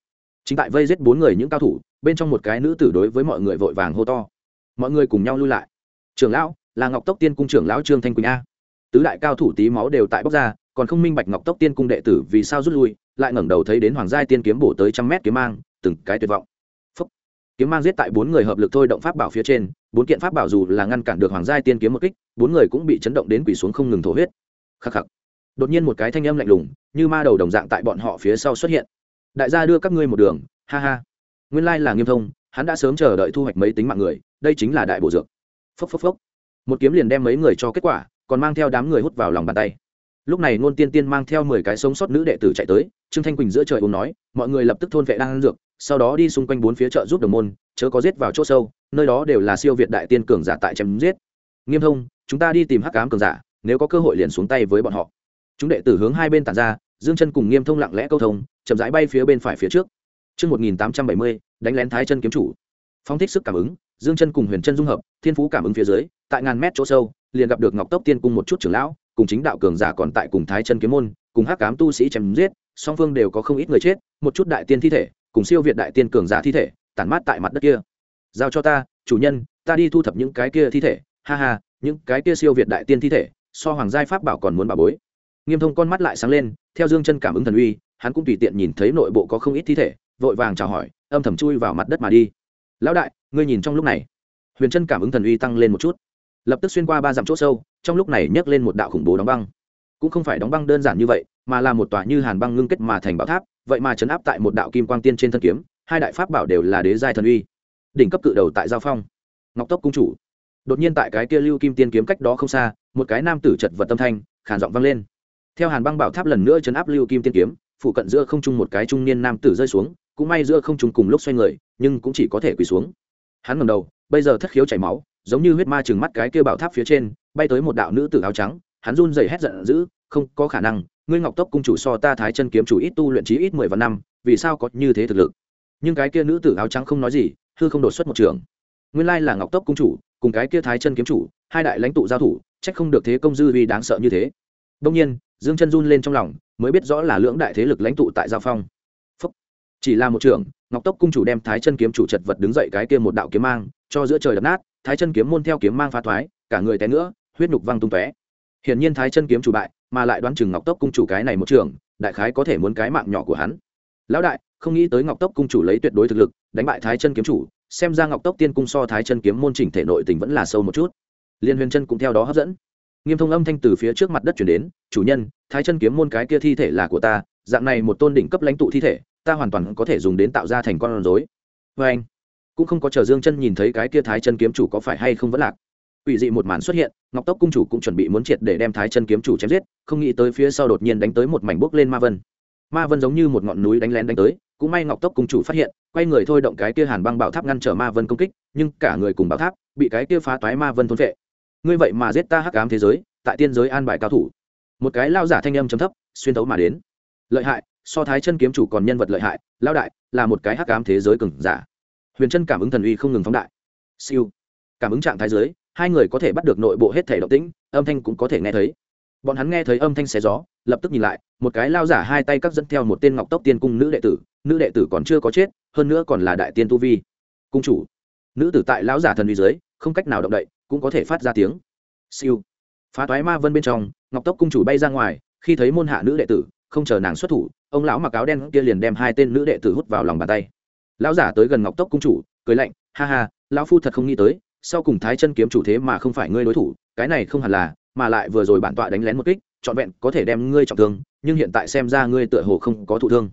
A: chính tại vây giết 4 người những cao thủ, bên trong một cái nữ tử đối với mọi người vội vàng hô to. Mọi người cùng nhau lui lại. Trưởng lão, là Ngọc Tốc Tiên cung trưởng lão Trương Thanh Quỳnh a. Tứ đại cao thủ tí máu đều tại bóc ra, còn không minh bạch Ngọc Tốc Tiên cung đệ tử vì sao rút lui, lại ngẩng đầu thấy đến Hoàng giai tiên kiếm bổ tới 100 mét kiếm mang, từng cái tuyệt vọng. Phốc. Kiếm mang giết tại 4 người hợp lực thôi động pháp bảo phía trên, 4 kiện pháp bảo dù là ngăn cản được Hoàng giai tiên kiếm một kích, 4 người cũng bị chấn động đến quỳ xuống không ngừng thổ huyết. Khắc khắc. Đột nhiên một cái thanh âm lạnh lùng, như ma đầu đồng dạng tại bọn họ phía sau xuất hiện. Đại gia đưa các ngươi một đường, ha ha. Nguyên lai là Nghiêm Thông, hắn đã sớm chờ đợi thu hoạch mấy tính mạng người, đây chính là đại bổ dược. Phốc phốc phốc. Một kiếm liền đem mấy người cho kết quả, còn mang theo đám người hút vào lòng bàn tay. Lúc này Ngôn Tiên Tiên mang theo 10 cái sống sót nữ đệ tử chạy tới, Trương Thanh Quỳnh giữa trời uống nói, mọi người lập tức thôn vệ đan dược, sau đó đi xung quanh 4 phía chợ giúp đồng môn, chớ có giết vào chỗ sâu, nơi đó đều là siêu việt đại tiên cường giả tại chém giết. Nghiêm Thông, chúng ta đi tìm Hắc Ám cường giả, nếu có cơ hội liền xuống tay với bọn họ. Chúng đệ tử hướng hai bên tản ra, Dương Chân cùng Nghiêm Thông lặng lẽ câu thông, chậm rãi bay phía bên phải phía trước. Chương 1870, đánh lén Thái Chân kiếm chủ. Phóng thích sức cảm ứng, Dương Chân cùng Huyền Chân dung hợp, thiên phú cảm ứng phía dưới, tại ngàn mét chỗ sâu, liền gặp được Ngọc Tốc Tiên cung một chút trưởng lão, cùng chính đạo cường giả còn tại cùng Thái Chân kiếm môn, cùng Hắc Ám tu sĩ chém giết, song phương đều có không ít người chết, một chút đại tiên thi thể, cùng siêu việt đại tiên cường giả thi thể, tản mát tại mặt đất kia. Giao cho ta, chủ nhân, ta đi thu thập những cái kia thi thể, ha ha, những cái kia siêu việt đại tiên thi thể, so hoàng giai pháp bảo còn muốn bảo bối. Nghiêm Thông con mắt lại sáng lên, theo Dương Chân cảm ứng thần uy, hắn cũng tùy tiện nhìn thấy nội bộ có không ít thi thể, vội vàng chào hỏi, âm thầm chui vào mặt đất mà đi. Lão đại, ngươi nhìn trong lúc này. Huyền Chân cảm ứng thần uy tăng lên một chút, lập tức xuyên qua 3 dặm chỗ sâu, trong lúc này nhấc lên một đạo khủng bố đóng băng. Cũng không phải đóng băng đơn giản như vậy, mà là một tòa như hàn băng ngưng kết mà thành bảo tháp, vậy mà trấn áp tại một đạo kim quang tiên trên thân kiếm, hai đại pháp bảo đều là đế giai thần uy. Đỉnh cấp cự đầu tại giao phong. Ngọc Tốc cung chủ. Đột nhiên tại cái kia lưu kim tiên kiếm cách đó không xa, một cái nam tử chợt vật tâm thanh, khàn giọng vang lên. Theo hàn băng bảo tháp lần nữa trấn áp lưu kim tiên kiếm, phụ cận giữa không trung một cái trung niên nam tử rơi xuống, cũng may giữa không trung cùng lúc xoay người, nhưng cũng chỉ có thể quỳ xuống. Hắn ngẩng đầu, bây giờ thất khiếu chảy máu, giống như huyết ma trừng mắt cái kia bảo tháp phía trên, bay tới một đạo nữ tử áo trắng, hắn run rẩy hét giận dữ, không có khả năng, ngươi Ngọc Tốc cung chủ so ta Thái Chân kiếm chủ ít tu luyện chí ít 10 vạn năm, vì sao có như thế thực lực? Nhưng cái kia nữ tử áo trắng không nói gì, hư không đột xuất một trường. Nguyên lai là Ngọc Tốc cung chủ cùng cái kia Thái Chân kiếm chủ, hai đại lãnh tụ giao thủ, trách không được thế công dư uy đáng sợ như thế. Đương nhiên, Dương Chân run lên trong lòng, mới biết rõ là lưỡng đại thế lực lãnh tụ tại giao phong. Phúc. Chỉ là một trường, Ngọc Tốc cung chủ đem Thái Chân kiếm chủ chật vật đứng dậy cái kia một đạo kiếm mang, cho giữa trời đập nát, Thái Chân kiếm môn theo kiếm mang phá thoái, cả người té nữa, huyết nhục văng tung tóe. Hiển nhiên Thái Chân kiếm chủ bại, mà lại đoán chừng Ngọc Tốc cung chủ cái này một trường, đại khái có thể muốn cái mạng nhỏ của hắn. Lão đại, không nghĩ tới Ngọc Tốc cung chủ lấy tuyệt đối thực lực, đánh bại Thái Chân kiếm chủ, xem ra Ngọc Tốc tiên cung so Thái Chân kiếm môn chỉnh thể nội tình vẫn là sâu một chút. Liên Huyền Chân cũng theo đó hấp dẫn. Nghiêm Thông âm thanh từ phía trước mặt đất truyền đến, chủ nhân, Thái Chân kiếm môn cái kia thi thể là của ta, dạng này một tôn đỉnh cấp lãnh tụ thi thể, ta hoàn toàn có thể dùng đến tạo ra thành con rối. Và anh cũng không có chờ Dương Chân nhìn thấy cái kia Thái Chân kiếm chủ có phải hay không vẫn lạc. Quỷ dị một màn xuất hiện, Ngọc Tốc cung chủ cũng chuẩn bị muốn triệt để đem Thái Chân kiếm chủ chém giết, không nghĩ tới phía sau đột nhiên đánh tới một mảnh bốc lên ma vân. Ma vân giống như một ngọn núi đánh lén đánh tới, cũng may Ngọc Tốc cung chủ phát hiện, quay người thôi động cái kia hàn băng bảo tháp ngăn trở ma vân công kích, nhưng cả người cùng bảo tháp bị cái kia phá toái ma vân thôn phệ. Ngươi vậy mà giết ta Hắc Ám thế giới, tại tiên giới an bài cao thủ. Một cái lao giả thanh âm trầm thấp, xuyên thấu mà đến. Lợi hại, so Thái Chân kiếm chủ còn nhân vật lợi hại, lao đại, là một cái Hắc Ám thế giới cường giả. Huyền Chân cảm ứng thần uy không ngừng phóng đại. Siêu. Cảm ứng trạng thái giới, hai người có thể bắt được nội bộ hết thể động tĩnh, âm thanh cũng có thể nghe thấy. Bọn hắn nghe thấy âm thanh xé gió, lập tức nhìn lại, một cái lao giả hai tay cắt dẫn theo một tên Ngọc Tốc tiên cung nữ đệ tử còn chưa có chết, hơn nữa còn là đại tiên tu vi. Cung chủ. Nữ tử tại lão giả thần uy dưới, không cách nào động đậy, cũng có thể phát ra tiếng. Siêu. Phá toái ma vân bên trong, Ngọc Tốc cung chủ bay ra ngoài, khi thấy môn hạ nữ đệ tử, không chờ nàng xuất thủ, ông lão mặc áo đen kia liền đem hai tên nữ đệ tử hút vào lòng bàn tay. Lão giả tới gần Ngọc Tốc cung chủ, cười lạnh, ha ha, lão phu thật không nghĩ tới, sau cùng Thái Chân kiếm chủ thế mà không phải ngươi đối thủ, cái này không hẳn là, mà lại vừa rồi bản tọa đánh lén một kích, trọn vẹn có thể đem ngươi trọng thương, nhưng hiện tại xem ra ngươi tựa hồ không có thụ thương.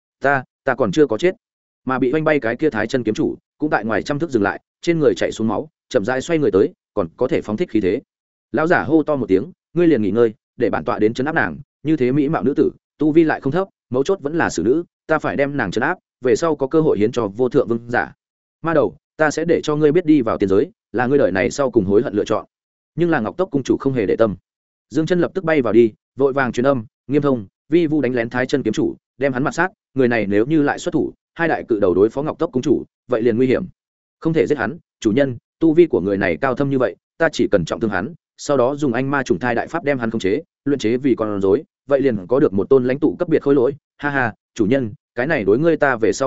A: Ta còn chưa có chết, mà bị oanh bay cái kia Thái Chân kiếm chủ, cũng tại ngoài trăm thước dừng lại, trên người chảy xuống máu, chậm rãi xoay người tới, còn có thể phóng thích khí thế. Lão giả hô to một tiếng, ngươi liền nghỉ ngơi, để bản tọa đến trấn áp nàng, như thế mỹ mạo nữ tử, tu vi lại không thấp, mấu chốt vẫn là xử nữ, ta phải đem nàng trấn áp, về sau có cơ hội hiến cho vô thượng vương giả. Ma đầu, ta sẽ để cho ngươi biết đi vào tiên giới, là ngươi đời này sau cùng hối hận lựa chọn. Nhưng là Ngọc Tốc cung chủ không hề để tâm. Dương Chân lập tức bay vào đi, vội vàng truyền âm, Nghiêm Thông, vi vu đánh lén Thái Chân kiếm chủ, đem hắn mặt sát, người này nếu như lại xuất thủ, hai đại cự đầu đối phó Ngọc Tốc cung chủ, vậy liền nguy hiểm. Không thể giết hắn, chủ nhân, tu vi của người này cao thâm như vậy, ta chỉ cần trọng thương hắn, sau đó dùng anh ma trùng thai đại pháp đem hắn khống chế, luyện chế vì con rối, vậy liền có được một tôn lãnh tụ cấp biệt khối lỗi. Ha ha, chủ nhân, cái này đối ngươi ta về sau ma luyện,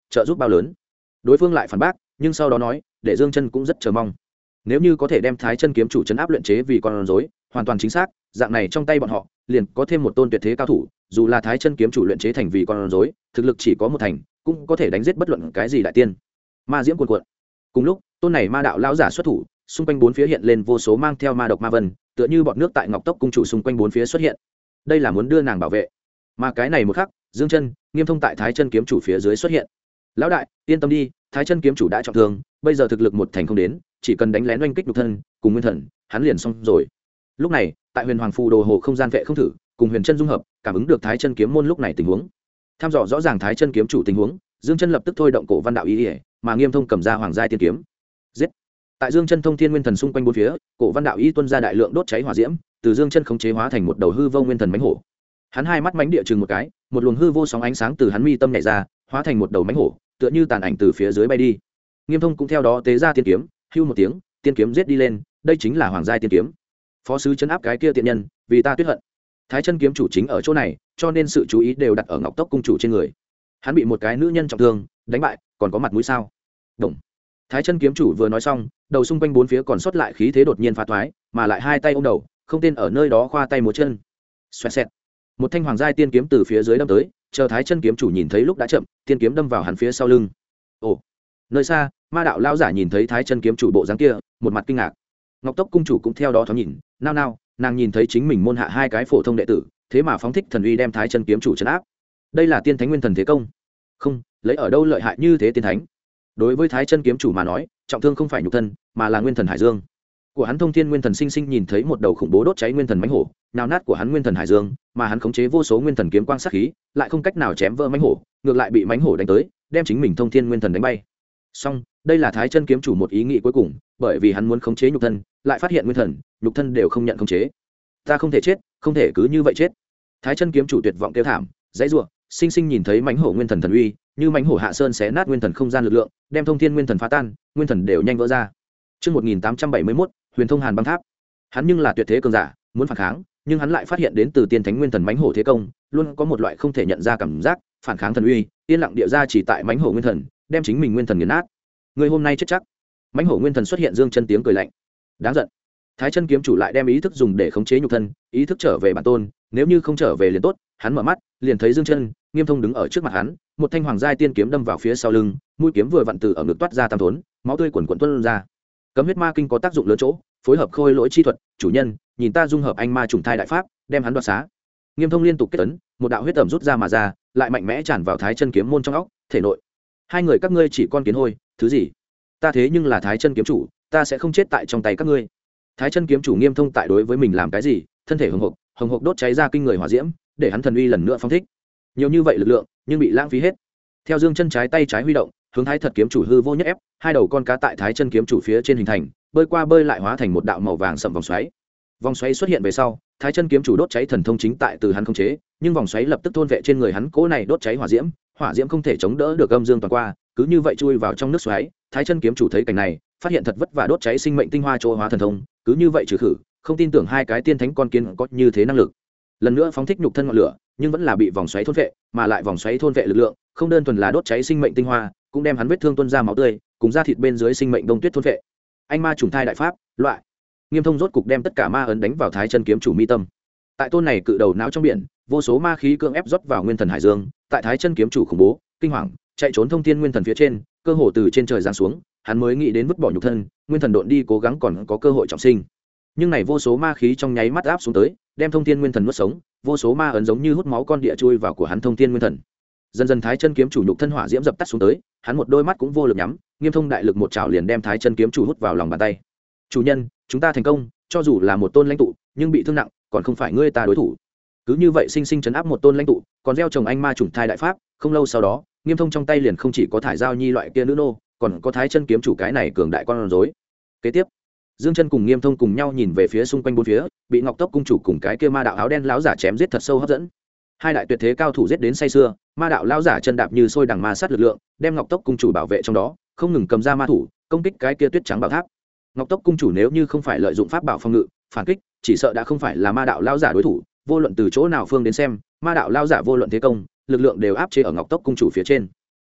A: trợ giúp bao lớn. Đối phương lại phản bác, nhưng sau đó nói để Dương Chân cũng rất chờ mong, nếu như có thể đem Thái Chân kiếm chủ trấn áp luyện chế vì con rối, hoàn toàn chính xác, dạng này trong tay bọn họ liền có thêm một tôn tuyệt thế cao thủ, dù là Thái Chân kiếm chủ luyện chế thành vì con rối, thực lực chỉ có một thành, cũng có thể đánh giết bất luận cái gì đại tiên. Ma diễm cuồn cuộn. Cùng lúc, tôn này ma đạo lão giả xuất thủ, xung quanh bốn phía hiện lên vô số mang theo ma độc ma vân, tựa như bọt nước tại Ngọc Tốc cung chủ xung quanh bốn phía xuất hiện. Đây là muốn đưa nàng bảo vệ. Mà cái này một khắc, Dương Chân, Nghiêm Thông tại Thái Chân kiếm chủ phía dưới xuất hiện. Lão đại, yên tâm đi, Thái Chân kiếm chủ đã trọng thương, bây giờ thực lực một thành không đến, chỉ cần đánh lén oanh kích nhục thân cùng nguyên thần, hắn liền xong rồi. Lúc này, tại Huyền Hoàng phù đồ hồ không gian vệ không thử, cùng Huyền Chân dung hợp, cảm ứng được Thái Chân kiếm môn lúc này tình huống. Tham dò rõ ràng Thái Chân kiếm chủ tình huống, Dương Chân lập tức thôi động cổ văn đạo ý, mà Nghiêm Thông cầm ra hoàng giai tiên kiếm. Giết. Tại Dương Chân thông thiên nguyên thần xung quanh bốn phía, cổ văn đạo ý tuôn ra đại lượng đốt cháy hỏa diễm, từ Dương Chân khống chế hóa thành một đầu hư vô nguyên thần mãnh hổ. Hắn hai mắt mãnh địa chừng một cái, một luồng hư vô sóng ánh sáng từ hắn mi tâm nhảy ra, hóa thành một đầu mãnh hổ, tựa như tàn ảnh từ phía dưới bay đi. Nghiêm Thông cũng theo đó tế ra tiên kiếm, hưu một tiếng, tiên kiếm giết đi lên, đây chính là hoàng giai tiên kiếm. Phó sứ trấn áp cái kia tiện nhân, vì ta tuyết hận. Thái Chân kiếm chủ chính ở chỗ này, cho nên sự chú ý đều đặt ở Ngọc Tốc cung chủ trên người. Hắn bị một cái nữ nhân trọng thương, đánh bại, còn có mặt mũi sao? Động. Thái Chân kiếm chủ vừa nói xong, đầu xung quanh bốn phía còn sót lại khí thế đột nhiên phá thoái, mà lại hai tay ôm đầu, không tên ở nơi đó khoa tay múa chân. Xoẹt xẹt. Một thanh hoàng giai tiên kiếm từ phía dưới đâm tới, chờ Thái Chân kiếm chủ nhìn thấy lúc đã chậm, tiên kiếm đâm vào hắn phía sau lưng. Ồ. Nơi xa, ma đạo lão giả nhìn thấy Thái Chân kiếm chủ bộ dáng kia, một mặt kinh ngạc. Ngọc Tốc cung chủ cũng theo đó thoáng nhìn, nao, nàng nhìn thấy chính mình môn hạ hai cái phổ thông đệ tử, thế mà phóng thích thần uy đem Thái Chân kiếm chủ trấn áp. Đây là tiên thánh nguyên thần thế công. Không, lấy ở đâu lợi hại như thế tiên thánh? Đối với Thái Chân kiếm chủ mà nói, trọng thương không phải nhục thân, mà là nguyên thần hải dương của hắn. Thông thiên nguyên thần sinh sinh nhìn thấy một đầu khủng bố đốt cháy nguyên thần mãnh hổ, nào nát của hắn nguyên thần hải dương, mà hắn khống chế vô số nguyên thần kiếm quang sát khí, lại không cách nào chém vỡ mãnh hổ, ngược lại bị mãnh hổ đánh tới, đem chính mình thông thiên nguyên thần đánh bay. Song, đây là Thái Chân kiếm chủ một ý nghĩ cuối cùng, bởi vì hắn muốn khống chế nhục thân, lại phát hiện nguyên thần, nhục thân đều không nhận khống chế. Ta không thể chết, không thể cứ như vậy chết. Thái Chân kiếm chủ tuyệt vọng kêu thảm, dãy rủa, sinh sinh nhìn thấy mãnh hổ nguyên thần thần uy, như mãnh hổ hạ sơn xé nát nguyên thần không gian lực lượng, đem thông thiên nguyên thần phá tan, nguyên thần đều nhanh vỡ ra. Chương 1871, Huyền Thông Hàn Băng Tháp. Hắn nhưng là tuyệt thế cường giả, muốn phản kháng, nhưng hắn lại phát hiện đến từ tiên thánh nguyên thần mãnh hổ thế công, luôn có một loại không thể nhận ra cảm giác, phản kháng thần uy, yên lặng địa ra chỉ tại mãnh hổ nguyên thần, đem chính mình nguyên thần nghiền nát. Người hôm nay chết chắc. Mãnh hổ nguyên thần xuất hiện, Dương Chân tiếng cười lạnh. Đáng giận. Thái Chân kiếm chủ lại đem ý thức dùng để khống chế nhục thân, ý thức trở về bản tôn, nếu như không trở về liền tốt. Hắn mở mắt, liền thấy Dương Chân, Nghiêm Thông đứng ở trước mặt hắn, một thanh hoàng giai tiên kiếm đâm vào phía sau lưng, mũi kiếm vừa vặn từ ở ngực toát ra tam thốn, máu tươi quần quần tuôn ra. Cấm huyết ma kinh có tác dụng lớn chỗ, phối hợp khôi lỗi chi thuật, chủ nhân, nhìn ta dung hợp anh ma trùng thai đại pháp, đem hắn đoạt xá. Nghiêm Thông liên tục kết ấn, một đạo huyết ẩm rút ra mà ra, lại mạnh mẽ tràn vào Thái Chân kiếm môn trong óc, thể nội. Hai người các ngươi chỉ con kiến hôi, thứ gì? Ta thế nhưng là Thái Chân kiếm chủ, ta sẽ không chết tại trong tay các ngươi. Thái Chân kiếm chủ Nghiêm Thông tại đối với mình làm cái gì? Thân thể hồng hộc đốt cháy ra kinh người hỏa diễm, để hắn thần uy lần nữa phóng thích. Nhiều như vậy lực lượng, nhưng bị lãng phí hết. Theo Dương Chân trái tay trái huy động, hướng Thái Thật kiếm chủ hư vô nhất ép, hai đầu con cá tại Thái Chân kiếm chủ phía trên hình thành, bơi qua bơi lại hóa thành một đạo màu vàng sậm vòng xoáy. Vòng xoáy xuất hiện về sau, Thái Chân kiếm chủ đốt cháy thần thông chính tại từ hắn khống chế, nhưng vòng xoáy lập tức thôn vệ trên người hắn cố này đốt cháy hỏa diễm không thể chống đỡ được âm dương toàn qua, cứ như vậy chui vào trong nước xoáy. Thái Chân kiếm chủ thấy cảnh này, phát hiện thật vất vả đốt cháy sinh mệnh tinh hoa chỗ hóa thần thông, cứ như vậy trừ khử, không tin tưởng hai cái tiên thánh con kiến có như thế năng lực. Lần nữa phóng thích nhục thân ngọn lửa, nhưng vẫn là bị vòng xoáy thôn vệ, mà lại vòng xoáy thôn vệ lực lượng, không đơn thuần là đốt cháy sinh mệnh tinh hoa, cũng đem hắn vết thương tuôn ra máu tươi, cùng da thịt bên dưới sinh mệnh đông tuyết thôn vệ. Anh ma trùng thai đại pháp, loại. Nghiêm Thông rốt cục đem tất cả ma ấn đánh vào Thái Chân kiếm chủ mi tâm. Tại tôn này cự đầu não trong biển, vô số ma khí cưỡng ép rót vào nguyên thần hải dương, tại Thái Chân kiếm chủ khủng bố, kinh hoàng, chạy trốn thông thiên nguyên thần phía trên, cơ hồ từ trên trời giáng xuống, hắn mới nghĩ đến vứt bỏ nhục thân, nguyên thần độn đi cố gắng còn có cơ hội trọng sinh. Nhưng này vô số ma khí trong nháy mắt áp xuống tới, đem thông thiên nguyên thần nuốt sống, vô số ma ấn giống như hút máu con địa chui vào của hắn thông thiên nguyên thần. Dần dần Thái Chân kiếm chủ nhục thân hỏa diễm dập tắt xuống tới, hắn một đôi mắt cũng vô lực nhắm, Nghiêm Thông đại lực một chảo liền đem Thái Chân kiếm chủ hút vào lòng bàn tay. Chủ nhân, chúng ta thành công, cho dù là một tôn lãnh tụ, nhưng bị thương nặng, còn không phải ngươi ta đối thủ. Cứ như vậy sinh sinh trấn áp một tôn lãnh tụ, còn gieo trồng anh ma trùng thai đại pháp. Không lâu sau đó, Nghiêm Thông trong tay liền không chỉ có thải giao nhi loại kia nữ nô, còn có Thái Chân kiếm chủ cái này cường đại con rối. Kế tiếp, Dương Chân cùng Nghiêm Thông cùng nhau nhìn về phía xung quanh bốn phía, bị Ngọc Tốc cung chủ cùng cái kia ma đạo áo đen lão giả chém giết thật sâu hấp dẫn. Hai đại tuyệt thế cao thủ giết đến say sưa, ma đạo lão giả chân đạp như sôi đằng ma sát lực lượng, đem Ngọc Tốc cung chủ bảo vệ trong đó, không ngừng cầm ra ma thủ, công kích cái kia tuyết trắng bảo tháp. Ngọc Tốc cung chủ nếu như không phải lợi dụng pháp bảo phòng ngự, phản kích, chỉ sợ đã không phải là ma đạo lão giả đối thủ, vô luận từ chỗ nào phương đến xem, ma đạo lão giả vô luận thế công, lực lượng đều áp chế ở Ngọc Tốc cung chủ phía trên.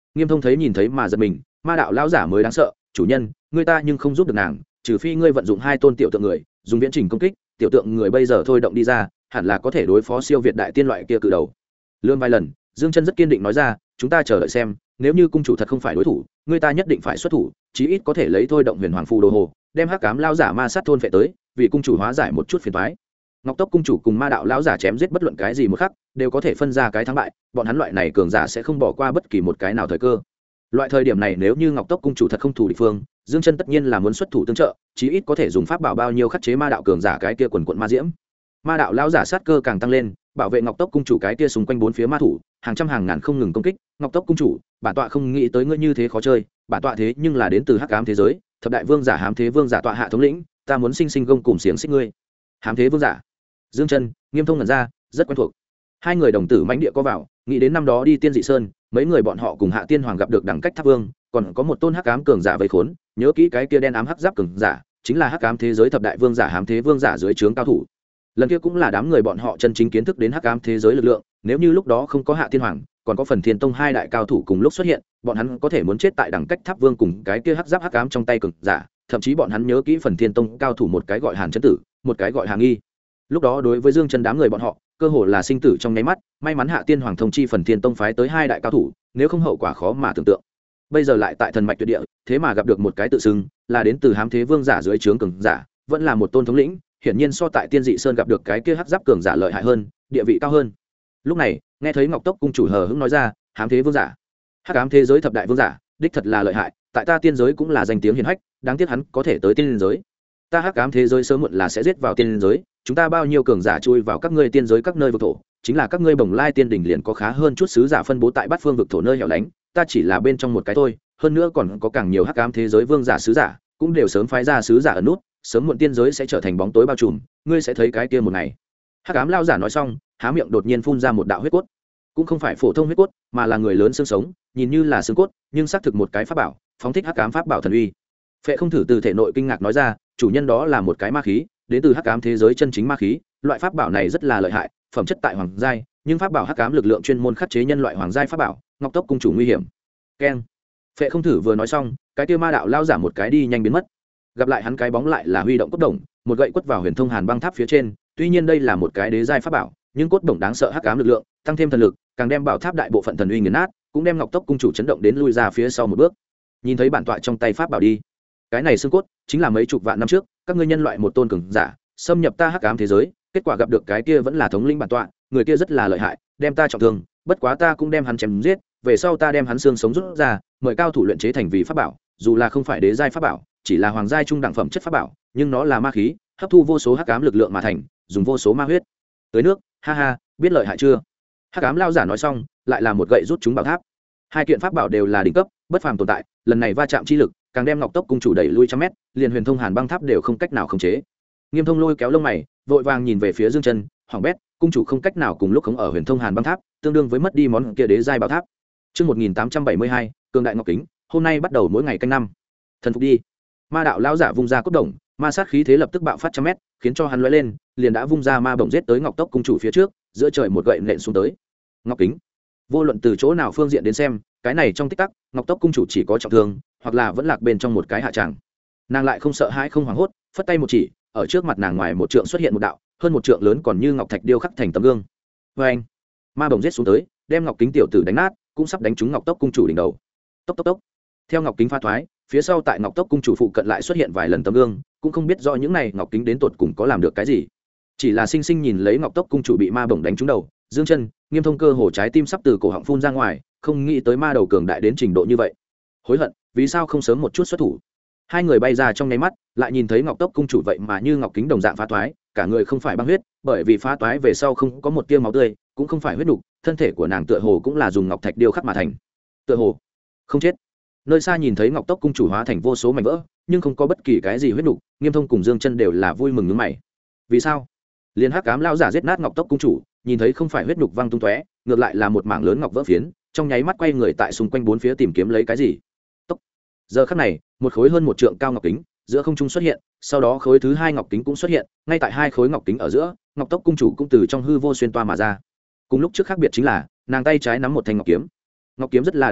A: Nghiêm Thông thấy nhìn thấy mà giật mình, ma đạo lão giả mới đáng sợ, chủ nhân, ngươi ta nhưng không giúp được nàng, trừ phi ngươi vận dụng hai tôn tiểu tượng người, dùng viễn trình công kích, tiểu tượng người bây giờ thôi động đi ra, hẳn là có thể đối phó siêu việt đại tiên loại kia cự đầu. Lương vài lần, Dương Chân rất kiên định nói ra, chúng ta chờ đợi xem, nếu như cung chủ thật không phải đối thủ, ngươi ta nhất định phải xuất thủ, chí ít có thể lấy thôi động huyền hoàng phù đồ hồ, đem hắc ám lão giả ma sát thôn phệ tới, vì cung chủ hóa giải một chút phiền toái. Ngọc Tốc cung chủ cùng ma đạo lão giả chém giết bất luận cái gì một khắc, đều có thể phân ra cái thắng bại, bọn hắn loại này cường giả sẽ không bỏ qua bất kỳ một cái nào thời cơ. Loại thời điểm này nếu như Ngọc Tốc cung chủ thật không thủ địch phương, Dương Chân tất nhiên là muốn xuất thủ tương trợ, chí ít có thể dùng pháp bảo bao nhiêu khắc chế ma đạo cường giả cái kia quần quần ma diễm. Ma đạo lão giả sát cơ càng tăng lên, bảo vệ Ngọc Tốc cung chủ cái kia xung quanh bốn phía ma thủ, hàng trăm hàng ngàn không ngừng công kích. Ngọc Tốc cung chủ, bản tọa không nghĩ tới ngươi như thế khó chơi, bản tọa thế nhưng là đến từ hắc ám thế giới, thập đại vương giả hám thế vương giả tọa hạ thống lĩnh, ta muốn sinh sinh gông cùng xiềng xích ngươi. Hám thế vương giả. Dương Chân, Nghiêm Thông ngẩn ra, rất quen thuộc. Hai người đồng tử mãnh địa có vào, nghĩ đến năm đó đi Tiên Dị Sơn, mấy người bọn họ cùng Hạ Tiên Hoàng gặp được đẳng cách Tháp Vương, còn có một tôn hắc ám cường giả vây khốn, nhớ kỹ cái kia đen ám hắc giáp cường giả, chính là hắc ám thế giới thập đại vương giả hám thế vương giả dưới trướng cao thủ. Lần kia cũng là đám người bọn họ chân chính kiến thức đến hắc ám thế giới lực lượng, nếu như lúc đó không có Hạ Tiên Hoàng, còn có Phần Thiên Tông hai đại cao thủ cùng lúc xuất hiện, bọn hắn có thể muốn chết tại đẳng cách Tháp Vương cùng cái kia hắc giáp hắc ám trong tay cường giả, thậm chí bọn hắn nhớ kỹ Phần Thiên Tông cao thủ một cái gọi Hàn Chấn Tử, một cái gọi Hà Nghi. Lúc đó đối với Dương Chân đám người bọn họ, cơ hồ là sinh tử trong nháy mắt, may mắn Hạ Tiên Hoàng thông chi Phần Thiên Tông phái tới hai đại cao thủ, nếu không hậu quả khó mà tưởng tượng. Bây giờ lại tại thần mạch tuyệt địa, thế mà gặp được một cái tự xưng là đến từ hám thế vương giả dưới trướng cường giả, vẫn là một tôn thống lĩnh, hiển nhiên so tại Tiên Dị Sơn gặp được cái kia hắc giáp cường giả lợi hại hơn, địa vị cao hơn. Lúc này, nghe thấy Ngọc Tốc cung chủ hờ hững nói ra, hám thế vương giả, hắc ám thế giới thập đại vương giả, đích thật là lợi hại, tại ta tiên giới cũng là danh tiếng hiển hách, đáng tiếc hắn có thể tới tiên giới. Ta hắc ám thế giới sớm muộn là sẽ giết vào tiên giới, chúng ta bao nhiêu cường giả chui vào các ngươi tiên giới các nơi vực thổ, chính là các ngươi bồng lai tiên đỉnh liền có khá hơn chút sứ giả phân bố tại bát phương vực thổ nơi hẻo lánh, ta chỉ là bên trong một cái thôi, hơn nữa còn có càng nhiều hắc ám thế giới vương giả sứ giả, cũng đều sớm phái ra sứ giả ẩn nút, sớm muộn tiên giới sẽ trở thành bóng tối bao trùm, ngươi sẽ thấy cái kia một ngày. Hắc ám lao giả nói xong, há miệng đột nhiên phun ra một đạo huyết cốt, cũng không phải phổ thông huyết cốt, mà là người lớn xương sống, nhìn như là xương cốt, nhưng xác thực một cái pháp bảo, phóng thích hắc ám pháp bảo thần uy. Phệ không thử từ thể nội kinh ngạc nói ra, chủ nhân đó là một cái ma khí, đến từ hắc ám thế giới chân chính ma khí, loại pháp bảo này rất là lợi hại, phẩm chất tại hoàng giai, nhưng pháp bảo hắc ám lực lượng chuyên môn khắc chế nhân loại hoàng giai pháp bảo, Ngọc Tốc cung chủ nguy hiểm. Keng. Phệ không thử vừa nói xong, cái kia ma đạo lao giả một cái đi nhanh biến mất. Gặp lại hắn cái bóng lại là huy động cốt đồng, một gậy quất vào huyền thông hàn băng tháp phía trên, tuy nhiên đây là một cái đế giai pháp bảo, nhưng cốt đồng đáng sợ hắc ám lực lượng, tăng thêm thần lực, càng đem bảo tháp đại bộ phận thần uy nghiền nát, cũng đem Ngọc Tốc cung chủ chấn động đến lui ra phía sau một bước. Nhìn thấy bản tọa trong tay pháp bảo đi, cái này xương cốt chính là mấy chục vạn năm trước các ngươi nhân loại một tôn cường giả xâm nhập ta hắc ám thế giới, kết quả gặp được cái kia vẫn là thống lĩnh bản tọa, người kia rất là lợi hại, đem ta trọng thương, bất quá ta cũng đem hắn chém giết, về sau ta đem hắn xương sống rút ra, mời cao thủ luyện chế thành vì pháp bảo, dù là không phải đế giai pháp bảo, chỉ là hoàng giai trung đẳng phẩm chất pháp bảo, nhưng nó là ma khí, hấp thu vô số hắc ám lực lượng mà thành, dùng vô số ma huyết tới nước, ha ha, biết lợi hại chưa? Hắc ám lao giả nói xong, lại là một gậy rút chúng bảo tháp. Hai kiện pháp bảo đều là đỉnh cấp, bất phàm tồn tại, lần này va chạm chi lực, càng đem Ngọc Tốc cung chủ đẩy lui trăm mét, liền huyền thông hàn băng tháp đều không cách nào khống chế. Nghiêm Thông lôi kéo lông mày, vội vàng nhìn về phía Dương Chân, hoàng bét, cung chủ không cách nào cùng lúc khống ở huyền thông hàn băng tháp, tương đương với mất đi món kia đế giai bảo tháp. Chương 1872, cường đại ngọc kính, hôm nay bắt đầu mỗi ngày canh năm. Thần phục đi. Ma đạo lão giả vung ra cốt đồng, ma sát khí thế lập tức bạo phát trăm mét, khiến cho hắn lóe lên, liền đã vung ra ma bổng giết tới Ngọc Tốc cung chủ phía trước, giữa trời một gậy nện xuống tới. Ngọc kính. Vô luận từ chỗ nào phương diện đến xem, cái này trong tích tắc, Ngọc Tốc cung chủ chỉ có trọng thương, hoặc là vẫn lạc bên trong một cái hạ tràng. Nàng lại không sợ hãi không hoảng hốt, phất tay một chỉ, ở trước mặt nàng ngoài một trượng xuất hiện một đạo, hơn một trượng lớn còn như ngọc thạch điêu khắc thành tấm gương. Vê anh, ma bổng giết xuống tới, đem ngọc kính tiểu tử đánh nát, cũng sắp đánh trúng Ngọc Tốc cung chủ đỉnh đầu. Tốc tốc tốc. Theo ngọc kính pha thoái, phía sau tại Ngọc Tốc cung chủ phụ cận lại xuất hiện vài lần tấm gương, cũng không biết rõ những này ngọc kính đến tột cùng có làm được cái gì. Chỉ là sinh sinh nhìn lấy Ngọc Tốc cung chủ bị ma bổng đánh trúng đầu, Dương Chân, Nghiêm Thông cơ hồ trái tim sắp từ cổ họng phun ra ngoài, không nghĩ tới ma đầu cường đại đến trình độ như vậy. Hối hận, vì sao không sớm một chút xuất thủ. Hai người bay ra trong nháy mắt, lại nhìn thấy Ngọc Tốc cung chủ vậy mà như ngọc kính đồng dạng phá toái, cả người không phải băng huyết, bởi vì phá toái về sau không có một tia máu tươi, cũng không phải huyết nục, thân thể của nàng tựa hồ cũng là dùng ngọc thạch điêu khắc mà thành. Tựa hồ không chết. Nơi xa nhìn thấy Ngọc Tốc cung chủ hóa thành vô số mảnh vỡ, nhưng không có bất kỳ cái gì huyết nục, Nghiêm Thông cùng Dương Chân đều là vui mừng nhướng mày. Vì sao? Liên hắc ám lão giả giết nát Ngọc Tốc cung chủ, nhìn thấy không phải huyết nục văng tung tóe, ngược lại là một mảng lớn ngọc vỡ phiến, trong nháy mắt quay người tại xung quanh bốn phía tìm kiếm lấy cái gì. Tốc. Giờ khắc này, một khối hơn một trượng cao ngọc kính giữa không trung xuất hiện, sau đó khối thứ hai ngọc kính cũng xuất hiện, ngay tại hai khối ngọc kính ở giữa, Ngọc Tốc cung chủ cũng từ trong hư vô xuyên toa mà ra. Cùng lúc trước khác biệt chính là, nàng tay trái nắm một thanh ngọc kiếm. Ngọc kiếm rất là đặc thù,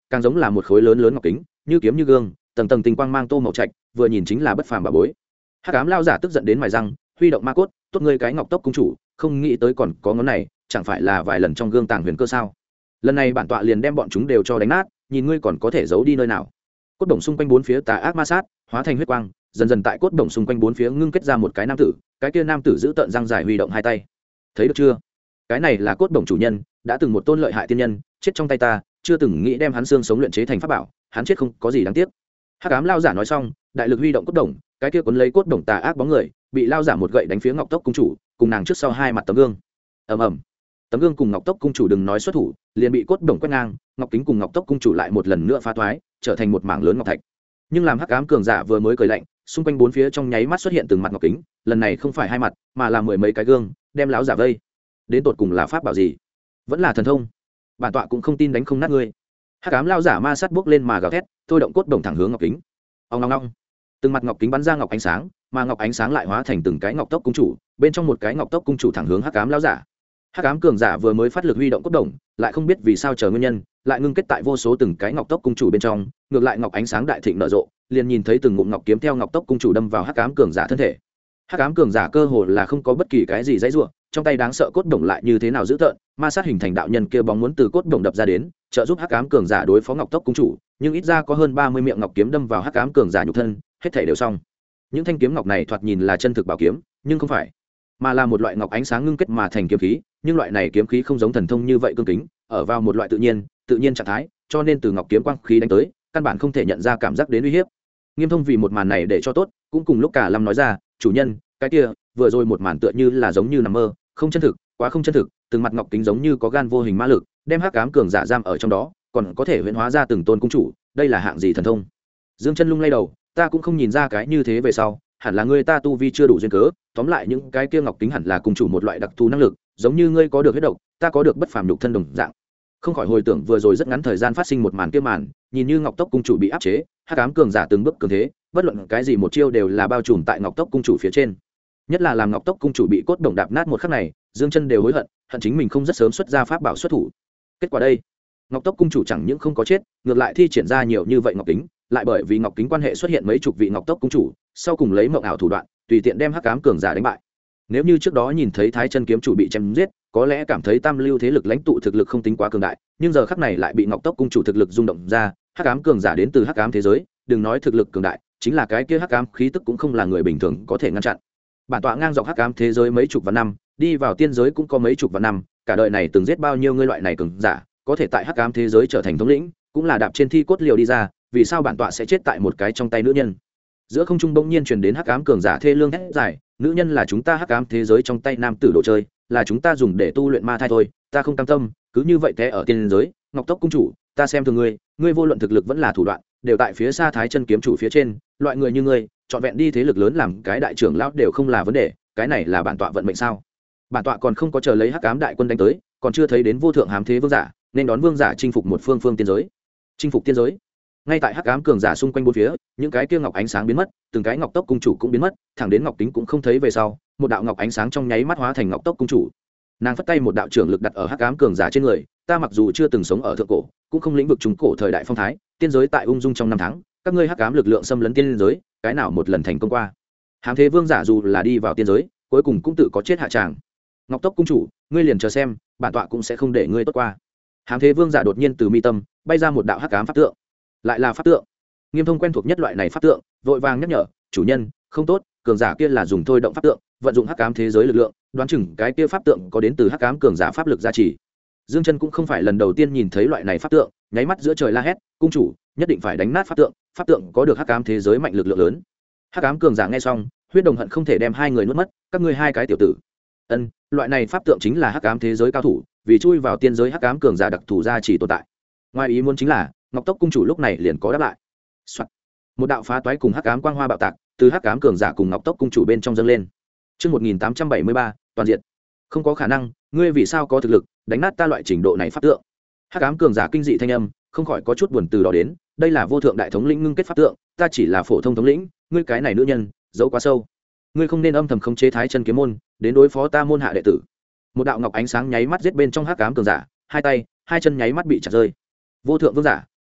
A: càng giống là một khối lớn lớn ngọc kính, như kiếm như gương, tầng tầng tinh quang mang tô màu trạch, vừa nhìn chính là bất phàm bà bối. Hắc ám lao giả tức giận đến mài răng, huy động ma cốt, tốt ngươi cái ngọc tốc cung chủ, không nghĩ tới còn có ngón này, chẳng phải là vài lần trong gương tàng huyền cơ sao? Lần này bản tọa liền đem bọn chúng đều cho đánh nát, nhìn ngươi còn có thể giấu đi nơi nào. Cốt đồng xung quanh bốn phía tà ác ma sát, hóa thành huyết quang, dần dần tại cốt đồng xung quanh bốn phía ngưng kết ra một cái nam tử, cái kia nam tử giữ tợn răng dài huy động hai tay. Thấy được chưa? Cái này là cốt đồng chủ nhân, đã từng một tôn lợi hại tiên nhân, chết trong tay ta, chưa từng nghĩ đem hắn xương sống luyện chế thành pháp bảo, hắn chết không có gì đáng tiếc. Hắc ám lao giả nói xong, đại lực huy động cốt đồng, cái kia cuốn lấy cốt đồng tà ác bóng người, bị lao giả một gậy đánh phía ngọc tốc cung chủ, cùng nàng trước sau hai mặt tấm gương. Ầm ầm. Tấm gương cùng ngọc tốc cung chủ đừng nói xuất thủ, liền bị cốt đồng quét ngang, ngọc kính cùng ngọc tốc cung chủ lại một lần nữa phá thoái, trở thành một mảng lớn ngọc thạch. Nhưng làm hắc ám cường giả vừa mới cười lạnh, xung quanh bốn phía trong nháy mắt xuất hiện từng mặt ngọc kính, lần này không phải hai mặt, mà là mười mấy cái gương, đem lão giả vây. Đến tột cùng là pháp bảo gì? Vẫn là thần thông? Bản tọa cũng không tin đánh không nát ngươi. Hắc ám lao giả ma sát bước lên mà gào thét, thôi động cốt đồng thẳng hướng ngọc kính. Ong ong ong. Từng mặt ngọc kính bắn ra ngọc ánh sáng, mà ngọc ánh sáng lại hóa thành từng cái ngọc tốc cung chủ, bên trong một cái ngọc tốc cung chủ thẳng hướng hắc ám lao giả. Hắc ám cường giả vừa mới phát lực huy động cốt đồng, lại không biết vì sao chờ nguyên nhân, lại ngưng kết tại vô số từng cái ngọc tốc cung chủ bên trong, ngược lại ngọc ánh sáng đại thịnh nở rộ, liền nhìn thấy từng ngụm ngọc kiếm theo ngọc tốc cung chủ đâm vào hắc ám cường giả thân thể. Hắc ám cường giả cơ hồ là không có bất kỳ cái gì dãy rủa, trong tay đáng sợ cốt đồng lại như thế nào dữ tợn, ma sát hình thành đạo nhân kia bóng muốn từ cốt đồng đập ra đến, trợ giúp hắc ám cường giả đối phó ngọc tốc cung chủ, nhưng ít ra có hơn 30 miệng ngọc kiếm đâm vào hắc ám cường giả nhục thân, hết thảy đều xong. Những thanh kiếm ngọc này thoạt nhìn là chân thực bảo kiếm, nhưng không phải, mà là một loại ngọc ánh sáng ngưng kết mà thành kiếm khí, nhưng loại này kiếm khí không giống thần thông như vậy cương kính, ở vào một loại tự nhiên trạng thái, cho nên từ ngọc kiếm quang khí đánh tới, căn bản không thể nhận ra cảm giác đến uy hiếp. Nghiêm Thông vì một màn này để cho tốt, cũng cùng lúc cả Lâm nói ra, chủ nhân, cái kia, vừa rồi một màn tựa như là giống như nằm mơ, không chân thực, quá không chân thực, từng mặt ngọc kính giống như có gan vô hình ma lực, đem hắc ám cường giả giam ở trong đó, còn có thể huyễn hóa ra từng tôn cung chủ, đây là hạng gì thần thông? Dương Chân lung lay đầu, ta cũng không nhìn ra cái như thế về sau, hẳn là ngươi ta tu vi chưa đủ duyên cớ, tóm lại những cái kia ngọc kính hẳn là cung chủ một loại đặc thù năng lực, giống như ngươi có được huyết độc, ta có được bất phàm nhục thân đồng dạng. Không khỏi hồi tưởng vừa rồi rất ngắn thời gian phát sinh một màn kia màn, nhìn như ngọc tốc cung chủ bị áp chế, hắc ám cường giả từng bước cường thế, bất luận cái gì một chiêu đều là bao trùm tại ngọc tốc cung chủ phía trên. Nhất là làm ngọc tốc cung chủ bị cốt đồng đạp nát một khắc này, Dương Chân đều hối hận, hận chính mình không rất sớm xuất ra pháp bảo xuất thủ. Kết quả đây, ngọc tốc cung chủ chẳng những không có chết, ngược lại thi triển ra nhiều như vậy ngọc kính, lại bởi vì ngọc kính quan hệ xuất hiện mấy chục vị ngọc tốc cung chủ, sau cùng lấy mộng ảo thủ đoạn, tùy tiện đem hắc ám cường giả đánh bại. Nếu như trước đó nhìn thấy Thái Chân kiếm chủ bị chém giết, có lẽ cảm thấy tam lưu thế lực lãnh tụ thực lực không tính quá cường đại, nhưng giờ khắc này lại bị ngọc tốc cung chủ thực lực rung động ra, hắc ám cường giả đến từ hắc ám thế giới, đừng nói thực lực cường đại, chính là cái kia hắc ám khí tức cũng không là người bình thường có thể ngăn chặn. Bản tọa ngang dọc hắc ám thế giới mấy chục vạn năm, đi vào tiên giới cũng có mấy chục vạn năm, cả đời này từng giết bao nhiêu ngươi loại này cường giả, có thể tại hắc ám thế giới trở thành thống lĩnh, cũng là đạp trên thi cốt liều đi ra, vì sao bản tọa sẽ chết tại một cái trong tay nữ nhân? Giữa không trung bỗng nhiên truyền đến hắc ám cường giả thê lương hét dài, nữ nhân là chúng ta hắc ám thế giới trong tay nam tử đồ chơi, là chúng ta dùng để tu luyện ma thai thôi, ta không cam tâm, cứ như vậy té ở tiên giới. Ngọc tốc cung chủ, ta xem thường ngươi, ngươi vô luận thực lực vẫn là thủ đoạn, đều tại phía xa Thái Chân kiếm chủ phía trên, loại người như ngươi, chọn vẹn đi thế lực lớn làm cái đại trưởng lão đều không là vấn đề, cái này là bản tọa vận mệnh sao? Bản tọa còn không có chờ lấy hắc ám đại quân đánh tới, còn chưa thấy đến vô thượng hám thế vương giả, nên đón vương giả chinh phục một phương tiên giới. Chinh phục tiên giới. Ngay tại hắc ám cường giả xung quanh bốn phía, những cái kia ngọc ánh sáng biến mất, từng cái ngọc tốc cung chủ cũng biến mất, thẳng đến ngọc kính cũng không thấy về sau, một đạo ngọc ánh sáng trong nháy mắt hóa thành ngọc tốc cung chủ. Nàng phất tay một đạo trưởng lực đặt ở hắc ám cường giả trên người, ta mặc dù chưa từng sống ở thượng cổ, cũng không lĩnh vực trung cổ thời đại phong thái, tiên giới tại ung dung trong năm tháng, các ngươi hắc ám lực lượng xâm lấn tiên giới, cái nào một lần thành công qua? Hám thế vương giả dù là đi vào tiên giới, cuối cùng cũng tự có chết hạ tràng. Ngọc tốc cung chủ, ngươi liền chờ xem, bản tọa cũng sẽ không để ngươi tốt qua. Hám thế vương giả đột nhiên từ mi tâm bay ra một đạo hắc ám pháp tượng, lại là pháp tượng. Nghiêm Thông quen thuộc nhất loại này pháp tượng, vội vàng nhắc nhở, chủ nhân, không tốt, cường giả kia là dùng thôi động pháp tượng, vận dụng hắc ám thế giới lực lượng, đoán chừng cái kia pháp tượng có đến từ hắc ám cường giả pháp lực gia trì. Dương Chân cũng không phải lần đầu tiên nhìn thấy loại này pháp tượng, nháy mắt giữa trời la hét, cung chủ, nhất định phải đánh nát pháp tượng có được hắc ám thế giới mạnh lực lượng lớn. Hắc ám cường giả nghe xong, huyết đồng hận không thể đem hai người nuốt mất, các ngươi hai cái tiểu tử. Ân, loại này pháp tượng chính là hắc ám thế giới cao thủ, vì chui vào tiên giới hắc ám cường giả đặc thù gia trì tồn tại. Ngoài ý muốn chính là, Ngọc tốc cung chủ lúc này liền có đáp lại. Soạn. Một đạo phá toái cùng hắc ám quang hoa bạo tạc, từ hắc ám cường giả cùng Ngọc tốc cung chủ bên trong dâng lên. Chương 1873, toàn diện. Không có khả năng, ngươi vì sao có thực lực đánh nát ta loại trình độ này pháp tượng? Hắc ám cường giả kinh dị thanh âm, không khỏi có chút buồn từ đó đến, đây là vô thượng đại thống lĩnh ngưng kết pháp tượng, ta chỉ là phổ thông thống lĩnh, ngươi cái này nữ nhân, giấu quá sâu. Ngươi không nên âm thầm khống chế Thái Chân kiếm môn, đến đối phó ta môn hạ đệ tử. Một đạo ngọc ánh sáng nháy mắt giết bên trong hắc ám cường giả, hai tay, hai chân nháy mắt bị chặt rơi. Vô thượng vương giả,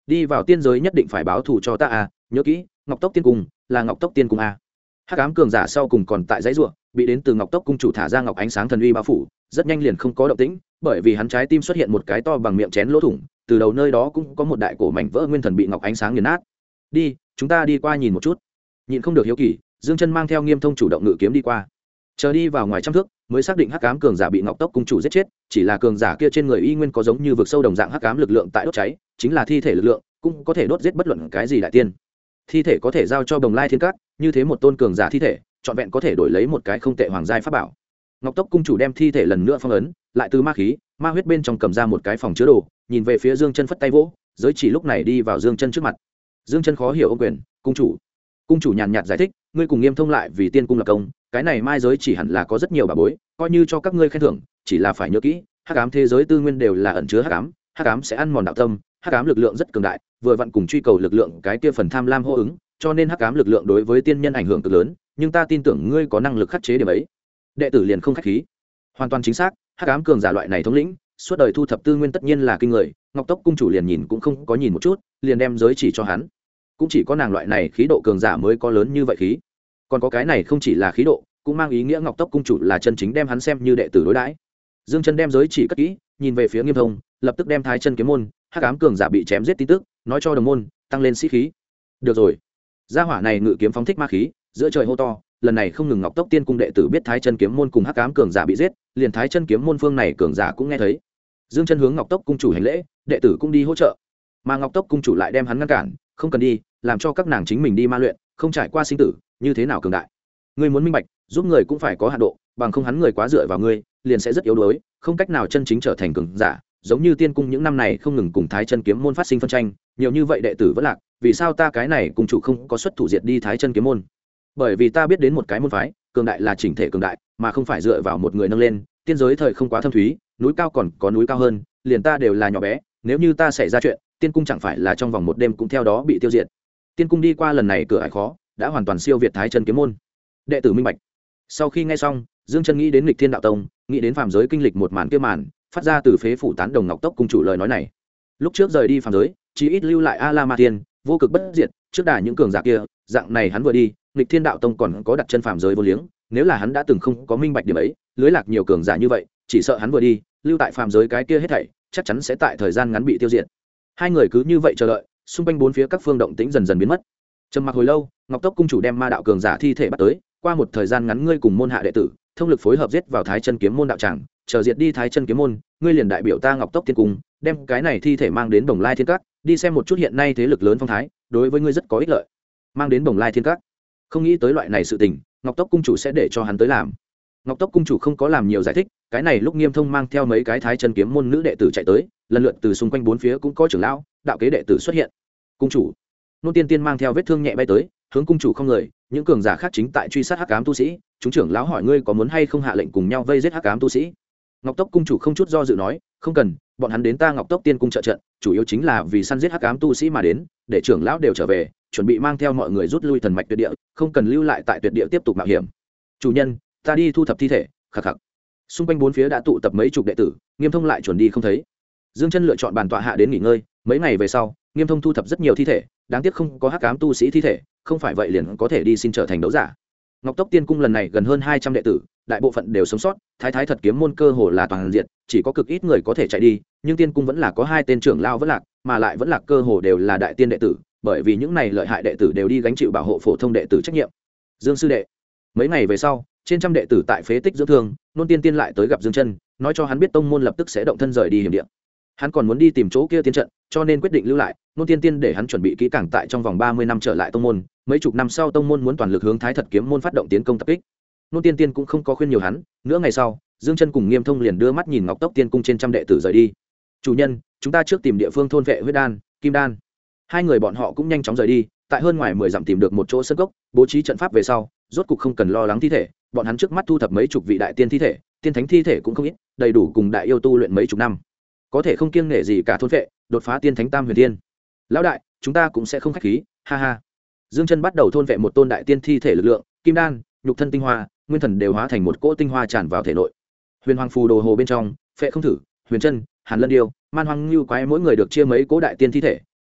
A: đi vào tiên giới nhất định phải báo thù cho ta à, nhớ kỹ Ngọc Tốc Tiên Cung là Ngọc Tốc Tiên Cung à. Hắc ám cường giả sau cùng còn tại dãy ruộng, bị đến từ Ngọc Tốc cung chủ thả ra ngọc ánh sáng thần uy bao phủ, rất nhanh liền không có động tĩnh, bởi vì hắn trái tim xuất hiện một cái to bằng miệng chén lỗ thủng, từ đầu nơi đó cũng có một đại cổ mảnh vỡ nguyên thần bị ngọc ánh sáng nghiền nát. Đi, chúng ta đi qua nhìn một chút. Nhìn không được hiếu kỳ, Dương Chân mang theo Nghiêm Thông chủ động ngự kiếm đi qua. Chờ đi vào ngoài trăm thước, mới xác định hắc ám cường giả bị Ngọc Tốc cung chủ giết chết, chỉ là cường giả kia trên người y nguyên có giống như vực sâu đồng dạng hắc ám lực lượng tại đốt cháy, chính là thi thể lực lượng, cũng có thể đốt giết bất luận cái gì đại tiên. Thi thể có thể giao cho Bồng Lai Thiên Các, như thế một tôn cường giả thi thể, trọn vẹn có thể đổi lấy một cái không tệ hoàng giai pháp bảo. Ngọc Tốc cung chủ đem thi thể lần nữa phong ấn, lại từ ma khí, ma huyết bên trong cầm ra một cái phòng chứa đồ, nhìn về phía Dương Chân phất tay vỗ, giới chỉ lúc này đi vào Dương Chân trước mặt. Dương Chân khó hiểu ôm quyền, cung chủ. Cung chủ nhàn nhạt giải thích, ngươi cùng Nghiêm Thông lại vì tiên cung lập công, cái này mai giới chỉ hẳn là có rất nhiều bảo bối, coi như cho các ngươi khen thưởng, chỉ là phải nhớ kỹ, hắc ám thế giới tư nguyên đều là ẩn chứa hắc ám sẽ ăn mòn đạo tâm, hắc ám lực lượng rất cường đại, vừa vặn cùng truy cầu lực lượng cái kia phần tham lam hô ứng, cho nên hắc ám lực lượng đối với tiên nhân ảnh hưởng cực lớn, nhưng ta tin tưởng ngươi có năng lực khắc chế điểm ấy. Đệ tử liền không khách khí. Hoàn toàn chính xác, hắc ám cường giả loại này thống lĩnh, suốt đời thu thập tư nguyên tất nhiên là kinh người, Ngọc Tốc cung chủ liền nhìn cũng không có nhìn một chút, liền đem giới chỉ cho hắn. Cũng chỉ có nàng loại này khí độ cường giả mới có lớn như vậy khí. Còn có cái này không chỉ là khí độ, cũng mang ý nghĩa Ngọc Tốc cung chủ là chân chính đem hắn xem như đệ tử đối đãi. Dương Chân đem giới chỉ cất kỹ, nhìn về phía Nghiêm Thông, lập tức đem Thái Chân kiếm môn, hắc ám cường giả bị chém giết tin tức, nói cho đồng môn, tăng lên sĩ khí. Được rồi. Gia hỏa này ngự kiếm phóng thích ma khí, giữa trời hô to, lần này không ngừng Ngọc Tốc Tiên cung đệ tử biết Thái Chân kiếm môn cùng hắc ám cường giả bị giết, liền Thái Chân kiếm môn phương này cường giả cũng nghe thấy. Dương Chân hướng Ngọc Tốc cung chủ hành lễ, đệ tử cũng đi hỗ trợ. Mà Ngọc Tốc cung chủ lại đem hắn ngăn cản, không cần đi, làm cho các nàng chính mình đi ma luyện, không trải qua sinh tử, như thế nào cường đại. Ngươi muốn minh bạch, giúp người cũng phải có hạn độ, bằng không hắn người quá dựa vào ngươi, liền sẽ rất yếu đuối, không cách nào chân chính trở thành cường giả. Giống như tiên cung những năm này không ngừng cùng Thái Chân kiếm môn phát sinh phân tranh, nhiều như vậy đệ tử vẫn lạc, vì sao ta cái này cung chủ không có xuất thủ diệt đi Thái Chân kiếm môn? Bởi vì ta biết đến một cái môn phái, cường đại là chỉnh thể cường đại, mà không phải dựa vào một người nâng lên, tiên giới thời không quá thâm thúy, núi cao còn có núi cao hơn, liền ta đều là nhỏ bé, nếu như ta xảy ra chuyện, tiên cung chẳng phải là trong vòng một đêm cũng theo đó bị tiêu diệt. Tiên cung đi qua lần này cửa ải khó, đã hoàn toàn siêu việt Thái Chân kiếm môn. Đệ tử minh bạch. Sau khi nghe xong, Dương Chân nghĩ đến Lịch Thiên đạo tông, nghĩ đến phàm giới kinh lịch một màn kia màn, phát ra từ phế phủ tán đồng Ngọc Tốc cung chủ lời nói này. Lúc trước rời đi phàm giới, chỉ ít lưu lại A La Ma Tiên, vô cực bất diệt, trước đả những cường giả kia, dạng này hắn vừa đi, Lịch Thiên đạo tông còn có đặt chân phàm giới vô liếng, nếu là hắn đã từng không có minh bạch điểm ấy, lưới lạc nhiều cường giả như vậy, chỉ sợ hắn vừa đi, lưu tại phàm giới cái kia hết thảy, chắc chắn sẽ tại thời gian ngắn bị tiêu diệt. Hai người cứ như vậy chờ đợi, xung quanh bốn phía các phương động tĩnh dần dần biến mất. Trầm mặc hồi lâu, Ngọc Tốc cung chủ đem ma đạo cường giả thi thể bắt tới, qua một thời gian ngắn ngươi cùng môn hạ đệ tử, thông lực phối hợp giết vào Thái Chân kiếm môn đạo tràng, chờ diệt đi Thái Chân kiếm môn, ngươi liền đại biểu ta Ngọc Tốc tiên cung, đem cái này thi thể mang đến Bồng Lai Thiên Các, đi xem một chút hiện nay thế lực lớn phong thái, đối với ngươi rất có ích lợi. Mang đến Bồng Lai Thiên Các. Không nghĩ tới loại này sự tình, Ngọc Tốc cung chủ sẽ để cho hắn tới làm. Ngọc Tốc cung chủ không có làm nhiều giải thích, cái này lúc Nghiêm Thông mang theo mấy cái Thái Chân kiếm môn nữ đệ tử chạy tới, lần lượt từ xung quanh bốn phía cũng có trưởng lão, đạo kế đệ tử xuất hiện. Cung chủ, Nôn Tiên Tiên mang theo vết thương nhẹ bay tới, hướng cung chủ không người, những cường giả khác chính tại truy sát hắc ám tu sĩ, chúng trưởng lão hỏi ngươi có muốn hay không hạ lệnh cùng nhau vây giết hắc ám tu sĩ. Ngọc Tốc cung chủ không chút do dự nói, không cần, bọn hắn đến ta Ngọc Tốc tiên cung trợ trận, chủ yếu chính là vì săn giết hắc ám tu sĩ mà đến, để trưởng lão đều trở về, chuẩn bị mang theo mọi người rút lui thần mạch tuyệt địa, không cần lưu lại tại tuyệt địa tiếp tục mạo hiểm. Chủ nhân, ta đi thu thập thi thể. Khắc khắc. Xung quanh bốn phía đã tụ tập mấy chục đệ tử, Nghiêm Thông lại chuẩn đi không thấy. Dương Chân lựa chọn bàn tọa hạ đến nghỉ ngơi, mấy ngày về sau, Nghiêm Thông thu thập rất nhiều thi thể, đáng tiếc không có hắc ám tu sĩ thi thể, không phải vậy liền có thể đi xin trở thành đấu giả. Ngọc Tốc tiên cung lần này gần hơn 200 đệ tử, đại bộ phận đều sống sót, thái thái thật kiếm môn cơ hồ là toàn diện, chỉ có cực ít người có thể chạy đi, nhưng tiên cung vẫn là có 2 tên trưởng lao vẫn lạc, mà lại vẫn lạc cơ hồ đều là đại tiên đệ tử, bởi vì những này lợi hại đệ tử đều đi gánh chịu bảo hộ phổ thông đệ tử trách nhiệm. Dương sư đệ. Mấy ngày về sau, trên trăm đệ tử tại phế tích dưỡng thương, Nôn Tiên Tiên lại tới gặp Dương Chân, nói cho hắn biết tông môn lập tức sẽ động thân rời đi hiểm địa. Hắn còn muốn đi tìm chỗ kia tiên trận, cho nên quyết định lưu lại. Nôn Tiên Tiên để hắn chuẩn bị kỹ càng tại trong vòng 30 năm trở lại tông môn, mấy chục năm sau tông môn muốn toàn lực hướng Thái Thật kiếm môn phát động tiến công tập kích. Nôn Tiên Tiên cũng không có khuyên nhiều hắn, nửa ngày sau, Dương Chân cùng Nghiêm Thông liền đưa mắt nhìn Ngọc Tốc Tiên cung trên trăm đệ tử rời đi. "Chủ nhân, chúng ta trước tìm địa phương thôn vệ huyết đan, kim đan." Hai người bọn họ cũng nhanh chóng rời đi, tại hơn ngoài 10 dặm tìm được một chỗ sân cốc, bố trí trận pháp về sau, rốt cục không cần lo lắng thi thể, bọn hắn trước mắt thu thập mấy chục vị đại tiên thi thể, tiên thánh thi thể cũng không ít, đầy đủ cùng đại yêu tu luyện mấy chục năm. Có thể không kiêng nể gì cả thôn vệ, đột phá tiên thánh tam huyền tiên. Lão đại, chúng ta cũng sẽ không khách khí, ha ha. Dương Chân bắt đầu thôn vệ một tôn đại tiên thi thể lực lượng, kim đan, nhục thân tinh hoa, nguyên thần đều hóa thành một cỗ tinh hoa tràn vào thể nội. Huyền Hoàng phù đồ hồ bên trong, Phệ không thử, Huyền Chân, Hàn Lân điêu, Man Hoang Nưu quái mỗi người được chia mấy cỗ đại tiên thi thể,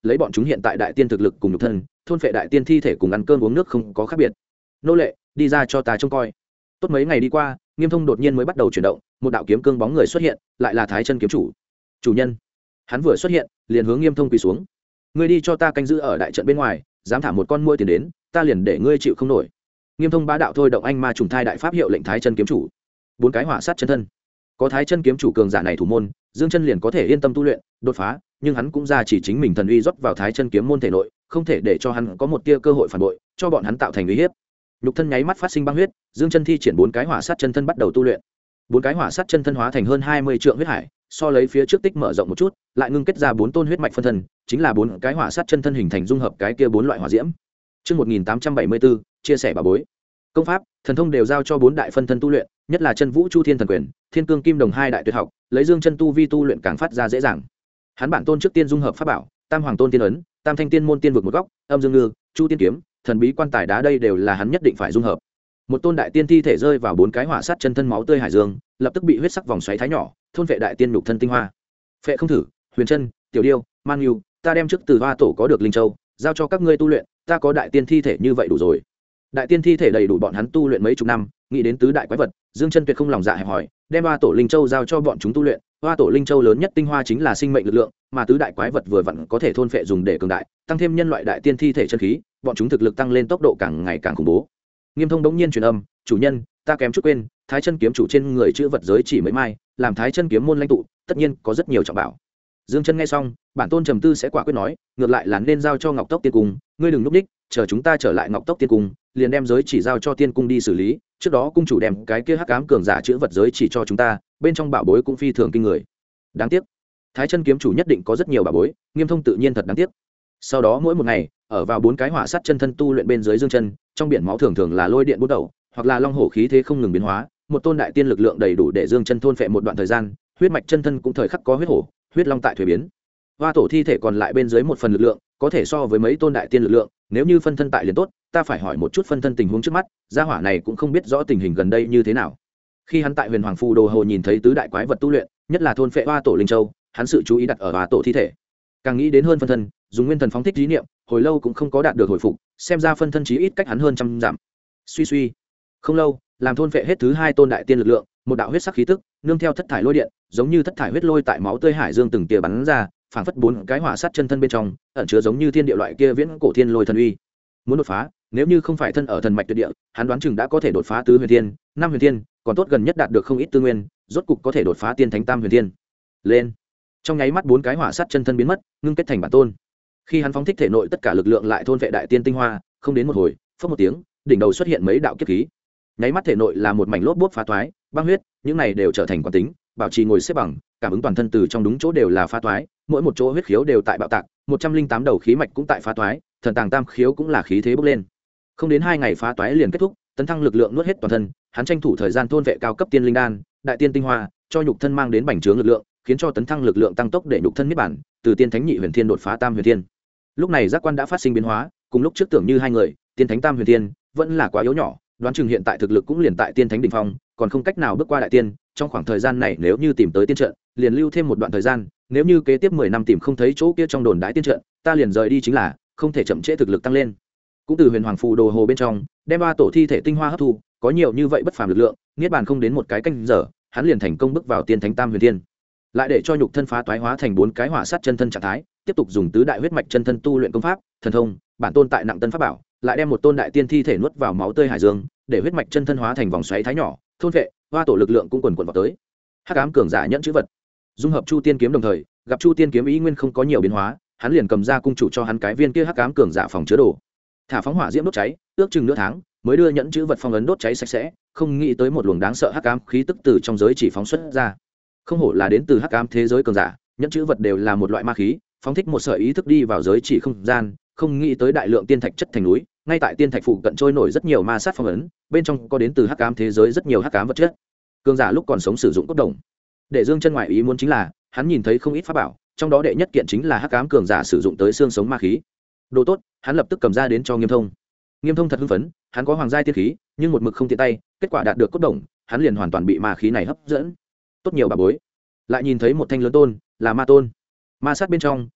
A: lấy bọn chúng hiện tại đại tiên thực lực cùng nhục thân, thôn phệ đại tiên thi thể cùng ăn cơm uống nước không có khác biệt. Nô lệ, đi ra cho ta trông coi. Tốt mấy ngày đi qua, Nghiêm Thông đột nhiên mới bắt đầu chuyển động, một đạo kiếm cương bóng người xuất hiện, lại là Thái Chân kiếm chủ. Chủ nhân. Hắn vừa xuất hiện, liền hướng Nghiêm Thông quỳ xuống. Ngươi đi cho ta canh giữ ở đại trận bên ngoài, dám thả một con muỗi tiền đến, ta liền để ngươi chịu không nổi. Nghiêm Thông bá đạo thôi động anh ma trùng thai đại pháp hiệu lệnh Thái Chân kiếm chủ. Bốn cái hỏa sát chân thân. Có Thái Chân kiếm chủ cường giả này thủ môn, Dương Chân liền có thể yên tâm tu luyện, đột phá, nhưng hắn cũng ra chỉ chính mình thần uy rót vào Thái Chân kiếm môn thể nội, không thể để cho hắn có một tia cơ hội phản bội, cho bọn hắn tạo thành uy hiếp. Nhục thân nháy mắt phát sinh băng huyết, Dương Chân thi triển bốn cái hỏa sát chân thân bắt đầu tu luyện. Bốn cái hỏa sát chân thân hóa thành hơn 20 trượng huyết hải, so lấy phía trước tích mở rộng một chút, lại ngưng kết ra bốn tôn huyết mạch phân thân, chính là bốn cái hỏa sát chân thân hình thành dung hợp cái kia bốn loại hỏa diễm. Chương 1874, chia sẻ bà bối. Công pháp, thần thông đều giao cho bốn đại phân thân tu luyện, nhất là Chân Vũ Chu Thiên Thần Quyền, Thiên Cương Kim Đồng hai đại tuyệt học, lấy Dương Chân tu vi tu luyện càng phát ra dễ dàng. Hắn bản tôn trước tiên dung hợp pháp bảo, Tam Hoàng Tôn Tiên ấn, Tam Thanh Tiên môn tiên vực một góc, Âm Dương Ngư, Chu Tiên kiếm, Thần bí quan tài đá đây đều là hắn nhất định phải dung hợp. Một tôn đại tiên thi thể rơi vào bốn cái hỏa sát chân thân máu tươi hải dương, lập tức bị huyết sắc vòng xoáy thái nhỏ, thôn vệ đại tiên nhục thân tinh hoa. Phệ không thử, Huyền Chân, Tiểu Điêu, Man Nhu, ta đem trước từ Hoa Tổ có được linh châu, giao cho các ngươi tu luyện, ta có đại tiên thi thể như vậy đủ rồi. Đại tiên thi thể đầy đủ bọn hắn tu luyện mấy chục năm, nghĩ đến tứ đại quái vật, Dương Chân tuyệt không lòng dạ hẹp hòi, đem Hoa Tổ linh châu giao cho bọn chúng tu luyện. Hoa Tổ linh châu lớn nhất tinh hoa chính là sinh mệnh lực lượng, mà tứ đại quái vật vừa vặn có thể thôn phệ dùng để cường đại, tăng thêm nhân loại đại tiên thi thể chân khí, bọn chúng thực lực tăng lên tốc độ càng ngày càng khủng bố. Nghiêm Thông đống nhiên truyền âm, chủ nhân, ta kém chút quên, Thái Chân kiếm chủ trên người chữ vật giới chỉ mấy mai, làm Thái Chân kiếm môn lãnh tụ, tất nhiên có rất nhiều trọng bảo. Dương Chân nghe xong, bản tôn trầm tư sẽ quả quyết nói, ngược lại là nên giao cho Ngọc Tốc Tiên Cung, ngươi đừng núp đích, chờ chúng ta trở lại Ngọc Tốc Tiên Cung, liền đem giới chỉ giao cho Tiên Cung đi xử lý, trước đó cung chủ đem cái kia hắc ám cường giả chữ vật giới chỉ cho chúng ta, bên trong bảo bối cũng phi thường kinh người. Đáng tiếc, Thái Chân kiếm chủ nhất định có rất nhiều bảo bối, Nghiêm Thông tự nhiên thật đáng tiếc. Sau đó mỗi một ngày, ở vào bốn cái hỏa sát chân thân tu luyện bên dưới Dương Chân, trong biển máu thường thường là lôi điện bút đầu, hoặc là long hổ khí thế không ngừng biến hóa, một tôn đại tiên lực lượng đầy đủ để Dương Chân thôn phệ một đoạn thời gian, huyết mạch chân thân cũng thời khắc có huyết hổ, huyết long tại thuế biến. Hoa Tổ thi thể còn lại bên dưới một phần lực lượng, có thể so với mấy tôn đại tiên lực lượng, nếu như phân thân tại liền tốt, ta phải hỏi một chút phân thân tình huống trước mắt, gia hỏa này cũng không biết rõ tình hình gần đây như thế nào. Khi hắn tại Huyền Hoàng Phù Đồ Hồ nhìn thấy tứ đại quái vật tu luyện, nhất là thôn phệ Hoa Tổ linh châu, hắn sự chú ý đặt ở Hoa Tổ thi thể. Càng nghĩ đến hơn phân thân, dùng nguyên thần phóng thích ý niệm, hồi lâu cũng không có đạt được hồi phục, xem ra phân thân chí ít cách hắn hơn trăm dặm. Suy suy, không lâu, làm thôn phệ hết thứ hai tôn đại tiên lực lượng, một đạo huyết sắc khí tức, nương theo thất thải lôi điện, giống như thất thải huyết lôi tại máu tươi hải dương từng tia bắn ra, phảng phất bốn cái hỏa sát chân thân bên trong, ẩn chứa giống như thiên địa loại kia viễn cổ thiên lôi thần uy. Muốn đột phá, nếu như không phải thân ở thần mạch tuyệt địa, hắn đoán chừng đã có thể đột phá tứ huyền thiên, năm huyền thiên, còn tốt gần nhất đạt được không ít tư nguyên, rốt cục có thể đột phá tiên thánh tam huyền thiên. Lên. Trong nháy mắt bốn cái hỏa sát chân thân biến mất, ngưng kết thành bản tôn. Khi hắn phóng thích thể nội tất cả lực lượng lại thôn vệ đại tiên tinh hoa, không đến một hồi, phất một tiếng, đỉnh đầu xuất hiện mấy đạo kiếp khí. Nháy mắt thể nội là một mảnh lốp bốp phá toái, băng huyết, những này đều trở thành quán tính, bảo trì ngồi xếp bằng, cảm ứng toàn thân từ trong đúng chỗ đều là phá toái, mỗi một chỗ huyết khiếu đều tại bạo tạc, 108 đầu khí mạch cũng tại phá toái, thần tàng tam khiếu cũng là khí thế bốc lên. Không đến 2 ngày phá toái liền kết thúc, tấn thăng lực lượng nuốt hết toàn thân, hắn tranh thủ thời gian thôn vệ cao cấp tiên linh đan, đại tiên tinh hoa, cho nhục thân mang đến bành trướng lực lượng, khiến cho tấn thăng lực lượng tăng tốc để nhục thân niết bản, từ tiên thánh nhị huyền thiên đột phá tam huyền thiên. Lúc này giác quan đã phát sinh biến hóa, cùng lúc trước tưởng như hai người, tiên thánh tam huyền thiên vẫn là quá yếu nhỏ, đoán chừng hiện tại thực lực cũng liền tại tiên thánh đỉnh phong, còn không cách nào bước qua đại tiên. Trong khoảng thời gian này nếu như tìm tới tiên trận, liền lưu thêm một đoạn thời gian, nếu như kế tiếp 10 năm tìm không thấy chỗ kia trong đồn đái tiên trận, ta liền rời đi chính là, không thể chậm trễ thực lực tăng lên. Cũng từ Huyền Hoàng Phù Đồ Hồ bên trong, đem ba tổ thi thể tinh hoa hấp thu, có nhiều như vậy bất phàm lực lượng, niết bàn không đến một cái canh giờ, hắn liền thành công bước vào tiên thánh tam huyền thiên. Lại để cho nhục thân phá toái hóa thành 4 cái hỏa sát chân thân trạng thái, tiếp tục dùng tứ đại huyết mạch chân thân tu luyện công pháp, thần thông, bản tôn tại nặng tân pháp bảo, lại đem một tôn đại tiên thi thể nuốt vào máu tươi hải dương, để huyết mạch chân thân hóa thành vòng xoáy thái nhỏ, thôn vệ, hoa tổ lực lượng cũng quần quần vào tới. Hắc ám cường giả nhẫn chữ vật, dung hợp Chu Tiên kiếm đồng thời, gặp Chu Tiên kiếm ý nguyên không có nhiều biến hóa, hắn liền cầm ra cung chủ cho hắn cái viên kia hắc ám cường giả phòng chứa đồ, thả phóng hỏa diễm đốt cháy, ước chừng nửa tháng mới đưa nhẫn chữ vật phong ấn đốt cháy sạch sẽ, không nghĩ tới một luồng đáng sợ hắc ám khí tức từ trong giới chỉ phóng xuất ra. Không hổ là đến từ hắc ám thế giới cường giả, nhẫn chữ vật đều là một loại ma khí, phóng thích một sợi ý thức đi vào giới chỉ không gian, không nghĩ tới đại lượng tiên thạch chất thành núi, ngay tại tiên thạch phụ cận trôi nổi rất nhiều ma sát phong ấn, bên trong có đến từ hắc ám thế giới rất nhiều hắc ám vật chất. Cường giả lúc còn sống sử dụng cốt đồng. Để Dương Chân ngoại ý muốn chính là, hắn nhìn thấy không ít pháp bảo, trong đó đệ nhất kiện chính là hắc ám cường giả sử dụng tới xương sống ma khí. Đồ tốt, hắn lập tức cầm ra đến cho Nghiêm Thông. Nghiêm Thông thật hưng phấn, hắn có hoàng giai tiên khí, nhưng một mực không tiện tay, kết quả đạt được cốt đồng, hắn liền hoàn toàn bị ma khí này hấp dẫn. Tốt nhiều bà bối. Lại nhìn thấy một thanh lớn tôn, là ma tôn. Ma sát bên trong,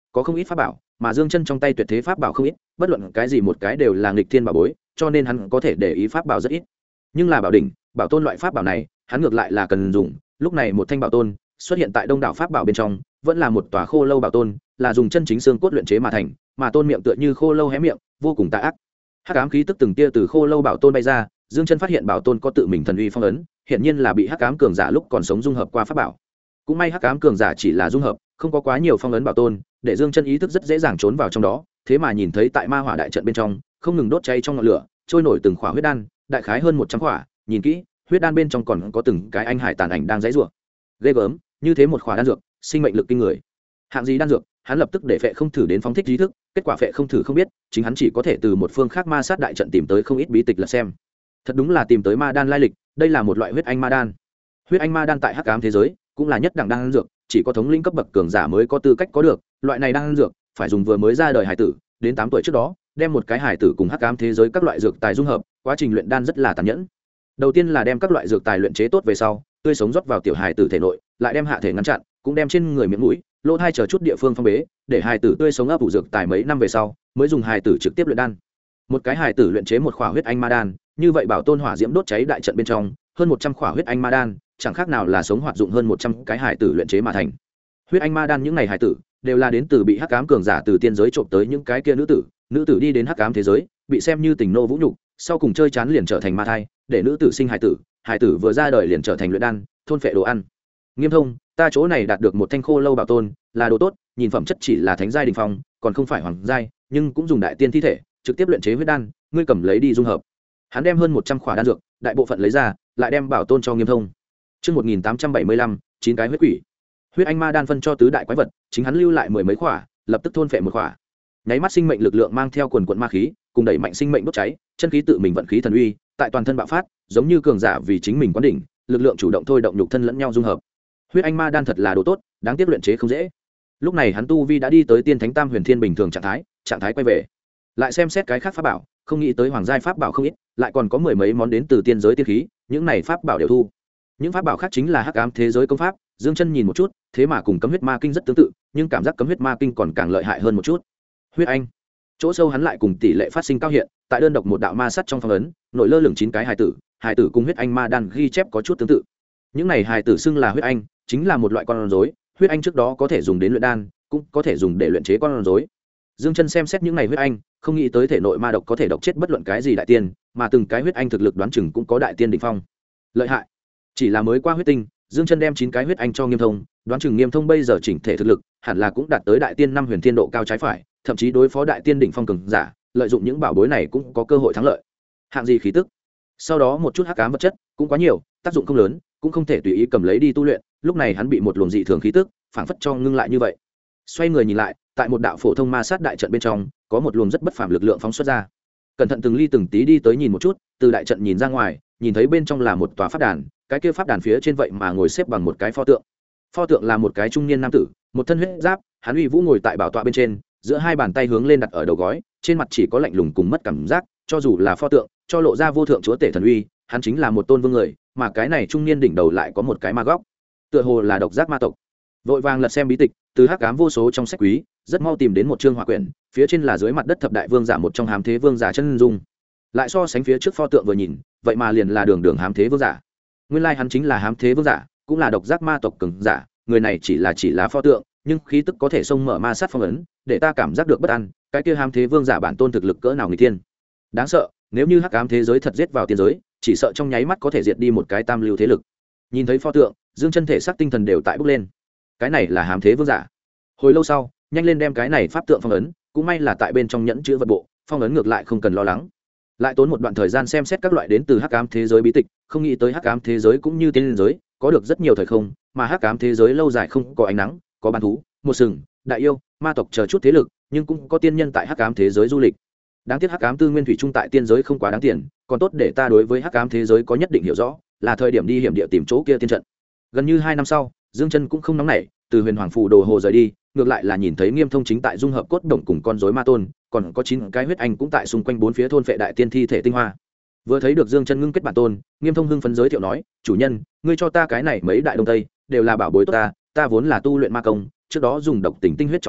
A: có không ít pháp bảo, mà Dương Chân trong tay tuyệt thế pháp bảo không ít, bất luận cái gì một cái đều là nghịch thiên bảo bối, cho nên hắn có thể để ý pháp bảo rất ít. Nhưng là bảo đỉnh, bảo tôn loại pháp bảo này, hắn ngược lại là cần dùng. Lúc này một thanh bảo tôn xuất hiện tại đông đảo pháp bảo bên trong, vẫn là một tòa khô lâu bảo tôn, là dùng chân chính xương cốt luyện chế mà thành, mà tôn miệng tựa như khô lâu hé miệng, vô cùng tà ác. Hắc ám khí tức từng tia từ khô lâu bảo tôn bay ra, Dương Chân phát hiện bảo tôn có tự mình thần uy phong ấn, hiện nhiên là bị hắc ám cường giả lúc còn sống dung hợp qua pháp bảo. Cũng may hắc ám cường giả chỉ là dung hợp, không có quá nhiều phong ấn bảo tôn, để Dương Chân ý thức rất dễ dàng trốn vào trong đó, thế mà nhìn thấy tại ma hỏa đại trận bên trong, không ngừng đốt cháy trong ngọn lửa, trôi nổi từng khỏa huyết đan, đại khái hơn 100 khỏa, nhìn kỹ, huyết đan bên trong còn có từng cái anh hải tàn ảnh đang giãy giụa. Ghê gớm, như thế một khỏa đan dược, sinh mệnh lực kinh người. Hạng gì đan dược, hắn lập tức để phệ không thử đến phóng thích trí thức, kết quả phệ không thử không biết, chính hắn chỉ có thể từ một phương khác ma sát đại trận tìm tới không ít bí tịch là xem. Thật đúng là tìm tới ma đan lai lịch, đây là một loại huyết anh ma đan. Huyết anh ma đan tại hắc ám thế giới cũng là nhất đẳng đan dược, chỉ có thống lĩnh cấp bậc cường giả mới có tư cách có được, loại này đan dược phải dùng vừa mới ra đời hải tử, đến 8 tuổi trước đó, đem một cái hải tử cùng hắc ám thế giới các loại dược tài dung hợp, quá trình luyện đan rất là tàn nhẫn. Đầu tiên là đem các loại dược tài luyện chế tốt về sau, tươi sống rót vào tiểu hải tử thể nội, lại đem hạ thể ngăn chặn, cũng đem trên người miệng mũi, lỗ tai chờ chút địa phương phong bế, để hải tử tươi sống ấp ủ dược tài mấy năm về sau, mới dùng hải tử trực tiếp luyện đan. Một cái hải tử luyện chế một khỏa huyết anh ma đan, như vậy bảo tôn hỏa diễm đốt cháy đại trận bên trong, hơn 100 khỏa huyết anh ma đan, chẳng khác nào là sống hoạt dụng hơn 100 cái hải tử luyện chế mà thành. Huyết anh ma đan những này hải tử đều là đến từ bị hắc ám cường giả từ tiên giới trộm tới những cái kia nữ tử đi đến hắc ám thế giới, bị xem như tình nô vũ nhục, sau cùng chơi chán liền trở thành ma thai, để nữ tử sinh hải tử vừa ra đời liền trở thành luyện đan, thôn phệ đồ ăn. Nghiêm Thông, ta chỗ này đạt được một thanh khô lâu bảo tôn, là đồ tốt, nhìn phẩm chất chỉ là thánh giai đỉnh phong, còn không phải hoàng giai, nhưng cũng dùng đại tiên thi thể, trực tiếp luyện chế huyết đan, ngươi cầm lấy đi dung hợp. Hắn đem hơn 100 khỏa đan dược, đại bộ phận lấy ra, lại đem bảo tôn cho Nghiêm Thông. Chương 1875, 9 cái huyết quỷ. Huyết anh ma đan phân cho tứ đại quái vật, chính hắn lưu lại mười mấy khỏa, lập tức thôn phệ một khỏa. Nháy mắt sinh mệnh lực lượng mang theo quần quần ma khí, cùng đẩy mạnh sinh mệnh đốt cháy, chân khí tự mình vận khí thần uy, tại toàn thân bạo phát, giống như cường giả vì chính mình quán đỉnh, lực lượng chủ động thôi động nhục thân lẫn nhau dung hợp. Huyết anh ma đan thật là đồ tốt, đáng tiếc luyện chế không dễ. Lúc này hắn tu vi đã đi tới tiên thánh tam huyền thiên bình thường trạng thái quay về. Lại xem xét cái khác pháp bảo, không nghĩ tới hoàng giai pháp bảo không ít, lại còn có mười mấy món đến từ tiên giới tiên khí, những này pháp bảo đều thu. Những pháp bảo khác chính là hắc ám thế giới công pháp, Dương Chân nhìn một chút, thế mà cùng cấm huyết ma kinh rất tương tự, nhưng cảm giác cấm huyết ma kinh còn càng lợi hại hơn một chút. Huyết anh, chỗ sâu hắn lại cùng tỷ lệ phát sinh cao hiện, tại đơn độc một đạo ma sắt trong phong ấn, nội lơ lửng 9 cái hài tử cùng huyết anh ma đan ghi chép có chút tương tự. Những này hài tử xưng là huyết anh, chính là một loại con rối, huyết anh trước đó có thể dùng đến luyện đan, cũng có thể dùng để luyện chế con rối. Dương Chân xem xét những này huyết anh, không nghĩ tới thể nội ma độc có thể độc chết bất luận cái gì đại tiên, mà từng cái huyết anh thực lực đoán chừng cũng có đại tiên đỉnh phong. Lợi hại. Chỉ là mới qua huyết tinh, Dương Chân đem 9 cái huyết anh cho Nghiêm Thông, đoán chừng Nghiêm Thông bây giờ chỉnh thể thực lực, hẳn là cũng đạt tới đại tiên 5 huyền thiên độ cao trái phải, thậm chí đối phó đại tiên đỉnh phong cường giả, lợi dụng những bảo bối này cũng có cơ hội thắng lợi. Hạng gì khí tức? Sau đó một chút hắc ám vật chất, cũng quá nhiều, tác dụng không lớn, cũng không thể tùy ý cầm lấy đi tu luyện, lúc này hắn bị một luồng dị thường khí tức, phảng phất cho ngưng lại như vậy. Xoay người nhìn lại, tại một đạo phổ thông ma sát đại trận bên trong, có một luồng rất bất phàm lực lượng phóng xuất ra. Cẩn thận từng ly từng tí đi tới nhìn một chút, từ đại trận nhìn ra ngoài, nhìn thấy bên trong là một tòa pháp đàn, cái kia pháp đàn phía trên vậy mà ngồi xếp bằng một cái pho tượng. Pho tượng là một cái trung niên nam tử, một thân huyết giáp, hắn uy vũ ngồi tại bảo tọa bên trên, giữa hai bàn tay hướng lên đặt ở đầu gối, trên mặt chỉ có lạnh lùng cùng mất cảm giác, cho dù là pho tượng, cho lộ ra vô thượng chúa tể thần uy, hắn chính là một tôn vương người, mà cái này trung niên đỉnh đầu lại có một cái ma góc, tựa hồ là độc giác ma tộc. Vội vàng lật xem bí tịch, từ hắc ám vô số trong sách quý, rất mau tìm đến một chương hỏa quyển, phía trên là dưới mặt đất thập đại vương giả một trong hám thế vương giả chân dung. Lại so sánh phía trước pho tượng vừa nhìn, vậy mà liền là đường hám thế vương giả. Nguyên lai hắn chính là hám thế vương giả, cũng là độc giác ma tộc cường giả, người này chỉ là pho tượng, nhưng khí tức có thể xông mở ma sát phong ấn, để ta cảm giác được bất an, cái kia hám thế vương giả bản tôn thực lực cỡ nào người tiên. Đáng sợ, nếu như hắc ám thế giới thật giết vào tiên giới, chỉ sợ trong nháy mắt có thể diệt đi một cái tam lưu thế lực. Nhìn thấy pho tượng, Dương Chân thể xác tinh thần đều tại bốc lên. Cái này là hám thế vương giả. Hồi lâu sau, nhanh lên đem cái này pháp tượng phong ấn, cũng may là tại bên trong nhẫn chứa vật bộ, phong ấn ngược lại không cần lo lắng. Lại tốn một đoạn thời gian xem xét các loại đến từ hắc ám thế giới bí tịch, không nghĩ tới hắc ám thế giới cũng như tiên giới, có được rất nhiều thời không, mà hắc ám thế giới lâu dài không có ánh nắng, có bán thú, một sừng, đại yêu, ma tộc chờ chút thế lực, nhưng cũng có tiên nhân tại hắc ám thế giới du lịch. Đáng tiếc hắc ám tư nguyên thủy chung tại tiên giới không quá đáng tiền, còn tốt để ta đối với hắc ám thế giới có nhất định hiểu rõ, là thời điểm đi hiểm địa tìm chỗ kia tiên trận. Gần như 2 năm sau, Dương Chân cũng không nóng nảy, từ Huyền Hoàng phủ đồ hồ rời đi, ngược lại là nhìn thấy Nghiêm Thông chính tại dung hợp cốt đồng cùng con rối ma tôn, còn có 9 cái huyết anh cũng tại xung quanh bốn phía thôn phệ đại tiên thi thể tinh hoa. Vừa thấy được Dương Chân ngưng kết bản tôn, Nghiêm Thông hưng phấn giới thiệu nói, chủ nhân, ngươi cho ta cái này mấy đại đông tây, đều là bảo bối tốt ta vốn là tu luyện ma công, trước đó dùng độc tình tinh huyết trọng sinh,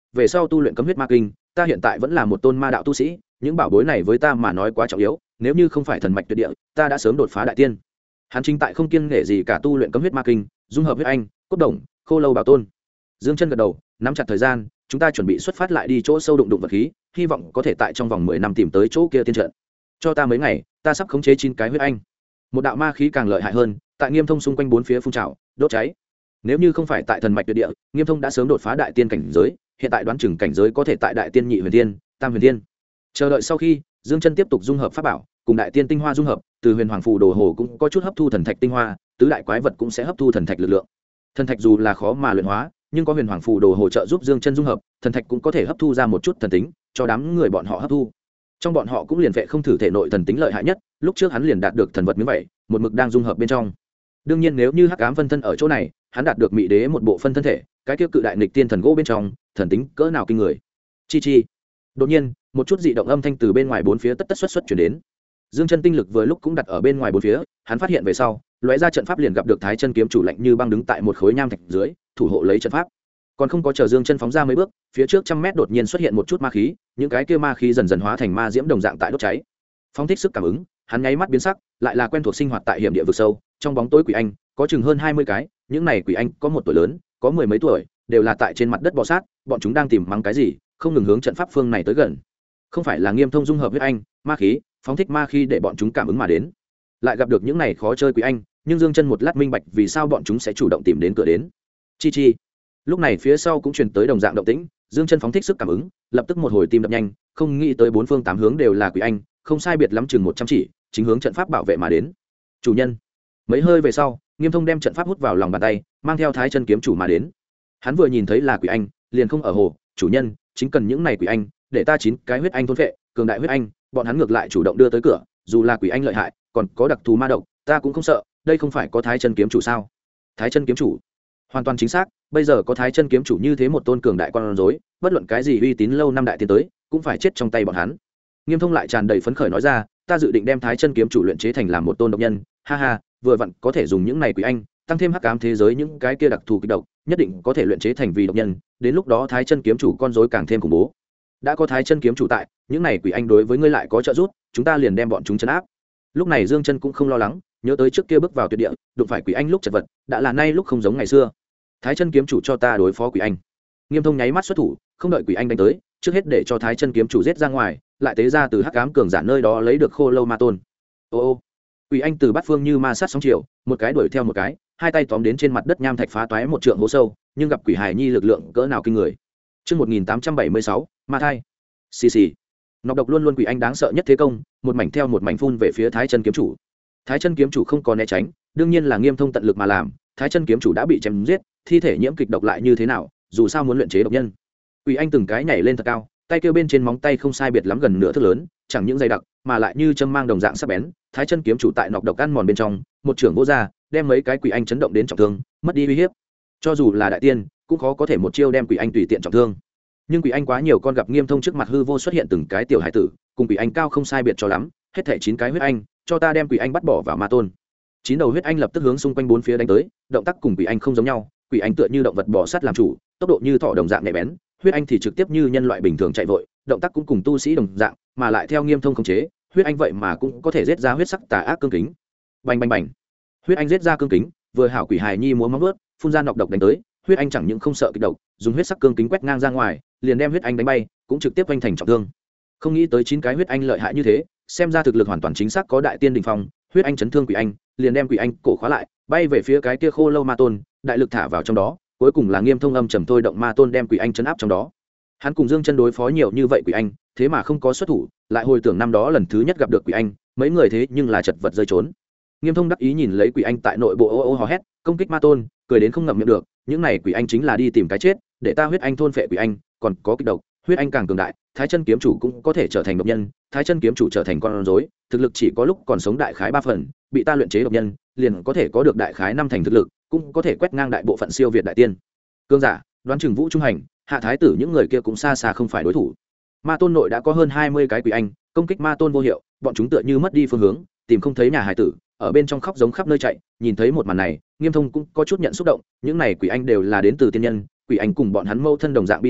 A: về sau tu luyện cấm huyết ma kinh, ta hiện tại vẫn là một tôn ma đạo tu sĩ, những bảo bối này với ta mà nói quá trọng yếu, nếu như không phải thần mạch tuyệt địa, ta đã sớm đột phá đại tiên. Hắn chính tại không kiêng nể gì cả tu luyện cấm huyết ma kinh, dung hợp huyết anh, cốt đồng, khô lâu bảo tôn. Dương Chân gật đầu, nắm chặt thời gian, chúng ta chuẩn bị xuất phát lại đi chỗ sâu đụng vật khí, hy vọng có thể tại trong vòng 10 năm tìm tới chỗ kia tiên trận. Cho ta mấy ngày, ta sắp khống chế 9 cái huyết anh. Một đạo ma khí càng lợi hại hơn, tại Nghiêm Thông xung quanh bốn phía phun trào, đốt cháy. Nếu như không phải tại thần mạch tuyệt địa, Nghiêm Thông đã sớm đột phá đại tiên cảnh giới, hiện tại đoán chừng cảnh giới có thể tại đại tiên nhị huyền tiên, tam huyền tiên. Chờ đợi sau khi, Dương Chân tiếp tục dung hợp pháp bảo, cùng đại tiên tinh hoa dung hợp, từ huyền hoàng phù đồ hồ cũng có chút hấp thu thần thạch tinh hoa, tứ đại quái vật cũng sẽ hấp thu thần thạch lực lượng. Thần thạch dù là khó mà luyện hóa, nhưng có huyền hoàng phù đồ hồ trợ giúp Dương Chân dung hợp, thần thạch cũng có thể hấp thu ra một chút thần tính, cho đám người bọn họ hấp thu. Trong bọn họ cũng liền vệ không thử thể nội thần tính lợi hại nhất, lúc trước hắn liền đạt được thần vật miếng vậy, một mực đang dung hợp bên trong. Đương nhiên nếu như hắc ám phân thân ở chỗ này, hắn đạt được mị đế một bộ phân thân thể, cái tiêu cự đại nghịch tiên thần gỗ bên trong, thần tính cỡ nào kinh người. Chi chi. Đột nhiên, một chút dị động âm thanh từ bên ngoài bốn phía tất tất xuất truyền đến. Dương Chân tinh lực vừa lúc cũng đặt ở bên ngoài bốn phía, hắn phát hiện về sau, lóe ra trận pháp liền gặp được Thái Chân kiếm chủ lạnh như băng đứng tại một khối nham thạch dưới, thủ hộ lấy trận pháp. Còn không có chờ Dương Chân phóng ra mấy bước, phía trước trăm mét đột nhiên xuất hiện một chút ma khí, những cái kia ma khí dần dần hóa thành ma diễm đồng dạng tại đốt cháy. Phóng thích sức cảm ứng, hắn nháy mắt biến sắc, lại là quen thuộc sinh hoạt tại hiểm địa vực sâu, trong bóng tối quỷ anh, có chừng hơn 20 cái, những này quỷ anh có một tuổi lớn, có mười mấy tuổi, đều là tại trên mặt đất bò sát, bọn chúng đang tìm mắng cái gì, không ngừng hướng trận pháp phương này tới gần. Không phải là Nghiêm Thông dung hợp huyết anh, ma khí, phóng thích ma khí để bọn chúng cảm ứng mà đến. Lại gặp được những này khó chơi quỷ anh, nhưng Dương Chân một lát minh bạch vì sao bọn chúng sẽ chủ động tìm đến cửa đến. Chi chi. Lúc này phía sau cũng truyền tới đồng dạng động tĩnh, Dương Chân phóng thích sức cảm ứng, lập tức một hồi tim đập nhanh, không nghĩ tới bốn phương tám hướng đều là quỷ anh, không sai biệt lắm chừng 100 chỉ, chính hướng trận pháp bảo vệ mà đến. Chủ nhân. Mấy hơi về sau, Nghiêm Thông đem trận pháp hút vào lòng bàn tay, mang theo Thái Chân kiếm chủ mà đến. Hắn vừa nhìn thấy là quỷ anh, liền không ở hồ, chủ nhân, chính cần những này quỷ anh, để ta 9 cái huyết anh thôn phệ, cường đại huyết anh, bọn hắn ngược lại chủ động đưa tới cửa, dù là quỷ anh lợi hại, còn có đặc thù ma độc, ta cũng không sợ, đây không phải có Thái Chân kiếm chủ sao? Thái Chân kiếm chủ? Hoàn toàn chính xác, bây giờ có Thái Chân kiếm chủ như thế một tôn cường đại con rối, bất luận cái gì uy tín lâu năm đại tiến tới, cũng phải chết trong tay bọn hắn. Nghiêm Thông lại tràn đầy phấn khởi nói ra, ta dự định đem Thái Chân kiếm chủ luyện chế thành làm một tôn độc nhân, ha ha, vừa vặn có thể dùng những này quỷ anh, tăng thêm hắc ám thế giới những cái kia đặc thù kịch độc, nhất định có thể luyện chế thành vì độc nhân, đến lúc đó Thái Chân kiếm chủ con rối càng thêm khủng bố. Đã có Thái Chân kiếm chủ tại, những này quỷ anh đối với ngươi lại có trợ giúp, chúng ta liền đem bọn chúng trấn áp. Lúc này Dương Chân cũng không lo lắng, nhớ tới trước kia bước vào tuyệt địa, đụng phải quỷ anh lúc chật vật, đã là nay lúc không giống ngày xưa. Thái Chân kiếm chủ cho ta đối phó quỷ anh. Nghiêm Thông nháy mắt xuất thủ, không đợi quỷ anh đánh tới, trước hết để cho Thái Chân kiếm chủ giết ra ngoài, lại tế ra từ hắc ám cường giả nơi đó lấy được khô lâu ma tôn. Ô ô. Quỷ anh từ bát phương như ma sát sóng chiều, một cái đuổi theo một cái, hai tay tóm đến trên mặt đất nham thạch phá toái một trượng hố sâu, nhưng gặp quỷ hài nhi lực lượng cỡ nào kinh người. Chương 1876, ma thai. Xì xì. Nọc độc luôn luôn quỷ anh đáng sợ nhất thế công, một mảnh theo một mảnh phun về phía Thái Chân kiếm chủ. Thái Chân kiếm chủ không có né tránh, đương nhiên là Nghiêm Thông tận lực mà làm, Thái Chân kiếm chủ đã bị chém giết, thi thể nhiễm kịch độc lại như thế nào, dù sao muốn luyện chế độc nhân. Quỷ anh từng cái nhảy lên thật cao, tay kêu bên trên móng tay không sai biệt lắm gần nửa thước lớn, chẳng những dày đặc, mà lại như châm mang đồng dạng sắc bén. Thái Chân kiếm chủ tại nọc độc ăn mòn bên trong, một trưởng vô ra, đem mấy cái quỷ anh chấn động đến trọng thương, mất đi uy hiếp. Cho dù là đại tiên, cũng khó có thể một chiêu đem quỷ anh tùy tiện trọng thương. Nhưng quỷ anh quá nhiều con gặp Nghiêm Thông trước mặt hư vô xuất hiện từng cái tiểu hải tử, cùng quỷ anh cao không sai biệt cho lắm, hết thảy 9 cái huyết anh, cho ta đem quỷ anh bắt bỏ vào ma tôn. 9 đầu huyết anh lập tức hướng xung quanh bốn phía đánh tới, động tác cùng quỷ anh không giống nhau, quỷ anh tựa như động vật bò sát làm chủ, tốc độ như thỏ đồng dạng nhạy bén, huyết anh thì trực tiếp như nhân loại bình thường chạy vội, động tác cũng cùng tu sĩ đồng dạng, mà lại theo Nghiêm Thông khống chế, huyết anh vậy mà cũng có thể giết ra huyết sắc tà ác cương kính. Bành bành bành. Huyết anh giết ra cương kính, vừa hảo quỷ hài nhi múa móng vuốt, phun ra nọc độc đánh tới, huyết anh chẳng những không sợ kịch độc, dùng huyết sắc cương kính quét ngang ra ngoài, liền đem huyết anh đánh bay, cũng trực tiếp vênh thành trọng thương. Không nghĩ tới 9 cái huyết anh lợi hại như thế, xem ra thực lực hoàn toàn chính xác có đại tiên đỉnh phong, huyết anh chấn thương quỷ anh, liền đem quỷ anh cổ khóa lại, bay về phía cái kia khô lâu ma tôn, đại lực thả vào trong đó, cuối cùng là Nghiêm Thông âm trầm thôi động ma tôn đem quỷ anh chấn áp trong đó. Hắn cùng Dương Chân đối phó nhiều như vậy quỷ anh, thế mà không có xuất thủ, lại hồi tưởng năm đó lần thứ nhất gặp được quỷ anh, mấy người thế nhưng là chật vật rơi trốn. Nghiêm Thông đắc ý nhìn lấy quỷ anh tại nội bộ ô ô hò hét, công kích ma tôn, cười đến không ngậm miệng được, những này quỷ anh chính là đi tìm cái chết, để ta huyết anh thôn phệ quỷ anh, còn có kịch độc, huyết anh càng cường đại, Thái Chân kiếm chủ cũng có thể trở thành độc nhân, Thái Chân kiếm chủ trở thành con rối, thực lực chỉ có lúc còn sống đại khái 3 phần, bị ta luyện chế độc nhân, liền có thể có được đại khái 5 thành thực lực, cũng có thể quét ngang đại bộ phận siêu việt đại tiên. Cương giả, đoán chừng Vũ Trung Hành, Hạ Thái tử những người kia cũng xa xa không phải đối thủ. Ma tôn nội đã có hơn 20 cái quỷ anh, công kích ma tôn vô hiệu, bọn chúng tựa như mất đi phương hướng, tìm không thấy nhà hải tử, ở bên trong khóc giống khắp nơi chạy. Nhìn thấy một màn này, Nghiêm Thông cũng có chút nhận xúc động, những này quỷ anh đều là đến từ tiên nhân, quỷ anh cùng bọn hắn mâu thân đồng dạng bi thảm,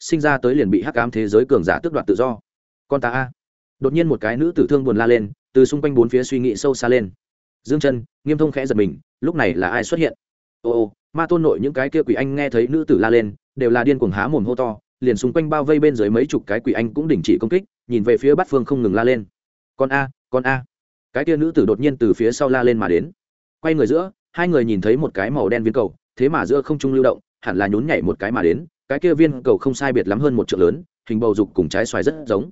A: sinh ra tới liền bị hắc ám thế giới cường giả tước đoạt tự do. Con ta a. Đột nhiên một cái nữ tử thương buồn la lên, từ xung quanh bốn phía suy nghĩ sâu xa lên. Dương Chân, Nghiêm Thông khẽ giật mình, lúc này là ai xuất hiện? Ô, ma tôn nội những cái kia quỷ anh nghe thấy nữ tử la lên, đều là điên cuồng há mồm hô to, liền xung quanh bao vây bên dưới mấy chục cái quỷ anh cũng đình chỉ công kích, nhìn về phía Bát Phương không ngừng la lên. Con a, con a. Cái kia nữ tử đột nhiên từ phía sau la lên mà đến. Quay người giữa, hai người nhìn thấy một cái màu đen viên cầu, thế mà giữa không trung lưu động, hẳn là nhún nhảy một cái mà đến, cái kia viên cầu không sai biệt lắm hơn một trượng lớn, hình bầu dục cùng trái xoài rất giống.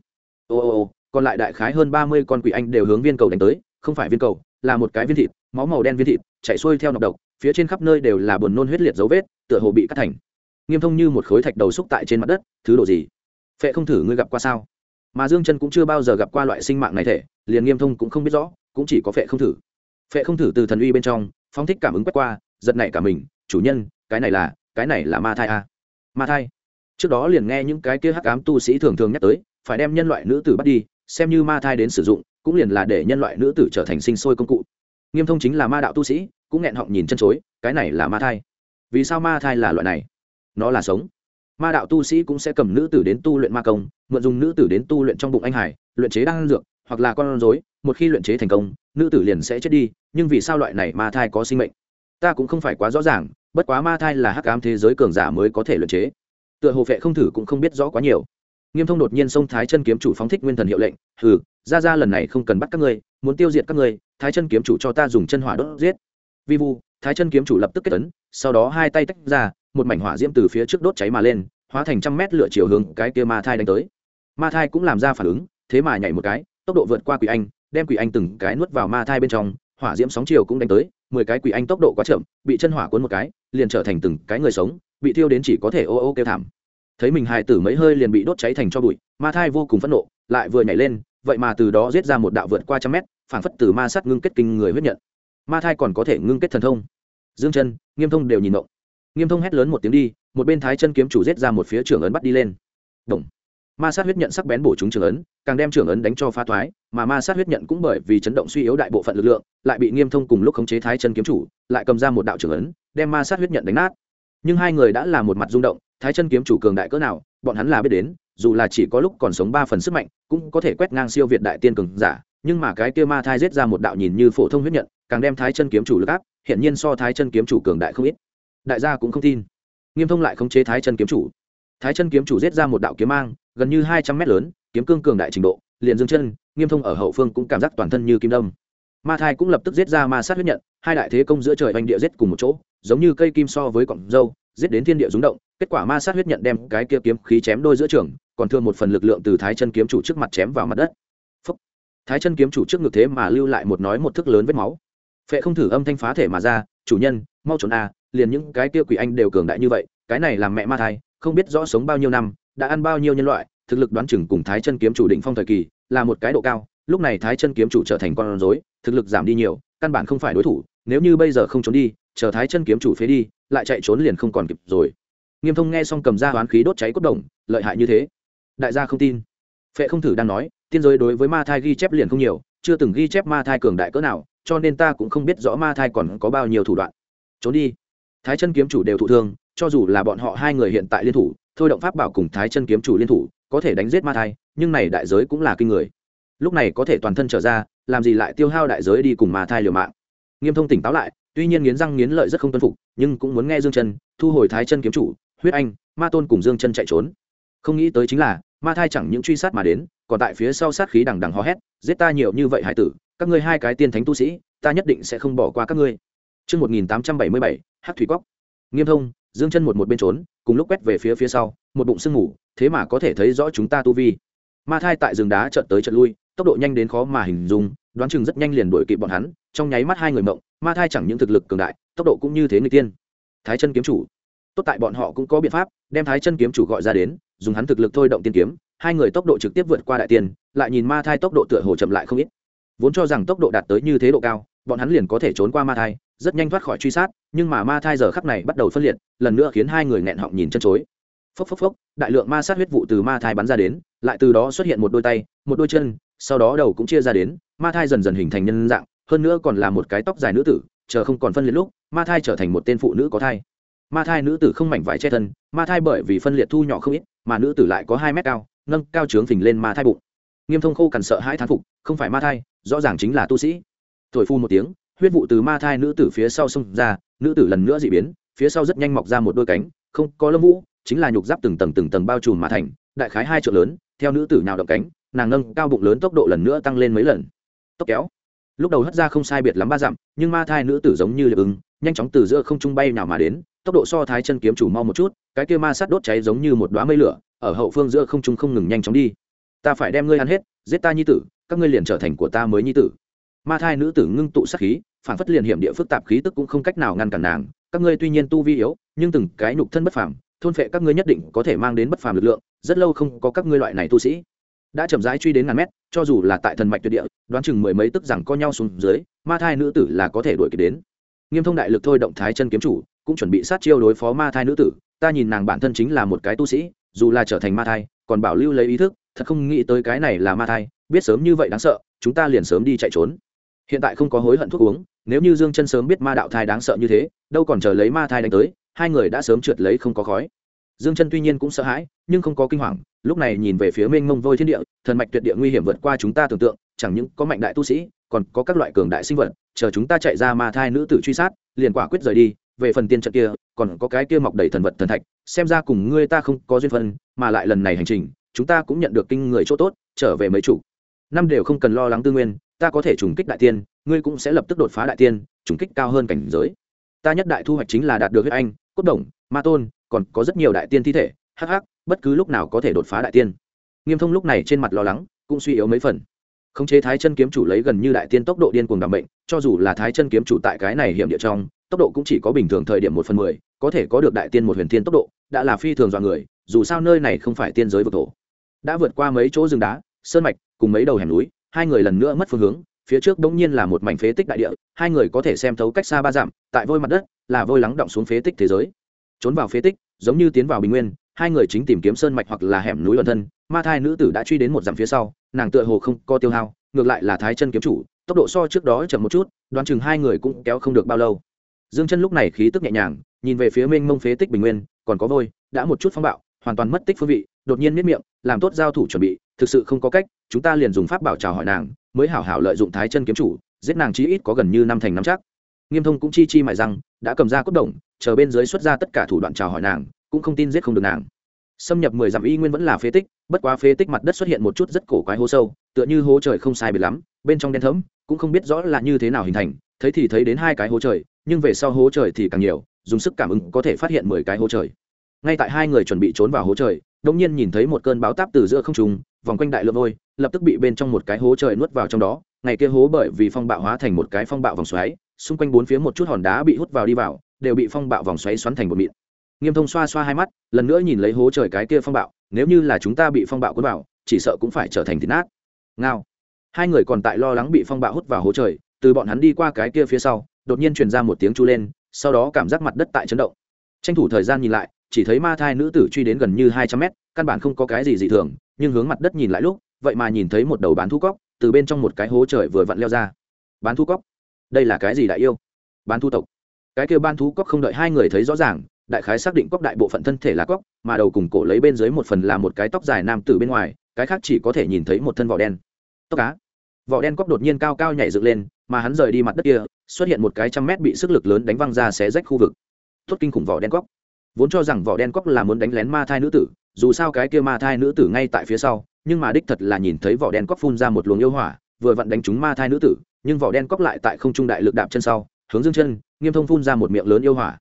A: Ô, còn lại đại khái hơn 30 con quỷ anh đều hướng viên cầu đánh tới, không phải viên cầu, là một cái viên thịt, máu màu đen viên thịt, chảy xuôi theo nọc độc, phía trên khắp nơi đều là buồn nôn huyết liệt dấu vết, tựa hồ bị cắt thành. Nghiêm Thông như một khối thạch đầu xúc tại trên mặt đất, thứ độ gì? Phệ không thử ngươi gặp qua sao? Mà Dương Chân cũng chưa bao giờ gặp qua loại sinh mạng này thể, liền Nghiêm Thông cũng không biết rõ, cũng chỉ có Phệ không thử. Phệ không thử từ thần uy bên trong, phóng thích cảm ứng quét qua, giật nảy cả mình, chủ nhân, cái này là ma thai a. Ma thai. Trước đó liền nghe những cái kia hắc ám tu sĩ thường thường nhắc tới, phải đem nhân loại nữ tử bắt đi, xem như ma thai đến sử dụng, cũng liền là để nhân loại nữ tử trở thành sinh sôi công cụ. Nghiêm Thông chính là ma đạo tu sĩ, cũng nghẹn họng nhìn chân chối, cái này là ma thai. Vì sao ma thai là loại này? Nó là sống. Ma đạo tu sĩ cũng sẽ cầm nữ tử đến tu luyện ma công, mượn dùng nữ tử đến tu luyện trong bụng anh hải, luyện chế đan dược, hoặc là con rối, một khi luyện chế thành công, nữ tử liền sẽ chết đi, nhưng vì sao loại này ma thai có sinh mệnh? Ta cũng không phải quá rõ ràng, bất quá ma thai là hắc ám thế giới cường giả mới có thể luyện chế. Tựa hồ Phệ không thử cũng không biết rõ quá nhiều. Nghiêm Thông đột nhiên xông Thái Chân kiếm chủ phóng thích nguyên thần hiệu lệnh, hừ, ra lần này không cần bắt các ngươi, muốn tiêu diệt các ngươi, Thái Chân kiếm chủ cho ta dùng chân hỏa đốt giết. Vi vu, Thái Chân kiếm chủ lập tức kết ấn, sau đó hai tay tách ra, một mảnh hỏa diễm từ phía trước đốt cháy mà lên, hóa thành trăm mét lửa chiều hướng cái kia ma thai đánh tới. Ma thai cũng làm ra phản ứng, thế mà nhảy một cái, tốc độ vượt qua quỷ anh, đem quỷ anh từng cái nuốt vào ma thai bên trong, hỏa diễm sóng chiều cũng đánh tới, 10 cái quỷ anh tốc độ quá chậm, bị chân hỏa cuốn một cái, liền trở thành từng cái người sống, bị thiêu đến chỉ có thể ô ô kêu thảm. Thấy mình hài tử mấy hơi liền bị đốt cháy thành tro bụi, ma thai vô cùng phẫn nộ, lại vừa nhảy lên, vậy mà từ đó giết ra một đạo vượt qua trăm mét, phảng phất từ ma sát ngưng kết kinh người huyết nhận. Ma thai còn có thể ngưng kết thần thông. Dương Chân, Nghiêm Thông đều nhìn ngộng. Nghiêm Thông hét lớn một tiếng đi, một bên Thái Chân kiếm chủ giết ra một phía trưởng ấn bắt đi lên. Động. Ma sát huyết nhận sắc bén bổ trúng trưởng ấn, càng đem trưởng ấn đánh cho phá thoái, mà ma sát huyết nhận cũng bởi vì chấn động suy yếu đại bộ phận lực lượng, lại bị Nghiêm Thông cùng lúc khống chế Thái Chân kiếm chủ, lại cầm ra một đạo trưởng ấn, đem ma sát huyết nhận đánh nát. Nhưng hai người đã là một mặt rung động, Thái Chân kiếm chủ cường đại cỡ nào, bọn hắn là biết đến, dù là chỉ có lúc còn sống 3 phần sức mạnh, cũng có thể quét ngang siêu việt đại tiên cường giả, nhưng mà cái kia ma thai giết ra một đạo nhìn như phổ thông huyết nhận, càng đem Thái Chân kiếm chủ lực áp, hiện nhiên so Thái Chân kiếm chủ cường đại không ít. Đại gia cũng không tin. Nghiêm Thông lại khống chế Thái Chân kiếm chủ. Thái Chân kiếm chủ giết ra một đạo kiếm mang, gần như 200 mét lớn, kiếm cương cường đại trình độ, liền Dương Chân, Nghiêm Thông ở hậu phương cũng cảm giác toàn thân như kim đâm. Ma thai cũng lập tức giết ra ma sát huyết nhận, hai đại thế công giữa trời oanh địa giết cùng một chỗ, giống như cây kim so với cọng râu, giết đến thiên địa rung động. Kết quả ma sát huyết nhận đem cái kia kiếm khí chém đôi giữa trường, còn thừa một phần lực lượng từ Thái Chân kiếm chủ trước mặt chém vào mặt đất. Phúc. Thái Chân kiếm chủ trước ngực thế mà lưu lại một nói một thức lớn vết máu. Phệ không thử âm thanh phá thể mà ra, chủ nhân, mau trốn a, liền những cái kia quỷ anh đều cường đại như vậy, cái này làm mẹ ma thai, không biết rõ sống bao nhiêu năm, đã ăn bao nhiêu nhân loại, thực lực đoán chừng cùng Thái Chân kiếm chủ đỉnh phong thời kỳ, là một cái độ cao, lúc này Thái Chân kiếm chủ trở thành con rối, thực lực giảm đi nhiều, căn bản không phải đối thủ, nếu như bây giờ không trốn đi, chờ Thái Chân kiếm chủ phế đi, lại chạy trốn liền không còn kịp rồi. Nghiêm Thông nghe xong cầm ra hoán khí đốt cháy cốt đồng, lợi hại như thế. Đại gia không tin. Phệ không thử đang nói, tiên giới đối với ma thai ghi chép liền không nhiều, chưa từng ghi chép ma thai cường đại cỡ nào, cho nên ta cũng không biết rõ ma thai còn có bao nhiêu thủ đoạn. Trốn đi. Thái Chân kiếm chủ đều thụ thương, cho dù là bọn họ hai người hiện tại liên thủ, thôi động pháp bảo cùng Thái Chân kiếm chủ liên thủ, có thể đánh giết ma thai, nhưng này đại giới cũng là kinh người. Lúc này có thể toàn thân trở ra, làm gì lại tiêu hao đại giới đi cùng ma thai liều mạng. Nghiêm Thông tỉnh táo lại, tuy nhiên nghiến răng nghiến lợi rất không tuân phục, nhưng cũng muốn nghe Dương Chân thu hồi Thái Chân kiếm chủ, huyết anh, ma tôn cùng Dương Chân chạy trốn. Không nghĩ tới chính là ma thai chẳng những truy sát mà đến, còn tại phía sau sát khí đằng đằng hò hét, giết ta nhiều như vậy hải tử, các ngươi hai cái tiên thánh tu sĩ, ta nhất định sẽ không bỏ qua các ngươi. Chương 1877, Hắc thủy cốc. Nghiêm Thông, Dương Chân một bên trốn, cùng lúc quét về phía sau, một bụng sương mù, thế mà có thể thấy rõ chúng ta tu vi. Ma thai tại rừng đá chợt tới chợt lui, tốc độ nhanh đến khó mà hình dung, đoán chừng rất nhanh liền đuổi kịp bọn hắn, trong nháy mắt hai người mộng, ma thai chẳng những thực lực cường đại, tốc độ cũng như thế người tiên. Thái Chân kiếm chủ, tốt tại bọn họ cũng có biện pháp, đem Thái Chân kiếm chủ gọi ra đến, dùng hắn thực lực thôi động tiên kiếm, hai người tốc độ trực tiếp vượt qua đại tiên, lại nhìn ma thai tốc độ tựa hồ chậm lại không ít. Vốn cho rằng tốc độ đạt tới như thế độ cao, bọn hắn liền có thể trốn qua ma thai, rất nhanh thoát khỏi truy sát, nhưng mà ma thai giờ khắc này bắt đầu phân liệt, lần nữa khiến hai người nghẹn họng nhìn chân chối. Phốc phốc phốc, đại lượng ma sát huyết vụ từ ma thai bắn ra đến, lại từ đó xuất hiện một đôi tay, một đôi chân, sau đó đầu cũng chia ra đến, ma thai dần dần hình thành nhân dạng, hơn nữa còn là một cái tóc dài nữ tử, chờ không còn phân liệt lúc, ma thai trở thành một tên phụ nữ có thai. Ma thai nữ tử không mảnh vải che thân, ma thai bởi vì phân liệt thu nhỏ không ít, mà nữ tử lại có 2 mét cao, nâng cao trướng phình lên ma thai bụng. Nghiêm Thông khô cằn sợ hãi thán phục, không phải ma thai, rõ ràng chính là tu sĩ. Thổi phu một tiếng, huyết vụ từ ma thai nữ tử phía sau xông ra, nữ tử lần nữa dị biến, phía sau rất nhanh mọc ra một đôi cánh, không có lông vũ, chính là nhục giáp từng tầng bao trùm mà thành, đại khái 2 trượng lớn. Theo nữ tử nào động cánh, nàng nâng cao bụng lớn tốc độ lần nữa tăng lên mấy lần. Tốc kéo, lúc đầu hất ra không sai biệt lắm 3 dặm, nhưng ma thai nữ tử giống như liệp ưng, nhanh chóng từ giữa không trung bay nào mà đến, tốc độ so Thái Chân kiếm chủ mau một chút, cái kia ma sát đốt cháy giống như một đóa mây lửa, ở hậu phương giữa không trung không ngừng nhanh chóng đi. Ta phải đem ngươi ăn hết, giết ta nhi tử, các ngươi liền trở thành của ta mới nhi tử. Ma thai nữ tử ngưng tụ sát khí, phản phất liền hiểm địa phức tạp khí tức cũng không cách nào ngăn cản nàng. Các ngươi tuy nhiên tu vi yếu, nhưng từng cái nhục thân bất phàm, thôn phệ các ngươi nhất định có thể mang đến bất phàm lực lượng. Rất lâu không có các ngươi loại này tu sĩ, đã chậm rãi truy đến ngàn mét, cho dù là tại thần mạch tuyệt địa, đoán chừng mười mấy tức rằng co nhau xuống dưới, ma thai nữ tử là có thể đuổi kịp đến. Nghiêm Thông đại lực thôi động Thái Chân kiếm chủ, cũng chuẩn bị sát chiêu đối phó ma thai nữ tử. Ta nhìn nàng bản thân chính là một cái tu sĩ, dù là trở thành ma thai, còn bảo lưu lấy ý thức, thật không nghĩ tới cái này là ma thai, biết sớm như vậy đáng sợ, chúng ta liền sớm đi chạy trốn. Hiện tại không có hối hận thuốc uống, nếu như Dương Chân sớm biết ma đạo thai đáng sợ như thế, đâu còn chờ lấy ma thai đánh tới, hai người đã sớm trượt lấy không có khói. Dương Chân tuy nhiên cũng sợ hãi, nhưng không có kinh hoàng, lúc này nhìn về phía mênh mông vôi thiên địa, thần mạch tuyệt địa nguy hiểm vượt qua chúng ta tưởng tượng, chẳng những có mạnh đại tu sĩ, còn có các loại cường đại sinh vật, chờ chúng ta chạy ra ma thai nữ tử truy sát, liền quả quyết rời đi. Về phần tiên trận kia, còn có cái kia mọc đầy thần vật thần thạch, xem ra cùng ngươi ta không có duyên phận, mà lại lần này hành trình, chúng ta cũng nhận được kinh người chỗ tốt, trở về mấy chủ năm đều không cần lo lắng tư nguyên, ta có thể trùng kích đại tiên, ngươi cũng sẽ lập tức đột phá đại tiên, trùng kích cao hơn cảnh giới. Ta nhất đại thu hoạch chính là đạt được huyết anh, cốt đồng, ma tôn, còn có rất nhiều đại tiên thi thể, hắc, bất cứ lúc nào có thể đột phá đại tiên. Nghiêm Thông lúc này trên mặt lo lắng, cũng suy yếu mấy phần. Khống chế Thái Chân kiếm chủ lấy gần như đại tiên tốc độ điên cuồng đảm bệnh, cho dù là Thái Chân kiếm chủ tại cái này hiểm địa trong, tốc độ cũng chỉ có bình thường thời điểm 1/10, có thể có được đại tiên một huyền thiên tốc độ, đã là phi thường dọa người, dù sao nơi này không phải tiên giới vực thổ. Đã vượt qua mấy chỗ rừng đá, sơn mạch, cùng mấy đầu hẻm núi, hai người lần nữa mất phương hướng, phía trước bỗng nhiên là một mảnh phế tích đại địa, hai người có thể xem thấu cách xa 3 dặm, tại vôi mặt đất, là vôi lắng đọng xuống phế tích thế giới. Trốn vào phế tích, giống như tiến vào bình nguyên, hai người chính tìm kiếm sơn mạch hoặc là hẻm núi ẩn thân, ma thai nữ tử đã truy đến 1 dặm phía sau, nàng tựa hồ không có tiêu hao, ngược lại là Thái Chân kiếm chủ, tốc độ so trước đó chậm một chút, đoán chừng hai người cũng kéo không được bao lâu. Dương Chân lúc này khí tức nhẹ nhàng, nhìn về phía mênh mông phế tích bình nguyên, còn có vôi, đã một chút phong bạo, hoàn toàn mất tích phương vị, đột nhiên miết miệng, làm tốt giao thủ chuẩn bị, thực sự không có cách, chúng ta liền dùng pháp bảo chào hỏi nàng, mới hảo hảo lợi dụng Thái Chân kiếm chủ, giết nàng chí ít có gần như 5 thành 5 chắc. Nghiêm Thông cũng chi mài răng, đã cầm ra cốt đồng, chờ bên dưới xuất ra tất cả thủ đoạn chào hỏi nàng, cũng không tin giết không được nàng. Xâm nhập 10 dặm y nguyên vẫn là phế tích, bất quá phế tích mặt đất xuất hiện một chút rất cổ quái hố sâu, tựa như hố trời không sai biệt lắm, bên trong đen thẫm, cũng không biết rõ là như thế nào hình thành, thấy thì thấy đến 2 cái hố trời, nhưng về sau hố trời thì càng nhiều, dùng sức cảm ứng có thể phát hiện 10 cái hố trời. Ngay tại hai người chuẩn bị trốn vào hố trời, đột nhiên nhìn thấy một cơn bão táp từ giữa không trung vòng quanh đại lượng vôi, lập tức bị bên trong một cái hố trời nuốt vào trong đó. Ngày kia hố bởi vì phong bạo hóa thành một cái phong bạo vòng xoáy, xung quanh bốn phía một chút hòn đá bị hút vào đi vào, đều bị phong bạo vòng xoáy xoắn thành một mịn. Nghiêm Thông xoa xoa hai mắt, lần nữa nhìn lấy hố trời cái kia phong bạo, nếu như là chúng ta bị phong bạo cuốn vào, chỉ sợ cũng phải trở thành thịt nát. Ngao. Hai người còn tại lo lắng bị phong bạo hút vào hố trời, từ bọn hắn đi qua cái kia phía sau, đột nhiên truyền ra một tiếng chu lên, sau đó cảm giác mặt đất tại chấn động. Tranh thủ thời gian nhìn lại, chỉ thấy ma thai nữ tử truy đến gần như 200 mét, căn bản không có cái gì dị thường, nhưng hướng mặt đất nhìn lại lúc, vậy mà nhìn thấy một đầu bán thú cóc từ bên trong một cái hố trời vừa vặn leo ra. Bán thú cóc, đây là cái gì đại yêu? Bán thú tộc. Cái kia bán thú cóc không đợi hai người thấy rõ ràng, đại khái xác định cóc đại bộ phận thân thể là cóc, mà đầu cùng cổ lấy bên dưới một phần là một cái tóc dài nam tử bên ngoài, cái khác chỉ có thể nhìn thấy một thân vỏ đen. Tóc cá. Vỏ đen cóc đột nhiên cao cao nhảy dựng lên, mà hắn rời đi mặt đất kia, xuất hiện một cái trăm mét bị sức lực lớn đánh văng ra xé rách khu vực. Tốt kinh khủng vỏ đen cóc. Vốn cho rằng vỏ đen cóc là muốn đánh lén ma thai nữ tử, dù sao cái kia ma thai nữ tử ngay tại phía sau, nhưng mà đích thật là nhìn thấy vỏ đen cóc phun ra một luồng yêu hỏa, vừa vặn đánh trúng ma thai nữ tử, nhưng vỏ đen cóc lại tại không trung đại lực đạp chân sau, hướng Dương Chân, Nghiêm Thông phun ra một miệng lớn yêu hỏa.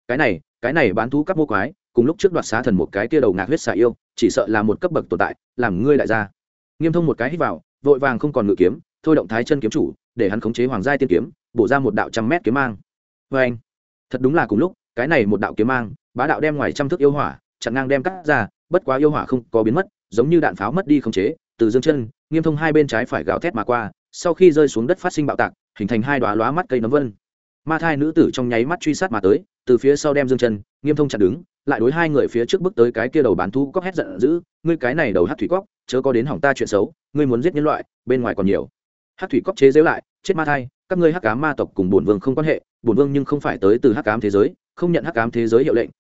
A: Cái này bán thú cấp mô quái, cùng lúc trước đoạt xá thần một cái kia đầu ngạc huyết xà yêu, chỉ sợ là một cấp bậc tồn tại, làm ngươi đại gia. Nghiêm Thông một cái hít vào, vội vàng không còn ngự kiếm, thôi động Thái Chân kiếm chủ, để hắn khống chế hoàng giai tiên kiếm, bổ ra một đạo 100 mét kiếm mang. Anh, thật đúng là cùng lúc, cái này một đạo kiếm mang, bá đạo đem ngoài trăm thước yêu hỏa chặn ngang đem cắt ra, bất quá yêu hỏa không có biến mất, giống như đạn pháo mất đi khống chế, từ Dương Chân, Nghiêm Thông hai bên trái phải gào thét mà qua, sau khi rơi xuống đất phát sinh bạo tạc, hình thành hai đóa lóa mắt cây nấm vân. Ma thai nữ tử trong nháy mắt truy sát mà tới, từ phía sau đem Dương Chân, Nghiêm Thông chặn đứng, lại đối hai người phía trước bước tới cái kia đầu bán thú cóc hét giận dữ, ngươi cái này đầu hắc thủy cóc, chớ có đến hỏng ta chuyện xấu, ngươi muốn giết nhân loại, bên ngoài còn nhiều. Hắc thủy cóc chế giễu lại, chết ma thai, các ngươi hắc ám ma tộc cùng bổn vương không quan hệ, bổn vương nhưng không phải tới từ hắc ám thế giới, không nhận hắc ám thế giới hiệu lệnh,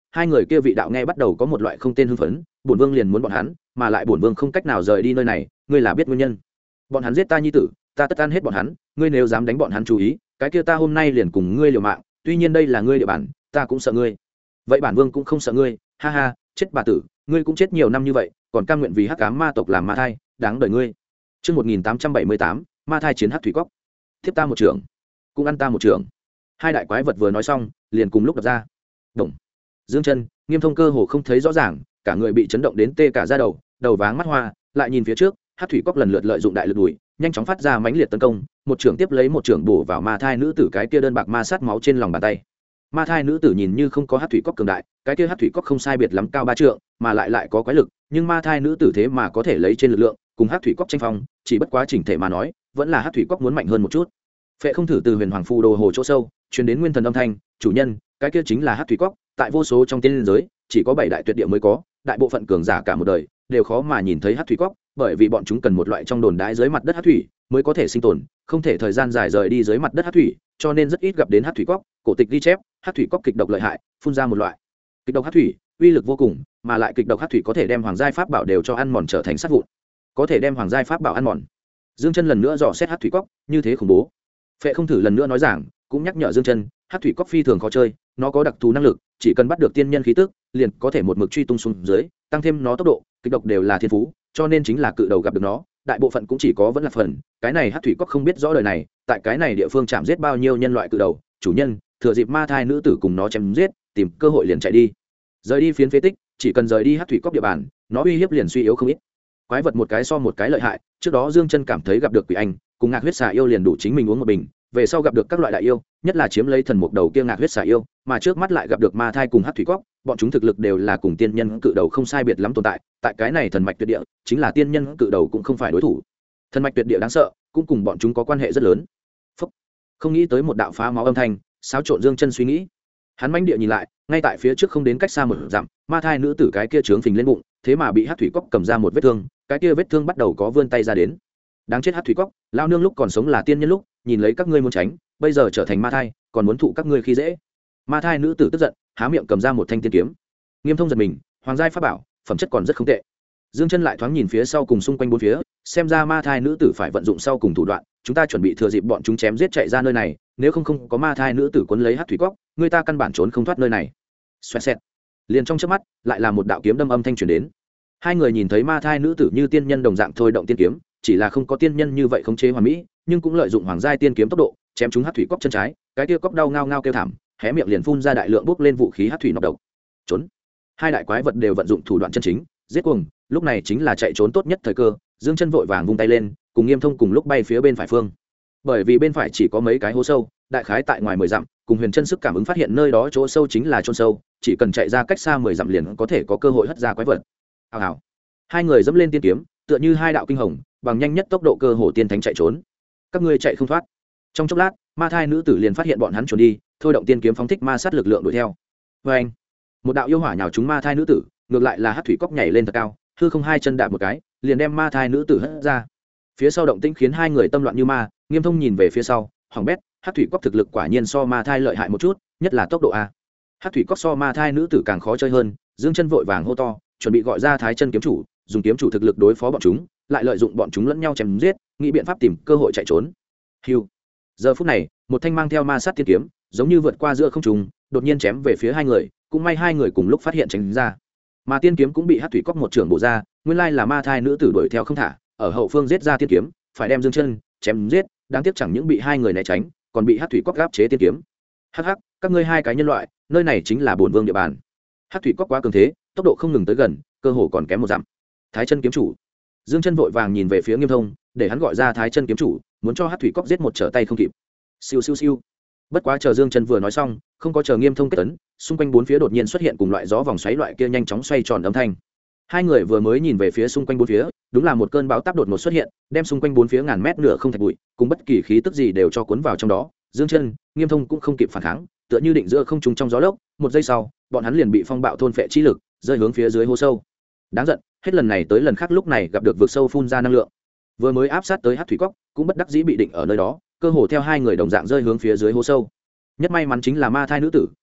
A: hai người kia vị đạo nghe bắt đầu có một loại không tên hưng phấn, bổn vương liền muốn bọn hắn, mà lại bổn vương không cách nào rời đi nơi này, ngươi là biết nguyên nhân. Bọn hắn giết ta nhi tử, ta tất ăn hết bọn hắn, ngươi nếu dám đánh bọn hắn chú ý, cái kia ta hôm nay liền cùng ngươi liều mạng, tuy nhiên đây là ngươi địa bàn, ta cũng sợ ngươi. Vậy bản vương cũng không sợ ngươi, ha ha, chết bà tử, ngươi cũng chết nhiều năm như vậy, còn cam nguyện vì hắc ám ma tộc làm ma thai, đáng đời ngươi. Chương 1878, ma thai chiến hắc thủy cốc. Thiếp ta một trưởng, cũng ăn ta một trưởng. Hai đại quái vật vừa nói xong, liền cùng lúc đập ra. Động. Dương Chân, Nghiêm Thông cơ hồ không thấy rõ ràng, cả người bị chấn động đến tê cả da đầu, đầu váng mắt hoa, lại nhìn phía trước, hắc thủy cốc lần lượt lợi dụng đại lực đuổi, nhanh chóng phát ra mãnh liệt tấn công, một trưởng tiếp lấy một trưởng bổ vào ma thai nữ tử cái kia đơn bạc ma sát máu trên lòng bàn tay. Ma thai nữ tử nhìn như không có hắc thủy cốc cường đại, cái kia hắc thủy cốc không sai biệt lắm cao 3 trượng, mà lại có quái lực, nhưng ma thai nữ tử thế mà có thể lấy trên lực lượng, cùng hắc thủy cốc tranh phong, chỉ bất quá chỉnh thể mà nói, vẫn là hắc thủy cốc muốn mạnh hơn một chút. Phệ không thử từ huyền hoàng phù đồ hồ chỗ sâu, truyền đến nguyên thần âm thanh, chủ nhân, cái kia chính là hắc thủy cốc, tại vô số trong tiên giới, chỉ có 7 đại tuyệt địa mới có, đại bộ phận cường giả cả một đời đều khó mà nhìn thấy hắc thủy cốc, bởi vì bọn chúng cần một loại trong đồn đãi dưới mặt đất hắc thủy mới có thể sinh tồn, không thể thời gian dài rời đi dưới mặt đất hắc thủy, cho nên rất ít gặp đến hắc thủy cốc. Cổ tịch ghi chép, hắc thủy cốc kịch độc lợi hại, phun ra một loại kịch độc hắc thủy, uy lực vô cùng, mà lại kịch độc hắc thủy có thể đem hoàng giai pháp bảo đều cho ăn mòn trở thành sắt vụn, có thể đem hoàng giai pháp bảo ăn mòn. Dương Chân lần nữa dò xét hắc thủy cốc, như thế khủng bố. Phệ không thử lần nữa nói giảng, cũng nhắc nhở Dương Chân, hắc thủy cốc phi thường khó chơi, nó có đặc thù năng lực, chỉ cần bắt được tiên nhân khí tức, liền có thể một mực truy tung xuống dưới, tăng thêm nó tốc độ, kịch độc đều là thiên phú, cho nên chính là cự đầu gặp được nó, đại bộ phận cũng chỉ có vẫn là phần. Cái này hắc thủy cốc không biết rõ đời này, tại cái này địa phương chạm giết bao nhiêu nhân loại cự đầu, chủ nhân, thừa dịp ma thai nữ tử cùng nó chém giết, tìm cơ hội liền chạy đi. Rời đi phiến phế tích, chỉ cần rời đi hắc thủy cốc địa bàn, nó uy hiếp liền suy yếu không ít. Quái vật một cái so một cái lợi hại, trước đó Dương Chân cảm thấy gặp được quỷ anh, cùng ngạc huyết xà yêu liền đủ chính mình uống một bình, về sau gặp được các loại đại yêu, nhất là chiếm lấy thần mục đầu kia ngạc huyết xà yêu, mà trước mắt lại gặp được ma thai cùng hắc thủy cốc, bọn chúng thực lực đều là cùng tiên nhân cự đầu không sai biệt lắm tồn tại, tại cái này thần mạch tuyệt địa, chính là tiên nhân cự đầu cũng không phải đối thủ. Thần mạch tuyệt địa đáng sợ, cũng cùng bọn chúng có quan hệ rất lớn. Phúc. Không nghĩ tới một đạo phá máu âm thanh, xáo trộn Dương Chân suy nghĩ. Hắn mãnh địa nhìn lại, ngay tại phía trước không đến cách xa một dặm, ma thai nữ tử cái kia trướng phình lên bụng, thế mà bị hắc thủy cốc cầm ra một vết thương, cái kia vết thương bắt đầu có vươn tay ra đến. Đáng chết hắc thủy cốc, lao nương lúc còn sống là tiên nhân lúc, nhìn lấy các ngươi muốn tránh, bây giờ trở thành ma thai, còn muốn thụ các ngươi khi dễ. Ma thai nữ tử tức giận, há miệng cầm ra một thanh tiên kiếm. Nghiêm Thông giật mình, hoàng giai pháp bảo, phẩm chất còn rất không tệ. Dương Chân lại thoáng nhìn phía sau cùng xung quanh bốn phía, xem ra ma thai nữ tử phải vận dụng sau cùng thủ đoạn, chúng ta chuẩn bị thừa dịp bọn chúng chém giết chạy ra nơi này, nếu không có ma thai nữ tử cuốn lấy hắc thủy cốc, người ta căn bản trốn không thoát nơi này. Xoẹt xẹt. Liền trong chớp mắt, lại là một đạo kiếm đâm âm thanh truyền đến. Hai người nhìn thấy ma thai nữ tử như tiên nhân đồng dạng thôi động tiên kiếm, chỉ là không có tiên nhân như vậy khống chế hoàn mỹ, nhưng cũng lợi dụng hoàng giai tiên kiếm tốc độ, chém trúng hắc thủy cốc chân trái, cái kia cốc đau ngao ngao kêu thảm, hé miệng liền phun ra đại lượng bốc lên vũ khí hắc thủy nọc độc. Trốn. Hai đại quái vật đều vận dụng thủ đoạn chân chính, giết cuồng, lúc này chính là chạy trốn tốt nhất thời cơ. Dương Chân vội vàng vung tay lên, cùng Nghiêm Thông cùng lúc bay phía bên phải phương. Bởi vì bên phải chỉ có mấy cái hố sâu, đại khái tại ngoài 10 dặm, cùng Huyền Chân sức cảm ứng phát hiện nơi đó chỗ sâu chính là chôn sâu, chỉ cần chạy ra cách xa 10 dặm liền có thể có cơ hội hất ra quái vật. Hào hào. Hai người dẫm lên tiên kiếm, tựa như hai đạo kinh hồng, bằng nhanh nhất tốc độ cơ hồ tiên thánh chạy trốn. Các ngươi chạy không thoát. Trong chốc lát, ma thai nữ tử liền phát hiện bọn hắn trốn đi, thôi động tiên kiếm phóng thích ma sát lực lượng đuổi theo. Và anh, một đạo yêu hỏa nhào trúng ma thai nữ tử, ngược lại là hắc thủy cốc nhảy lên thật cao, hư không hai chân đạp một cái, liền đem ma thai nữ tử hất ra. Phía sau động tĩnh khiến hai người tâm loạn như ma, Nghiêm Thông nhìn về phía sau, hỏng bét, hắc thủy cốc thực lực quả nhiên so ma thai lợi hại một chút, nhất là tốc độ a. Hắc thủy cốc so ma thai nữ tử càng khó chơi hơn. Dương Chân vội vàng hô to, chuẩn bị gọi ra Thái Chân kiếm chủ, dùng kiếm chủ thực lực đối phó bọn chúng, lại lợi dụng bọn chúng lẫn nhau chém giết, nghĩ biện pháp tìm cơ hội chạy trốn. Hưu. Giờ phút này, một thanh mang theo ma sát tiên kiếm, giống như vượt qua giữa không trung, đột nhiên chém về phía hai người, cũng may hai người cùng lúc phát hiện tránh ra. Mà tiên kiếm cũng bị hắc thủy cốc một trưởng bổ ra, nguyên lai là ma thai nữ tử đuổi theo không thả, ở hậu phương giết ra tiên kiếm, phải đem Dương Chân chém giết, đáng tiếc chẳng những bị hai người né tránh, còn bị hắc thủy cốc gáp chế tiên kiếm. Hắc hắc, các ngươi hai cái nhân loại, nơi này chính là bổn vương địa bàn. Hắc thủy cốc quá cường thế, tốc độ không ngừng tới gần, cơ hồ còn kém một dặm. Thái Chân kiếm chủ. Dương Chân vội vàng nhìn về phía Nghiêm Thông, để hắn gọi ra Thái Chân kiếm chủ, muốn cho hắc thủy cốc giết một trở tay không kịp. Siêu siêu siêu. Bất quá chờ Dương Chân vừa nói xong, không có chờ Nghiêm Thông kết tấn, xung quanh bốn phía đột nhiên xuất hiện cùng loại gió vòng xoáy loại kia nhanh chóng xoay tròn âm thanh. Hai người vừa mới nhìn về phía xung quanh bốn phía, đúng là một cơn bão táp đột ngột xuất hiện, đem xung quanh bốn phía ngàn mét nửa không thạch bụi, cùng bất kỳ khí tức gì đều cho cuốn vào trong đó. Dương Chân, Nghiêm Thông cũng không kịp phản kháng, tựa như định giữa không trung trong gió lốc, một giây sau, bọn hắn liền bị phong bạo thôn phệ chi lực, rơi hướng phía dưới hố sâu. Đáng giận, hết lần này tới lần khác lúc này gặp được vực sâu phun ra năng lượng. Vừa mới áp sát tới hắc thủy cốc, cũng bất đắc dĩ bị định ở nơi đó, cơ hồ theo hai người đồng dạng rơi hướng phía dưới hố sâu. Nhất may mắn chính là ma thai nữ tử,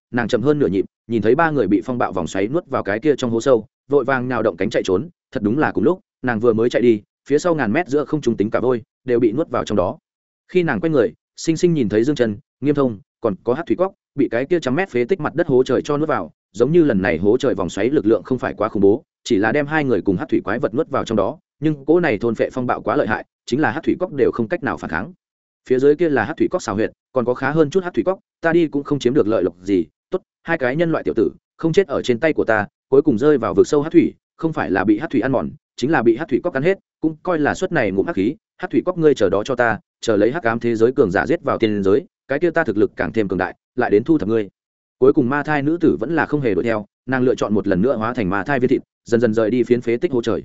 A: nàng chậm hơn nửa nhịp, nhìn thấy ba người bị phong bạo vòng xoáy nuốt vào cái kia trong hố sâu, vội vàng nhào động cánh chạy trốn. Thật đúng là cùng lúc, nàng vừa mới chạy đi, phía sau ngàn mét giữa không trung tính cả vôi đều bị nuốt vào trong đó. Khi nàng quay người, sinh sinh nhìn thấy Dương Chân, Nghiêm Thông, còn có Hắc Thủy Cốc bị cái kia trăm mét phế tích mặt đất hố trời cho nuốt vào, giống như lần này hố trời vòng xoáy lực lượng không phải quá khủng bố, chỉ là đem hai người cùng Hắc Thủy quái vật nuốt vào trong đó, nhưng cỗ này thôn phệ phong bạo quá lợi hại, chính là Hắc Thủy Cốc đều không cách nào phản kháng. Phía dưới kia là Hắc Thủy Cốc xào huyệt, còn có khá hơn chút Hắc Thủy Cốc, ta đi cũng không chiếm được lợi lộc gì, tốt, hai cái nhân loại tiểu tử, không chết ở trên tay của ta, cuối cùng rơi vào vực sâu Hắc Thủy, không phải là bị Hắc Thủy ăn mòn, chính là bị Hắc Thủy Cốc cắn hết, cũng coi là suất này ngụm hắc khí. Hắc Thủy Cốc ngươi chờ đó cho ta, chờ lấy hắc ám thế giới cường giả giết vào tiên giới, cái kia ta thực lực càng thêm cường đại, lại đến thu thập ngươi. Cuối cùng ma thai nữ tử vẫn là không hề đuổi theo, nàng lựa chọn một lần nữa hóa thành ma thai viên thịt, dần dần rời đi phiến phế tích hố trời.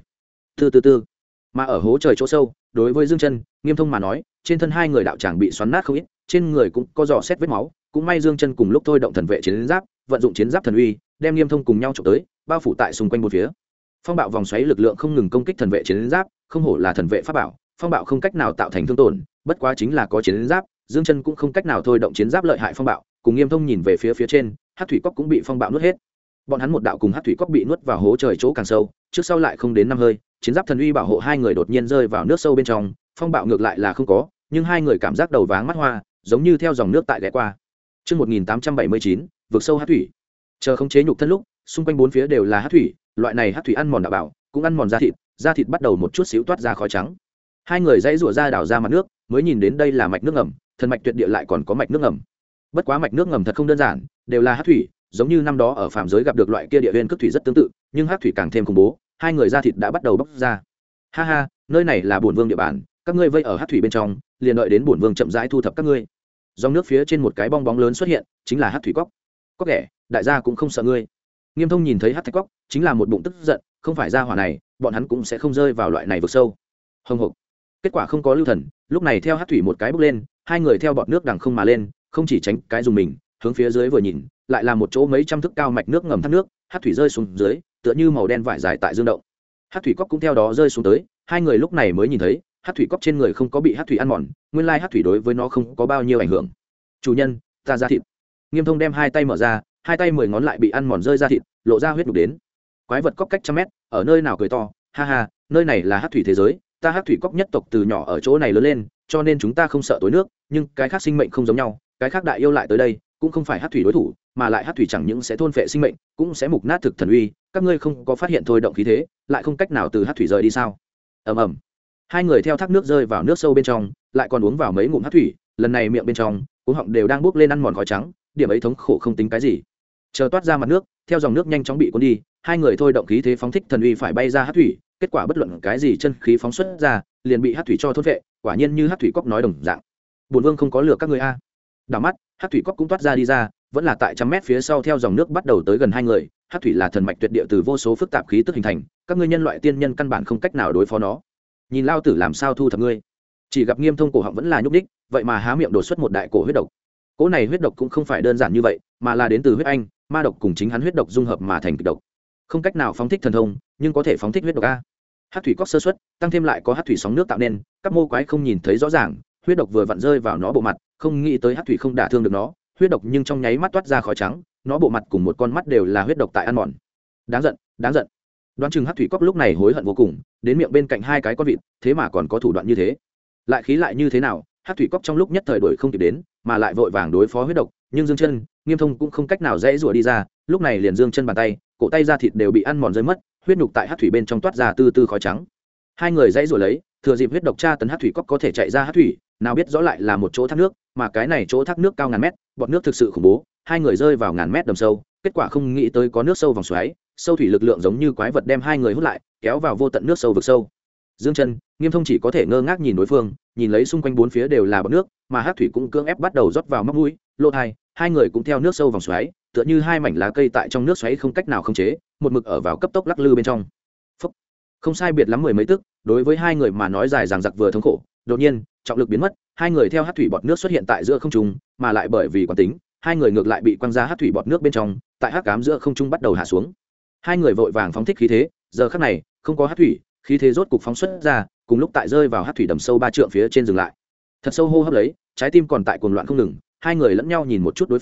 A: Từ mà ở hố trời chỗ sâu, đối với Dương Chân, Nghiêm Thông mà nói, trên thân hai người đạo tràng bị xoắn nát không ít, trên người cũng có dò xét vết máu, cũng may Dương Chân cùng lúc thôi động thần vệ chiến giáp, vận dụng chiến giáp thần uy, đem Nghiêm Thông cùng nhau chụp tới, bao phủ tại xung quanh một phía. Phong bạo vòng xoáy lực lượng không ngừng công kích thần vệ chiến giáp, không hổ là thần vệ pháp bảo, phong bạo không cách nào tạo thành thương tổn, bất quá chính là có chiến giáp, Dương Chân cũng không cách nào thôi động chiến giáp lợi hại phong bạo, cùng Nghiêm Thông nhìn về phía trên, Hắc Thủy Cốc cũng bị phong bạo nuốt hết. Bọn hắn một đạo cùng Hắc Thủy Cốc bị nuốt vào hố trời chỗ càng sâu, trước sau lại không đến 5 hơi, chiến giáp thần uy bảo hộ hai người đột nhiên rơi vào nước sâu bên trong, phong bạo ngược lại là không có, nhưng hai người cảm giác đầu váng mắt hoa, giống như theo dòng nước tại ghé qua. Chương 1879, vực sâu Hắc Thủy. Chờ khống chế nhục thân lúc, xung quanh bốn phía đều là Hắc Thủy, loại này Hắc Thủy ăn mòn đạo bảo, cũng ăn mòn da thịt bắt đầu một chút xíu toát ra khói trắng. Hai người dãy rủa ra đảo ra mặt nước, mới nhìn đến đây là mạch nước ngầm, thần mạch tuyệt địa lại còn có mạch nước ngầm. Bất quá mạch nước ngầm thật không đơn giản, đều là Hắc Thủy, giống như năm đó ở phàm giới gặp được loại kia địa viên cước thủy rất tương tự, nhưng Hắc Thủy càng thêm khủng bố, hai người da thịt đã bắt đầu bốc ra. Ha ha, nơi này là bổn vương địa bàn, các ngươi vây ở Hắc Thủy bên trong, liền đợi đến bổn vương chậm rãi thu thập các ngươi. Dòng nước phía trên một cái bong bóng lớn xuất hiện, chính là Hắc Thủy Cốc. Có kẻ, đại gia cũng không sợ ngươi. Nghiêm Thông nhìn thấy Hắc Thạch Cốc, chính là một bụng tức giận, không phải ra hỏa này, bọn hắn cũng sẽ không rơi vào loại này vực sâu. Hồng hộc. Kết quả không có lưu thần, lúc này theo Hắc Thủy một cái bốc lên, hai người theo bọt nước đằng không mà lên, không chỉ tránh cái dùng mình, hướng phía dưới vừa nhìn, lại là một chỗ mấy trăm thước cao mạch nước ngầm thác nước, Hắc Thủy rơi xuống dưới, tựa như màu đen vải dài tại dương động. Hắc Thủy Cốc cũng theo đó rơi xuống tới, hai người lúc này mới nhìn thấy, Hắc Thủy Cốc trên người không có bị Hắc Thủy ăn mòn, nguyên lai Hắc Thủy đối với nó không có bao nhiêu ảnh hưởng. Chủ nhân, ta ra thịt. Nghiêm Thông đem hai tay mở ra, hai tay 10 ngón lại bị ăn mòn rơi ra thịt, lộ ra huyết đục đến. Quái vật cốc cách trăm mét, ở nơi nào cười to, ha ha, nơi này là Hắc Thủy thế giới, ta Hắc Thủy Cốc nhất tộc từ nhỏ ở chỗ này lớn lên, cho nên chúng ta không sợ tối nước, nhưng cái khác sinh mệnh không giống nhau, cái khác đại yêu lại tới đây, cũng không phải Hắc Thủy đối thủ, mà lại Hắc Thủy chẳng những sẽ thôn phệ sinh mệnh, cũng sẽ mục nát thực thần uy, các ngươi không có phát hiện thôi động khí thế, lại không cách nào từ Hắc Thủy rời đi sao? Ầm ầm. Hai người theo thác nước rơi vào nước sâu bên trong, lại còn uống vào mấy ngụm Hắc Thủy, lần này miệng bên trong, cuống họng đều đang bốc lên ăn mòn khói trắng, điểm ấy thống khổ không tính cái gì. Chờ toát ra mặt nước, theo dòng nước nhanh chóng bị cuốn đi, hai người thôi động khí thế phóng thích thần uy phải bay ra Hắc Thủy, kết quả bất luận cái gì chân khí phóng xuất ra, liền bị Hắc Thủy cho thôn phệ, quả nhiên như Hắc Thủy Cốc nói đồng dạng. Bổn vương không có lừa các ngươi a. Đảo mắt, Hắc Thủy Cốc cũng toát ra đi ra, vẫn là tại trăm mét phía sau theo dòng nước bắt đầu tới gần hai người. Hắc Thủy là thần mạch tuyệt địa từ vô số phức tạp khí tức hình thành, các ngươi nhân loại tiên nhân căn bản không cách nào đối phó nó. Nhìn lao tử làm sao thu thập ngươi. Chỉ gặp Nghiêm Thông cổ họng vẫn là nhúc đích, vậy mà há miệng đổ xuất một đại cổ huyết độc. Cỗ này huyết độc cũng không phải đơn giản như vậy, mà là đến từ huyết anh, ma độc cùng chính hắn huyết độc dung hợp mà thành kịch độc. Không cách nào phóng thích thần thông, nhưng có thể phóng thích huyết độc a. Hắc Thủy Cốc sơ suất, tăng thêm lại có Hắc Thủy sóng nước tạo nên, các mô quái không nhìn thấy rõ ràng, huyết độc vừa vặn rơi vào nó bộ mặt, không nghĩ tới Hắc Thủy không đả thương được nó, huyết độc nhưng trong nháy mắt toát ra khói trắng, nó bộ mặt cùng một con mắt đều là huyết độc tại ăn mòn. Đáng giận, đáng giận. Đoán chừng Hắc Thủy Cốc lúc này hối hận vô cùng, đến miệng bên cạnh hai cái con vịt, thế mà còn có thủ đoạn như thế. Lại khí lại như thế nào, Hắc Thủy Cốc trong lúc nhất thời đuổi không kịp đến, mà lại vội vàng đối phó huyết độc, nhưng Dương Chân, Nghiêm Thông cũng không cách nào dễ rủa đi ra, lúc này liền Dương Chân bàn tay, cổ tay da thịt đều bị ăn mòn rơi mất, huyết nhục tại Hắc Thủy bên trong toát ra từ từ khói trắng. Hai người dãy rủa lấy, thừa dịp huyết độc tra tấn Hắc Thủy Cốc có thể chạy ra Hắc Thủy, nào biết rõ lại là một chỗ thác nước, mà cái này chỗ thác nước cao ngàn mét, bọt nước thực sự khủng bố, hai người rơi vào ngàn mét đầm sâu, kết quả không nghĩ tới có nước sâu vòng xoáy, sâu thủy lực lượng giống như quái vật đem hai người hút lại, kéo vào vô tận nước sâu vực sâu. Dương Chân, Nghiêm Thông chỉ có thể ngơ ngác nhìn đối phương, nhìn lấy xung quanh bốn phía đều là bọt nước, mà Hắc Thủy cũng cưỡng ép bắt đầu rót vào mắt mũi, lỗ tai, hai người cũng theo nước sâu vòng xoáy, tựa như hai mảnh lá cây tại trong nước xoáy không cách nào khống chế, một mực ở vào cấp tốc lắc lư bên trong. Phúc. Không sai biệt lắm mười mấy tức, đối với hai người mà nói dài dằng dặc vừa thống khổ, đột nhiên, trọng lực biến mất, hai người theo Hắc Thủy bọt nước xuất hiện tại giữa không trung, mà lại bởi vì quán tính, hai người ngược lại bị quăng ra Hắc Thủy bọt nước bên trong, tại hắc ám giữa không trung bắt đầu hạ xuống. Hai người vội vàng phóng thích khí thế, giờ khắc này, không có Hắc Thủy, khí thế rốt cục phóng xuất ra, cùng lúc tại rơi vào Hắc Thủy đầm sâu 3 trượng phía trên dừng lại. Thật sâu hô hấp lấy, trái tim còn tại cuồng loạn không ngừng, hai người lẫn nhau nhìn một chút đối phương,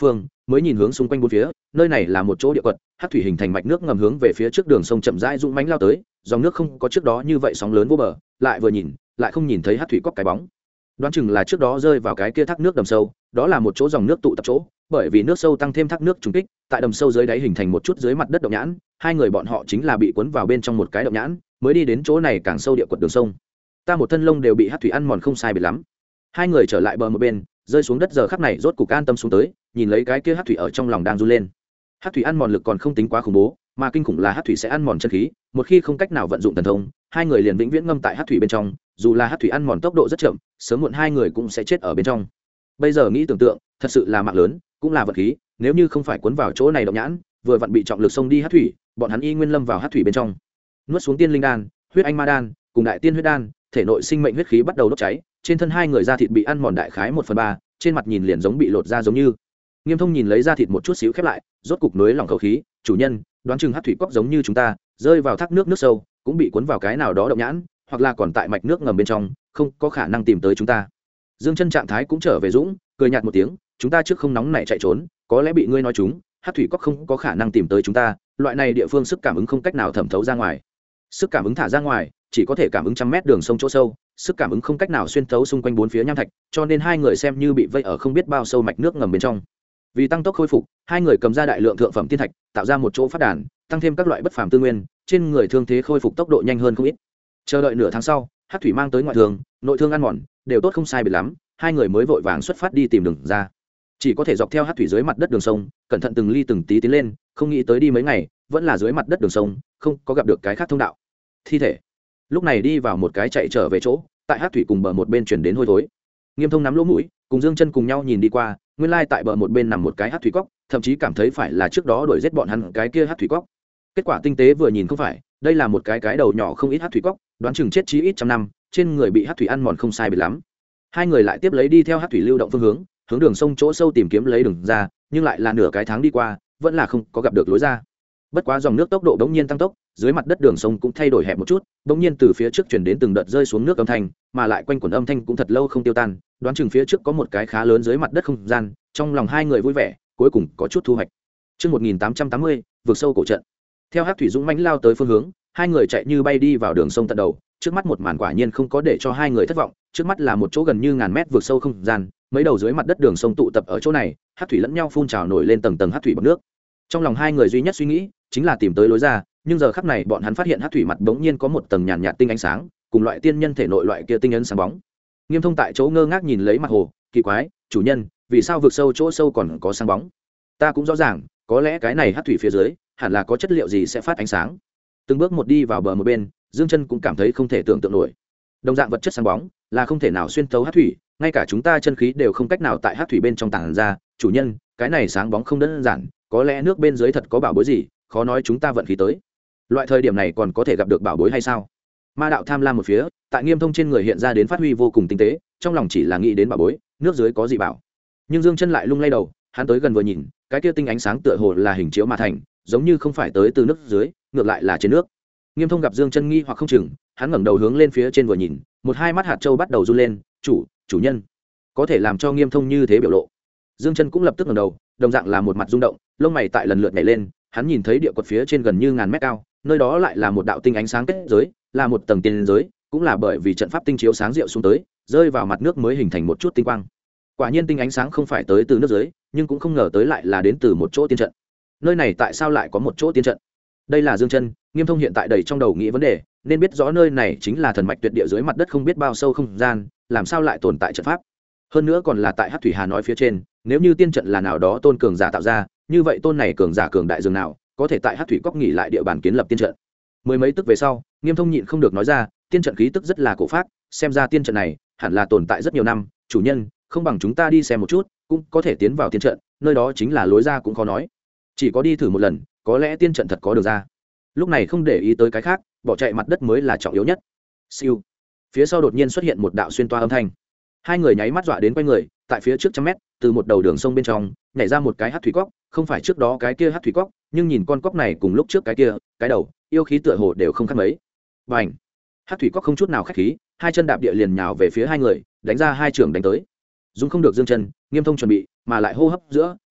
A: mới nhìn hướng xung quanh bốn phía, nơi này là một chỗ địa quật, hát thủy hình thành mạch nước ngầm hướng về phía trước đường sông chậm rãi dũng mãnh lao tới, dòng nước không có trước đó như vậy sóng lớn vô bờ, lại vừa nhìn lại không nhìn thấy hát thủy cóc cái bóng. Đoán chừng là trước đó rơi vào cái kia thác nước đầm sâu, đó là một chỗ dòng nước tụ tập chỗ, bởi vì nước sâu tăng thêm thác nước trùng kích, tại đầm sâu dưới đáy hình thành một chút dưới mặt đất động nhãn, hai người bọn họ chính là bị cuốn vào bên trong một cái động nhãn, mới đi đến chỗ này càng sâu địa quật đường sông. Ta một thân lông đều bị hát thủy ăn mòn không sai biệt lắm. Hai người trở lại bờ một bên, rơi xuống đất giờ khắc này rốt cục an tâm xuống tới, nhìn lấy cái kia hát thủy ở trong lòng đang run lên. Hát thủy ăn mòn lực còn không tính quá khủng bố, mà kinh khủng là hát thủy sẽ ăn mòn chân khí, một khi không cách nào vận dụng thần thông, hai người liền vĩnh viễn ngâm tại hát thủy bên trong, dù là hát thủy ăn mòn tốc độ rất chậm, sớm muộn hai người cũng sẽ chết ở bên trong. Bây giờ nghĩ tưởng tượng, thật sự là mạng lớn, cũng là vật khí, nếu như không phải cuốn vào chỗ này động nhãn, vừa vặn bị trọng lực xông đi hát thủy, bọn hắn y nguyên lâm vào hát thủy bên trong. Nuốt xuống tiên linh đan, huyết anh ma đan, cùng đại tiên huyết đan, thể nội sinh mệnh huyết khí bắt đầu đốt cháy, trên thân hai người da thịt bị ăn mòn đại khái 1/3, trên mặt nhìn liền giống bị lột da giống như. Nghiêm Thông nhìn lấy da thịt một chút xíu khép lại, rốt cục nới lỏng khẩu khí, chủ nhân, đoán chừng hát thủy cóc giống như chúng ta, rơi vào thác nước sâu, cũng bị cuốn vào cái nào đó động nhãn, hoặc là còn tại mạch nước ngầm bên trong, không có khả năng tìm tới chúng ta. Dương Chân trạng thái cũng trở về dũng, cười nhạt một tiếng, chúng ta trước không nóng nảy chạy trốn, có lẽ bị ngươi nói chúng, hát thủy cóc không có khả năng tìm tới chúng ta, loại này địa phương sức cảm ứng không cách nào thẩm thấu ra ngoài. Sức cảm ứng thả ra ngoài, chỉ có thể cảm ứng trăm mét đường sông chỗ sâu, sức cảm ứng không cách nào xuyên thấu xung quanh bốn phía nham thạch, cho nên hai người xem như bị vây ở không biết bao sâu mạch nước ngầm bên trong. Vì tăng tốc khôi phục, hai người cầm ra đại lượng thượng phẩm tiên thạch, tạo ra một chỗ phát đàn, tăng thêm các loại bất phàm tư nguyên, trên người thương thế khôi phục tốc độ nhanh hơn không ít. Chờ đợi nửa tháng sau, hát thủy mang tới ngoại thương, nội thương ăn mòn, đều tốt không sai biệt lắm, hai người mới vội vàng xuất phát đi tìm đường ra. Chỉ có thể dọc theo hát thủy dưới mặt đất đường sông, cẩn thận từng ly từng tí tiến lên, không nghĩ tới đi mấy ngày, vẫn là dưới mặt đất đường sông, không có gặp được cái khác thông đạo. Thi thể. Lúc này đi vào một cái chạy trở về chỗ, tại hát thủy cùng bờ một bên chuyển đến hôi thối. Nghiêm Thông nắm lỗ mũi, cùng Dương Chân cùng nhau nhìn đi qua, nguyên lai tại bờ một bên nằm một cái hát thủy cóc, thậm chí cảm thấy phải là trước đó đuổi giết bọn hắn cái kia hát thủy cóc. Kết quả tinh tế vừa nhìn không phải, đây là một cái đầu nhỏ không ít hát thủy cóc, đoán chừng chết chí ít trăm năm, trên người bị hát thủy ăn mòn không sai biệt lắm. Hai người lại tiếp lấy đi theo hát thủy lưu động phương hướng, hướng đường sông chỗ sâu tìm kiếm lấy đường ra, nhưng lại là nửa cái tháng đi qua, vẫn là không có gặp được lối ra. Bất quá dòng nước tốc độ đống nhiên tăng tốc, dưới mặt đất đường sông cũng thay đổi hẹp một chút, đống nhiên từ phía trước chuyển đến từng đợt rơi xuống nước âm thanh, mà lại quanh quẩn âm thanh cũng thật lâu không tiêu tan, đoán chừng phía trước có một cái khá lớn dưới mặt đất không gian, trong lòng hai người vui vẻ, cuối cùng có chút thu hoạch. Chương 1880, vượt sâu cổ trận. Theo hắc thủy dũng mãnh lao tới phương hướng, hai người chạy như bay đi vào đường sông tận đầu, trước mắt một màn quả nhiên không có để cho hai người thất vọng, trước mắt là một chỗ gần như ngàn mét vượt sâu không gian, mấy đầu dưới mặt đất đường sông tụ tập ở chỗ này, hắc thủy lẫn nhau phun trào nổi lên tầng tầng hắc thủy bọt nước. Trong lòng hai người duy nhất suy nghĩ chính là tìm tới lối ra, nhưng giờ khắc này bọn hắn phát hiện hắc thủy mặt bỗng nhiên có một tầng nhàn nhạt tinh ánh sáng, cùng loại tiên nhân thể nội loại kia tinh ấn sáng bóng. Nghiêm Thông tại chỗ ngơ ngác nhìn lấy mặt hồ, kỳ quái, chủ nhân, vì sao vượt sâu chỗ sâu còn có sáng bóng? Ta cũng rõ ràng, có lẽ cái này hắc thủy phía dưới hẳn là có chất liệu gì sẽ phát ánh sáng. Từng bước một đi vào bờ một bên, Dương Chân cũng cảm thấy không thể tưởng tượng nổi. Đồng dạng vật chất sáng bóng là không thể nào xuyên thấu hắc thủy, ngay cả chúng ta chân khí đều không cách nào tại hắc thủy bên trong tàng ra. Chủ nhân, cái này sáng bóng không đơn giản, có lẽ nước bên dưới thật có bảo bối gì, khó nói chúng ta vận khí tới. Loại thời điểm này còn có thể gặp được bảo bối hay sao? Ma đạo tham lam một phía, tại Nghiêm Thông trên người hiện ra đến phát huy vô cùng tinh tế, trong lòng chỉ là nghĩ đến bảo bối, nước dưới có gì bảo. Nhưng Dương Chân lại lung lay đầu, hắn tới gần vừa nhìn, cái kia tinh ánh sáng tựa hồ là hình chiếu mà thành, giống như không phải tới từ nước dưới, ngược lại là trên nước. Nghiêm Thông gặp Dương Chân nghi hoặc không chừng, hắn ngẩng đầu hướng lên phía trên vừa nhìn, một hai mắt hạt châu bắt đầu run lên, chủ nhân, có thể làm cho Nghiêm Thông như thế biểu lộ. Dương Chân cũng lập tức ngẩng đầu, đồng dạng là một mặt rung động, lông mày tại lần lượt nhảy lên, hắn nhìn thấy địa quật phía trên gần như ngàn mét cao, nơi đó lại là một đạo tinh ánh sáng kết giới, là một tầng tiên giới, cũng là bởi vì trận pháp tinh chiếu sáng rượu xuống tới, rơi vào mặt nước mới hình thành một chút tinh quang. Quả nhiên tinh ánh sáng không phải tới từ nước dưới, nhưng cũng không ngờ tới lại là đến từ một chỗ tiên trận. Nơi này tại sao lại có một chỗ tiên trận? Đây là Dương Chân, Nghiêm Thông hiện tại đầy trong đầu nghĩ vấn đề, nên biết rõ nơi này chính là thần mạch tuyệt địa dưới mặt đất không biết bao sâu không gian, làm sao lại tồn tại trận pháp? Hơn nữa còn là tại Hắc Thủy Hà nói phía trên, nếu như tiên trận là nào đó tôn cường giả tạo ra, như vậy tôn này cường giả cường đại dường nào, có thể tại Hắc Thủy Cốc nghỉ lại địa bàn kiến lập tiên trận. Mười mấy tức về sau, Nghiêm Thông nhịn không được nói ra, tiên trận khí tức rất là cổ phác, xem ra tiên trận này hẳn là tồn tại rất nhiều năm, chủ nhân, không bằng chúng ta đi xem một chút, cũng có thể tiến vào tiên trận, nơi đó chính là lối ra cũng khó nói. Chỉ có đi thử một lần, có lẽ tiên trận thật có đường ra. Lúc này không để ý tới cái khác, bỏ chạy mặt đất mới là trọng yếu nhất. Siêu. Phía sau đột nhiên xuất hiện một đạo xuyên toa âm thanh. Hai người nháy mắt dọa đến quay người, tại phía trước trăm mét, từ một đầu đường sông bên trong nhảy ra một cái hắc thủy cóc, không phải trước đó cái kia hắc thủy cóc, nhưng nhìn con cóc này cùng lúc trước cái kia, cái đầu, yêu khí tựa hồ đều không khác mấy. Bành! Hắc thủy cóc không chút nào khách khí, hai chân đạp địa liền nhào về phía hai người, đánh ra hai trường đánh tới. Dùng không được Dương Chân, Nghiêm Thông chuẩn bị, mà lại hô hấp giữa,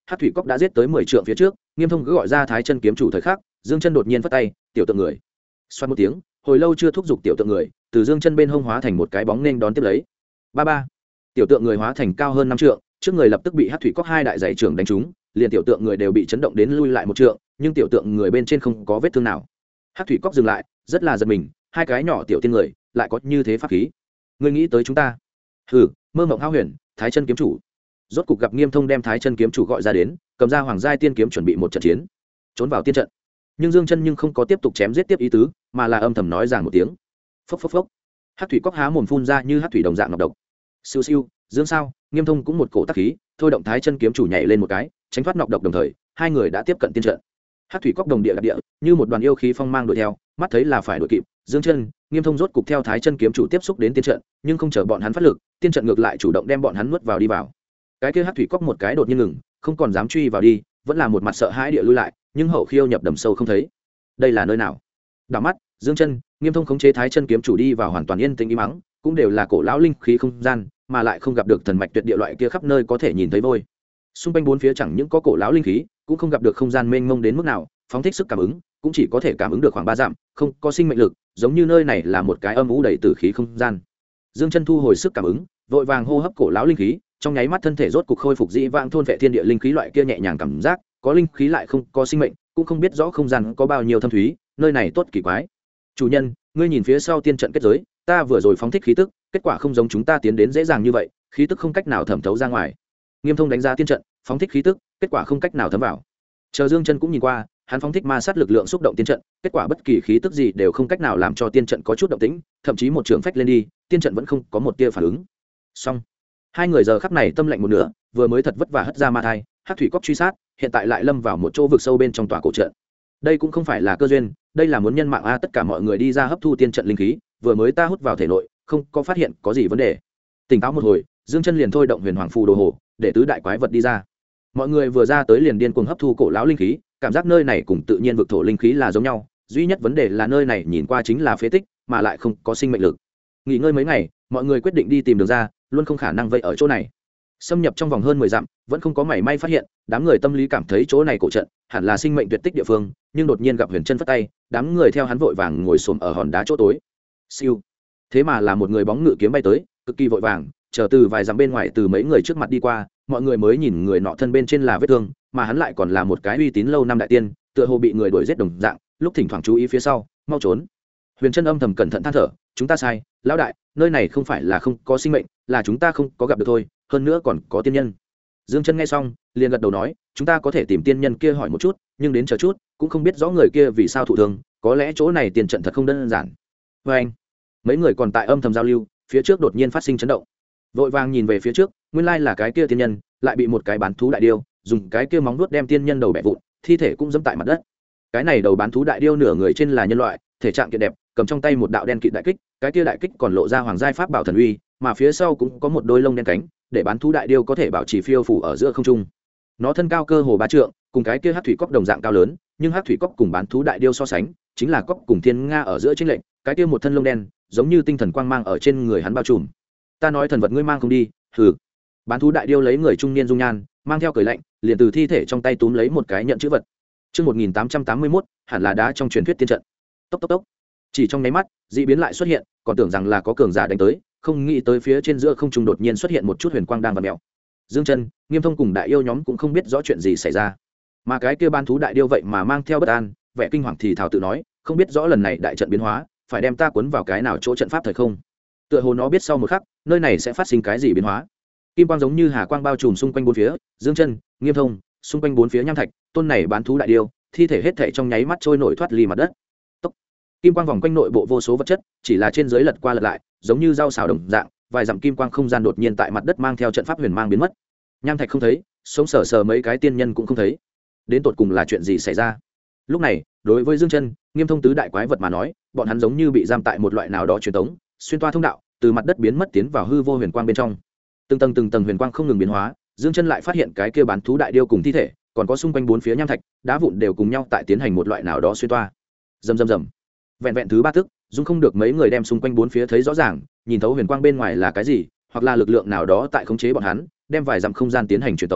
A: hát thủy cốc đã giết tới 10 trượng phía trước. Nghiêm Thông cứ gọi ra Thái Chân kiếm chủ thời khắc, Dương Chân đột nhiên phất tay, tiểu tượng người. Xoát một tiếng, hồi lâu chưa thúc giục tiểu tượng người, từ Dương Chân bên hông hóa thành một cái bóng nên đón tiếp lấy. Ba ba. Tiểu tượng người hóa thành cao hơn 5 trượng, trước người lập tức bị hát thủy cốc hai đại dạy trưởng đánh trúng, liền tiểu tượng người đều bị chấn động đến lui lại một trượng, nhưng tiểu tượng người bên trên không có vết thương nào. Hát thủy cốc dừng lại, rất là giật mình, hai cái nhỏ tiểu tiên người lại có như thế pháp khí. Ngươi nghĩ tới chúng ta? Hừ, mơ mộng hao huyền. Thái Chân kiếm chủ. Rốt cục gặp Nghiêm Thông đem Thái Chân kiếm chủ gọi ra đến, cầm ra hoàng giai tiên kiếm chuẩn bị một trận chiến, trốn vào tiên trận. Nhưng Dương Chân nhưng không có tiếp tục chém giết tiếp ý tứ, mà là âm thầm nói rằng một tiếng. Phốc phốc phốc. Hát thủy cốc há mồm phun ra như hát thủy đồng dạng nọc độc. Siêu siêu, Dương sao? Nghiêm Thông cũng một cổ tác khí, thôi động Thái Chân kiếm chủ nhảy lên một cái, tránh thoát nọc độc, đồng thời hai người đã tiếp cận tiên trận. Hát thủy cốc đồng địa đạp địa, như một đoàn yêu khí phong mang đuổi theo, mắt thấy là phải đuổi kịp. Dương Chân, Nghiêm Thông rốt cục theo Thái Chân kiếm chủ tiếp xúc đến tiên trận, nhưng không chờ bọn hắn phát lực, tiên trận ngược lại chủ động đem bọn hắn nuốt vào đi vào. Cái kia hát thủy cốc một cái đột nhiên ngừng, không còn dám truy vào đi, vẫn là một mặt sợ hãi địa lui lại, nhưng hậu khiêu nhập đầm sâu không thấy. Đây là nơi nào? Đảo mắt, Dương Chân, Nghiêm Thông khống chế Thái Chân kiếm chủ đi vào hoàn toàn yên tĩnh im mắng, cũng đều là cổ lão linh khí không gian, mà lại không gặp được thần mạch tuyệt địa loại kia khắp nơi có thể nhìn thấy vôi. Xung quanh bốn phía chẳng những có cổ lão linh khí, cũng không gặp được không gian mênh mông đến mức nào, phóng thích sức cảm ứng, cũng chỉ có thể cảm ứng được khoảng 3 dặm, không có sinh mệnh lực, giống như nơi này là một cái âm u đầy tử khí không gian. Dương Chân thu hồi sức cảm ứng, vội vàng hô hấp cổ lão linh khí, trong nháy mắt thân thể rốt cục khôi phục dĩ vãng thôn vệ thiên địa linh khí loại kia nhẹ nhàng cảm giác, có linh khí lại không có sinh mệnh, cũng không biết rõ không gian có bao nhiêu thâm thúy, nơi này tốt kỳ quái. Chủ nhân, ngươi nhìn phía sau tiên trận kết giới, ta vừa rồi phóng thích khí tức, kết quả không giống chúng ta tiến đến dễ dàng như vậy, khí tức không cách nào thẩm thấu ra ngoài. Nghiêm Thông đánh giá tiên trận, phóng thích khí tức, kết quả không cách nào thấm vào. Chờ Dương Chân cũng nhìn qua, hắn phóng thích ma sát lực lượng xúc động tiên trận, kết quả bất kỳ khí tức gì đều không cách nào làm cho tiên trận có chút động tĩnh, thậm chí một trường phách lên đi, tiên trận vẫn không có một tia phản ứng. Xong, hai người giờ khắc này tâm lạnh một nửa, vừa mới thật vất vả hất ra ma thai, hắc thủy cốc truy sát, hiện tại lại lâm vào một chỗ vực sâu bên trong tòa cổ trận. Đây cũng không phải là cơ duyên, đây là muốn nhân mạng a, tất cả mọi người đi ra hấp thu tiên trận linh khí, vừa mới ta hút vào thể nội, không có phát hiện có gì vấn đề. Tỉnh táo một hồi, Dương Chân liền thôi động Huyền Hoàng phù đồ hồ, để tứ đại quái vật đi ra. Mọi người vừa ra tới liền điên cuồng hấp thu cổ lão linh khí, cảm giác nơi này cùng tự nhiên vực thổ linh khí là giống nhau, duy nhất vấn đề là nơi này nhìn qua chính là phế tích, mà lại không có sinh mệnh lực. Nghỉ ngơi mấy ngày, mọi người quyết định đi tìm đường ra, luôn không khả năng vậy ở chỗ này. Xâm nhập trong vòng hơn 10 dặm, vẫn không có mảy may phát hiện, đám người tâm lý cảm thấy chỗ này cổ trận hẳn là sinh mệnh tuyệt tích địa phương, nhưng đột nhiên gặp Huyền Chân phất tay, đám người theo hắn vội vàng ngồi xổm ở hòn đá chỗ tối. Siêu. Thế mà là một người bóng ngự kiếm bay tới, cực kỳ vội vàng, chờ từ vài dặm bên ngoài từ mấy người trước mặt đi qua, mọi người mới nhìn người nọ thân bên trên là vết thương, mà hắn lại còn là một cái uy tín lâu năm đại tiên, tựa hồ bị người đuổi giết đồng dạng, lúc thỉnh thoảng chú ý phía sau, mau trốn. Huyền Chân âm thầm cẩn thận than thở, chúng ta sai, lão đại, nơi này không phải là không có sinh mệnh, là chúng ta không có gặp được thôi, hơn nữa còn có tiên nhân. Dương Chân nghe xong, liền gật đầu nói, chúng ta có thể tìm tiên nhân kia hỏi một chút, nhưng đến chờ chút, cũng không biết rõ người kia vì sao thụ thương, có lẽ chỗ này tiền trận thật không đơn giản. Và anh, mấy người còn tại âm thầm giao lưu, phía trước đột nhiên phát sinh chấn động, vội vàng nhìn về phía trước, nguyên lai là cái kia tiên nhân, lại bị một cái bán thú đại điêu dùng cái kia móng vuốt đem tiên nhân đầu bẻ vụn, thi thể cũng dẫm tại mặt đất. Cái này đầu bán thú đại điêu nửa người trên là nhân loại, thể trạng kiện đẹp, cầm trong tay một đạo đen kịt đại kích, cái kia đại kích còn lộ ra hoàng giai pháp bảo thần uy, mà phía sau cũng có một đôi lông đen cánh, để bán thú đại điêu có thể bảo trì phiêu phù ở giữa không trung. Nó thân cao cơ hồ 3 trượng, cùng cái kia hắc thủy cốc đồng dạng cao lớn, nhưng hắc thủy cốc cùng bán thú đại điêu so sánh, chính là cốc cùng thiên nga ở giữa chênh lệch, cái kia một thân lông đen, giống như tinh thần quang mang ở trên người hắn bao trùm. Ta nói thần vật ngươi mang không đi, hừ. Bán thú đại điêu lấy người trung niên dung nhan, mang theo cười lạnh, liền từ thi thể trong tay túm lấy một cái nhận chữ vật. Chương 1881, hẳn là đá trong truyền thuyết tiên trận. Tốc tốc tốc. Chỉ trong nháy mắt, dị biến lại xuất hiện, còn tưởng rằng là có cường giả đánh tới, không nghĩ tới phía trên giữa không trung đột nhiên xuất hiện một chút huyền quang đang vặn mèo. Dương Chân, Nghiêm Thông cùng đại yêu nhóm cũng không biết rõ chuyện gì xảy ra, mà cái kia ban thú đại điêu vậy mà mang theo bất an, vẻ kinh hoàng thì thào tự nói, không biết rõ lần này đại trận biến hóa, phải đem ta cuốn vào cái nào chỗ trận pháp thời không. Tựa hồ nó biết sau một khắc, nơi này sẽ phát sinh cái gì biến hóa. Kim quang giống như hà quang bao trùm xung quanh bốn phía, Dương Chân, Nghiêm Thông, xung quanh bốn phía nham thạch, tôn này bán thú đại điêu, thi thể hết thảy trong nháy mắt trôi nổi thoát ly mặt đất. Tốc. Kim quang vòng quanh nội bộ vô số vật chất, chỉ là trên dưới lật qua lật lại, giống như dao xào đồng dạng, vài dặm kim quang không gian đột nhiên tại mặt đất mang theo trận pháp huyền mang biến mất. Nham thạch không thấy, sống sờ sờ mấy cái tiên nhân cũng không thấy. Đến tột cùng là chuyện gì xảy ra? Lúc này, đối với Dương Chân, Nghiêm Thông tứ đại quái vật mà nói, bọn hắn giống như bị giam tại một loại nào đó truyền tống, xuyên toa thông đạo, từ mặt đất biến mất tiến vào hư vô huyền quang bên trong. Từng tầng huyền quang không ngừng biến hóa, Dương Chân lại phát hiện cái kia bán thú đại điêu cùng thi thể, còn có xung quanh bốn phía nham thạch, đá vụn đều cùng nhau tại tiến hành một loại nào đó xuyên toa. Rầm. Vẹn vẹn thứ 3 tức, dung không được mấy người đem xung quanh bốn phía thấy rõ ràng, nhìn thấu huyền quang bên ngoài là cái gì, hoặc là lực lượng nào đó tại khống chế bọn hắn, đem vài dặm không gian tiến hành truyền tống,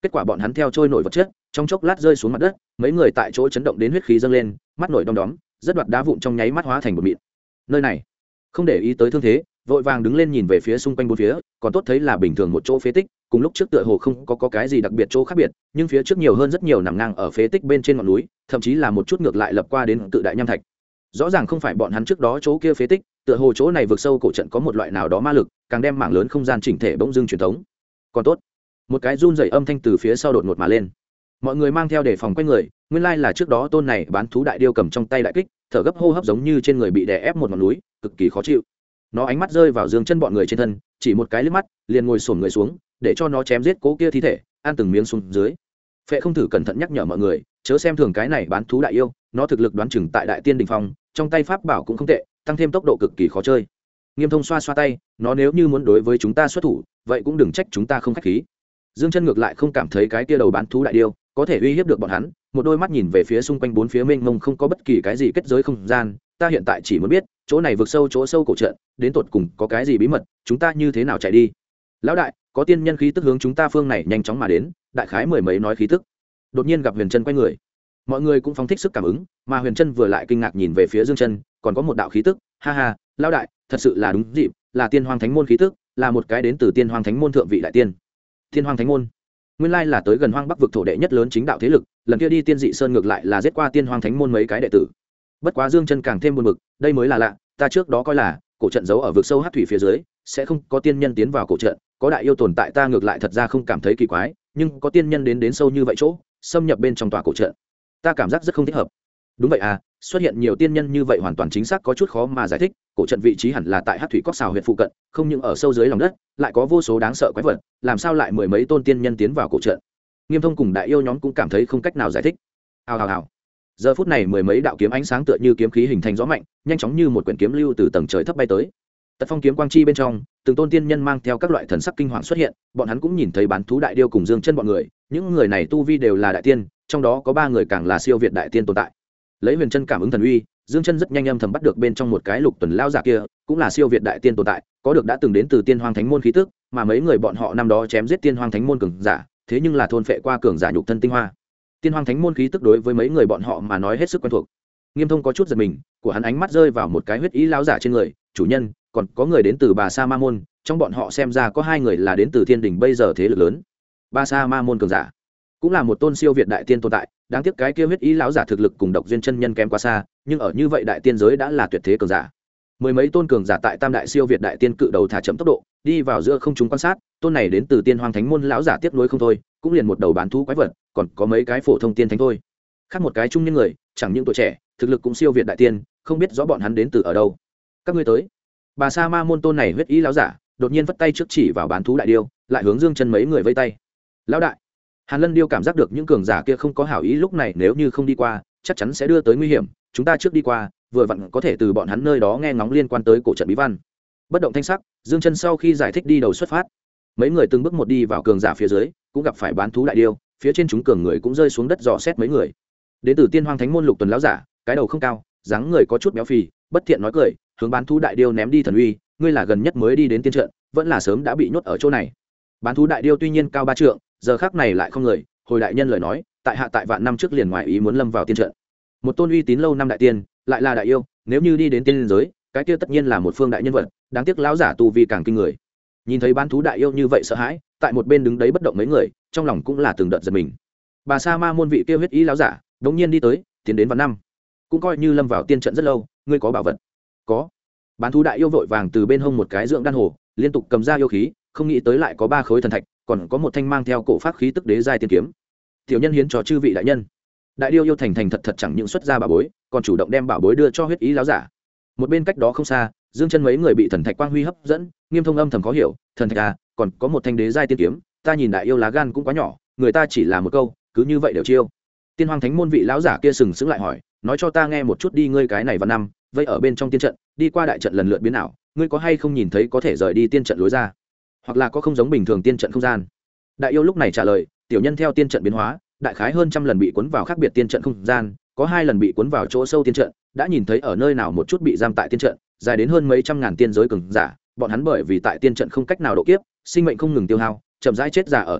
A: kết quả bọn hắn theo trôi nổi vật chất trong chốc lát rơi xuống mặt đất, mấy người tại chỗ chấn động đến huyết khí dâng lên, mắt nổi đom đóm, rất đoạt đá vụn trong nháy mắt hóa thành một mịn. Nơi này không để ý tới thương thế, vội vàng đứng lên nhìn về phía xung quanh bốn phía, còn tốt thấy là bình thường một chỗ phế tích, cùng lúc trước tựa hồ không có cái gì đặc biệt chỗ khác biệt, nhưng phía trước nhiều hơn rất nhiều nằm ngang ở phế tích bên trên ngọn núi, thậm chí là một chút ngược lại lập qua đến cự đại nham thạch. Rõ ràng không phải bọn hắn trước đó chỗ kia phế tích, tựa hồ chỗ này vực sâu cổ trận có một loại nào đó ma lực, càng đem mảng lớn không gian chỉnh thể bỗng dưng truyền thống. Còn tốt, một cái run rẩy âm thanh từ phía sau đột ngột mà lên. Mọi người mang theo đề phòng quay người, nguyên lai là trước đó tôn này bán thú đại điêu cầm trong tay đại kích, thở gấp hô hấp giống như trên người bị đè ép một ngọn núi, cực kỳ khó chịu. Nó ánh mắt rơi vào Dương Chân bọn người trên thân, chỉ một cái liếc mắt, liền ngồi xổm người xuống, để cho nó chém giết cố kia thi thể, ăn từng miếng xuống dưới. Phệ không thử cẩn thận nhắc nhở mọi người, chớ xem thường cái này bán thú đại yêu, nó thực lực đoán chừng tại đại tiên đỉnh phong, trong tay pháp bảo cũng không tệ, tăng thêm tốc độ cực kỳ khó chơi. Nghiêm Thông xoa xoa tay, nó nếu như muốn đối với chúng ta xuất thủ, vậy cũng đừng trách chúng ta không khách khí. Dương Chân ngược lại không cảm thấy cái kia đầu bán thú đại điêu có thể uy hiếp được bọn hắn, một đôi mắt nhìn về phía xung quanh bốn phía mênh mông không có bất kỳ cái gì kết giới không gian, ta hiện tại chỉ muốn biết, chỗ này vực sâu chỗ sâu cổ trận, đến tột cùng có cái gì bí mật, chúng ta như thế nào chạy đi. Lão đại, có tiên nhân khí tức hướng chúng ta phương này nhanh chóng mà đến, đại khái mười mấy nói khí tức. Đột nhiên gặp Huyền Trân quay người, mọi người cũng phóng thích sức cảm ứng, mà Huyền Trân vừa lại kinh ngạc nhìn về phía Dương Chân, còn có một đạo khí tức, ha ha, lão đại, thật sự là đúng dịp, là Tiên Hoang Thánh môn khí tức, là một cái đến từ Tiên Hoang Thánh môn thượng vị đại tiên. Tiên Hoang Thánh môn, nguyên lai là tới gần Hoang Bắc vực thổ đệ nhất lớn chính đạo thế lực, lần kia đi Tiên Dị Sơn ngược lại là giết qua Tiên Hoang Thánh môn mấy cái đệ tử. Bất quá Dương Chân càng thêm buồn bực, đây mới là lạ, ta trước đó coi là cổ trận giấu ở vực sâu hắc thủy phía dưới, sẽ không có tiên nhân tiến vào cổ trận, có đại yêu tồn tại ta ngược lại thật ra không cảm thấy kỳ quái, nhưng có tiên nhân đến sâu như vậy chỗ, xâm nhập bên trong tòa cổ trận, ta cảm giác rất không thích hợp. Đúng vậy à, xuất hiện nhiều tiên nhân như vậy hoàn toàn chính xác có chút khó mà giải thích, cổ trận vị trí hẳn là tại hắc thủy cốc xào huyện phụ cận, không những ở sâu dưới lòng đất, lại có vô số đáng sợ quái vật, làm sao lại mười mấy tôn tiên nhân tiến vào cổ trận. Nghiêm Thông cùng đại yêu nhóm cũng cảm thấy không cách nào giải thích. Hào hào hào. Giờ phút này mười mấy đạo kiếm ánh sáng tựa như kiếm khí hình thành gió mạnh, nhanh chóng như một quyển kiếm lưu từ tầng trời thấp bay tới. Tật phong kiếm quang chi bên trong, từng tôn tiên nhân mang theo các loại thần sắc kinh hoàng xuất hiện, bọn hắn cũng nhìn thấy bán thú đại điêu cùng Dương Chân bọn người, những người này tu vi đều là đại tiên, trong đó có ba người càng là siêu việt đại tiên tồn tại. Lấy Huyền Chân cảm ứng thần uy, Dương Chân rất nhanh âm thầm bắt được bên trong một cái lục tuần lao giả kia, cũng là siêu việt đại tiên tồn tại, có được đã từng đến từ Tiên Hoang Thánh môn khí tức, mà mấy người bọn họ năm đó chém giết Tiên Hoang Thánh môn cường giả, thế nhưng là thôn phệ qua cường giả nhục thân tinh hoa. Tiên Hoang Thánh môn khí tức đối với mấy người bọn họ mà nói hết sức quen thuộc. Nghiêm Thông có chút giật mình, của hắn ánh mắt rơi vào một cái huyết ý lão giả trên người, chủ nhân, còn có người đến từ Bà Sa Ma môn, trong bọn họ xem ra có hai người là đến từ Thiên Đình bây giờ thế lực lớn. Bà Sa Ma môn cường giả, cũng là một tôn siêu việt đại tiên tồn tại, đáng tiếc cái kia huyết ý lão giả thực lực cùng Độc Duyên chân nhân kém quá xa, nhưng ở như vậy đại tiên giới đã là tuyệt thế cường giả. Mười mấy tôn cường giả tại Tam đại siêu việt đại tiên cự đầu thả chậm tốc độ, đi vào giữa không trung quan sát, tôn này đến từ Tiên Hoang Thánh môn lão giả tiếp nối không thôi, cũng liền một đầu bán thú quái vật, còn có mấy cái phổ thông tiên thánh thôi. Khác một cái trung niên người, chẳng những tuổi trẻ, thực lực cũng siêu việt đại tiên, không biết rõ bọn hắn đến từ ở đâu. Các ngươi tới. Bà Sa Ma môn tôn này huyết ý lão giả, đột nhiên vất tay trước chỉ vào bán thú đại điêu, lại hướng Dương Chân mấy người vây tay. Lão đại. Hàn Lân Điêu cảm giác được những cường giả kia không có hảo ý, lúc này nếu như không đi qua, chắc chắn sẽ đưa tới nguy hiểm, chúng ta trước đi qua, vừa vặn có thể từ bọn hắn nơi đó nghe ngóng liên quan tới cổ trận bí văn. Bất động thanh sắc, Dương Chân sau khi giải thích đi đầu xuất phát. Mấy người từng bước một đi vào cường giả phía dưới, cũng gặp phải bán thú đại điêu, phía trên chúng cường người cũng rơi xuống đất dò xét mấy người. Đến từ Tiên Hoang Thánh môn lục tuần lão giả, cái đầu không cao, dáng người có chút béo phì, bất thiện nói cười, hướng bán thú đại điêu ném đi thần uy, ngươi là gần nhất mới đi đến tiên trận, vẫn là sớm đã bị nhốt ở chỗ này. Bán thú đại điêu tuy nhiên cao 3 trượng, giờ khắc này lại không người, hồi đại nhân lời nói, tại hạ tại vạn năm trước liền ngoài ý muốn lâm vào tiên trận. Một tôn uy tín lâu năm đại tiên, lại là đại yêu, nếu như đi đến tiên giới, cái kia tất nhiên là một phương đại nhân vật, đáng tiếc lão giả tu vi càng kinh người. Nhìn thấy bán thú đại yêu như vậy sợ hãi, tại một bên đứng đấy bất động mấy người, trong lòng cũng là từng đợt giật mình. Bà Sa Ma môn vị kia huyết ý lão giả, đống nhiên đi tới, tiến đến vạn năm, cũng coi như lâm vào tiên trận rất lâu, ngươi có bảo vật? Có. Bán thú đại yêu vội vàng từ bên hông một cái dưỡng đan hồ, liên tục cầm ra yêu khí, không nghĩ tới lại có 3 khối thần thạch, còn có một thanh mang theo cổ pháp khí tức đế giai tiên kiếm. Tiểu nhân hiến cho chư vị đại nhân. Đại điêu yêu thành thành thật thật chẳng những xuất ra bảo bối, còn chủ động đem bảo bối đưa cho huyết ý lão giả. Một bên cách đó không xa, Dương Chân mấy người bị thần thạch quang huy hấp dẫn, Nghiêm Thông âm thầm khó hiểu, thần thạch à, còn có một thanh đế giai tiên kiếm, ta nhìn đại yêu lá gan cũng quá nhỏ, người ta chỉ là một câu, cứ như vậy đều chiêu. Tiên Hoang Thánh môn vị lão giả kia sừng sững lại hỏi, nói cho ta nghe một chút đi, ngươi cái này vào năm, vây ở bên trong tiên trận, đi qua đại trận lần lượt biến ảo, ngươi có hay không nhìn thấy có thể rời đi tiên trận lối ra, hoặc là có không giống bình thường tiên trận không gian? Đại yêu lúc này trả lời, tiểu nhân theo tiên trận biến hóa, đại khái hơn trăm lần bị cuốn vào khác biệt tiên trận không gian, có 2 lần bị cuốn vào chỗ sâu tiên trận, đã nhìn thấy ở nơi nào một chút bị giam tại tiên trận, dài đến hơn mấy trăm ngàn tiên giới cường giả, bọn hắn bởi vì tại tiên trận không cách nào độ kiếp, sinh mệnh không ngừng tiêu hao, chậm rãi chết giả ở tiên trận,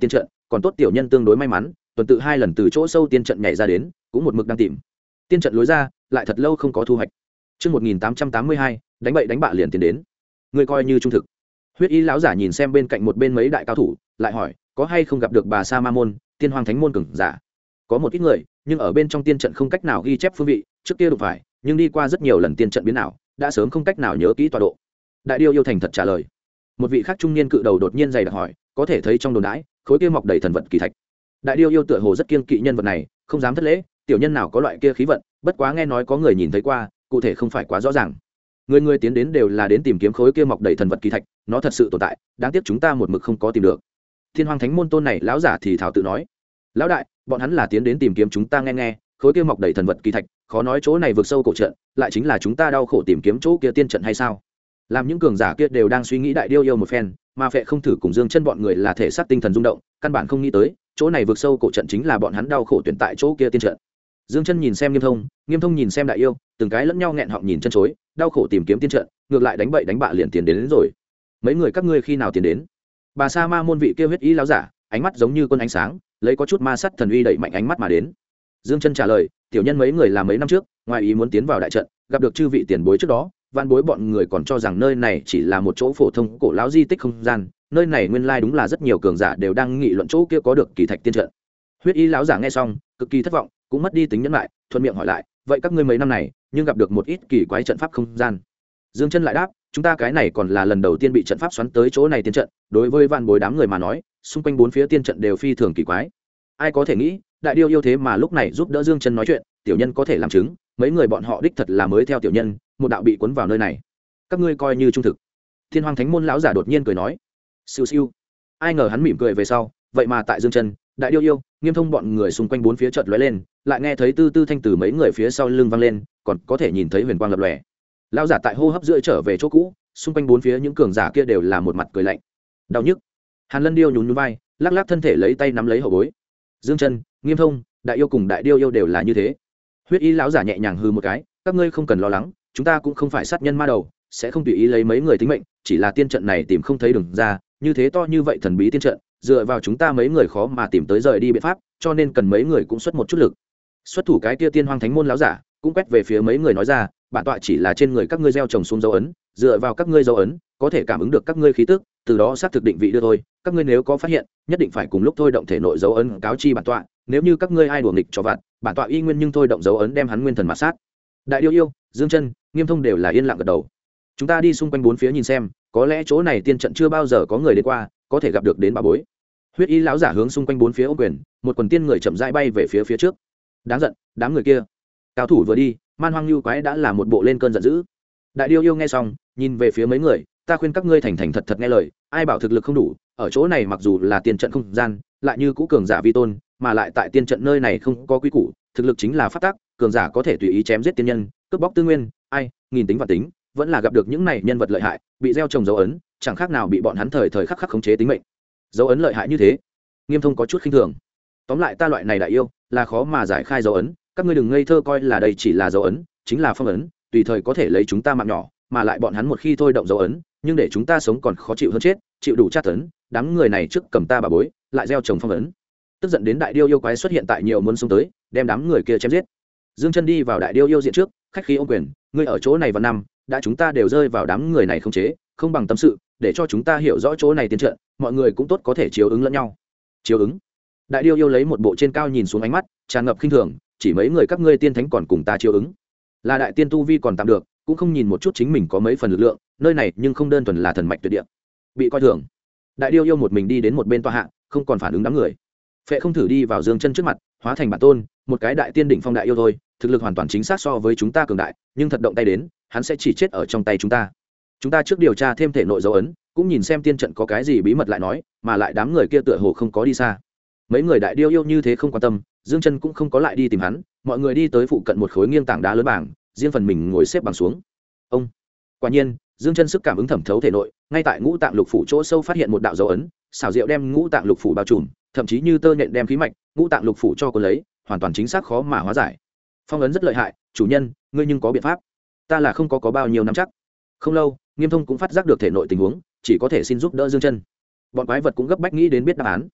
A: còn tốt tiểu nhân tương đối may mắn, tuần tự 2 lần từ chỗ sâu tiên trận nhảy ra đến, cũng một mực đang tìm tiên trận lối ra, lại thật lâu không có thu hoạch. Trước 1882, đánh bậy đánh bạ liền tiến đến. Người coi như trung thực. Huyết y lão giả nhìn xem bên cạnh một bên mấy đại cao thủ, lại hỏi, có hay không gặp được bà sa ma môn, tiên hoàng thánh môn cường giả? Có một ít người, nhưng ở bên trong tiên trận không cách nào ghi chép phương vị, trước kia đụng phải, nhưng đi qua rất nhiều lần tiên trận biến ảo, đã sớm không cách nào nhớ kỹ tọa độ. Đại điêu yêu thành thật trả lời. Một vị khác trung niên cự đầu đột nhiên dày đặc hỏi, có thể thấy trong đồn đãi, khối kia mọc đầy thần vật kỳ thạch. Đại điêu yêu tựa hồ rất kiêng kỵ nhân vật này, không dám thất lễ, tiểu nhân nào có loại kia khí vận, bất quá nghe nói có người nhìn thấy qua, cụ thể không phải quá rõ ràng. Người tiến đến đều là đến tìm kiếm khối kia mọc đầy thần vật kỳ thạch, nó thật sự tồn tại, đáng tiếc chúng ta một mực không có tìm được. Thiên Hoàng Thánh môn tôn này lão giả thì thảo tự nói, lão đại, bọn hắn là tiến đến tìm kiếm chúng ta nghe, khối kia mọc đầy thần vật kỳ thạch, khó nói chỗ này vượt sâu cổ trận, lại chính là chúng ta đau khổ tìm kiếm chỗ kia tiên trận hay sao? Làm những cường giả kia đều đang suy nghĩ đại điêu yêu một phen, mà Phệ không thử cùng Dương Chân bọn người là thể xác tinh thần rung động, căn bản không nghĩ tới, chỗ này vượt sâu cổ trận chính là bọn hắn đau khổ tuyển tại chỗ kia tiên trận. Dương Chân nhìn xem Nghiêm Thông nhìn xem đại yêu, từng cái lẫn nhau nghẹn họng nhìn chân chối, đau khổ tìm kiếm tiên trận, ngược lại đánh bậy đánh bạ liền tiến đến rồi. Mấy người các ngươi khi nào tiến đến? Bà Sa Ma môn vị kia huyết ý lão giả, ánh mắt giống như quân ánh sáng, lấy có chút ma sát thần uy đẩy mạnh ánh mắt mà đến. Dương Chân trả lời, tiểu nhân mấy người là mấy năm trước, ngoài ý muốn tiến vào đại trận, gặp được chư vị tiền bối trước đó, van bối bọn người còn cho rằng nơi này chỉ là một chỗ phổ thông cổ lão di tích không gian, nơi này nguyên lai đúng là rất nhiều cường giả đều đang nghị luận chỗ kia có được kỳ thạch tiên trận. Huyết y lão giả nghe xong, cực kỳ thất vọng, cũng mất đi tính nhẫn lại, thuận miệng hỏi lại, vậy các ngươi mấy năm này, nhưng gặp được một ít kỳ quái trận pháp không gian? Dương Chân lại đáp, chúng ta cái này còn là lần đầu tiên bị trận pháp xoắn tới chỗ này tiên trận, đối với van bối đám người mà nói, xung quanh bốn phía tiên trận đều phi thường kỳ quái. Ai có thể nghĩ, đại điêu yêu thế mà lúc này giúp đỡ Dương Chân nói chuyện, tiểu nhân có thể làm chứng, mấy người bọn họ đích thật là mới theo tiểu nhân, một đạo bị cuốn vào nơi này. Các ngươi coi như trung thực. Thiên Hoàng Thánh môn lão giả đột nhiên cười nói, siêu siêu. Ai ngờ hắn mỉm cười về sau, vậy mà tại Dương Chân, đại điêu yêu, Nghiêm Thông bọn người xung quanh bốn phía chợt lóe lên, lại nghe thấy tư tư thanh từ mấy người phía sau lưng vang lên, còn có thể nhìn thấy huyền quang lập lòe. Lão giả tại hô hấp giữa trở về chỗ cũ, xung quanh bốn phía những cường giả kia đều là một mặt cười lạnh. Đau nhức. Hàn Lân Điêu nhún nhún vai, lắc lắc thân thể lấy tay nắm lấy hậu bối. Dương Chân, Nghiêm Thông, đại yêu cùng đại điêu yêu đều là như thế. Huyết y lão giả nhẹ nhàng hừ một cái, các ngươi không cần lo lắng, chúng ta cũng không phải sát nhân ma đầu, sẽ không tùy ý lấy mấy người tính mệnh, chỉ là tiên trận này tìm không thấy đường ra, như thế to như vậy thần bí tiên trận, dựa vào chúng ta mấy người khó mà tìm tới rời đi biện pháp, cho nên cần mấy người cũng xuất một chút lực. Xuất thủ cái kia Tiên Hoàng Thánh môn lão giả cũng quét về phía mấy người nói ra, bản tọa chỉ là trên người các ngươi gieo trồng xuống dấu ấn, dựa vào các ngươi dấu ấn, có thể cảm ứng được các ngươi khí tức, từ đó xác thực định vị đưa thôi, các ngươi nếu có phát hiện, nhất định phải cùng lúc thôi động thể nội dấu ấn cáo chi bản tọa, nếu như các ngươi ai đùa nghịch cho vặt, bản tọa y nguyên nhưng thôi động dấu ấn đem hắn nguyên thần mà sát. Đại điêu yêu, Dương Chân, Nghiêm Thông đều là yên lặng gật đầu. Chúng ta đi xung quanh bốn phía nhìn xem, có lẽ chỗ này tiên trận chưa bao giờ có người đến qua, có thể gặp được đến bà bối. Huyết y lão giả hướng xung quanh bốn phía ô quyền, một quần tiên người chậm rãi bay về phía trước. Đáng giận, đám người kia. Cao thủ vừa đi, man hoang lưu quái đã là một bộ lên cơn giận dữ. Đại điêu yêu nghe xong, nhìn về phía mấy người, ta khuyên các ngươi thành thành thật thật nghe lời, ai bảo thực lực không đủ, ở chỗ này mặc dù là tiên trận không gian, lại như cũ cường giả vi tôn, mà lại tại tiên trận nơi này không có quy củ, thực lực chính là pháp tắc, cường giả có thể tùy ý chém giết tiên nhân, cướp bóc tư nguyên, ai, nghìn tính và tính, vẫn là gặp được những này nhân vật lợi hại, bị gieo trồng dấu ấn, chẳng khác nào bị bọn hắn thời thời khắc khắc khống chế tính mệnh. Dấu ấn lợi hại như thế, Nghiêm Thông có chút khinh thường. Tóm lại ta loại này đại yêu, là khó mà giải khai dấu ấn, các ngươi đừng ngây thơ coi là đây chỉ là dấu ấn, chính là phong ấn, tùy thời có thể lấy chúng ta mạng nhỏ, mà lại bọn hắn một khi thôi động dấu ấn, nhưng để chúng ta sống còn khó chịu hơn chết, chịu đủ tra tấn, đám người này trước cầm ta bà bối, lại gieo trồng phong ấn. Tức giận đến đại điêu yêu quái xuất hiện tại nhiều muốn xuống tới, đem đám người kia chém giết. Dương Chân đi vào đại điêu yêu diện trước, khách khí ôm quyền, ngươi ở chỗ này vào năm, đã chúng ta đều rơi vào đám người này không chế, không bằng tâm sự, để cho chúng ta hiểu rõ chỗ này tiến trận, mọi người cũng tốt có thể chiếu ứng lẫn nhau. Chiếu ứng? Đại điêu yêu lấy một bộ trên cao nhìn xuống ánh mắt, tràn ngập khinh thường, chỉ mấy người các ngươi tiên thánh còn cùng ta chiếu ứng. Là đại tiên tu vi còn tạm được, cũng không nhìn một chút chính mình có mấy phần lực lượng, nơi này nhưng không đơn thuần là thần mạch tuyệt địa. Bị coi thường. Đại điêu yêu một mình đi đến một bên tòa hạ, không còn phản ứng đám người. Phệ không thử đi vào Dương Chân trước mặt, hóa thành bản tôn, một cái đại tiên đỉnh phong đại yêu thôi, thực lực hoàn toàn chính xác so với chúng ta cường đại, nhưng thật động tay đến, hắn sẽ chỉ chết ở trong tay chúng ta. Chúng ta trước điều tra thêm thể nội dấu ấn, cũng nhìn xem tiên trận có cái gì bí mật lại nói, mà lại đám người kia tựa hồ không có đi xa. Mấy người đại điêu yêu như thế không quan tâm, Dương Chân cũng không có lại đi tìm hắn, mọi người đi tới phụ cận một khối nghiêng tảng đá lớn bảng, riêng phần mình ngồi xếp bằng xuống. Ông. Quả nhiên, Dương Chân sức cảm ứng thẩm thấu thể nội, ngay tại ngũ tạng lục phủ chỗ sâu phát hiện một đạo dấu ấn, xảo diệu đem ngũ tạng lục phủ bao trùm, thậm chí như tơ nhện đem khí mạch, ngũ tạng lục phủ cho cô lấy, hoàn toàn chính xác khó mà hóa giải. Phong ấn rất lợi hại, chủ nhân, ngươi nhưng có biện pháp? Ta là không có bao nhiêu nắm chắc. Không lâu, Nghiêm Thông cũng phát giác được thể nội tình huống, chỉ có thể xin giúp đỡ Dương Chân. Bọn quái vật cũng gấp bách nghĩ đến biết đáp án.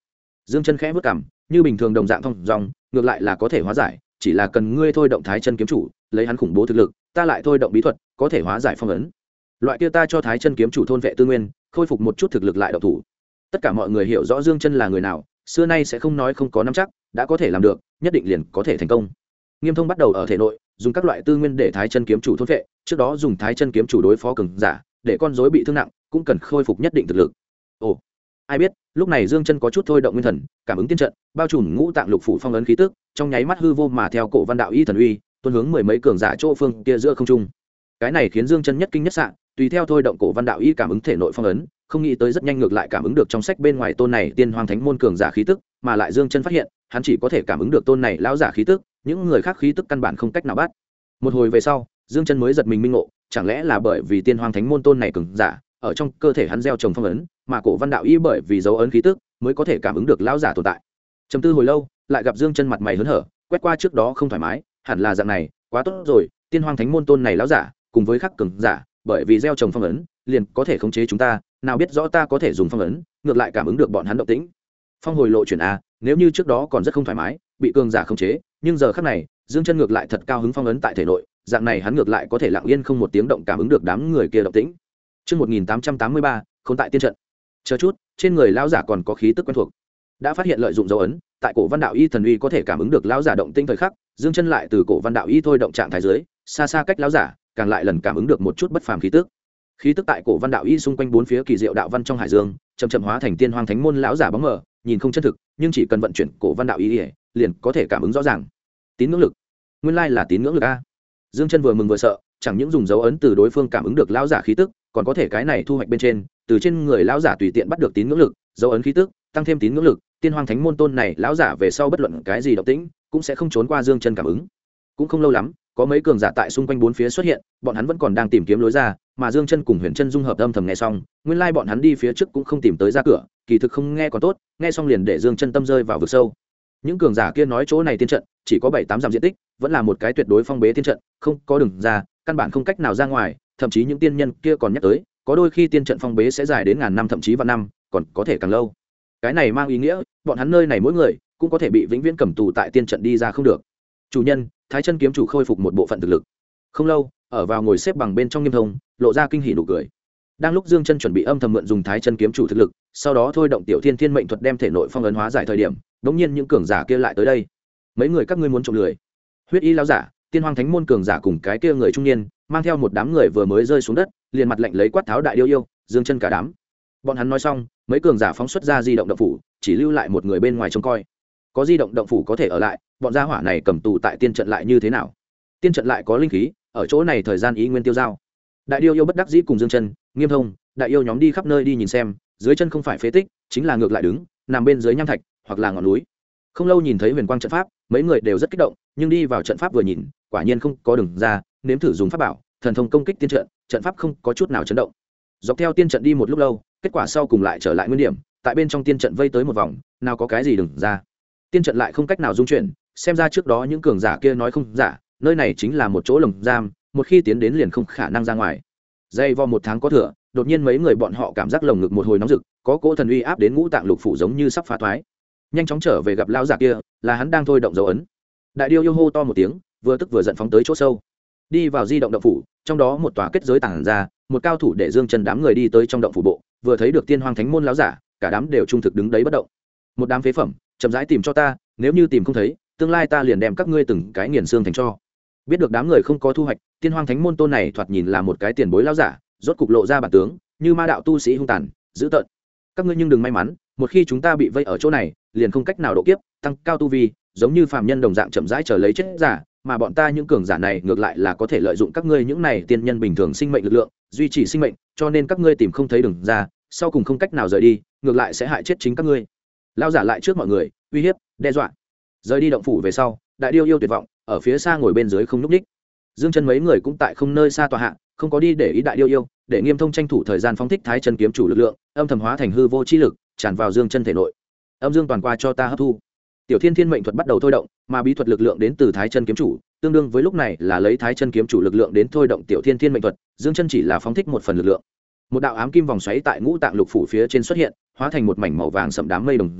A: Dương Chân khẽ vút cằm, như bình thường đồng dạng thông dong, ngược lại là có thể hóa giải, chỉ là cần ngươi thôi động Thái Chân kiếm chủ, lấy hắn khủng bố thực lực, ta lại thôi động bí thuật, có thể hóa giải phong ấn. Loại kia ta cho Thái Chân kiếm chủ thôn vệ tư nguyên, khôi phục một chút thực lực lại động thủ. Tất cả mọi người hiểu rõ Dương Chân là người nào, xưa nay sẽ không nói không có nắm chắc, đã có thể làm được, nhất định liền có thể thành công. Nghiêm Thông bắt đầu ở thể nội dùng các loại tư nguyên để Thái Chân kiếm chủ thôn vệ, trước đó dùng Thái Chân kiếm chủ đối phó cường giả, để con rối bị thương nặng, cũng cần khôi phục nhất định thực lực. Ồ, ai biết, lúc này Dương Chân có chút thôi động nguyên thần, cảm ứng tiên trận, bao trùm ngũ tạng lục phủ phong ấn khí tức, trong nháy mắt hư vô mà theo cổ văn đạo y thần uy, tuôn hướng mười mấy cường giả chỗ phương kia giữa không trung. Cái này khiến Dương Chân nhất kinh nhất sạng, tùy theo thôi động cổ văn đạo y cảm ứng thể nội phong ấn, không nghĩ tới rất nhanh ngược lại cảm ứng được trong sách bên ngoài tôn này tiên hoàng thánh môn cường giả khí tức, mà lại Dương Chân phát hiện, hắn chỉ có thể cảm ứng được tôn này lão giả khí tức, những người khác khí tức căn bản không cách nào bắt. Một hồi về sau, Dương Chân mới giật mình minh ngộ, chẳng lẽ là bởi vì tiên hoàng thánh môn tôn này cường giả ở trong cơ thể hắn gieo trồng phong ấn, mà cổ văn đạo y bởi vì dấu ấn khí tức mới có thể cảm ứng được lão giả tồn tại. Trầm tư hồi lâu, lại gặp Dương Chân mặt mày hớn hở, quét qua trước đó không thoải mái, hẳn là dạng này, quá tốt rồi, tiên hoàng thánh môn tôn này lão giả cùng với khắc cường giả, bởi vì gieo trồng phong ấn, liền có thể khống chế chúng ta, nào biết rõ ta có thể dùng phong ấn, ngược lại cảm ứng được bọn hắn động tĩnh. Phong hồi lộ chuyển a, nếu như trước đó còn rất không thoải mái, bị cường giả khống chế, nhưng giờ khắc này, Dương Chân ngược lại thật cao hứng phong ấn tại thể nội, dạng này hắn ngược lại có thể lặng yên không một tiếng động cảm ứng được đám người kia động tĩnh. Chương 1883, không tại tiên trận. Chờ chút, trên người lão giả còn có khí tức quen thuộc. Đã phát hiện lợi dụng dấu ấn, tại cổ văn đạo y thần uy có thể cảm ứng được lão giả động tĩnh thời khắc, Dương Chân lại từ cổ văn đạo y thôi động trạng thái dưới, xa xa cách lão giả, càng lại lần cảm ứng được một chút bất phàm khí tức. Khí tức tại cổ văn đạo y xung quanh bốn phía kỳ diệu đạo văn trong hải dương, chậm chậm hóa thành tiên hoàng thánh môn lão giả bóng mờ, nhìn không chân thực, nhưng chỉ cần vận chuyển cổ văn đạo y, liền có thể cảm ứng rõ ràng. Tín ngưỡng lực, nguyên lai là tín ngưỡng lực a. Dương Chân vừa mừng vừa sợ, chẳng những dùng dấu ấn từ đối phương cảm ứng được lão giả khí tức, còn có thể cái này thu hoạch bên trên, từ trên người lão giả tùy tiện bắt được tín ngưỡng lực, dấu ấn khí tức, tăng thêm tín ngưỡng lực, tiên hoàng thánh môn tôn này lão giả về sau bất luận cái gì động tĩnh, cũng sẽ không trốn qua Dương Chân cảm ứng. Cũng không lâu lắm, có mấy cường giả tại xung quanh bốn phía xuất hiện, bọn hắn vẫn còn đang tìm kiếm lối ra, mà Dương Chân cùng Huyền Chân dung hợp âm thầm nghe xong, nguyên lai bọn hắn đi phía trước cũng không tìm tới ra cửa, kỳ thực không nghe còn tốt, nghe xong liền để Dương Chân tâm rơi vào vực sâu. Những cường giả kia nói chỗ này tiên trận chỉ có 7-8 dặm diện tích, vẫn là một cái tuyệt đối phong bế tiên trận, không có đường ra, căn bản không cách nào ra ngoài, thậm chí những tiên nhân kia còn nhắc tới, có đôi khi tiên trận phong bế sẽ dài đến ngàn năm thậm chí vạn năm, còn có thể càng lâu. Cái này mang ý nghĩa, bọn hắn nơi này mỗi người cũng có thể bị vĩnh viễn cầm tù tại tiên trận đi ra không được. Chủ nhân, Thái Chân kiếm chủ khôi phục một bộ phận thực lực. Không lâu, ở vào ngồi xếp bằng bên trong Nghiêm Thông, lộ ra kinh hỉ nụ cười. Đang lúc Dương Chân chuẩn bị âm thầm mượn dùng Thái Chân kiếm chủ thực lực, sau đó thôi động Tiểu Thiên Thiên mệnh thuật đem thể nội phong ấn hóa giải thời điểm, đống nhiên những cường giả kia lại tới đây. Mấy người các ngươi muốn trộm lười? Huyết Y lão giả, Tiên Hoàng Thánh môn cường giả cùng cái kia người trung niên, mang theo một đám người vừa mới rơi xuống đất, liền mặt lạnh lấy quát tháo đại điêu yêu, Dương Chân cả đám. Bọn hắn nói xong, mấy cường giả phóng xuất ra di động động phủ, chỉ lưu lại một người bên ngoài trông coi. Có di động động phủ có thể ở lại, bọn gia hỏa này cầm tù tại tiên trận lại như thế nào? Tiên trận lại có linh khí, ở chỗ này thời gian ý nguyên tiêu dao. Đại điêu yêu bất đắc dĩ cùng Dương Chân, Nghiêm Thông, đại yêu nhóm đi khắp nơi đi nhìn xem, dưới chân không phải phế tích, chính là ngược lại đứng, nằm bên dưới nham thạch, hoặc là ngọn núi. Không lâu nhìn thấy huyền quang trận pháp, mấy người đều rất kích động, nhưng đi vào trận pháp vừa nhìn, quả nhiên không có đường ra, nếm thử dùng pháp bảo, thần thông công kích tiên trận, trận pháp không có chút nào chấn động. Dọc theo tiên trận đi một lúc lâu, kết quả sau cùng lại trở lại nguyên điểm, tại bên trong tiên trận vây tới một vòng, nào có cái gì đừng ra. Tiên trận lại không cách nào dung chuyển, xem ra trước đó những cường giả kia nói không giả, nơi này chính là một chỗ lồng giam, một khi tiến đến liền không khả năng ra ngoài. Dây vo 1 tháng có thừa, đột nhiên mấy người bọn họ cảm giác lồng ngực một hồi nóng rực, có cỗ thần uy áp đến ngũ tạng lục phủ giống như sắp phá thoái. Nhanh chóng trở về gặp lão giả kia, là hắn đang thôi động dấu ấn. Đại điêu yêu hô to một tiếng, vừa tức vừa giận phóng tới chỗ sâu. Đi vào di động động phủ, trong đó một tòa kết giới tàng ra, một cao thủ để Dương Chân đám người đi tới trong động phủ bộ, vừa thấy được Tiên Hoàng Thánh môn lão giả, cả đám đều trung thực đứng đấy bất động. Một đám phế phẩm, chậm rãi tìm cho ta, nếu như tìm không thấy, tương lai ta liền đem các ngươi từng cái nghiền xương thành cho. Biết được đám người không có thu hoạch, Tiên Hoàng Thánh môn tôn này thoạt nhìn là một cái tiền bối lão giả, rốt cục lộ ra bản tướng, như ma đạo tu sĩ hung tàn, dữ tợn. Các ngươi nhưng đừng may mắn, một khi chúng ta bị vây ở chỗ này, liền không cách nào độ kiếp, tăng cao tu vi, giống như phàm nhân đồng dạng chậm rãi chờ lấy chết giả, mà bọn ta những cường giả này ngược lại là có thể lợi dụng các ngươi những này tiên nhân bình thường sinh mệnh lực lượng, duy trì sinh mệnh, cho nên các ngươi tìm không thấy đường ra, sau cùng không cách nào rời đi, ngược lại sẽ hại chết chính các ngươi. Lão giả lại trước mọi người, uy hiếp, đe dọa. Rời đi động phủ về sau, đại điêu yêu tuyệt vọng, ở phía xa ngồi bên dưới không nhúc nhích. Dương Chân mấy người cũng tại không nơi xa tọa hạ, không có đi để ý đại điêu yêu, để Nghiêm Thông tranh thủ thời gian phóng thích Thái Chân kiếm chủ lực lượng, âm thầm hóa thành hư vô chi lực, tràn vào Dương Chân thể nội. Âm dương toàn qua cho ta hấp thu. Tiểu Thiên Thiên mệnh thuật bắt đầu thôi động, mà bí thuật lực lượng đến từ Thái Chân kiếm chủ, tương đương với lúc này là lấy Thái Chân kiếm chủ lực lượng đến thôi động Tiểu Thiên Thiên mệnh thuật, Dương Chân chỉ là phóng thích một phần lực lượng. Một đạo ám kim vòng xoáy tại ngũ tạng lục phủ phía trên xuất hiện, hóa thành một mảnh màu vàng sẫm đám mây đồng dạng,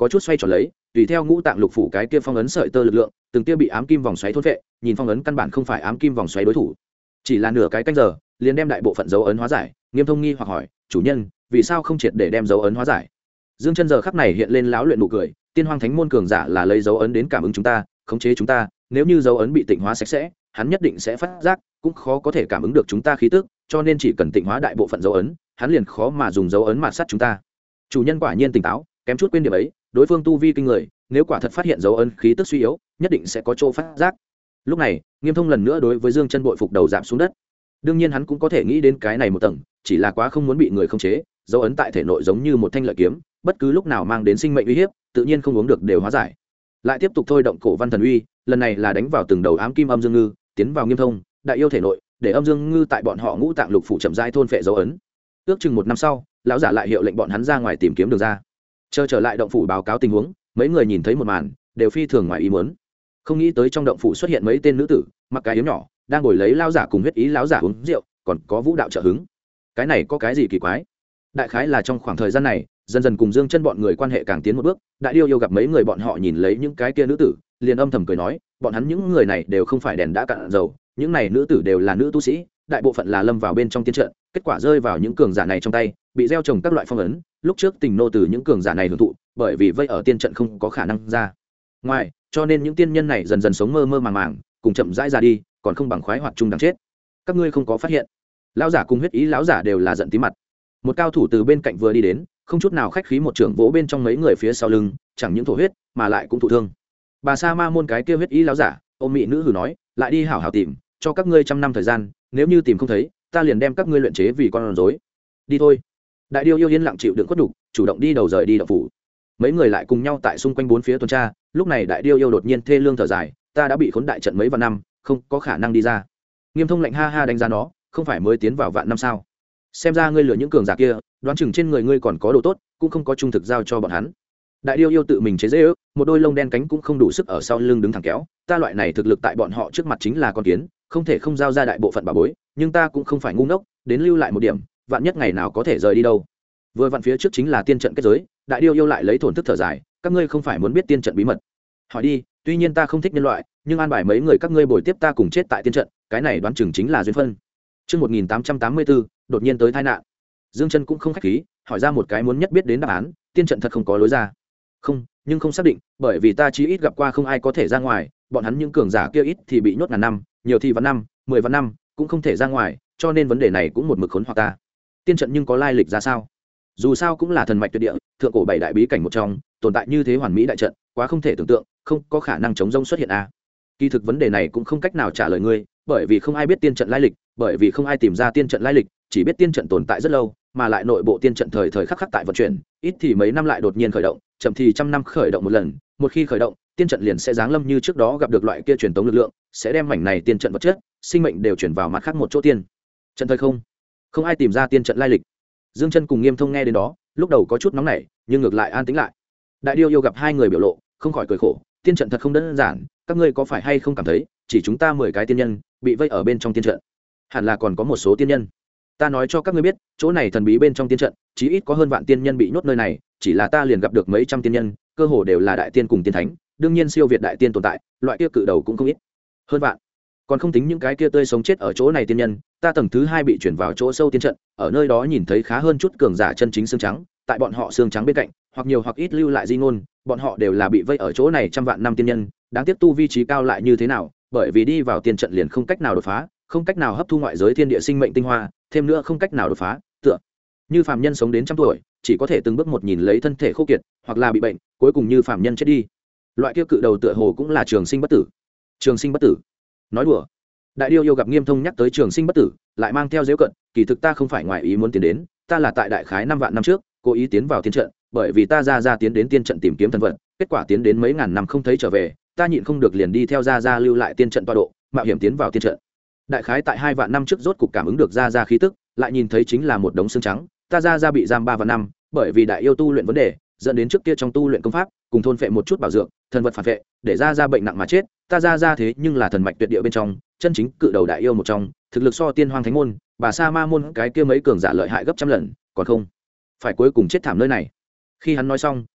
A: có chút xoay tròn lấy, tùy theo ngũ tạng lục phủ cái kia phong ấn sợi tơ lực lượng, từng kia bị ám kim vòng xoáy thôn vệ, nhìn phong ấn căn bản không phải ám kim vòng xoáy đối thủ. Chỉ là nửa cái canh giờ, liền đem đại bộ phận dấu ấn hóa giải. Nghiêm Thông nghi hoặc hỏi, chủ nhân, vì sao không triệt để đem dấu ấn hóa giải? Dương Chân giờ khắc này hiện lên láo luyện nụ cười, tiên hoang thánh môn cường giả là lấy dấu ấn đến cảm ứng chúng ta, khống chế chúng ta, nếu như dấu ấn bị tịnh hóa sạch sẽ, hắn nhất định sẽ phát giác, cũng khó có thể cảm ứng được chúng ta khí tức, cho nên chỉ cần tịnh hóa đại bộ phận dấu ấn, hắn liền khó mà dùng dấu ấn mạt sát chúng ta. Chủ nhân quả nhiên tỉnh táo, kém chút quên điểm ấy, đối phương tu vi kinh người, nếu quả thật phát hiện dấu ấn khí tức suy yếu, nhất định sẽ có chỗ phát giác. Lúc này, Nghiêm Thông lần nữa đối với Dương Chân bội phục đầu giảm xuống đất. Đương nhiên hắn cũng có thể nghĩ đến cái này một tầng, chỉ là quá không muốn bị người khống chế, dấu ấn tại thể nội giống như một thanh lợi kiếm, bất cứ lúc nào mang đến sinh mệnh uy hiếp, tự nhiên không uống được đều hóa giải. Lại tiếp tục thôi động cổ văn thần uy, lần này là đánh vào từng đầu ám kim âm dương ngư, tiến vào Nghiêm Thông đại yêu thể nội, để âm dương ngư tại bọn họ ngũ tạng lục phủ chậm rãi thôn phệ dấu ấn. Ước chừng một năm sau, lão giả lại hiệu lệnh bọn hắn ra ngoài tìm kiếm đường ra. Chờ trở lại động phủ báo cáo tình huống, mấy người nhìn thấy một màn, đều phi thường ngoài ý muốn. Không nghĩ tới trong động phủ xuất hiện mấy tên nữ tử, mặc cái yếm nhỏ, đang ngồi lấy lão giả cùng huyết ý lão giả uống rượu, còn có vũ đạo trợ hứng. Cái này có cái gì kỳ quái? Đại khái là trong khoảng thời gian này, dần dần cùng Dương Chân bọn người quan hệ càng tiến một bước, đại điêu yêu gặp mấy người bọn họ nhìn lấy những cái kia nữ tử, liền âm thầm cười nói, bọn hắn những người này đều không phải đèn đã cạn dầu, những này nữ tử đều là nữ tu sĩ, đại bộ phận là lâm vào bên trong tiên trận, kết quả rơi vào những cường giả này trong tay, bị gieo trồng các loại phong ấn, lúc trước tình nô từ những cường giả này hưởng thụ, bởi vì vây ở tiên trận không có khả năng ra ngoài, cho nên những tiên nhân này dần dần sống mơ mơ màng màng, cùng chậm rãi ra đi, còn không bằng khoái hoạt chung đáng chết. Các ngươi không có phát hiện? Lão giả cùng huyết ý lão giả đều là giận tí mặt. Một cao thủ từ bên cạnh vừa đi đến, không chút nào khách khí một trưởng vỗ bên trong mấy người phía sau lưng, chẳng những thổ huyết, mà lại cũng thụ thương. Bà Sa Ma môn cái kia huyết ý lão giả, ôm mị nữ hừ nói, lại đi hảo hảo tìm, cho các ngươi 100 năm thời gian, nếu như tìm không thấy, ta liền đem các ngươi luyện chế vì con rối. Đi thôi. Đại điêu yêu yên lặng chịu đựng khuất nhục, chủ động đi đầu rời đi động phủ. Mấy người lại cùng nhau tại xung quanh bốn phía tuần tra, lúc này đại điêu yêu đột nhiên thê lương thở dài, ta đã bị khốn đại trận mấy vạn năm, không có khả năng đi ra. Nghiêm Thông lạnh ha ha đánh giá nó, không phải mới tiến vào vạn năm sao? Xem ra ngươi lừa những cường giả kia, đoán chừng trên người ngươi còn có đồ tốt, cũng không có trung thực giao cho bọn hắn. Đại điêu yêu tự mình chế giễu, một đôi lông đen cánh cũng không đủ sức ở sau lưng đứng thẳng kéo, ta loại này thực lực tại bọn họ trước mặt chính là con kiến, không thể không giao ra đại bộ phận bà bối, nhưng ta cũng không phải ngu ngốc, đến lưu lại một điểm, vạn nhất ngày nào có thể rời đi đâu. Vừa vặn phía trước chính là tiên trận kết giới, đại điêu yêu lại lấy thổn thức thở dài, các ngươi không phải muốn biết tiên trận bí mật? Hỏi đi, tuy nhiên ta không thích nhân loại, nhưng an bài mấy người các ngươi bồi tiếp ta cùng chết tại tiên trận, cái này đoán chừng chính là duyên phân. Chương 1884, đột nhiên tới tai nạn. Dương Chân cũng không khách khí, hỏi ra một cái muốn nhất biết đến đáp án, tiên trận thật không có lối ra. Không, nhưng không xác định, bởi vì ta chí ít gặp qua không ai có thể ra ngoài, bọn hắn những cường giả kia ít thì bị nhốt ngàn năm, nhiều thì vạn năm, 10 vạn năm, cũng không thể ra ngoài, cho nên vấn đề này cũng một mực khốn hoặc ta. Tiên trận nhưng có lai lịch ra sao? Dù sao cũng là thần mạch tuyệt địa, thượng cổ bảy đại bí cảnh một trong, tồn tại như thế hoàn mỹ đại trận, quá không thể tưởng tượng, không có khả năng chống rông xuất hiện a. Kỳ thực vấn đề này cũng không cách nào trả lời ngươi, bởi vì không ai biết tiên trận lai lịch, bởi vì không ai tìm ra tiên trận lai lịch, chỉ biết tiên trận tồn tại rất lâu, mà lại nội bộ tiên trận thời thời khắc khắc tại vận chuyển, ít thì mấy năm lại đột nhiên khởi động, chậm thì trăm năm khởi động một lần, một khi khởi động, tiên trận liền sẽ giáng lâm như trước đó gặp được loại kia truyền tống lực lượng, sẽ đem mảnh này tiên trận vật chất, sinh mệnh đều chuyển vào mặt khác một chỗ tiên trận thời không ai tìm ra tiên trận lai lịch. Dương Chân cùng Nghiêm Thông nghe đến đó, lúc đầu có chút nóng nảy, nhưng ngược lại an tĩnh lại. Đại điêu yêu gặp hai người biểu lộ, không khỏi cười khổ, tiên trận thật không đơn giản, các ngươi có phải hay không cảm thấy, chỉ chúng ta 10 cái tiên nhân bị vây ở bên trong tiên trận, hẳn là còn có một số tiên nhân. Ta nói cho các ngươi biết, chỗ này thần bí bên trong tiên trận, chí ít có hơn vạn tiên nhân bị nhốt nơi này, chỉ là ta liền gặp được mấy trăm tiên nhân, cơ hồ đều là đại tiên cùng tiên thánh, đương nhiên siêu việt đại tiên tồn tại, loại kia cự đầu cũng không ít. Hơn vạn. Còn không tính những cái kia tươi sống chết ở chỗ này tiên nhân, ta tầng thứ 2 bị chuyển vào chỗ sâu tiên trận, ở nơi đó nhìn thấy khá hơn chút cường giả chân chính xương trắng, tại bọn họ xương trắng bên cạnh, hoặc nhiều hoặc ít lưu lại di ngôn, bọn họ đều là bị vây ở chỗ này trăm vạn năm tiên nhân, đáng tiếc tu vi trí cao lại như thế nào, bởi vì đi vào tiên trận liền không cách nào đột phá, không cách nào hấp thu ngoại giới thiên địa sinh mệnh tinh hoa, thêm nữa không cách nào đột phá, tựa như phàm nhân sống đến trăm tuổi, chỉ có thể từng bước một nhìn lấy thân thể khô kiệt, hoặc là bị bệnh, cuối cùng như phàm nhân chết đi. Loại kia cự đầu tựa hồ cũng là trường sinh bất tử. Trường sinh bất tử? Nói đùa. Đại điêu yêu gặp Nghiêm Thông nhắc tới trường sinh bất tử, lại mang theo giễu cận, kỳ thực ta không phải ngoài ý muốn tiến đến, ta là tại đại khái 5 vạn năm trước, cố ý tiến vào tiên trận, bởi vì ta ra tiến đến tiên trận tìm kiếm thần vật, kết quả tiến đến mấy ngàn năm không thấy trở về, ta nhịn không được liền đi theo ra lưu lại tiên trận tọa độ, mạo hiểm tiến vào tiên trận. Đại khái tại 2 vạn năm trước rốt cục cảm ứng được ra khí tức, lại nhìn thấy chính là một đống xương trắng, ta ra bị giam 3 vạn năm, bởi vì đại yêu tu luyện vấn đề, dẫn đến trước kia trong tu luyện công pháp, cùng thôn phệ một chút bảo dược, thần vật phản vệ, để ra bệnh nặng mà chết, ta ra thế nhưng là thần mạch tuyệt địa bên trong, chân chính cự đầu đại yêu một trong, thực lực so tiên hoang thánh môn, bà sa ma môn cái kia mấy cường giả lợi hại gấp trăm lần, còn không phải cuối cùng chết thảm nơi này. Khi hắn nói xong,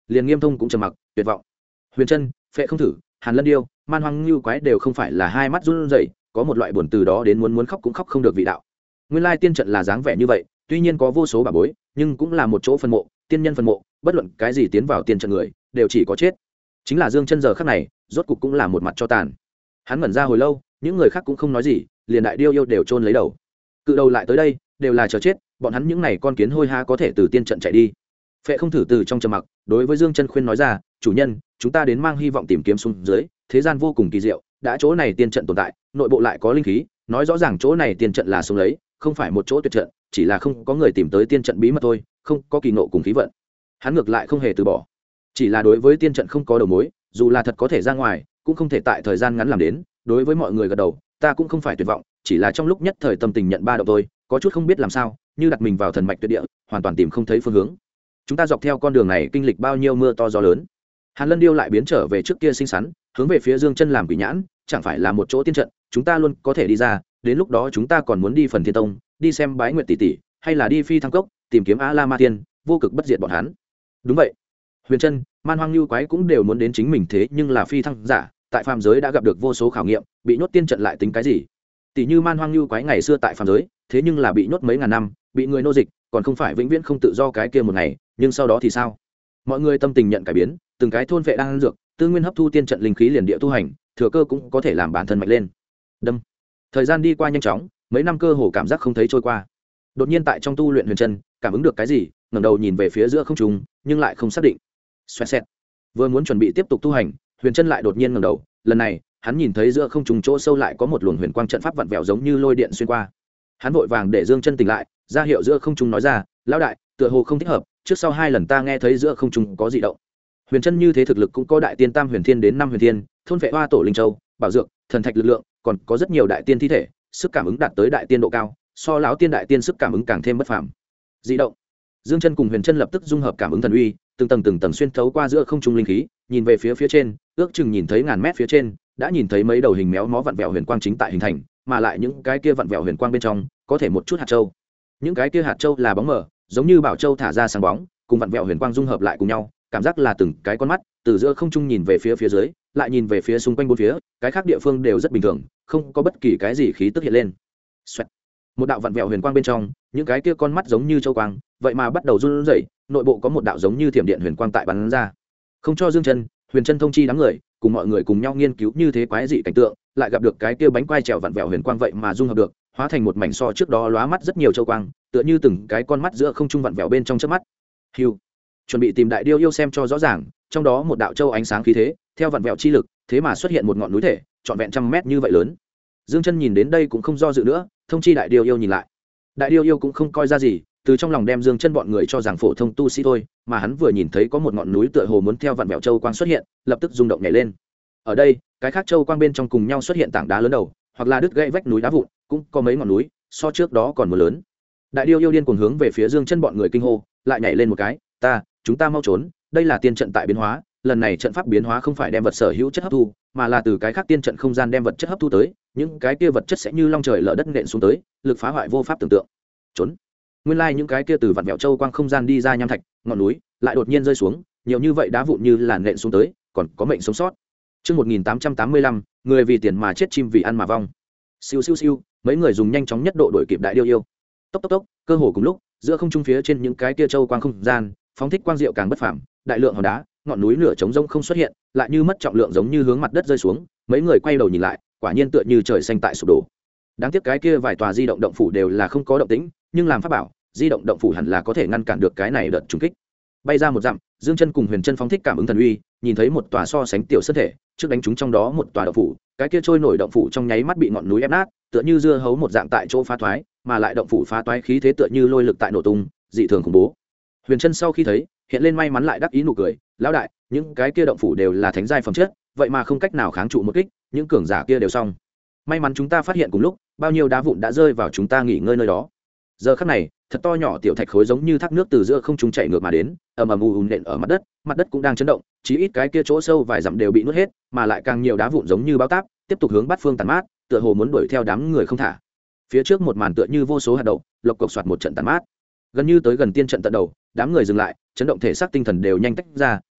A: liền Nghiêm Thông cũng trầm mặc tuyệt vọng. Huyền Trân, Phệ Không Thử, Hàn Lân Điêu, Man Hoang Ngưu Quái đều không phải là hai mắt run rẩy, có một loại buồn từ đó đến muốn khóc cũng khóc không được vị đạo. Nguyên lai tiên trận là dáng vẻ như vậy, tuy nhiên có vô số bảo bối, nhưng cũng là một chỗ phân mộ, tiên nhân phân mộ, bất luận cái gì tiến vào tiên trận người, đều chỉ có chết. Chính là Dương Chân giờ khắc này, rốt cục cũng là một mặt cho tàn. Hắn ngẩn ra hồi lâu, những người khác cũng không nói gì, liền Đại Điêu yêu đều chôn lấy đầu. Cự đầu lại tới đây, đều là chờ chết, bọn hắn những này con kiến hôi ha có thể từ tiên trận chạy đi. Phệ Không Thử từ trong trầm mặc, đối với Dương Chân khuyên nói ra, chủ nhân, chúng ta đến mang hy vọng tìm kiếm xuống dưới, thế gian vô cùng kỳ diệu, đã chỗ này tiên trận tồn tại, nội bộ lại có linh khí, nói rõ ràng chỗ này tiên trận là xuống lấy, không phải một chỗ tuyệt trận, chỉ là không có người tìm tới tiên trận bí mật thôi, không có kỳ nộ cùng khí vận. Hắn ngược lại không hề từ bỏ, chỉ là đối với tiên trận không có đầu mối, dù là thật có thể ra ngoài, cũng không thể tại thời gian ngắn làm đến. Đối với mọi người gật đầu, ta cũng không phải tuyệt vọng, chỉ là trong lúc nhất thời tâm tình nhận ba động thôi, có chút không biết làm sao, như đặt mình vào thần mạch tuyệt địa, hoàn toàn tìm không thấy phương hướng. Chúng ta dọc theo con đường này kinh lịch bao nhiêu mưa to gió lớn. Hàn Lân Điêu lại biến trở về trước kia xinh xắn, hướng về phía Dương Chân làm quỷ nhãn, chẳng phải là một chỗ tiên trận, chúng ta luôn có thể đi ra, đến lúc đó chúng ta còn muốn đi Phần Thiên Tông, đi xem Bái Nguyệt tỷ tỷ, hay là đi Phi Thăng Cốc, tìm kiếm A La Ma Tiên, vô cực bất diệt bọn hắn. Đúng vậy. Huyền Trân, Man Hoang Lưu Quái cũng đều muốn đến chính mình thế nhưng là phi thăng giả, tại phàm giới đã gặp được vô số khảo nghiệm, bị nhốt tiên trận lại tính cái gì? Tỷ như Man Hoang Lưu Quái ngày xưa tại phàm giới, thế nhưng là bị nhốt mấy ngàn năm, bị người nô dịch, còn không phải vĩnh viễn không tự do cái kia một ngày, nhưng sau đó thì sao? Mọi người tâm tình nhận cải biến, từng cái thôn vệ đang ăn dược, tư nguyên hấp thu tiên trận linh khí liền địa tu hành, thừa cơ cũng có thể làm bản thân mạnh lên. Đâm. Thời gian đi qua nhanh chóng, mấy năm cơ hồ cảm giác không thấy trôi qua. Đột nhiên tại trong tu luyện Huyền Trân, cảm ứng được cái gì, ngẩng đầu nhìn về phía giữa không trung, nhưng lại không xác định. Xoẹt xẹt. Vừa muốn chuẩn bị tiếp tục tu hành, Huyền Trân lại đột nhiên ngẩng đầu, lần này, hắn nhìn thấy giữa không trung chỗ sâu lại có một luồng huyền quang trận pháp vặn vẹo giống như lôi điện xuyên qua. Hắn vội vàng để Dương Chân tỉnh lại, ra hiệu giữa không trung nói ra, "Lão đại, tựa hồ không thích hợp, trước sau hai lần ta nghe thấy giữa không trung có dị động." Huyền Trân như thế thực lực cũng có đại tiên tam huyền thiên đến năm huyền thiên, thôn vệ hoa tổ linh châu, bảo dược, thần thạch lực lượng, còn có rất nhiều đại tiên thi thể, sức cảm ứng đạt tới đại tiên độ cao, so lão tiên đại tiên sức cảm ứng càng thêm bất phàm. Dị động. Dương Chân cùng Huyền Trân lập tức dung hợp cảm ứng thần uy, từng tầng xuyên thấu qua giữa không trung linh khí, nhìn về phía trên, ước chừng nhìn thấy ngàn mét phía trên, đã nhìn thấy mấy đầu hình méo mó vặn vẹo huyền quang chính tại hình thành, mà lại những cái kia vặn vẹo huyền quang bên trong, có thể một chút hạt châu. Những cái kia hạt châu là bóng mờ, giống như bảo châu thả ra sáng bóng, cùng vặn vẹo huyền quang dung hợp lại cùng nhau, cảm giác là từng cái con mắt, từ giữa không trung nhìn về phía dưới, lại nhìn về phía xung quanh bốn phía, cái khác địa phương đều rất bình thường, không có bất kỳ cái gì khí tức hiện lên. Xoẹt. Một đạo vặn vẹo huyền quang bên trong, những cái kia con mắt giống như châu quang, vậy mà bắt đầu run rẩy, nội bộ có một đạo giống như thiểm điện huyền quang tại bắn ra. Không cho Dương Chân, Huyền Trân thông chi đám người, cùng mọi người cùng nhau nghiên cứu như thế quái dị cảnh tượng, lại gặp được cái kia bánh quai trèo vặn vẹo huyền quang vậy mà dung hợp được, hóa thành một mảnh so trước đó lóa mắt rất nhiều châu quang, tựa như từng cái con mắt giữa không trung vặn vẹo bên trong chớp mắt. Hưu, chuẩn bị tìm Đại Điêu yêu xem cho rõ ràng, trong đó một đạo châu ánh sáng khí thế, theo vặn vẹo chi lực, thế mà xuất hiện một ngọn núi thể, trọn vẹn trăm mét như vậy lớn. Dương Chân nhìn đến đây cũng không do dự nữa, thông chi Đại Điêu yêu nhìn lại. Đại Điêu yêu cũng không coi ra gì, từ trong lòng đem Dương Chân bọn người cho rằng phổ thông tu sĩ thôi, mà hắn vừa nhìn thấy có một ngọn núi tựa hồ muốn theo vạn vẹo châu quang xuất hiện, lập tức rung động nhảy lên. Ở đây, cái khác châu quang bên trong cùng nhau xuất hiện tảng đá lớn đầu, hoặc là đứt gãy vách núi đá vụn, cũng có mấy ngọn núi, so trước đó còn một lớn. Đại Điêu yêu điên cuồng hướng về phía Dương Chân bọn người kinh hô, lại nhảy lên một cái, chúng ta mau trốn, đây là tiên trận tại biến hóa, lần này trận pháp biến hóa không phải đem vật sở hữu chất hấp thu, mà là từ cái khác tiên trận không gian đem vật chất hấp thu tới, những cái kia vật chất sẽ như long trời lở đất nện xuống tới, lực phá hoại vô pháp tưởng tượng. Trốn. Nguyên lai những cái kia từ vạn vẹo châu quang không gian đi ra nham thạch, ngọn núi, lại đột nhiên rơi xuống, nhiều như vậy đá vụn như là nện xuống tới, còn có mệnh sống sót. Chương 1885, người vì tiền mà chết, chim vì ăn mà vong. Siêu siêu siêu, mấy người dùng nhanh chóng nhất độ đuổi kịp Đại Điêu yêu. Tốc tốc tốc, cơ hồ cùng lúc, giữa không trung phía trên những cái kia châu quang không gian, phóng thích quang diệu càng bất phàm, đại lượng hòn đá, ngọn núi nửa trống rông không xuất hiện, lại như mất trọng lượng giống như hướng mặt đất rơi xuống, mấy người quay đầu nhìn lại, quả nhiên tựa như trời xanh tại sụp đổ. Đáng tiếc cái kia vài tòa di động động phủ đều là không có động tĩnh, nhưng làm pháp bảo, di động động phủ hẳn là có thể ngăn cản được cái này đợt trùng kích. Bay ra một dặm, Dương Chân cùng Huyền Trân phóng thích cảm ứng thần uy, nhìn thấy một tòa so sánh tiểu sơn thể, trước đánh trúng trong đó một tòa động phủ, cái kia trôi nổi động phủ trong nháy mắt bị ngọn núi ép nát, tựa như dưa hấu một dạng tại chỗ phá toái, mà lại động phủ phá toái khí thế tựa như lôi lực tại nổ tung, dị thường khủng bố. Huyền Trân sau khi thấy, hiện lên may mắn lại đắc ý nụ cười, lão đại, những cái kia động phủ đều là thánh giai phẩm chất, vậy mà không cách nào kháng trụ một kích, những cường giả kia đều xong. May mắn chúng ta phát hiện cùng lúc, bao nhiêu đá vụn đã rơi vào chúng ta nghỉ ngơi nơi đó. Giờ khắc này, thật to nhỏ tiểu thạch khối giống như thác nước từ giữa không trung chảy ngược mà đến, ầm ầm ù nện ở mặt đất cũng đang chấn động, chí ít cái kia chỗ sâu vài dặm đều bị nuốt hết, mà lại càng nhiều đá vụn giống như bão táp, tiếp tục hướng bát phương tàn mát, tựa hồ muốn đuổi theo đám người không thả. Phía trước một màn tựa như vô số hạt đậu, lộc cộc soạt một trận tàn mát. Gần như tới gần tiên trận tận đầu, đám người dừng lại, chấn động thể xác tinh thần đều nhanh tách ra,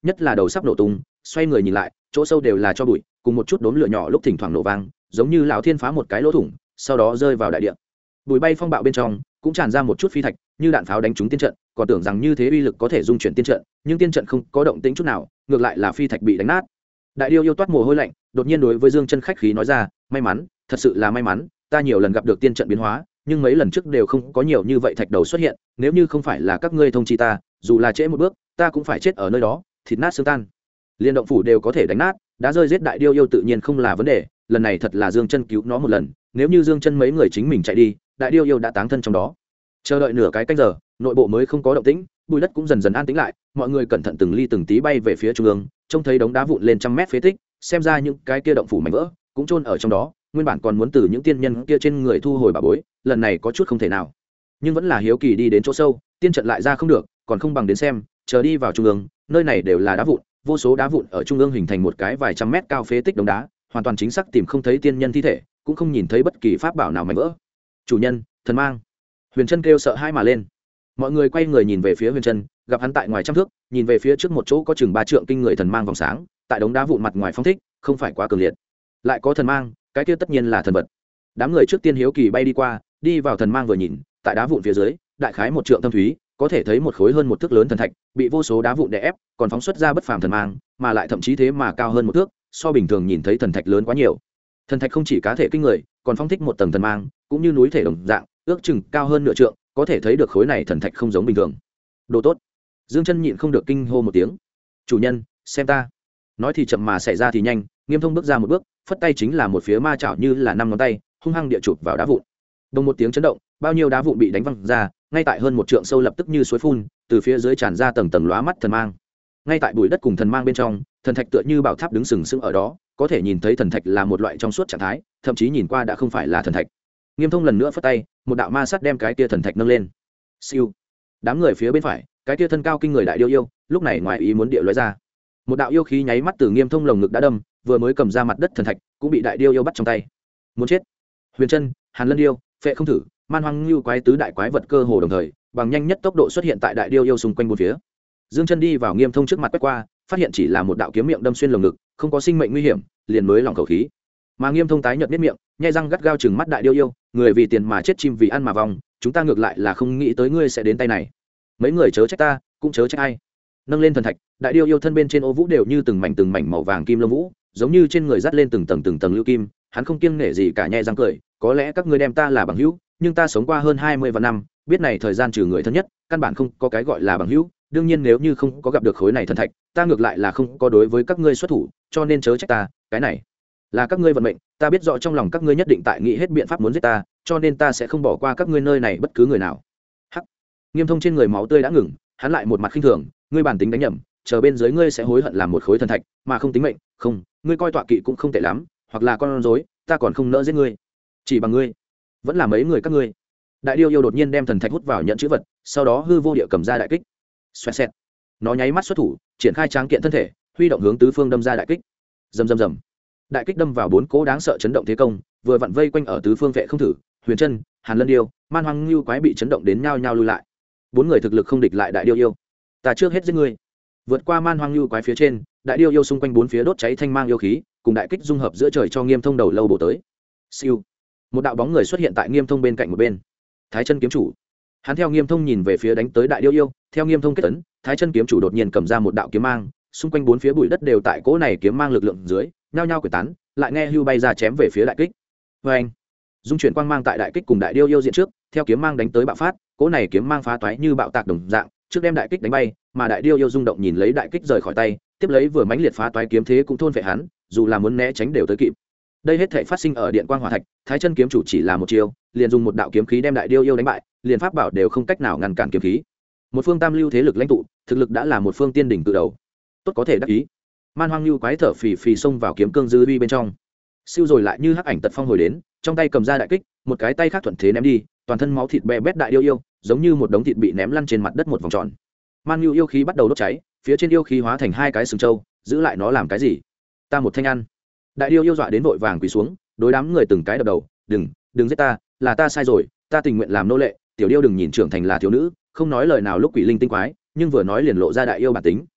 A: nhất là đầu sắp nổ tung, xoay người nhìn lại, chỗ sâu đều là cho bụi, cùng một chút đốm lửa nhỏ lúc thỉnh thoảng nổ vang, giống như lão thiên phá một cái lỗ thủng, sau đó rơi vào đại địa. Bụi bay phong bạo bên trong cũng tràn ra một chút phi thạch, như đạn pháo đánh trúng tiên trận, còn tưởng rằng như thế uy lực có thể dung chuyển tiên trận, nhưng tiên trận không có động tĩnh chút nào, ngược lại là phi thạch bị đánh nát. Đại điêu yêu toát mồ hôi lạnh, đột nhiên đối với Dương Chân khách khí nói ra, may mắn, thật sự là may mắn, ta nhiều lần gặp được tiên trận biến hóa, nhưng mấy lần trước đều không có nhiều như vậy thạch đầu xuất hiện, nếu như không phải là các ngươi thông chi ta, dù là trễ một bước, ta cũng phải chết ở nơi đó, thịt nát xương tan. Liên động phủ đều có thể đánh nát, đã rơi giết đại điêu yêu tự nhiên không là vấn đề, lần này thật là Dương Chân cứu nó một lần, nếu như Dương Chân mấy người chính mình chạy đi, đại điêu yêu đã táng thân trong đó. Chờ đợi nửa cái canh giờ, nội bộ mới không có động tĩnh, bụi đất cũng dần dần an tĩnh lại, mọi người cẩn thận từng ly từng tí bay về phía trung ương, trông thấy đống đá vụn lên trăm mét phế tích, xem ra những cái kia động phủ mảnh vỡ cũng chôn ở trong đó, nguyên bản còn muốn từ những tiên nhân kia trên người thu hồi bà bối, lần này có chút không thể nào, nhưng vẫn là hiếu kỳ đi đến chỗ sâu, tiên trận lại ra không được, còn không bằng đến xem, chờ đi vào trung ương, nơi này đều là đá vụn, vô số đá vụn ở trung ương hình thành một cái vài trăm mét cao phế tích đống đá, hoàn toàn chính xác tìm không thấy tiên nhân thi thể, cũng không nhìn thấy bất kỳ pháp bảo nào mảnh vỡ. Chủ nhân, thần mang. Huyền Trân kêu sợ hãi mà lên. Mọi người quay người nhìn về phía Huyền Trân, gặp hắn tại ngoài trăm thước, nhìn về phía trước một chỗ có chừng 3 trượng kinh người thần mang vòng sáng, tại đống đá vụn mặt ngoài phong thích, không phải quá cường liệt. Lại có thần mang, cái kia tất nhiên là thần vật. Đám người trước tiên hiếu kỳ bay đi qua, đi vào thần mang vừa nhìn, tại đá vụn phía dưới, đại khái 1 trượng thâm thúy, có thể thấy một khối hơn 1 thước lớn thần thạch, bị vô số đá vụn đè ép, còn phóng xuất ra bất phàm thần mang, mà lại thậm chí thế mà cao hơn 1 thước, so bình thường nhìn thấy thần thạch lớn quá nhiều. Thần thạch không chỉ cá thể kinh người, còn phong thích một tầng thần mang, cũng như núi thể đồng dạng, ước chừng cao hơn nửa trượng, có thể thấy được khối này thần thạch không giống bình thường. Đồ tốt. Dương Chân nhịn không được kinh hô một tiếng. Chủ nhân, xem ta. Nói thì chậm mà xảy ra thì nhanh, Nghiêm Thông bước ra một bước, phất tay chính là một phía ma chảo như là 5 ngón tay, hung hăng địa chụp vào đá vụn. Đồng một tiếng chấn động, bao nhiêu đá vụn bị đánh văng ra, ngay tại hơn 1 trượng sâu lập tức như suối phun, từ phía dưới tràn ra tầng tầng lóa mắt thần mang. Ngay tại bụi đất cùng thần mang bên trong, thần thạch tựa như bảo tháp đứng sừng sững ở đó, có thể nhìn thấy thần thạch là một loại trong suốt trạng thái, thậm chí nhìn qua đã không phải là thần thạch. Nghiêm Thông lần nữa phất tay, một đạo ma sát đem cái kia thần thạch nâng lên. Siêu. Đám người phía bên phải, cái kia thân cao kinh người đại điêu yêu, lúc này ngoài ý muốn địa lóe ra. Một đạo yêu khí nháy mắt từ Nghiêm Thông lồng ngực đã đâm, vừa mới cầm ra mặt đất thần thạch, cũng bị đại điêu yêu bắt trong tay. Muốn chết. Huyền Trân, Hàn Lân điêu, Phệ không thử, Man Hoang Lưu quái tứ đại quái vật cơ hồ đồng thời, bằng nhanh nhất tốc độ xuất hiện tại đại điêu yêu xung quanh bốn phía. Dương Chân đi vào Nghiêm Thông trước mặt quét qua, phát hiện chỉ là một đạo kiếm miệng đâm xuyên lồng ngực, không có sinh mệnh nguy hiểm, liền mới lòng khẩu khí. Mà Nghiêm Thông tái nhợt biết miệng, nhai răng gắt gao chừng mắt đại điêu yêu, người vì tiền mà chết chim vì ăn mà vong, chúng ta ngược lại là không nghĩ tới ngươi sẽ đến tay này. Mấy người chớ trách ta, cũng chớ trách ai. Nâng lên thần thạch, đại điêu yêu thân bên trên ô vũ đều như từng mảnh màu vàng kim lông vũ, giống như trên người dắt lên từng tầng lưu kim, hắn không kiêng nể gì cả nhai răng cười, có lẽ các ngươi đem ta là bằng hữu, nhưng ta sống qua hơn 20 vạn năm, biết này thời gian trừ người thân nhất, căn bản không có cái gọi là bằng hữu, đương nhiên nếu như không có gặp được khối này thần thạch, ta ngược lại là không có đối với các ngươi xuất thủ, cho nên chớ trách ta, cái này là các ngươi vận mệnh, ta biết rõ trong lòng các ngươi nhất định tại nghĩ hết biện pháp muốn giết ta, cho nên ta sẽ không bỏ qua các ngươi nơi này bất cứ người nào. Hắc. Nghiêm Thông trên người máu tươi đã ngừng, hắn lại một mặt khinh thường, ngươi bản tính đánh nhầm, chờ bên dưới ngươi sẽ hối hận làm một khối thần thạch, mà không tính mệnh, không, ngươi coi tọa kỵ cũng không tệ lắm, hoặc là con rối, ta còn không nỡ giết ngươi. Chỉ bằng ngươi, vẫn là mấy người các ngươi. Đại điêu yêu đột nhiên đem thần thạch hút vào nhận chữ vật, sau đó hư vô địa cầm ra đại kích. Xoẹt xẹt. Nó nháy mắt xuất thủ, triển khai tráng kiện thân thể, huy động hướng tứ phương đâm ra đại kích. Rầm rầm rầm. Đại kích đâm vào 4 cố đáng sợ chấn động thế công, vừa vặn vây quanh ở tứ phương Vệ không thử, Huyền Trân, Hàn Lân điêu, Man Hoang Lưu quái bị chấn động đến nhao nhao lui lại. 4 người thực lực không địch lại đại điêu yêu. Ta trước hết giết ngươi. Vượt qua Man Hoang Lưu quái phía trên, đại điêu yêu xung quanh 4 phía đốt cháy thanh mang yêu khí, cùng đại kích dung hợp giữa trời cho Nghiêm Thông đầu lâu bổ tới. Siêu. Một đạo bóng người xuất hiện tại Nghiêm Thông bên cạnh một bên. Thái Chân kiếm chủ. Hắn theo Nghiêm Thông nhìn về phía đánh tới đại điêu yêu, theo Nghiêm Thông kết ấn, Thái Chân kiếm chủ đột nhiên cầm ra một đạo kiếm mang, xung quanh 4 phía bụi đất đều tại cỗ này kiếm mang lực lượng dưới, nhao nhao quỷ tán, lại nghe hưu bay ra chém về phía đại kích. Oeng! Dung chuyển quang mang tại đại kích cùng đại điêu yêu diện trước, theo kiếm mang đánh tới bạo phát, cỗ này kiếm mang phá toái như bạo tạc đồng dạng, trước đem đại kích đánh bay, mà đại điêu yêu rung động nhìn lấy đại kích rời khỏi tay, tiếp lấy vừa mãnh liệt phá toái kiếm thế cũng thôn phệ hắn, dù là muốn né tránh đều tới kịp. Đây hết thảy phát sinh ở điện quang hỏa thạch, Thái Chân kiếm chủ chỉ là một chiêu, liền dùng một đạo kiếm khí đem đại điêu yêu đánh bại, liền pháp bảo đều không cách nào ngăn cản kiếm khí. Một phương tam lưu thế lực lãnh tụ, thực lực đã là một phương tiên đỉnh từ đầu. Tốt có thể đắc ý. Man Hoang Lưu quái thở phì phì xông vào kiếm cương dư uy bên trong. Siêu rồi lại như hắc ảnh tật phong hồi đến, trong tay cầm ra đại kích, một cái tay khác thuận thế ném đi, toàn thân máu thịt bè bét đại điêu yêu, giống như một đống thịt bị ném lăn trên mặt đất một vòng tròn. Man Lưu yêu khí bắt đầu đốt cháy, phía trên yêu khí hóa thành 2 cái sừng trâu, giữ lại nó làm cái gì? Ta một thanh ăn. Đại điêu yêu dọa đến vội vàng quỳ xuống, đối đám người từng cái đập đầu, đừng giết ta, là ta sai rồi, ta tình nguyện làm nô lệ, tiểu điêu đừng nhìn trưởng thành là thiếu nữ, không nói lời nào lúc quỷ linh tinh quái, nhưng vừa nói liền lộ ra đại yêu bản tính,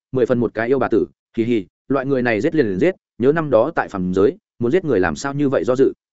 A: 10 phần một cái yêu bà tử, hì hì, loại người này giết liền giết, nhớ năm đó tại phàm giới muốn giết người làm sao như vậy do dự.